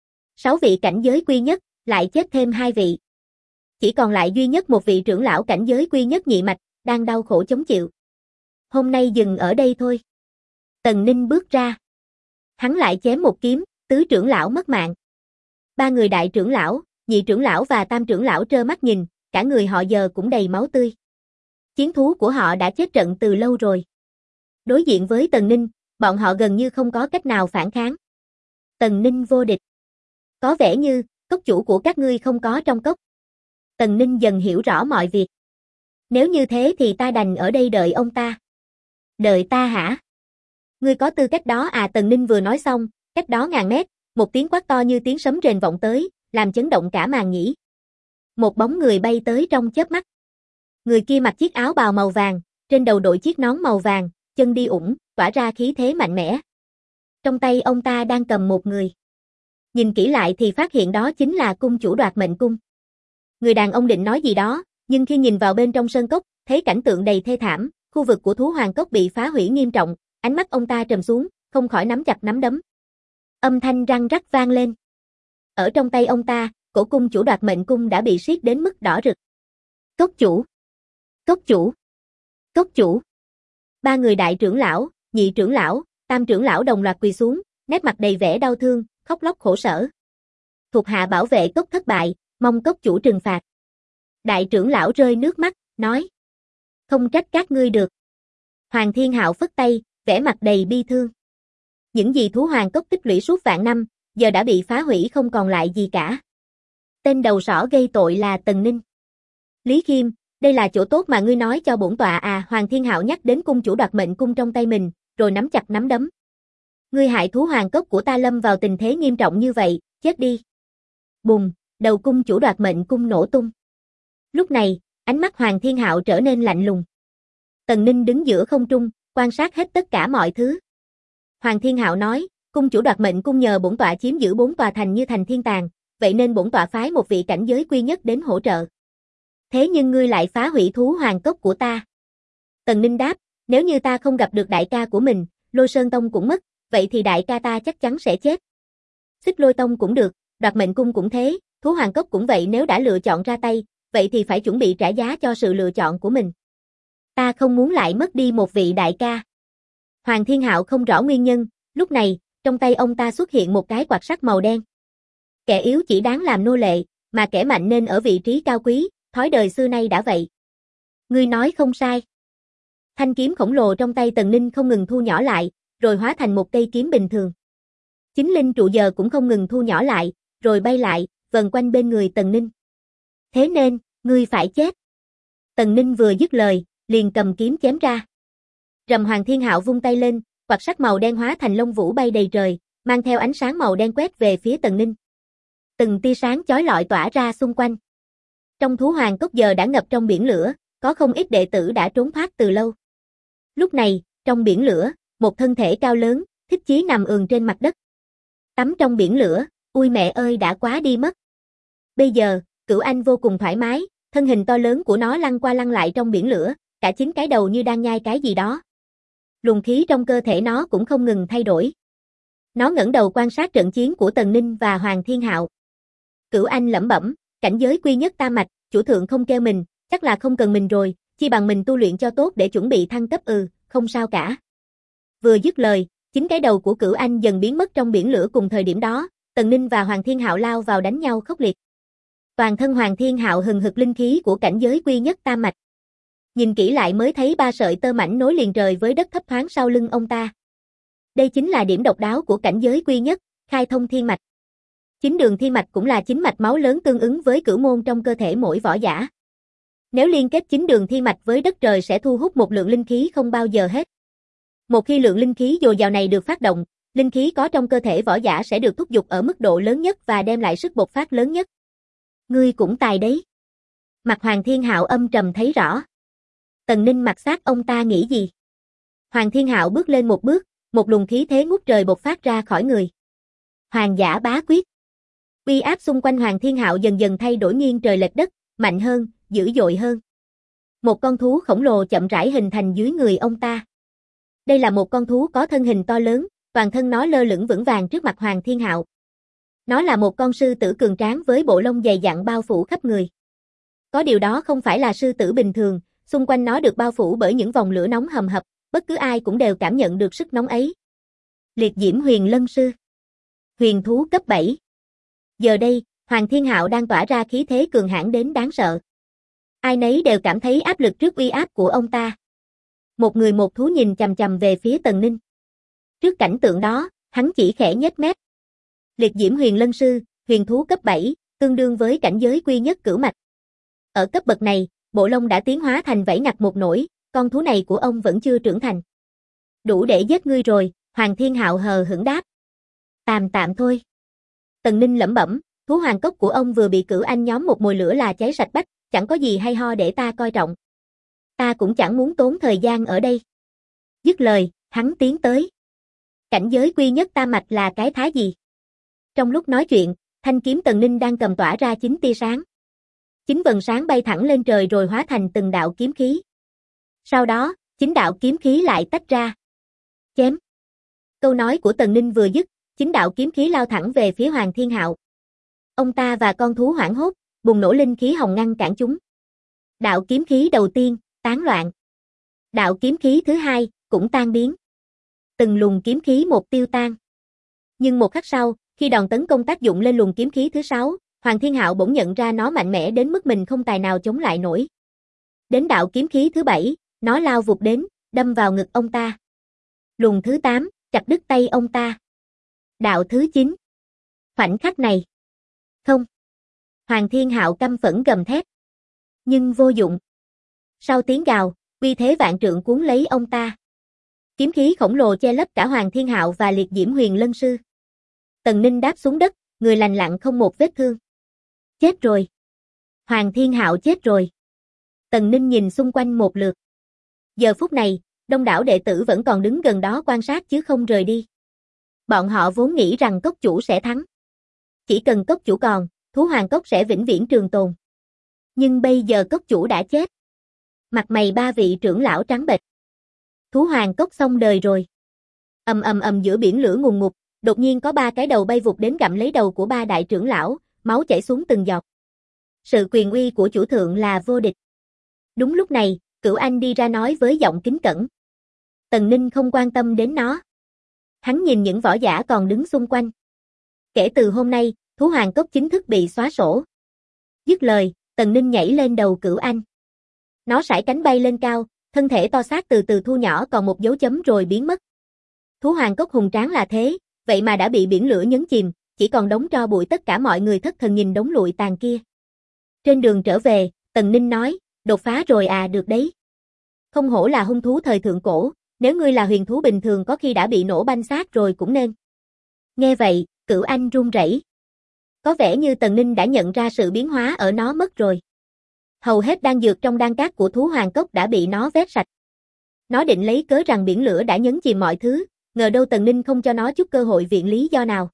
6 vị cảnh giới Quy Nhất, lại chết thêm 2 vị. Chỉ còn lại duy nhất một vị trưởng lão cảnh giới Quy Nhất nhị mạch, đang đau khổ chống chịu. Hôm nay dừng ở đây thôi. Tần Ninh bước ra. Hắn lại chém một kiếm, tứ trưởng lão mất mạng. 3 người đại trưởng lão, nhị trưởng lão và tam trưởng lão trơ mắt nhìn, cả người họ giờ cũng đầy máu tươi. Chiến thú của họ đã chết trận từ lâu rồi. Đối diện với Tần Ninh, bọn họ gần như không có cách nào phản kháng. Tần Ninh vô địch. Có vẻ như, cốc chủ của các ngươi không có trong cốc. Tần Ninh dần hiểu rõ mọi việc. Nếu như thế thì ta đành ở đây đợi ông ta. Đợi ta hả? Ngươi có tư cách đó à? Tần Ninh vừa nói xong, cách đó ngàn mét, một tiếng quát to như tiếng sấm rền vọng tới, làm chấn động cả màn nhĩ. Một bóng người bay tới trong chớp mắt. Người kia mặc chiếc áo bào màu vàng, trên đầu đội chiếc nón màu vàng, chân đi ủng, tỏa ra khí thế mạnh mẽ. Trong tay ông ta đang cầm một người. Nhìn kỹ lại thì phát hiện đó chính là cung chủ Đoạt Mệnh Cung. Người đàn ông định nói gì đó, nhưng khi nhìn vào bên trong sơn cốc, thấy cảnh tượng đầy thê thảm, khu vực của thú hoàng cốc bị phá hủy nghiêm trọng, ánh mắt ông ta trầm xuống, không khỏi nắm chặt nắm đấm. Âm thanh răng rắc vang lên. Ở trong tay ông ta, cổ cung chủ Đoạt Mệnh Cung đã bị siết đến mức đỏ rực. Cốc chủ! Cốc chủ! Cốc chủ! 3 người đại trưởng lão, nhị trưởng lão, tam trưởng lão đồng loạt quỳ xuống, nét mặt đầy vẻ đau thương, khóc lóc khổ sở. Thuộc hạ bảo vệ cốc thất bại, mong cốc chủ trừng phạt. Đại trưởng lão rơi nước mắt, nói. Không trách các ngươi được. Hoàng Thiên Hạo phất tay, vẻ mặt đầy bi thương. Những gì thú hoàng cốc tích lũy suốt vạn năm, giờ đã bị phá hủy không còn lại gì cả. Tên đầu sỏ gây tội là Tần Ninh. Lý Khiêm, đây là chỗ tốt mà ngươi nói cho bổn tọa à? Hoàng Thiên Hạo nhắc đến cung chủ Đoạt Mệnh Cung trong tay mình, rồi nắm chặt nắm đấm. Ngươi hại thú hoàng cốc của ta lâm vào tình thế nghiêm trọng như vậy, chết đi. Bùng, đầu cung chủ Đoạt Mệnh Cung nổ tung. Lúc này, ánh mắt Hoàng Thiên Hạo trở nên lạnh lùng. Tần Ninh đứng giữa không trung, quan sát hết tất cả mọi thứ. Hoàng Thiên Hạo nói, cung chủ Đoạt Mệnh Cung nhờ bổn tọa chiếm giữ 4 tòa thành như thành Thiên Tàng, vậy nên bổn tọa phái một vị cảnh giới Quy Nhất đến hỗ trợ. Thế nhưng ngươi lại phá hủy thú hoàng cốc của ta. Tần Ninh đáp, nếu như ta không gặp được đại ca của mình, Lôi Sơn Tông cũng mất, vậy thì đại ca ta chắc chắn sẽ chết. Xích Lôi Tông cũng được, Đoạt Mệnh Cung cũng thế, thú hoàng cốc cũng vậy, nếu đã lựa chọn ra tay, vậy thì phải chuẩn bị trả giá cho sự lựa chọn của mình. Ta không muốn lại mất đi một vị đại ca. Hoàng Thiên Hạo không rõ nguyên nhân, lúc này, trong tay ông ta xuất hiện một cái quạt sắt màu đen. Kẻ yếu chỉ đáng làm nô lệ, mà kẻ mạnh nên ở vị trí cao quý, thói đời xưa nay đã vậy. Ngươi nói không sai. Thanh kiếm khổng lồ trong tay Tần Ninh không ngừng thu nhỏ lại, rồi hóa thành một cây kiếm bình thường. Chính linh trụ giờ cũng không ngừng thu nhỏ lại, rồi bay lại, vần quanh bên người Tần Ninh. Thế nên, ngươi phải chết. Tần Ninh vừa dứt lời, liền cầm kiếm chém ra. Rầm, Hoàng Thiên Hạo vung tay lên, quạt sắt màu đen hóa thành lông vũ bay đầy trời, mang theo ánh sáng màu đen quét về phía Tần Ninh. Từng tia sáng chói lọi tỏa ra xung quanh. Trong thú hoàng cốc giờ đã ngập trong biển lửa, có không ít đệ tử đã trốn thoát từ lâu. Lúc này, trong biển lửa, một thân thể cao lớn, Thích Chí nằm ườn trên mặt đất. Tắm trong biển lửa, ui mẹ ơi đã quá đi mất. Bây giờ, Cửu Anh vô cùng thoải mái, thân hình to lớn của nó lăn qua lăn lại trong biển lửa, cả 9 cái đầu như đang nhai cái gì đó. Luồng khí trong cơ thể nó cũng không ngừng thay đổi. Nó ngẩng đầu quan sát trận chiến của Tần Ninh và Hoàng Thiên Hạo. Cửu Anh lẩm bẩm, cảnh giới Quy Nhất tam mạch, chủ thượng không kêu mình, chắc là không cần mình rồi, chi bằng mình tu luyện cho tốt để chuẩn bị thăng cấp. Không sao cả. Vừa dứt lời, 9 cái đầu của Cửu Anh dần biến mất trong biển lửa. Cùng thời điểm đó, Tần Ninh và Hoàng Thiên Hạo lao vào đánh nhau khốc liệt. Toàn thân Hoàng Thiên Hạo hừng hực linh khí của cảnh giới Quy Nhất tam mạch. Nhìn kỹ lại mới thấy 3 sợi tơ mảnh nối liền trời với đất thấp thoáng sau lưng ông ta. Đây chính là điểm độc đáo của cảnh giới Quy Nhất, khai thông thiên mạch. 9 đường thiên mạch cũng là 9 mạch máu lớn tương ứng với cửu môn trong cơ thể mỗi võ giả. Nếu liên kết 9 đường thiên mạch với đất trời sẽ thu hút một lượng linh khí không bao giờ hết. Một khi lượng linh khí dồi dào này được phát động, linh khí có trong cơ thể võ giả sẽ được thúc giục ở mức độ lớn nhất và đem lại sức bộc phát lớn nhất. Ngươi cũng tài đấy. Mặt Hoàng Thiên Hạo âm trầm thấy rõ. Tần Ninh mặc xác ông ta nghĩ gì? Hoàng Thiên Hạo bước lên một bước, một luồng khí thế ngút trời bộc phát ra khỏi người. Hoàng giả bá quyết. Uy áp xung quanh Hoàng Thiên Hạo dần dần thay đổi nghiêng trời lệch đất, mạnh hơn, dữ dội hơn. Một con thú khổng lồ chậm rãi hình thành dưới người ông ta. Đây là một con thú có thân hình to lớn, toàn thân nó lơ lửng vững vàng trước mặt Hoàng Thiên Hạo. Nó là một con sư tử cường tráng với bộ lông dày dặn bao phủ khắp người. Có điều đó không phải là sư tử bình thường, xung quanh nó được bao phủ bởi những vòng lửa nóng hầm hập, bất cứ ai cũng đều cảm nhận được sức nóng ấy. Liệt diễm huyền lân sư. Huyền thú cấp 7. Giờ đây, Hoàng Thiên Hạo đang tỏa ra khí thế cường hãn đến đáng sợ. Ai nấy đều cảm thấy áp lực trước uy áp của ông ta. Một người một thú nhìn chằm chằm về phía Tần Ninh. Trước cảnh tượng đó, hắn chỉ khẽ nhếch mép. Liệt diễm huyền lân sư, huyền thú cấp 7, tương đương với cảnh giới quy nhất cửu mạch. Ở cấp bậc này, bộ lông đã tiến hóa thành vảy ngặt một nỗi, con thú này của ông vẫn chưa trưởng thành. Đủ để giết ngươi rồi, Hoàng Thiên Hạo hờ hững đáp. Tạm thôi. Tần Ninh lẩm bẩm, thú hoàng cốc của ông vừa bị Cửu Anh nhóm một mồi lửa là cháy sạch bách, chẳng có gì hay ho để ta coi trọng. Ta cũng chẳng muốn tốn thời gian ở đây. Dứt lời, hắn tiến tới. Cảnh giới quy nhất tam mạch là cái thá gì? Trong lúc nói chuyện, thanh kiếm Tần Ninh đang cầm tỏa ra 9 tia sáng. 9 vầng sáng bay thẳng lên trời rồi hóa thành từng đạo kiếm khí. Sau đó, 9 đạo kiếm khí lại tách ra. Chém. Câu nói của Tần Ninh vừa dứt, 9 đạo kiếm khí lao thẳng về phía Hoàng Thiên Hạo. Ông ta và con thú hoảng hốt, bùng nổ linh khí hồng ngăn cản chúng. Đạo kiếm khí đầu tiên, tán loạn. Đạo kiếm khí thứ hai, cũng tan biến. Từng luồng kiếm khí một tiêu tan. Nhưng một khắc sau, khi đòn tấn công tác dụng lên luồng kiếm khí thứ 6, Hoàng Thiên Hạo bỗng nhận ra nó mạnh mẽ đến mức mình không tài nào chống lại nổi. Đến đạo kiếm khí thứ 7, nó lao vụt đến, đâm vào ngực ông ta. Luồng thứ 8, chặt đứt tay ông ta. Đạo thứ 9. Khoảnh khắc này. Không. Hoàng Thiên Hạo căm phẫn gầm thét. Nhưng vô dụng. Sau tiếng gào, uy thế vạn trượng cuốn lấy ông ta. Kiếm khí khổng lồ che lấp cả Hoàng Thiên Hạo và liệt diễm huyền lân sư. Tần Ninh đáp xuống đất, người lành lặn không một vết thương. Chết rồi. Hoàng Thiên Hạo chết rồi. Tần Ninh nhìn xung quanh một lượt. Giờ phút này, đông đảo đệ tử vẫn còn đứng gần đó quan sát chứ không rời đi. Bọn họ vốn nghĩ rằng cốc chủ sẽ thắng. Chỉ cần cốc chủ còn, thú hoàng cốc sẽ vĩnh viễn trường tồn. Nhưng bây giờ cốc chủ đã chết. Mặt mày ba vị trưởng lão trắng bệch. Thú hoàng cốc xong đời rồi. Ầm giữa biển lửa ngùn ngụt, đột nhiên có 3 cái đầu bay vụt đến gặm lấy đầu của 3 đại trưởng lão, máu chảy xuống từng giọt. Sự quyền uy của chủ thượng là vô địch. Đúng lúc này, Cửu Anh đi ra nói với giọng kính cẩn. Tần Ninh không quan tâm đến nó. Hắn nhìn những võ giả còn đứng xung quanh. Kể từ hôm nay, thú hoàng cốc chính thức bị xóa sổ. Dứt lời, Tần Ninh nhảy lên đầu Cửu Anh. Nó sải cánh bay lên cao, thân thể to xác từ từ thu nhỏ còn một dấu chấm rồi biến mất. Thú hoàng cốc hùng tráng là thế, vậy mà đã bị biển lửa nhấn chìm, chỉ còn đống tro bụi. Tất cả mọi người thất thần nhìn đống lụi tàn kia. Trên đường trở về, Tần Ninh nói, đột phá rồi à, được đấy. Không hổ là hung thú thời thượng cổ, nếu ngươi là huyền thú bình thường có khi đã bị nổ banh xác rồi cũng nên. Nghe vậy, Cửu Anh run rẩy. Có vẻ như Tần Ninh đã nhận ra sự biến hóa ở nó mất rồi. Hầu hết đan dược trong đan cát của thú hoàng cốc đã bị nó vét sạch. Nó định lấy cớ rằng biển lửa đã nhấn chìm mọi thứ, ngờ đâu Tần Ninh không cho nó chút cơ hội viện lý do nào.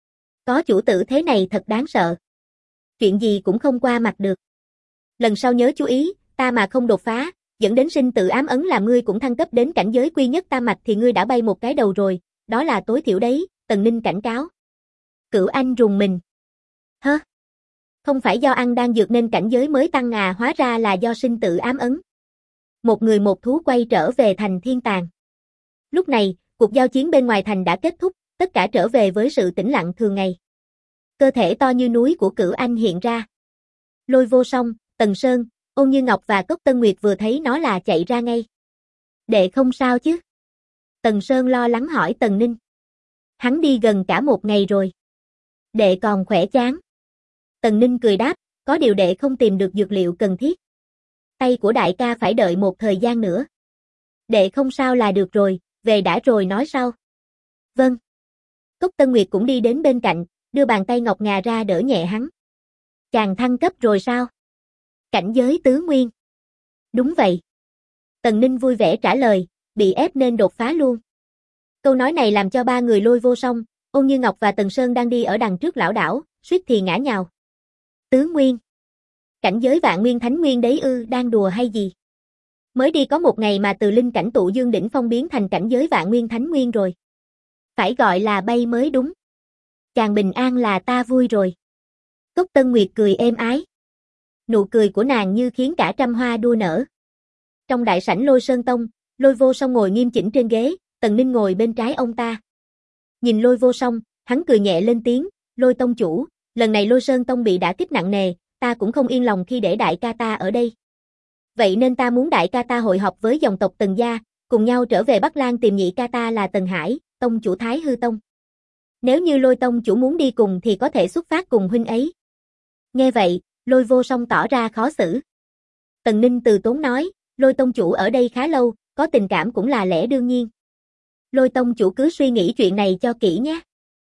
Có chủ tử thế này thật đáng sợ. Chuyện gì cũng không qua mặt được. Lần sau nhớ chú ý, ta mà không đột phá, dẫn đến sinh tự ám ấn làm ngươi cũng thăng cấp đến cảnh giới quy nhất tam mạch thì ngươi đã bay một cái đầu rồi, đó là tối thiểu đấy, Tần Ninh cảnh cáo. Cửu Anh rùng mình. Hơ? Không phải do ăn đan dược nên cảnh giới mới tăng à, hóa ra là do sinh tự ám ấn. Một người một thú quay trở về thành Thiên Tàng. Lúc này, cuộc giao chiến bên ngoài thành đã kết thúc, tất cả trở về với sự tĩnh lặng thường ngày. Cơ thể to như núi của Cửu Anh hiện ra. Lôi Vô Song, Tần Sơn, Ôn Như Ngọc và Cốc Tân Nguyệt vừa thấy nó là chạy ra ngay. Đệ không sao chứ? Tần Sơn lo lắng hỏi Tần Ninh. Hắn đi gần cả một ngày rồi. Đệ còn khỏe chán. Tần Ninh cười đáp, có điều đệ không tìm được dược liệu cần thiết. Tay của đại ca phải đợi một thời gian nữa. Đệ không sao là được rồi, về đã rồi nói sau. Vâng. Cốc Tân Nguyệt cũng đi đến bên cạnh, đưa bàn tay ngọc ngà ra đỡ nhẹ hắn. Chàng thăng cấp rồi sao? Cảnh giới tứ nguyên. Đúng vậy. Tần Ninh vui vẻ trả lời, bị ép nên đột phá luôn. Câu nói này làm cho ba người Lôi Vô Song, Ôn Như Ngọc và Tần Sơn đang đi ở đằng trước lảo đảo, suýt thì ngã nhào. Tứ nguyên. Cảnh giới vạn nguyên thánh nguyên đấy ư, đang đùa hay gì? Mới đi có một ngày mà từ linh cảnh tụ dương đỉnh phong biến thành cảnh giới vạn nguyên thánh nguyên rồi. Phải gọi là bay mới đúng. Chàng bình an là ta vui rồi. Cốc Tân Nguyệt cười êm ái. Nụ cười của nàng như khiến cả trăm hoa đua nở. Trong đại sảnh Lôi Sơn Tông, Lôi Vô Song ngồi nghiêm chỉnh trên ghế, Tần Ninh ngồi bên trái ông ta. Nhìn Lôi Vô Song, hắn cười nhẹ lên tiếng, Lôi Tông chủ, lần này Lôi Sơn Tông bị đả kích nặng nề, ta cũng không yên lòng khi để đại ca ta ở đây. Vậy nên ta muốn đại ca ta hội họp với dòng tộc Tần gia, cùng nhau trở về Bắc Lang tìm nhị ca ta là Tần Hải, tông chủ Thái Hư Tông. Nếu như Lôi Tông chủ muốn đi cùng thì có thể xuất phát cùng huynh ấy. Nghe vậy, Lôi Vô Song tỏ ra khó xử. Tần Ninh từ tốn nói, Lôi Tông chủ ở đây khá lâu, có tình cảm cũng là lẽ đương nhiên. Lôi Tông chủ cứ suy nghĩ chuyện này cho kỹ nhé.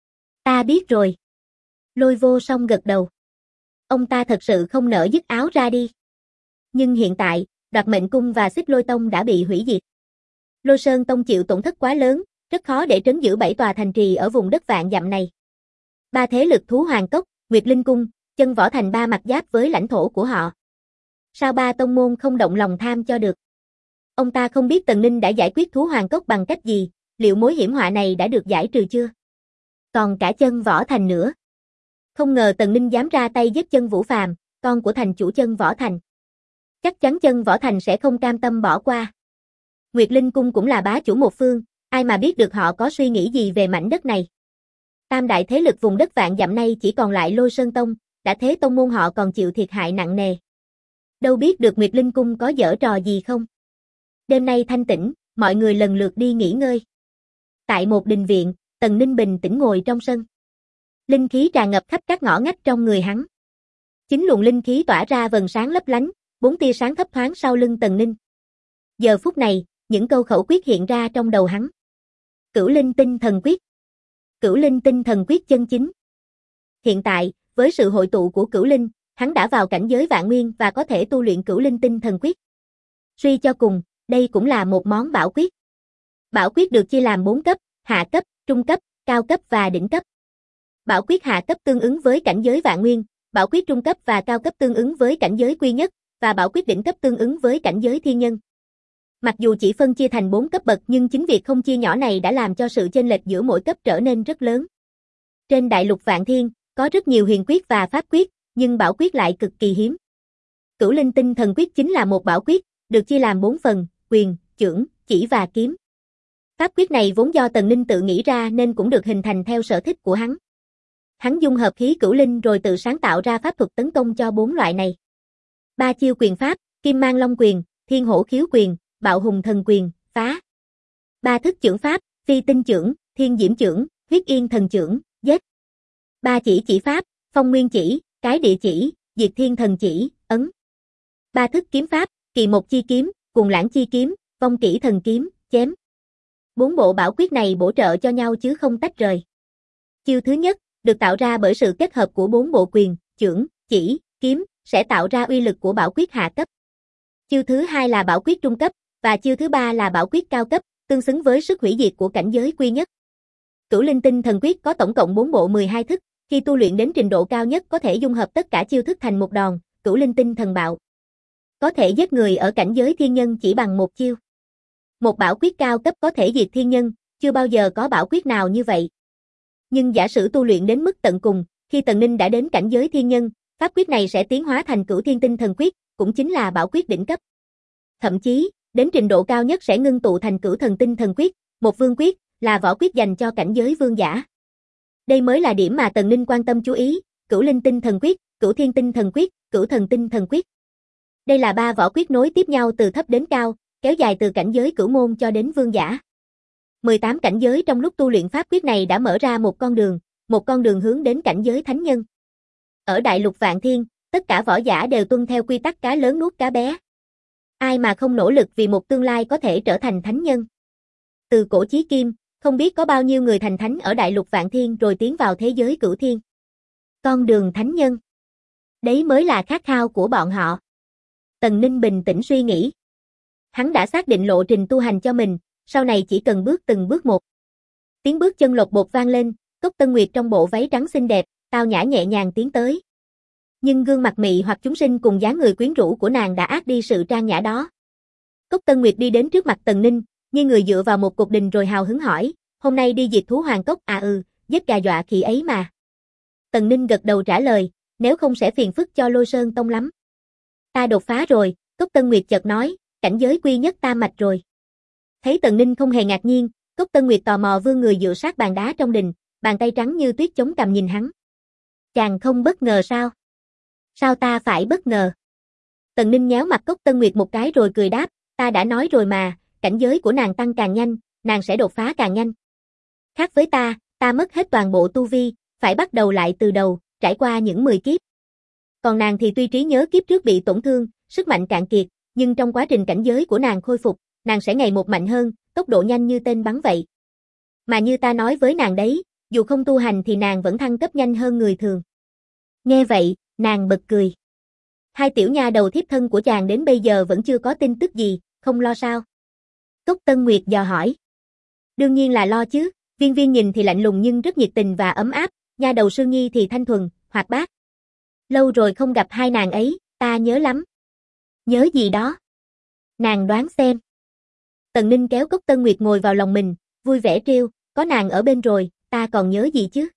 Ta biết rồi. Lôi Vô Song gật đầu. Ông ta thật sự không nỡ dứt áo ra đi. Nhưng hiện tại, Đoạt Mệnh Cung và Xích Lôi Tông đã bị hủy diệt. Lôi Sơn Tông chịu tổn thất quá lớn, rất khó để trấn giữ 7 tòa thành trì ở vùng đất vạn dặm này. Ba thế lực Thú Hoàng Cốc, Nguyệt Linh Cung, Chân Võ Thành ba mặt giáp với lãnh thổ của họ. Sao ba tông môn không động lòng tham cho được? Ông ta không biết Tần Ninh đã giải quyết Thú Hoàng Cốc bằng cách gì, liệu mối hiểm họa này đã được giải trừ chưa? Còn cả Chân Võ Thành nữa. Không ngờ Tần Ninh dám ra tay giết Chân Vũ Phàm, con của thành chủ Chân Võ Thành. Chắc chắn Chân Võ Thành sẽ không cam tâm bỏ qua. Nguyệt Linh Cung cũng là bá chủ một phương, ai mà biết được họ có suy nghĩ gì về mảnh đất này. Tam đại thế lực vùng đất vạn dặm nay chỉ còn lại Lôi Sơn Tông, đã thế tông môn họ còn chịu thiệt hại nặng nề. Đâu biết được Nguyệt Linh Cung có giở trò gì không? Đêm nay thanh tĩnh, mọi người lần lượt đi nghỉ ngơi. Tại một đình viện, Tần Ninh bình tĩnh ngồi trong sân. Linh khí tràn ngập khắp các ngõ ngách trong người hắn. 9 luồng linh khí tỏa ra vầng sáng lấp lánh, 4 tia sáng thấp thoáng sau lưng Tần Ninh. Giờ phút này, những câu khẩu quyết hiện ra trong đầu hắn. Cửu Linh Tinh Thần Quyết. Cửu Linh Tinh Thần Quyết chân chính. Hiện tại, với sự hội tụ của Cửu Linh, hắn đã vào cảnh giới vạn nguyên và có thể tu luyện Cửu Linh Tinh Thần Quyết. Suy cho cùng, đây cũng là một món bảo quyết. Bảo quyết được chia làm 4 cấp, hạ cấp, trung cấp, cao cấp và đỉnh cấp. Bảo quyết hạ cấp tương ứng với cảnh giới vạn nguyên, bảo quyết trung cấp và cao cấp tương ứng với cảnh giới quy nhất, và bảo quyết đỉnh cấp tương ứng với cảnh giới thiên nhân. Mặc dù chỉ phân chia thành 4 cấp bậc nhưng chính việc không chia nhỏ này đã làm cho sự chênh lệch giữa mỗi cấp trở nên rất lớn. Trên đại lục Vạn Thiên, có rất nhiều huyền quyết và pháp quyết, nhưng bảo quyết lại cực kỳ hiếm. Cửu Linh Tinh Thần Quyết chính là một bảo quyết, được chia làm 4 phần, quyền, chưởng, chỉ và kiếm. Pháp quyết này vốn do Tần Ninh tự nghĩ ra nên cũng được hình thành theo sở thích của hắn. Hắn dung hợp khí cửu linh rồi tự sáng tạo ra pháp thuật tấn công cho 4 loại này. 3 chiêu quyền pháp, Kim Mang Long Quyền, Thiên Hổ Khiếu Quyền, Bạo Hùng Thần Quyền, phá. 3 thức chưởng pháp, Phi Tinh Chưởng, Thiên Diễm Chưởng, Huyết Yên Thần Chưởng, giết. 3 chỉ pháp, Phong Nguyên Chỉ, Cái Địa Chỉ, Diệt Thiên Thần Chỉ, ấn. 3 thức kiếm pháp, Kỳ Một Chi Kiếm, Cuồng Lãng Chi Kiếm, Vong Kỷ Thần Kiếm, chém. 4 bộ bảo quyết này bổ trợ cho nhau chứ không tách rời. Chiêu thứ nhất, được tạo ra bởi sự kết hợp của 4 bộ quyền, chưởng, chỉ, kiếm, sẽ tạo ra uy lực của bảo quyết hạ cấp. Chiêu thứ hai là bảo quyết trung cấp, và chiêu thứ ba là bảo quyết cao cấp, tương xứng với sức hủy diệt của cảnh giới quy nhất. Cửu Linh Tinh Thần Quyết có tổng cộng 4 bộ 12 thức, khi tu luyện đến trình độ cao nhất có thể dung hợp tất cả chiêu thức thành một đòn, Cửu Linh Tinh Thần Bạo. Có thể giết người ở cảnh giới thiên nhân chỉ bằng một chiêu. Một bảo quyết cao cấp có thể diệt thiên nhân, chưa bao giờ có bảo quyết nào như vậy. Nhưng giả sử tu luyện đến mức tận cùng, khi Tần Ninh đã đến cảnh giới thiên nhân, pháp quyết này sẽ tiến hóa thành Cửu Thiên Tinh Thần Quyết, cũng chính là bảo quyết đỉnh cấp. Thậm chí, đến trình độ cao nhất sẽ ngưng tụ thành Cửu Thần Tinh Thần Quyết, một vương quyết, là võ quyết dành cho cảnh giới vương giả. Đây mới là điểm mà Tần Ninh quan tâm chú ý, Cửu Linh Tinh Thần Quyết, Cửu Thiên Tinh Thần Quyết, Cửu Thần Tinh Thần Quyết. Đây là 3 võ quyết nối tiếp nhau từ thấp đến cao, kéo dài từ cảnh giới cửu môn cho đến vương giả. 18 cảnh giới trong lúc tu luyện pháp quyết này đã mở ra một con đường hướng đến cảnh giới thánh nhân. Ở đại lục Vạn Thiên, tất cả võ giả đều tuân theo quy tắc cá lớn nuốt cá bé. Ai mà không nỗ lực vì một tương lai có thể trở thành thánh nhân. Từ cổ chí kim, không biết có bao nhiêu người thành thánh ở đại lục Vạn Thiên rồi tiến vào thế giới cửu thiên. Con đường thánh nhân. Đấy mới là khát khao của bọn họ. Tần Ninh bình tĩnh suy nghĩ. Hắn đã xác định lộ trình tu hành cho mình, sau này chỉ cần bước từng bước một. Tiếng bước chân lột bột vang lên, Cốc Tân Nguyệt trong bộ váy trắng xinh đẹp, tao nhã nhẹ nhàng tiến tới. Nhưng gương mặt mị hoặc chúng sinh cùng dáng người quyến rũ của nàng đã át đi sự trang nhã đó. Cốc Tân Nguyệt đi đến trước mặt Tần Ninh, như người dựa vào một cột đình rồi hào hứng hỏi, hôm nay đi diệt thú hoàng cốc à giết gà dọa khỉ ấy mà. Tần Ninh gật đầu trả lời, nếu không sẽ phiền phức cho Lôi Sơn Tông lắm. Ta đột phá rồi, Cốc Tân Nguyệt chợt nói, cảnh giới quy nhất tam mạch rồi. Thấy Tần Ninh không hề ngạc nhiên, Cốc Tân Nguyệt tò mò vươn người dựa sát bàn đá trong đình, bàn tay trắng như tuyết chống cằm nhìn hắn. Chàng không bất ngờ sao? Sao ta phải bất ngờ? Tần Ninh nhéo mặt Cốc Tân Nguyệt một cái rồi cười đáp, ta đã nói rồi mà, cảnh giới của nàng tăng càng nhanh, nàng sẽ đột phá càng nhanh. Khác với ta mất hết toàn bộ tu vi, phải bắt đầu lại từ đầu, trải qua những 10 kiếp. Còn nàng thì tuy trí nhớ kiếp trước bị tổn thương, sức mạnh cạn kiệt, nhưng trong quá trình cảnh giới của nàng khôi phục, nàng sẽ ngày một mạnh hơn, tốc độ nhanh như tên bắn vậy. Mà như ta nói với nàng đấy, dù không tu hành thì nàng vẫn thăng cấp nhanh hơn người thường. Nghe vậy, nàng bật cười. Hai tiểu nha đầu thiếp thân của chàng đến bây giờ vẫn chưa có tin tức gì, không lo sao? Cốc Tân Nguyệt dò hỏi. Đương nhiên là lo chứ, Viên Viên nhìn thì lạnh lùng nhưng rất nhiệt tình và ấm áp, nha đầu Sương Nhi thì thanh thuần, hoạt bát. Lâu rồi không gặp hai nàng ấy, ta nhớ lắm. Nhớ gì đó? Nàng đoán xem. Tần Ninh kéo Cốc Tân Nguyệt ngồi vào lòng mình, vui vẻ trêu, có nàng ở bên rồi, ta còn nhớ gì chứ?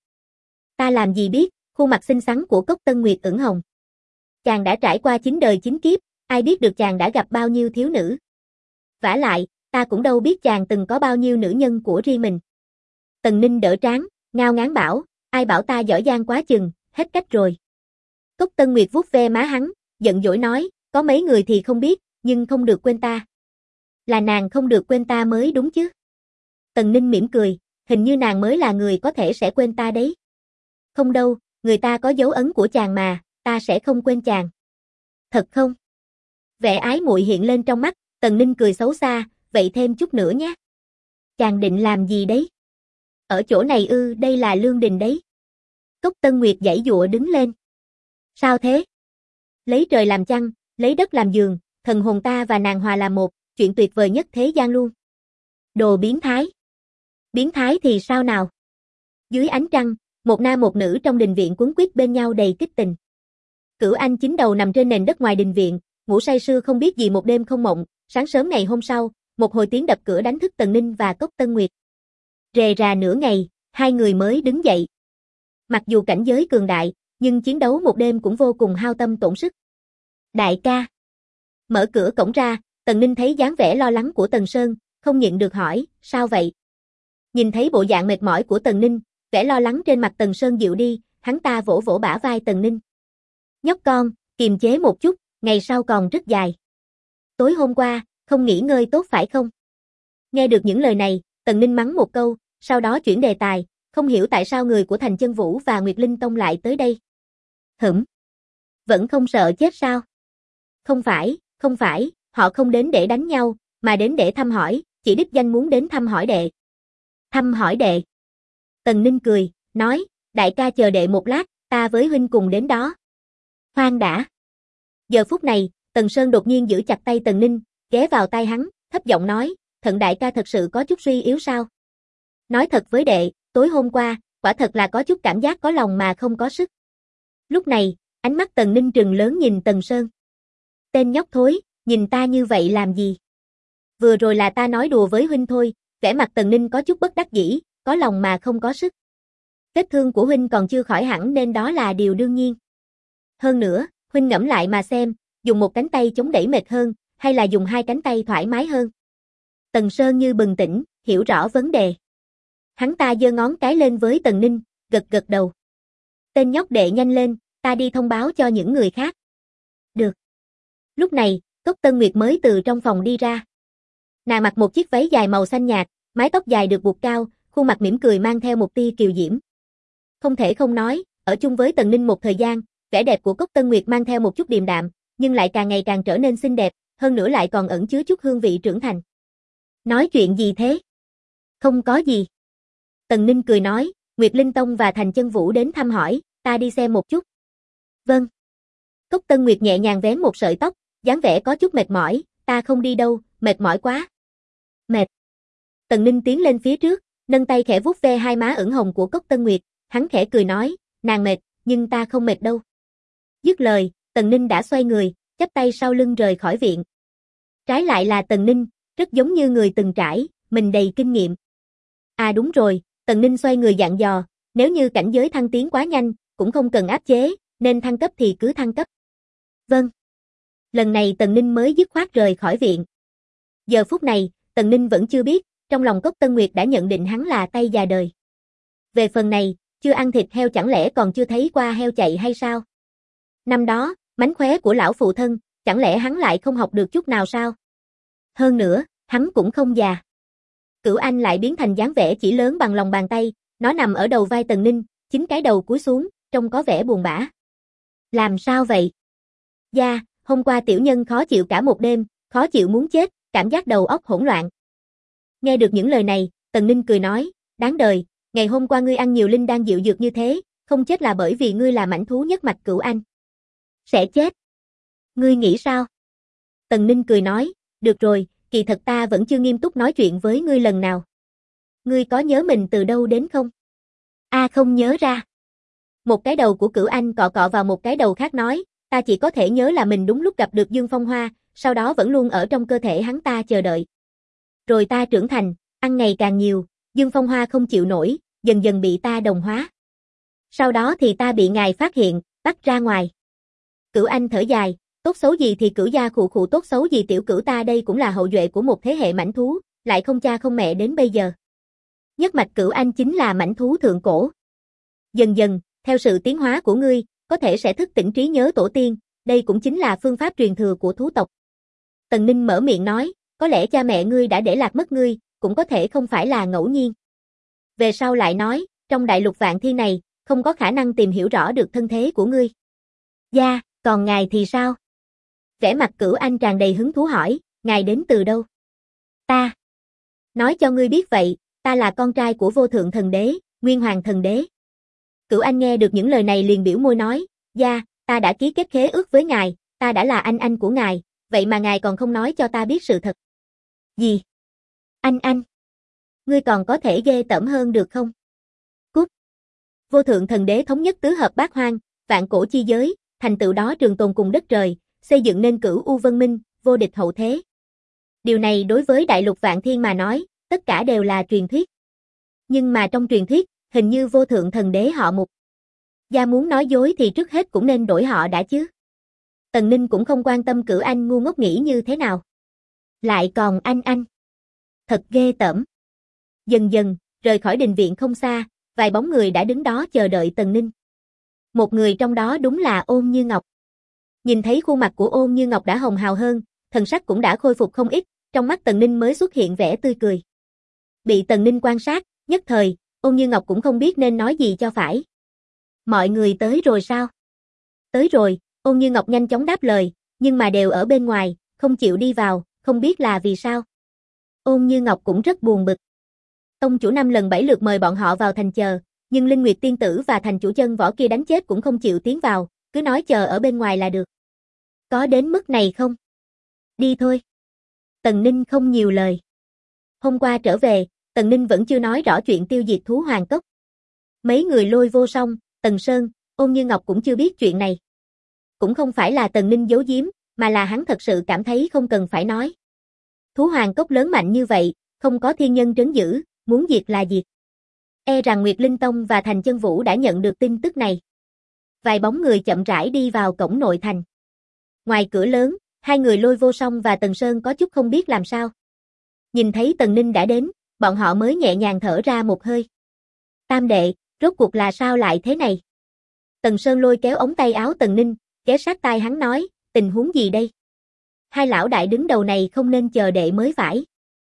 Ta làm gì biết, khuôn mặt xinh xắn của Cốc Tân Nguyệt ửng hồng. Chàng đã trải qua 9 đời 9 kiếp, ai biết được chàng đã gặp bao nhiêu thiếu nữ. Vả lại, ta cũng đâu biết chàng từng có bao nhiêu nữ nhân của riêng mình. Tần Ninh đỡ trán, ngao ngán bảo, ai bảo ta giỏi giang quá chừng, hết cách rồi. Cốc Tân Nguyệt vuốt ve má hắn, giận dỗi nói, có mấy người thì không biết, nhưng không được quên ta. Là nàng không được quên ta mới đúng chứ. Tần Ninh mỉm cười, hình như nàng mới là người có thể sẽ quên ta đấy. Không đâu, người ta có dấu ấn của chàng mà, ta sẽ không quên chàng. Thật không? Vẻ ái muội hiện lên trong mắt, Tần Ninh cười xấu xa, vậy thêm chút nữa nhé. Chàng định làm gì đấy? Ở chỗ này đây là lương đình đấy. Cốc Tân Nguyệt giãy giụa đứng lên. Sao thế? Lấy trời làm chăn, lấy đất làm giường, thần hồn ta và nàng hòa làm một, chuyện tuyệt vời nhất thế gian luôn. Đồ biến thái. Biến thái thì sao nào? Dưới ánh trăng, một nam một nữ trong đình viện quấn quýt bên nhau đầy kích tình. Cửu Anh chín đầu nằm trên nền đất ngoài đình viện, ngủ say sưa không biết gì một đêm không mộng, sáng sớm ngày hôm sau, một hồi tiếng đập cửa đánh thức Tần Ninh và Cốc Tân Nguyệt. Rề rà nửa ngày, hai người mới đứng dậy. Mặc dù cảnh giới cường đại, nhưng chiến đấu một đêm cũng vô cùng hao tâm tổn sức. Đại ca. Mở cửa cổng ra, Tần Ninh thấy dáng vẻ lo lắng của Tần Sơn, không nhịn được hỏi, sao vậy? Nhìn thấy bộ dạng mệt mỏi của Tần Ninh, vẻ lo lắng trên mặt Tần Sơn dịu đi, hắn ta vỗ vỗ bả vai Tần Ninh. Nhóc con, kiềm chế một chút, ngày sau còn rất dài. Tối hôm qua, không nghỉ ngơi tốt phải không? Nghe được những lời này, Tần Ninh mắng một câu, sau đó chuyển đề tài, không hiểu tại sao người của Thành Chân Vũ và Nguyệt Linh Tông lại tới đây. Vẫn không sợ chết sao? Không phải, họ không đến để đánh nhau, mà đến để thăm hỏi, chỉ đích danh muốn đến thăm hỏi đệ. Thăm hỏi đệ. Tần Ninh cười, nói, đại ca chờ đệ một lát, ta với huynh cùng đến đó. Khoan đã. Giờ phút này, Tần Sơn đột nhiên giữ chặt tay Tần Ninh, ghé vào tai hắn, thấp giọng nói, Thận đại ca thật sự có chút suy yếu sao? Nói thật với đệ, tối hôm qua, quả thật là có chút cảm giác có lòng mà không có sức. Lúc này, ánh mắt Tần Ninh trừng lớn nhìn Tần Sơn. Tên nhóc thối, nhìn ta như vậy làm gì? Vừa rồi là ta nói đùa với huynh thôi, vẻ mặt Tần Ninh có chút bất đắc dĩ, có lòng mà không có sức. Vết thương của huynh còn chưa khỏi hẳn nên đó là điều đương nhiên. Hơn nữa, huynh ngẫm lại mà xem, dùng một cánh tay chống đẩy mệt hơn, hay là dùng hai cánh tay thoải mái hơn? Tần Sơn như bừng tỉnh, hiểu rõ vấn đề. Hắn ta giơ ngón cái lên với Tần Ninh, gật gật đầu. Tên nhóc đệ nhanh lên, ta đi thông báo cho những người khác. Được. Lúc này, Cốc Tân Nguyệt mới từ trong phòng đi ra. Nàng mặc một chiếc váy dài màu xanh nhạt, mái tóc dài được buộc cao, khuôn mặt mỉm cười mang theo một tia kiều diễm. Không thể không nói, ở chung với Tần Ninh một thời gian, vẻ đẹp của Cốc Tân Nguyệt mang theo một chút điềm đạm, nhưng lại càng ngày càng trở nên xinh đẹp, hơn nữa lại còn ẩn chứa chút hương vị trưởng thành. Nói chuyện gì thế? Không có gì. Tần Ninh cười nói, Nguyệt Linh Tông và Thành Chân Vũ đến thăm hỏi, ta đi xem một chút. Vâng. Cốc Tân Nguyệt nhẹ nhàng vén một sợi tóc, dáng vẻ có chút mệt mỏi, ta không đi đâu, mệt mỏi quá. Mệt. Tần Ninh tiến lên phía trước, nâng tay khẽ vuốt ve hai má ửng hồng của Cốc Tân Nguyệt, hắn khẽ cười nói, nàng mệt, nhưng ta không mệt đâu. Dứt lời, Tần Ninh đã xoay người, chắp tay sau lưng rời khỏi viện. Trái lại là Tần Ninh, rất giống như người từng trải, mình đầy kinh nghiệm. À đúng rồi, Tần Ninh xoay người dặn dò, nếu như cảnh giới thăng tiến quá nhanh, cũng không cần áp chế, nên thăng cấp thì cứ thăng cấp. Vâng. Lần này Tần Ninh mới dứt khoát rời khỏi viện. Giờ phút này, Tần Ninh vẫn chưa biết, trong lòng Cốc Tân Nguyệt đã nhận định hắn là tay già đời. Về phần này, chưa ăn thịt heo chẳng lẽ còn chưa thấy qua heo chạy hay sao? Năm đó, mánh khóe của lão phụ thân, chẳng lẽ hắn lại không học được chút nào sao? Hơn nữa, hắn cũng không già. Cửu Anh lại biến thành dáng vẻ chỉ lớn bằng lòng bàn tay, nó nằm ở đầu vai Tần Ninh, chính cái đầu cúi xuống, trông có vẻ buồn bã. Làm sao vậy? Dạ, hôm qua tiểu nhân khó chịu cả một đêm, khó chịu muốn chết, cảm giác đầu óc hỗn loạn. Nghe được những lời này, Tần Ninh cười nói, đáng đời, ngày hôm qua ngươi ăn nhiều linh đan dịu dược như thế, không chết là bởi vì ngươi là mãnh thú nhất mạch Cửu Anh. Sẽ chết. Ngươi nghĩ sao? Tần Ninh cười nói, được rồi, kỳ thật ta vẫn chưa nghiêm túc nói chuyện với ngươi lần nào. Ngươi có nhớ mình từ đâu đến không? Không nhớ ra. Một cái đầu của Cửu Anh cọ cọ vào một cái đầu khác nói, ta chỉ có thể nhớ là mình đúng lúc gặp được Dương Phong Hoa, sau đó vẫn luôn ở trong cơ thể hắn ta chờ đợi. Rồi ta trưởng thành, ăn ngày càng nhiều, Dương Phong Hoa không chịu nổi, dần dần bị ta đồng hóa. Sau đó thì ta bị ngài phát hiện, bắt ra ngoài. Cửu Anh thở dài, tốt xấu gì thì Cửu gia khụ khụ tốt xấu gì tiểu Cửu ta đây cũng là hậu duệ của một thế hệ mãnh thú, lại không cha không mẹ đến bây giờ. Nhất mạch Cửu Anh chính là mãnh thú thượng cổ. Dần dần, theo sự tiến hóa của ngươi, có thể sẽ thức tỉnh trí nhớ tổ tiên, đây cũng chính là phương pháp truyền thừa của thú tộc. Tần Ninh mở miệng nói, có lẽ cha mẹ ngươi đã để lạc mất ngươi, cũng có thể không phải là ngẫu nhiên. Về sau lại nói, trong đại lục vạn thiên này, không có khả năng tìm hiểu rõ được thân thế của ngươi. Dạ, còn ngài thì sao? Vẻ mặt Cửu Anh tràn đầy hứng thú hỏi, ngài đến từ đâu? Ta. Nói cho ngươi biết vậy, ta là con trai của vô thượng thần đế, Nguyên Hoàng thần đế. Cửu Anh nghe được những lời này liền biểu môi nói, dạ, ta đã ký kết khế ước với ngài, ta đã là anh của ngài, vậy mà ngài còn không nói cho ta biết sự thật. Gì? Anh? Ngươi còn có thể ghê tởm hơn được không? Cút. Vô thượng thần đế thống nhất tứ hợp bát hoang, vạn cổ chi giới, thành tựu đó trường tồn cùng đất trời, xây dựng nên Cửu U Vân Minh, vô địch hậu thế. Điều này đối với đại lục vạn thiên mà nói, tất cả đều là truyền thuyết. Nhưng mà trong truyền thuyết, hình như vô thượng thần đế họ Mục. Gia muốn nói dối thì trước hết cũng nên đổi họ đã chứ. Tần Ninh cũng không quan tâm Cửu Anh ngu ngốc nghĩ như thế nào. Lại còn anh. Thật ghê tởm. Dần dần, rời khỏi đình viện không xa, vài bóng người đã đứng đó chờ đợi Tần Ninh. Một người trong đó đúng là Ôn Như Ngọc. Nhìn thấy khuôn mặt của Ôn Như Ngọc đã hồng hào hơn, thần sắc cũng đã khôi phục không ít, trong mắt Tần Ninh mới xuất hiện vẻ tươi cười. Bị Tần Ninh quan sát, nhất thời, Ôn Như Ngọc cũng không biết nên nói gì cho phải. Mọi người tới rồi sao? Tới rồi, Ôn Như Ngọc nhanh chóng đáp lời, nhưng mà đều ở bên ngoài, không chịu đi vào, không biết là vì sao. Ôn Như Ngọc cũng rất buồn bực. Tông chủ 5 lần 7 lượt mời bọn họ vào thành chờ, nhưng Linh Nguyệt tiên tử và thành chủ chân võ kia đánh chết cũng không chịu tiến vào, cứ nói chờ ở bên ngoài là được. Có đến mức này không? Đi thôi. Tần Ninh không nhiều lời. Hôm qua trở về, Tần Ninh vẫn chưa nói rõ chuyện tiêu diệt thú hoàng cốc. Mấy người Lôi Vô Song, Tần Sơn, Ôn Như Ngọc cũng chưa biết chuyện này. Cũng không phải là Tần Ninh giấu giếm, mà là hắn thật sự cảm thấy không cần phải nói. Thú hoàng cốc lớn mạnh như vậy, không có thiên nhân trấn giữ, muốn diệt là diệt. E rằng Nguyệt Linh Tông và Thành Chân Vũ đã nhận được tin tức này. Vài bóng người chậm rãi đi vào cổng nội thành. Ngoài cửa lớn, hai người Lôi Vô Song và Tần Sơn có chút không biết làm sao. Nhìn thấy Tần Ninh đã đến, bọn họ mới nhẹ nhàng thở ra một hơi. Tam đệ, rốt cuộc là sao lại thế này? Tần Sơn lôi kéo ống tay áo Tần Ninh, ghé sát tai hắn nói, tình huống gì đây? Hai lão đại đứng đầu này không nên chờ đệ mới phải.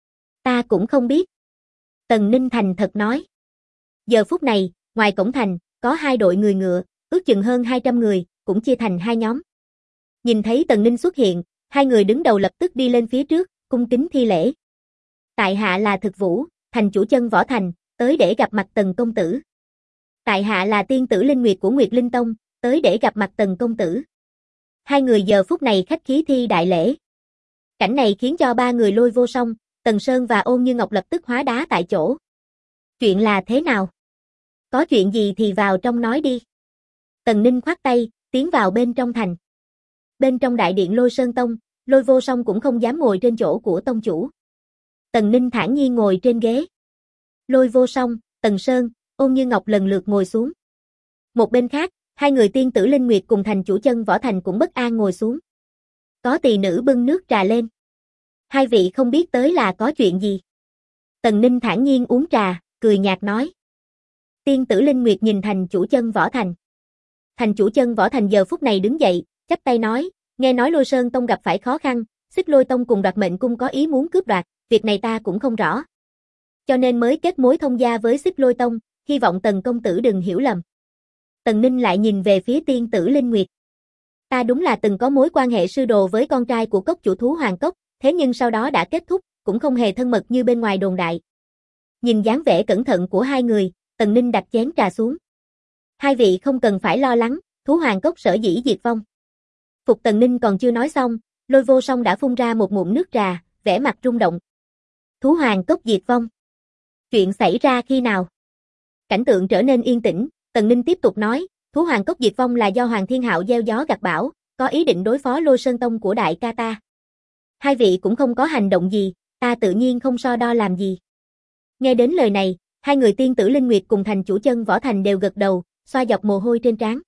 Ta cũng không biết. Tần Ninh thành thật nói. Giờ phút này, ngoài cổng thành, có hai đội người ngựa, ước chừng hơn 200 người, cũng chia thành hai nhóm. Nhìn thấy Tần Ninh xuất hiện, hai người đứng đầu lập tức đi lên phía trước, cung kính thi lễ. Tại hạ là Thực Vũ, thành chủ chân võ thành, tới để gặp mặt Tần công tử. Tại hạ là tiên tử Linh Nguyệt của Nguyệt Linh Tông, tới để gặp mặt Tần công tử. Hai người giờ phút này khách khí thi đại lễ. Cảnh này khiến cho ba người Lôi Vô Song, Tần Sơn và Ôn Như Ngọc lập tức hóa đá tại chỗ. Chuyện là thế nào? Có chuyện gì thì vào trong nói đi. Tần Ninh khoát tay, tiến vào bên trong thành. Bên trong đại điện Lôi Sơn Tông, Lôi Vô Song cũng không dám ngồi trên chỗ của tông chủ. Tần Ninh thản nhiên ngồi trên ghế. Lôi Vô Song, Tần Sơn, Ôn Như Ngọc lần lượt ngồi xuống. Một bên khác, hai người Tiên Tử Linh Nguyệt cùng thành chủ Chân Võ Thành cũng bất an ngồi xuống. Có tỳ nữ bưng nước trà lên. Hai vị không biết tới là có chuyện gì. Tần Ninh thản nhiên uống trà, cười nhạt nói. Tiên Tử Linh Nguyệt nhìn thành chủ Chân Võ Thành. Thành chủ Chân Võ Thành giờ phút này đứng dậy, chắp tay nói, nghe nói Lôi Sơn Tông gặp phải khó khăn, Xích Lôi Tông cùng Đoạt Mệnh Cung có ý muốn cướp đoạt, việc này ta cũng không rõ. Cho nên mới kết mối thông gia với Xích Lôi Tông, hy vọng Tần công tử đừng hiểu lầm. Tần Ninh lại nhìn về phía Tiên Tử Linh Nguyệt. Ta đúng là từng có mối quan hệ sư đồ với con trai của cốc chủ thú Hoàng Cốc, thế nhưng sau đó đã kết thúc, cũng không hề thân mật như bên ngoài đồn đại. Nhìn dáng vẻ cẩn thận của hai người, Tần Ninh đặt chén trà xuống. Hai vị không cần phải lo lắng, thú Hoàng Cốc sở dĩ diệt vong. Phục Tần Ninh còn chưa nói xong, Lôi Vô Song đã phun ra một ngụm nước trà, vẻ mặt rung động. Thú Hoàng Cốc diệt vong. Chuyện xảy ra khi nào? Cảnh tượng trở nên yên tĩnh, Tần Ninh tiếp tục nói, thú Hoàng Cốc diệt vong là do Hoàng Thiên Hạo gieo gió gặt bão, có ý định đối phó Lôi Sơn Tông của đại ca ta. Hai vị cũng không có hành động gì, ta tự nhiên không so đo làm gì. Nghe đến lời này, hai người Tiên Tử Linh Nguyệt cùng thành chủ Chân Võ Thành đều gật đầu, xoa dọc mồ hôi trên trán.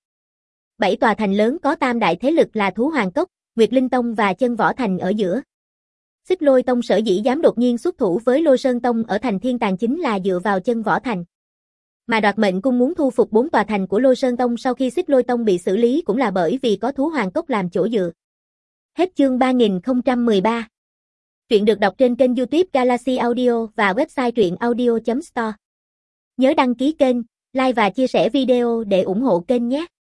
7 tòa thành lớn có tam đại thế lực là thú Hoàng Cốc, Nguyệt Linh Tông và Chân Võ Thành ở giữa. Xích Lôi Tông sở dĩ dám đột nhiên xuất thủ với Lôi Sơn Tông ở thành Thiên Tàng chính là dựa vào Chân Võ Thành. Mà Đoạt Mệnh Cung muốn thu phục 4 tòa thành của Lôi Sơn Tông sau khi Xích Lôi Tông bị xử lý cũng là bởi vì có thú Hoàng Cốc làm chỗ dựa. Hết chương 3013. Truyện được đọc trên kênh YouTube Galaxy Audio và website truyệnaudio.store. Nhớ đăng ký kênh, like và chia sẻ video để ủng hộ kênh nhé.